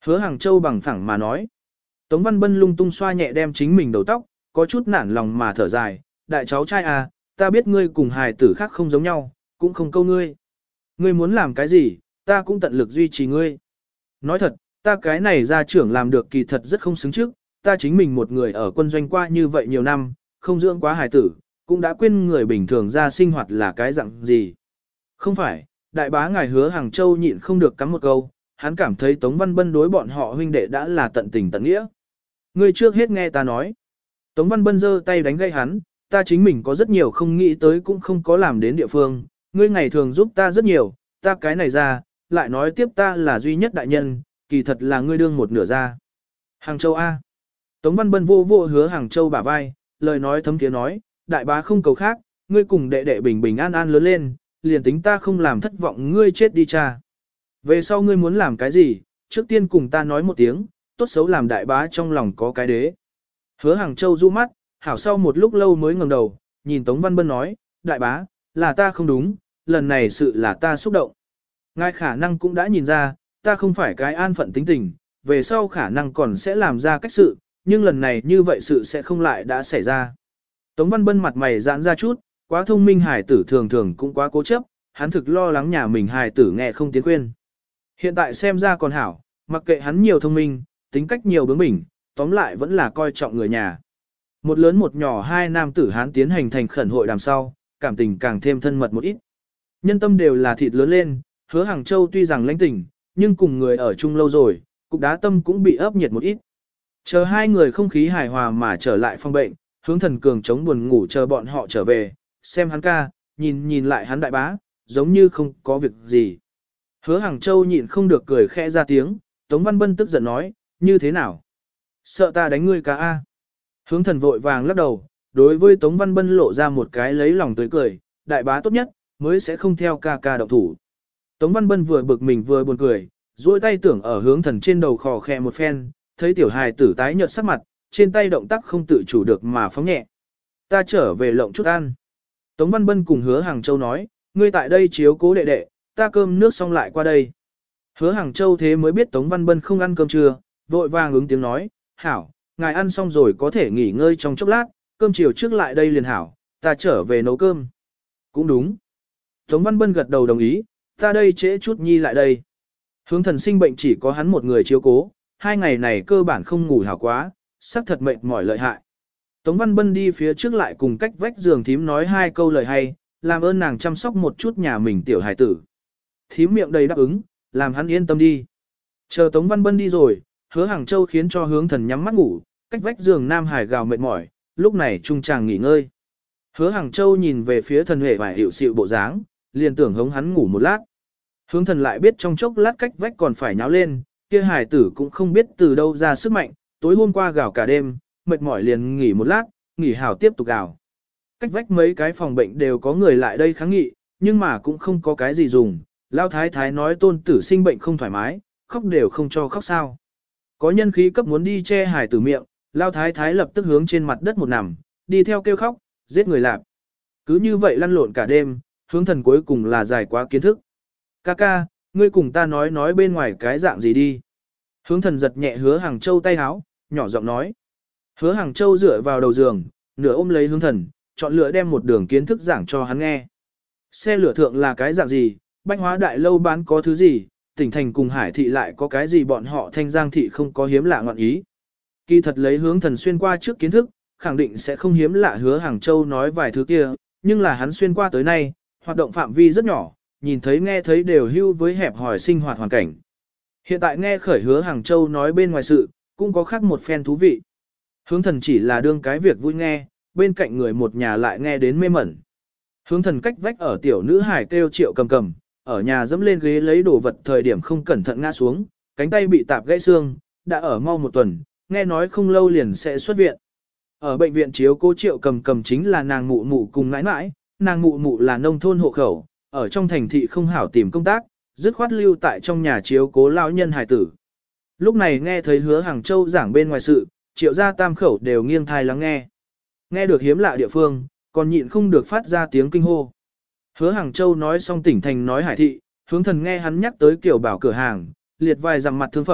Hứa Hàng Châu bằng phẳng mà nói. Tống Văn Bân lung tung xoa nhẹ đem chính mình đầu tóc, có chút nản lòng mà thở dài, đại cháu trai à, ta biết ngươi cùng hài tử khác không giống nhau, cũng không câu ngươi. Ngươi muốn làm cái gì, ta cũng tận lực duy trì ngươi. Nói thật, ta cái này gia trưởng làm được kỳ thật rất không xứng trước, ta chính mình một người ở quân doanh qua như vậy nhiều năm, không dưỡng quá hài tử, cũng đã quên người bình thường ra sinh hoạt là cái dạng gì. Không phải, đại bá ngài Hứa Hàng Châu nhịn không được cắm một câu, hắn cảm thấy Tống Văn Bân đối bọn họ huynh đệ đã là tận tình tận nghĩa. Ngươi trước hết nghe ta nói. Tống Văn Bân giơ tay đánh gây hắn, ta chính mình có rất nhiều không nghĩ tới cũng không có làm đến địa phương, ngươi ngày thường giúp ta rất nhiều, ta cái này ra, lại nói tiếp ta là duy nhất đại nhân, kỳ thật là ngươi đương một nửa ra. Hàng Châu A. Tống Văn Bân vô vô Hứa Hàng Châu bả vai, lời nói thấm tiếng nói, đại bá không cầu khác, ngươi cùng đệ đệ bình bình an an lớn lên, liền tính ta không làm thất vọng ngươi chết đi cha. Về sau ngươi muốn làm cái gì, trước tiên cùng ta nói một tiếng, tốt xấu làm đại bá trong lòng có cái đế. Hứa Hàng Châu du mắt, hảo sau một lúc lâu mới ngẩng đầu, nhìn Tống Văn Bân nói, đại bá, là ta không đúng, lần này sự là ta xúc động. Ngài khả năng cũng đã nhìn ra, ta không phải cái an phận tính tình, về sau khả năng còn sẽ làm ra cách sự, nhưng lần này như vậy sự sẽ không lại đã xảy ra. Tống Văn Bân mặt mày giãn ra chút, quá thông minh hài tử thường thường cũng quá cố chấp, hắn thực lo lắng nhà mình hài tử nghe không tiến khuyên. Hiện tại xem ra còn hảo, mặc kệ hắn nhiều thông minh, tính cách nhiều bướng bỉnh, tóm lại vẫn là coi trọng người nhà. Một lớn một nhỏ hai nam tử hán tiến hành thành khẩn hội đàm sau, cảm tình càng thêm thân mật một ít. Nhân tâm đều là thịt lớn lên, Hứa Hàng Châu tuy rằng lãnh tình, nhưng cùng người ở chung lâu rồi, cục đá tâm cũng bị ấp nhiệt một ít. Chờ hai người không khí hài hòa mà trở lại phòng bệnh, Hướng Thần cường chống buồn ngủ chờ bọn họ trở về, xem hắn ca, nhìn lại hắn đại bá, giống như không có việc gì. Hứa Hàng Châu nhịn không được cười khẽ ra tiếng, Tống Văn Bân tức giận nói, như thế nào? Sợ ta đánh ngươi ca a? Hướng Thần vội vàng lắc đầu, đối với Tống Văn Bân lộ ra một cái lấy lòng tươi cười, đại bá tốt nhất, mới sẽ không theo ca ca động thủ. Tống Văn Bân vừa bực mình vừa buồn cười, duỗi tay tưởng ở Hướng Thần trên đầu khò khẽ một phen, thấy tiểu hài tử tái nhợt sắc mặt, trên tay động tác không tự chủ được mà phóng nhẹ. Ta trở về lộng chút ăn. Tống Văn Bân cùng Hứa Hàng Châu nói, ngươi tại đây chiếu cố đệ đệ, ta cơm nước xong lại qua đây. Hứa Hàng Châu thế mới biết Tống Văn Bân không ăn cơm trưa, vội vàng ứng tiếng nói, hảo, ngài ăn xong rồi có thể nghỉ ngơi trong chốc lát, cơm chiều trước lại đây liền hảo, ta trở về nấu cơm. Cũng đúng. Tống Văn Bân gật đầu đồng ý, ta đây trễ chút nhi lại đây. Hướng Thần sinh bệnh chỉ có hắn một người chiếu cố, hai ngày này cơ bản không ngủ hảo quá, sắc thật mệt mỏi lợi hại. Tống Văn Bân đi phía trước lại cùng cách vách giường thím nói hai câu lời hay, làm ơn nàng chăm sóc một chút nhà mình tiểu hài tử. Thím miệng đầy đáp ứng, làm hắn yên tâm đi. Chờ Tống Văn Bân đi rồi, Hứa Hàng Châu khiến cho Hướng Thần nhắm mắt ngủ, cách vách giường Nam Hải gào mệt mỏi, lúc này trung chàng nghỉ ngơi. Hứa Hàng Châu nhìn về phía Thần Huệ vải hiệu xịu bộ dáng, liền tưởng hống hắn ngủ một lát. Hướng Thần lại biết trong chốc lát cách vách còn phải nháo lên, kia hài tử cũng không biết từ đâu ra sức mạnh, tối hôm qua gào cả đêm, mệt mỏi liền nghỉ một lát, nghỉ hảo tiếp tục gào. Cách vách mấy cái phòng bệnh đều có người lại đây kháng nghị, nhưng mà cũng không có cái gì dùng. Lao thái thái nói tôn tử sinh bệnh không thoải mái, khóc đều không cho khóc sao. Có nhân khí cấp muốn đi che hài tử miệng, Lao thái thái lập tức hướng trên mặt đất một nằm, đi theo kêu khóc, giết người lạp. Cứ như vậy lăn lộn cả đêm, Hướng Thần cuối cùng là dài quá kiến thức. Ca, ngươi cùng ta nói bên ngoài cái dạng gì đi. Hướng Thần giật nhẹ Hứa Hàng Châu tay háo, nhỏ giọng nói. Hứa Hàng Châu dựa vào đầu giường, nửa ôm lấy Hướng Thần, chọn lựa đem một đường kiến thức giảng cho hắn nghe. Xe lửa thượng là cái dạng gì, Bách Hóa Đại Lâu bán có thứ gì, tỉnh thành cùng Hải thị lại có cái gì bọn họ Thanh Giang thị không có hiếm lạ ngọn ý. Kỳ thật lấy Hướng Thần xuyên qua trước kiến thức, khẳng định sẽ không hiếm lạ Hứa Hàng Châu nói vài thứ kia, nhưng là hắn xuyên qua tới nay, hoạt động phạm vi rất nhỏ, nhìn thấy nghe thấy đều hưu với hẹp hòi sinh hoạt hoàn cảnh. Hiện tại nghe khởi Hứa Hàng Châu nói bên ngoài sự, cũng có khác một phen thú vị. Hướng Thần chỉ là đương cái việc vui nghe, bên cạnh người một nhà lại nghe đến mê mẩn. Hướng Thần cách vách ở tiểu nữ hải kêu Triệu Cầm Cầm, ở nhà dẫm lên ghế lấy đồ vật thời điểm không cẩn thận ngã xuống, cánh tay bị tạp gãy xương, đã ở mau một tuần, nghe nói không lâu liền sẽ xuất viện. Ở bệnh viện chiếu cố Triệu Cầm Cầm chính là nàng mụ mụ cùng nãi nãi, nàng mụ mụ là nông thôn hộ khẩu, ở trong thành thị không hảo tìm công tác, dứt khoát lưu tại trong nhà chiếu cố lão nhân hài tử. Lúc này nghe thấy Hứa Hàng Châu giảng bên ngoài sự, Triệu gia tam khẩu đều nghiêng thai lắng nghe. Nghe được hiếm lạ địa phương, còn nhịn không được phát ra tiếng kinh hô. Hứa Hàng Châu nói xong tỉnh thành nói Hải thị, Hướng Thần nghe hắn nhắc tới kiểu bảo cửa hàng, liệt vài dặm mặt thương phẩm,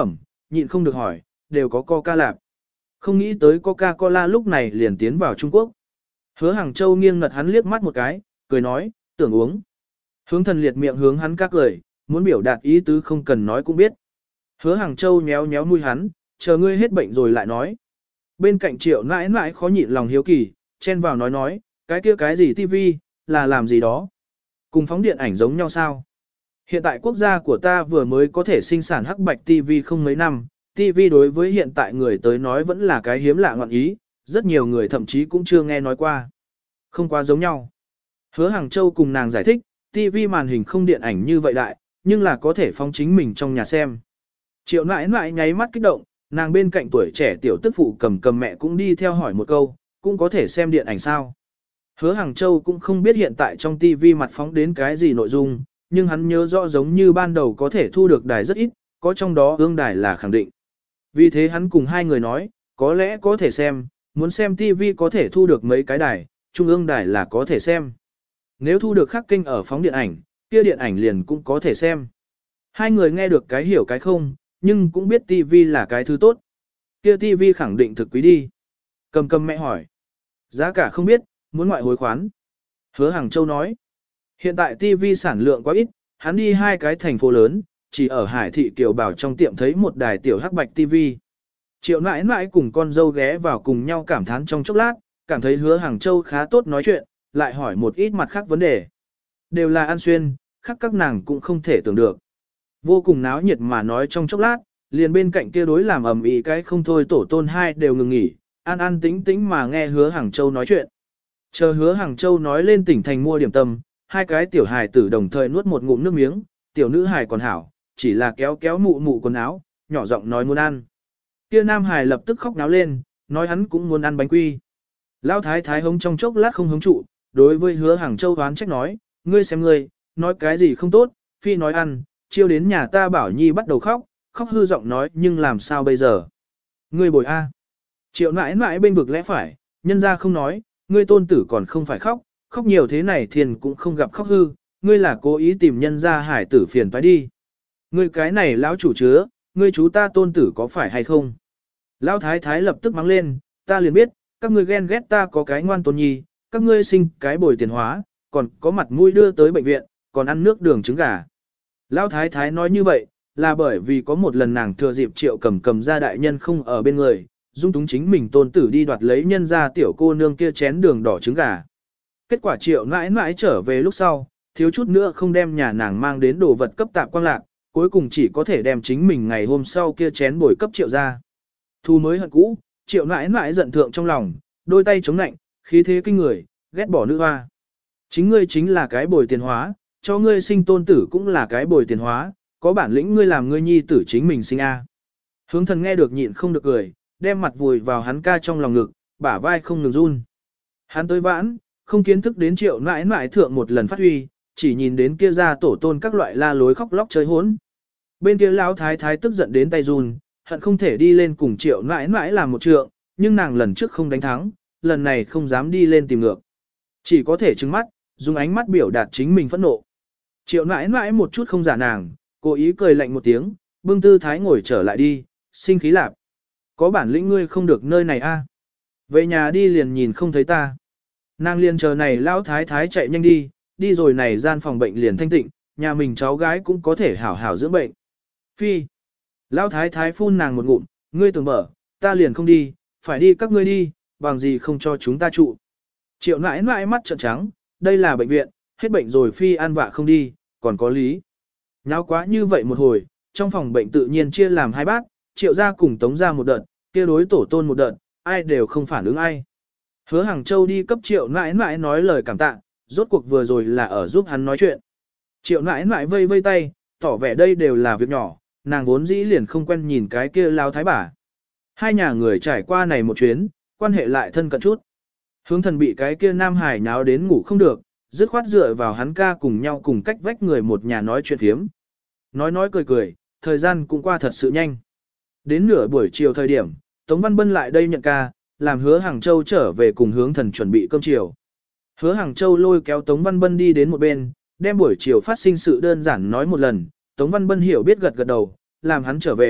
nhịn không được hỏi, đều có Coca lạp. Không nghĩ tới Coca-Cola lúc này liền tiến vào Trung Quốc. Hứa Hàng Châu nghiêng ngật hắn liếc mắt một cái, cười nói, tưởng uống. Hướng thần liệt miệng hướng hắn các cười, muốn biểu đạt ý tứ không cần nói cũng biết. Hứa Hàng Châu nhéo nhéo mũi hắn, chờ ngươi hết bệnh rồi lại nói. Bên cạnh Triệu nãi nãi khó nhịn lòng hiếu kỳ, chen vào nói, cái kia cái gì tivi, là làm gì đó. Cùng phóng điện ảnh giống nhau sao? Hiện tại quốc gia của ta vừa mới có thể sinh sản hắc bạch tivi không mấy năm, tivi đối với hiện tại người tới nói vẫn là cái hiếm lạ ngọn ý, rất nhiều người thậm chí cũng chưa nghe nói qua. Không quá giống nhau. Hứa Hàng Châu cùng nàng giải thích, tivi màn hình không điện ảnh như vậy đại, nhưng là có thể phóng chính mình trong nhà xem. Triệu nãi nãi nháy mắt kích động, nàng bên cạnh tuổi trẻ tiểu tức phụ cầm mẹ cũng đi theo hỏi một câu, cũng có thể xem điện ảnh sao. Hứa Hàng Châu cũng không biết hiện tại trong tivi mặt phóng đến cái gì nội dung, nhưng hắn nhớ rõ giống như ban đầu có thể thu được đài rất ít, có trong đó ương đài là khẳng định. Vì thế hắn cùng hai người nói, có lẽ có thể xem, muốn xem tivi có thể thu được mấy cái đài, trung ương đài là có thể xem. Nếu thu được khác kênh ở phóng điện ảnh, kia điện ảnh liền cũng có thể xem. Hai người nghe được cái hiểu cái không, nhưng cũng biết tivi là cái thứ tốt. Kia tivi khẳng định thực quý đi. Cầm mẹ hỏi. Giá cả không biết, muốn ngoại hối khoán. Hứa Hàng Châu nói. Hiện tại tivi sản lượng quá ít, hắn đi hai cái thành phố lớn, chỉ ở Hải Thị Kiều Bảo trong tiệm thấy một đài tiểu hắc bạch tivi. Triệu nãi nãi cùng con dâu ghé vào cùng nhau cảm thán trong chốc lát, cảm thấy Hứa Hàng Châu khá tốt nói chuyện, lại hỏi một ít mặt khác vấn đề. Đều là ăn xuyên, khác các nàng cũng không thể tưởng được. Vô cùng náo nhiệt mà nói trong chốc lát, liền bên cạnh kia đối làm ầm ĩ cái không thôi tổ tôn hai đều ngừng nghỉ, an tĩnh tĩnh mà nghe Hứa Hàng Châu nói chuyện. Chờ Hứa Hàng Châu nói lên tỉnh thành mua điểm tâm, hai cái tiểu hài tử đồng thời nuốt một ngụm nước miếng, tiểu nữ hài còn hảo, chỉ là kéo mụ quần áo, nhỏ giọng nói muốn ăn. Kia nam hài lập tức khóc náo lên, nói hắn cũng muốn ăn bánh quy. Lão thái thái hống trong chốc lát không hống trụ, đối với Hứa Hàng Châu đoán trách nói, ngươi xem ngươi, nói cái gì không tốt, phi nói ăn, chiêu đến nhà ta bảo nhi bắt đầu khóc hư giọng nói nhưng làm sao bây giờ. Ngươi bồi a. Triệu nãi nãi bên vực lẽ phải, nhân ra không nói, ngươi tôn tử còn không phải khóc nhiều thế này thiền cũng không gặp khóc hư, ngươi là cố ý tìm nhân ra hải tử phiền phải đi. Ngươi cái này lão chủ chứa, ngươi chú ta tôn tử có phải hay không? Lão thái thái lập tức mắng lên, ta liền biết, các ngươi ghen ghét ta có cái ngoan tôn nhi, các ngươi sinh cái bồi tiền hóa, còn có mặt mũi đưa tới bệnh viện, còn ăn nước đường trứng gà. Lão thái thái nói như vậy, là bởi vì có một lần nàng thừa dịp Triệu cầm ra đại nhân không ở bên người, dung túng chính mình tôn tử đi đoạt lấy nhân ra tiểu cô nương kia chén đường đỏ trứng gà. Kết quả Triệu mãi mãi trở về lúc sau, thiếu chút nữa không đem nhà nàng mang đến đồ vật cấp tạp quang lạc, cuối cùng chỉ có thể đem chính mình ngày hôm sau kia chén bồi cấp Triệu ra. Thu mới hận cũ, Triệu mãi mãi giận thượng trong lòng, đôi tay chống nạnh, khí thế kinh người, ghét bỏ nữ hoa. Chính ngươi chính là cái bồi tiền hóa, cho ngươi sinh tôn tử cũng là cái bồi tiền hóa, có bản lĩnh ngươi làm ngươi nhi tử chính mình sinh a. Hướng thần nghe được nhịn không được cười, đem mặt vùi vào hắn ca trong lòng ngực, bả vai không ngừng run. Hắn tới vãn, không kiến thức đến Triệu nãi nãi thượng một lần phát huy, chỉ nhìn đến kia ra tổ tôn các loại la lối khóc lóc chơi hốn. Bên kia lão thái thái tức giận đến tay run, hận không thể đi lên cùng Triệu nãi nãi làm một trượng, nhưng nàng lần trước không đánh thắng, lần này không dám đi lên tìm ngược. Chỉ có thể trừng mắt, dùng ánh mắt biểu đạt chính mình phẫn nộ. Triệu nãi nãi một chút không giả nàng, cố ý cười lạnh một tiếng, bưng tư thái ngồi trở lại đi, sinh khí lạp. Có bản lĩnh ngươi không được nơi này a. Về nhà đi liền nhìn không thấy ta. Nàng liền chờ này lão thái thái chạy nhanh đi rồi này gian phòng bệnh liền thanh tịnh, nhà mình cháu gái cũng có thể hảo hảo dưỡng bệnh. Phi. Lão thái thái phun nàng một ngụm, ngươi tưởng mở, ta liền không đi, phải đi các ngươi đi, bằng gì không cho chúng ta trụ. Triệu nãi nãi mắt trợn trắng, đây là bệnh viện, hết bệnh rồi phi ăn vạ không đi, còn có lý. Nháo quá như vậy một hồi, trong phòng bệnh tự nhiên chia làm hai bát, Triệu ra cùng Tống ra một đợt, kia đối tổ tôn một đợt, ai đều không phản ứng ai. Hứa Hàng Châu đi cấp Triệu nãi nãi nói lời cảm tạ, rốt cuộc vừa rồi là ở giúp hắn nói chuyện. Triệu nãi nãi vây vây tay, tỏ vẻ đây đều là việc nhỏ, nàng vốn dĩ liền không quen nhìn cái kia lao thái bà. Hai nhà người trải qua này một chuyến, quan hệ lại thân cận chút. Hướng thần bị cái kia nam hải nháo đến ngủ không được, dứt khoát dựa vào hắn ca cùng nhau cùng cách vách người một nhà nói chuyện phiếm. Nói cười, thời gian cũng qua thật sự nhanh. Đến nửa buổi chiều thời điểm, Tống Văn Bân lại đây nhận ca, làm Hứa Hàng Châu trở về cùng hướng thần chuẩn bị cơm chiều. Hứa Hàng Châu lôi kéo Tống Văn Bân đi đến một bên, đem buổi chiều phát sinh sự đơn giản nói một lần, Tống Văn Bân hiểu biết gật gật đầu, làm hắn trở về,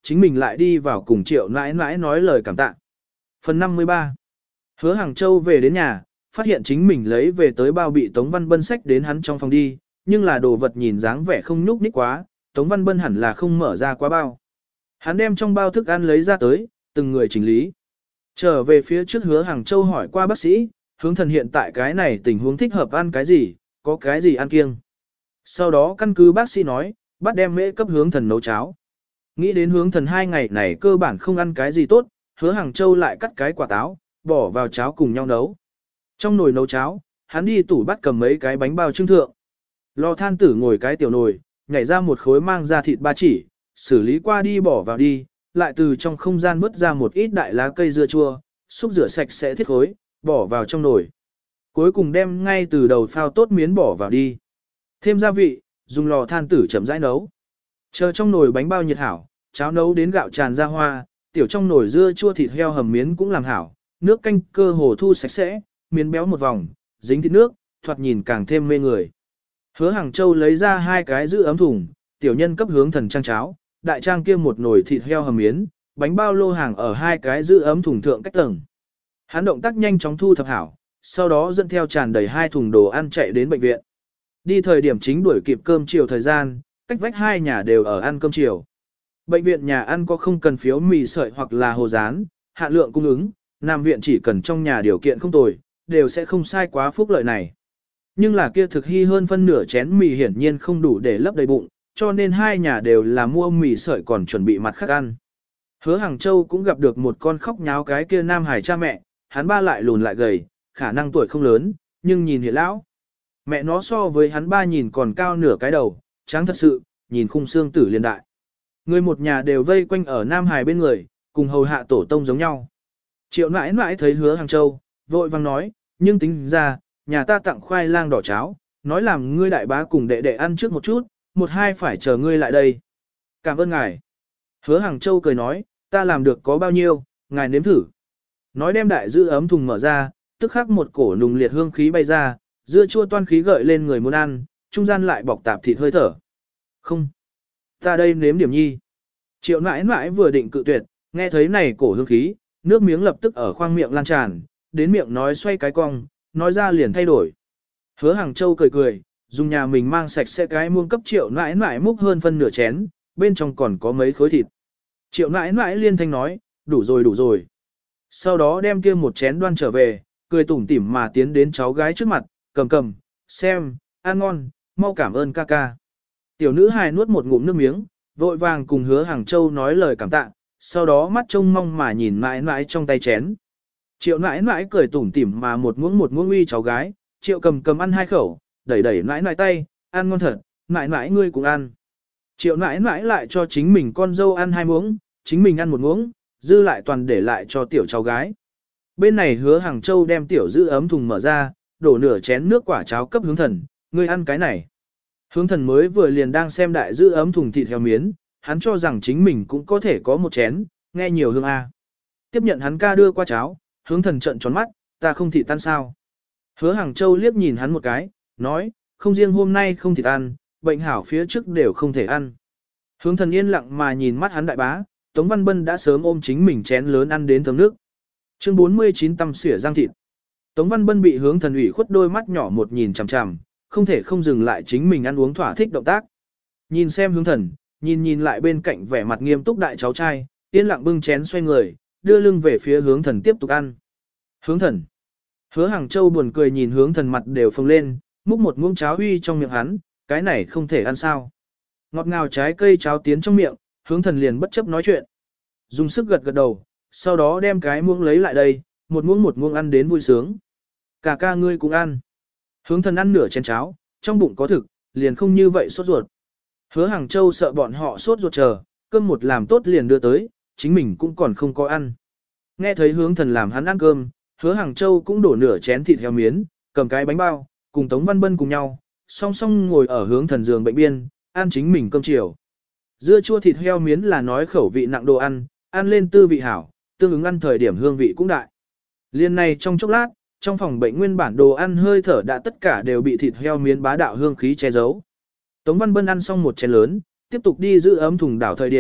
chính mình lại đi vào cùng Triệu nãi nãi nói lời cảm tạ. Phần 53. Hứa Hàng Châu về đến nhà, phát hiện chính mình lấy về tới bao bị Tống Văn Bân xách đến hắn trong phòng đi, nhưng là đồ vật nhìn dáng vẻ không nhúc nhích quá, Tống Văn Bân hẳn là không mở ra quá bao. Hắn đem trong bao thức ăn lấy ra tới, từng người chỉnh lý. Trở về phía trước Hứa Hàng Châu hỏi qua bác sĩ, hướng thần hiện tại cái này tình huống thích hợp ăn cái gì, có cái gì ăn kiêng. Sau đó căn cứ bác sĩ nói, bắt đem mễ cấp hướng thần nấu cháo. Nghĩ đến hướng thần 2 ngày này cơ bản không ăn cái gì tốt, Hứa Hàng Châu lại cắt cái quả táo, bỏ vào cháo cùng nhau nấu. Trong nồi nấu cháo, hắn đi tủ bắt cầm mấy cái bánh bao trưng thượng. Lò than tử ngồi cái tiểu nồi, nhảy ra một khối mang ra thịt ba chỉ, xử lý qua đi bỏ vào đi, lại từ trong không gian vớt ra một ít đại lá cây dưa chua, xúc rửa sạch sẽ thiết khối, bỏ vào trong nồi. Cuối cùng đem ngay từ đầu phao tốt miến bỏ vào đi. Thêm gia vị, dùng lò than tử chậm rãi nấu. Chờ trong nồi bánh bao nhiệt hảo, cháo nấu đến gạo tràn ra hoa, tiểu trong nồi dưa chua thịt heo hầm miến cũng làm hảo, nước canh cơ hồ thu sạch sẽ, miến béo một vòng, dính thịt nước, thoạt nhìn càng thêm mê người. Hứa Hàng Châu lấy ra 2 cái giữ ấm thùng, tiểu nhân cấp hướng thần trang cháo, đại trang kia một nồi thịt heo hầm miến, bánh bao lô hàng ở 2 cái giữ ấm thùng thượng cách tầng. Hắn động tác nhanh chóng thu thập hảo, sau đó dẫn theo tràn đầy 2 thùng đồ ăn chạy đến bệnh viện. Đi thời điểm chính đuổi kịp cơm chiều thời gian, cách vách 2 nhà đều ở ăn cơm chiều. Bệnh viện nhà ăn có không cần phiếu mì sợi hoặc là hồ rán, hạn lượng cung ứng, Nam viện chỉ cần trong nhà điều kiện không tồi, đều sẽ không sai quá phúc lợi này. Nhưng là kia thực hy hơn phân nửa chén mì hiển nhiên không đủ để lấp đầy bụng, cho nên 2 nhà đều là mua mì sợi còn chuẩn bị mặt khác ăn. Hứa Hàng Châu cũng gặp được một con khóc nháo cái kia Nam Hải cha mẹ, hắn ba lại lùn lại gầy, khả năng tuổi không lớn, nhưng nhìn hiện lão. Mẹ nó so với hắn ba nhìn còn cao nửa cái đầu, trắng thật sự, nhìn khung xương tử liên đại. Người một nhà đều vây quanh ở Nam Hải bên người, cùng hầu hạ tổ tông giống nhau. Triệu nãi nãi thấy Hứa Hàng Châu, vội vang nói, nhưng tính ra, nhà ta tặng khoai lang đỏ cháo, nói làm ngươi đại bá cùng đệ đệ ăn trước một chút, 1-2 phải chờ ngươi lại đây. Cảm ơn ngài. Hứa Hàng Châu cười nói, ta làm được có bao nhiêu, ngài nếm thử. Nói đem đại giữ ấm thùng mở ra, tức khắc một cổ nùng liệt hương khí bay ra, dưa chua toan khí gợi lên người muốn ăn, trung gian lại bọc tạp thịt hơi thở. Không. Ta đây nếm điểm nhi. Triệu nãi nãi vừa định cự tuyệt, nghe thấy này cổ hương khí, nước miếng lập tức ở khoang miệng lan tràn, đến miệng nói xoay cái cong, nói ra liền thay đổi. Hứa Hàng Châu cười cười, dùng nhà mình mang sạch sẽ cái muông cấp Triệu nãi nãi múc hơn phân nửa chén, bên trong còn có mấy khối thịt. Triệu nãi nãi liên thanh nói, đủ rồi đủ rồi. Sau đó đem kia một chén đoan trở về, cười tủm tỉm mà tiến đến cháu gái trước mặt, cầm, xem, ăn ngon, mau cảm ơn ca ca. Tiểu nữ hài nuốt một ngụm nước miếng, vội vàng cùng Hứa Hàng Châu nói lời cảm tạ, sau đó mắt trông mong mà nhìn mãi mãi trong tay chén. Triệu nãi nãi cười tủm tỉm mà một muỗng uy cháu gái, Triệu cầm ăn 2 khẩu, đẩy nãi nãi tay, ăn ngon thật, nãi nãi ngươi cũng ăn. Triệu nãi nãi lại cho chính mình con dâu ăn 2 muỗng, chính mình ăn 1 muỗng, dư lại toàn để lại cho tiểu cháu gái. Bên này Hứa Hàng Châu đem tiểu giữ ấm thùng mở ra, đổ nửa chén nước quả cháo cấp hướng thần, ngươi ăn cái này. Hướng thần mới vừa liền đang xem đại giữ ấm thùng thịt heo miến, hắn cho rằng chính mình cũng có thể có một chén, nghe nhiều hương a. Tiếp nhận hắn ca đưa qua cháo, hướng thần trợn tròn mắt, ta không thịt tan sao. Hứa Hàng Châu liếc nhìn hắn một cái, nói, không riêng hôm nay không thịt ăn, bệnh hảo phía trước đều không thể ăn. Hướng thần yên lặng mà nhìn mắt hắn đại bá, Tống Văn Bân đã sớm ôm chính mình chén lớn ăn đến thấm nước. Chương 49 tăm xỉa rang thịt. Tống Văn Bân bị hướng thần ủy khuất đôi mắt nhỏ một nhìn chằm chằm, không thể không dừng lại chính mình ăn uống thỏa thích động tác. Nhìn xem hướng thần, nhìn lại bên cạnh vẻ mặt nghiêm túc đại cháu trai, yên lặng bưng chén xoay người, đưa lưng về phía hướng thần tiếp tục ăn. Hướng thần. Hứa Hàng Châu buồn cười nhìn hướng thần mặt đều phồng lên, múc một muỗng cháo huy trong miệng hắn, cái này không thể ăn sao. Ngọt ngào trái cây cháo tiến trong miệng, hướng thần liền bất chấp nói chuyện. Dùng sức gật đầu, sau đó đem cái muỗng lấy lại đây, một muỗng ăn đến vui sướng. Cả ca ngươi cũng ăn. Hướng thần ăn nửa chén cháo, trong bụng có thực, liền không như vậy sốt ruột. Hứa Hàng Châu sợ bọn họ sốt ruột chờ, cơm một làm tốt liền đưa tới, chính mình cũng còn không có ăn. Nghe thấy hướng thần làm hắn ăn cơm, Hứa Hàng Châu cũng đổ nửa chén thịt heo miến, cầm cái bánh bao, cùng Tống Văn Bân cùng nhau, song song ngồi ở hướng thần giường bệnh biên, ăn chính mình cơm chiều. Dưa chua thịt heo miến là nói khẩu vị nặng đồ ăn lên tư vị hảo, tương ứng ăn thời điểm hương vị cũng đại. Liên này trong chốc lát, trong phòng bệnh nguyên bản đồ ăn hơi thở đã tất cả đều bị thịt heo miến bá đạo hương khí che giấu. Tống Văn Bân ăn xong một chén lớn, tiếp tục đi giữ ấm thùng đảo thời điểm,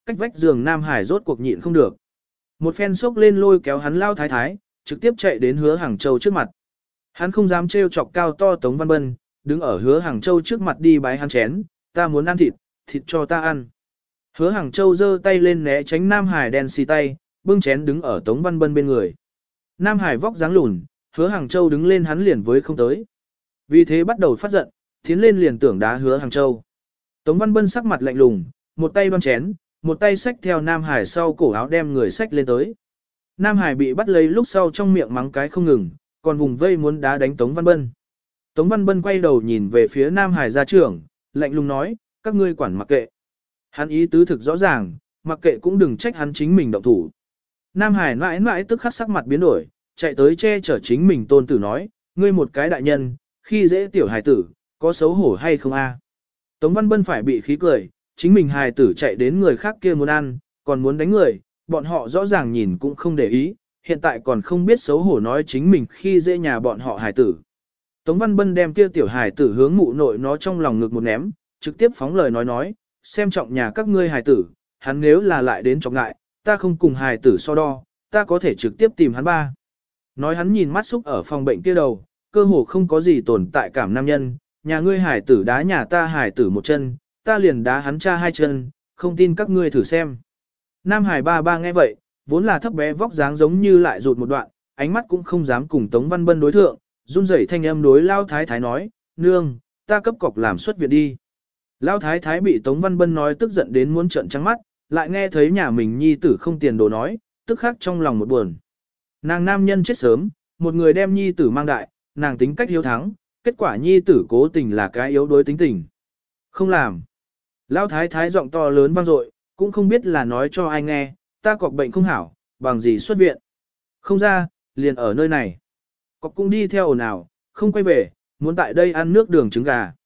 cách vách giường Nam Hải rốt cuộc nhịn không được. Một phen sốc lên lôi kéo hắn lao thái thái, trực tiếp chạy đến Hứa Hàng Châu trước mặt. Hắn không dám trêu chọc cao to Tống Văn Bân, đứng ở Hứa Hàng Châu trước mặt đi bái hắn chén, ta muốn ăn thịt, thịt cho ta ăn. Hứa Hàng Châu giơ tay lên né tránh Nam Hải đen xì tay, bưng chén đứng ở Tống Văn Bân bên người. Nam Hải vóc dáng lùn, Hứa Hàng Châu đứng lên hắn liền với không tới. Vì thế bắt đầu phát giận, tiến lên liền tưởng đá Hứa Hàng Châu. Tống Văn Bân sắc mặt lạnh lùng, một tay đoan chén, một tay xách theo Nam Hải sau cổ áo đem người xách lên tới. Nam Hải bị bắt lấy lúc sau trong miệng mắng cái không ngừng, còn vùng vây muốn đá đánh Tống Văn Bân. Tống Văn Bân quay đầu nhìn về phía Nam Hải gia trưởng, lạnh lùng nói, các ngươi quản mặc kệ. Hắn ý tứ thực rõ ràng, mặc kệ cũng đừng trách hắn chính mình động thủ. Nam Hải mãi mãi tức khắc sắc mặt biến đổi, chạy tới che chở chính mình tôn tử nói, ngươi một cái đại nhân, khi dễ tiểu hài tử, có xấu hổ hay không a? Tống Văn Bân phải bị khí cười, chính mình hài tử chạy đến người khác kia muốn ăn, còn muốn đánh người, bọn họ rõ ràng nhìn cũng không để ý, hiện tại còn không biết xấu hổ nói chính mình khi dễ nhà bọn họ hài tử. Tống Văn Bân đem kia tiểu hài tử hướng mụ nội nó trong lòng ngực một ném, trực tiếp phóng lời nói, xem trọng nhà các ngươi hài tử, hắn nếu là lại đến trọng ngại, ta không cùng hài tử so đo, ta có thể trực tiếp tìm hắn ba. Nói hắn nhìn mắt xúc ở phòng bệnh kia đầu, cơ hồ không có gì tồn tại cảm nam nhân, nhà ngươi hài tử đá nhà ta hài tử một chân, ta liền đá hắn cha hai chân, không tin các ngươi thử xem. Nam Hải ba nghe vậy, vốn là thấp bé vóc dáng giống như lại rụt một đoạn, ánh mắt cũng không dám cùng Tống Văn Bân đối thượng, run rẩy thanh âm đối Lao Thái Thái nói, nương, ta cấp cọc làm xuất viện đi. Lao Thái Thái bị Tống Văn Bân nói tức giận đến muốn trợn trắng mắt, lại nghe thấy nhà mình nhi tử không tiền đồ nói, tức khắc trong lòng một buồn. Nàng nam nhân chết sớm, một người đem nhi tử mang đại, nàng tính cách hiếu thắng, kết quả nhi tử cố tình là cái yếu đuối tính tình. Không làm. Lão thái thái giọng to lớn vang dội, cũng không biết là nói cho ai nghe, ta cọc bệnh không hảo, bằng gì xuất viện. Không ra, liền ở nơi này. Cọc cũng đi theo ồn ào, không quay về, muốn tại đây ăn nước đường trứng gà.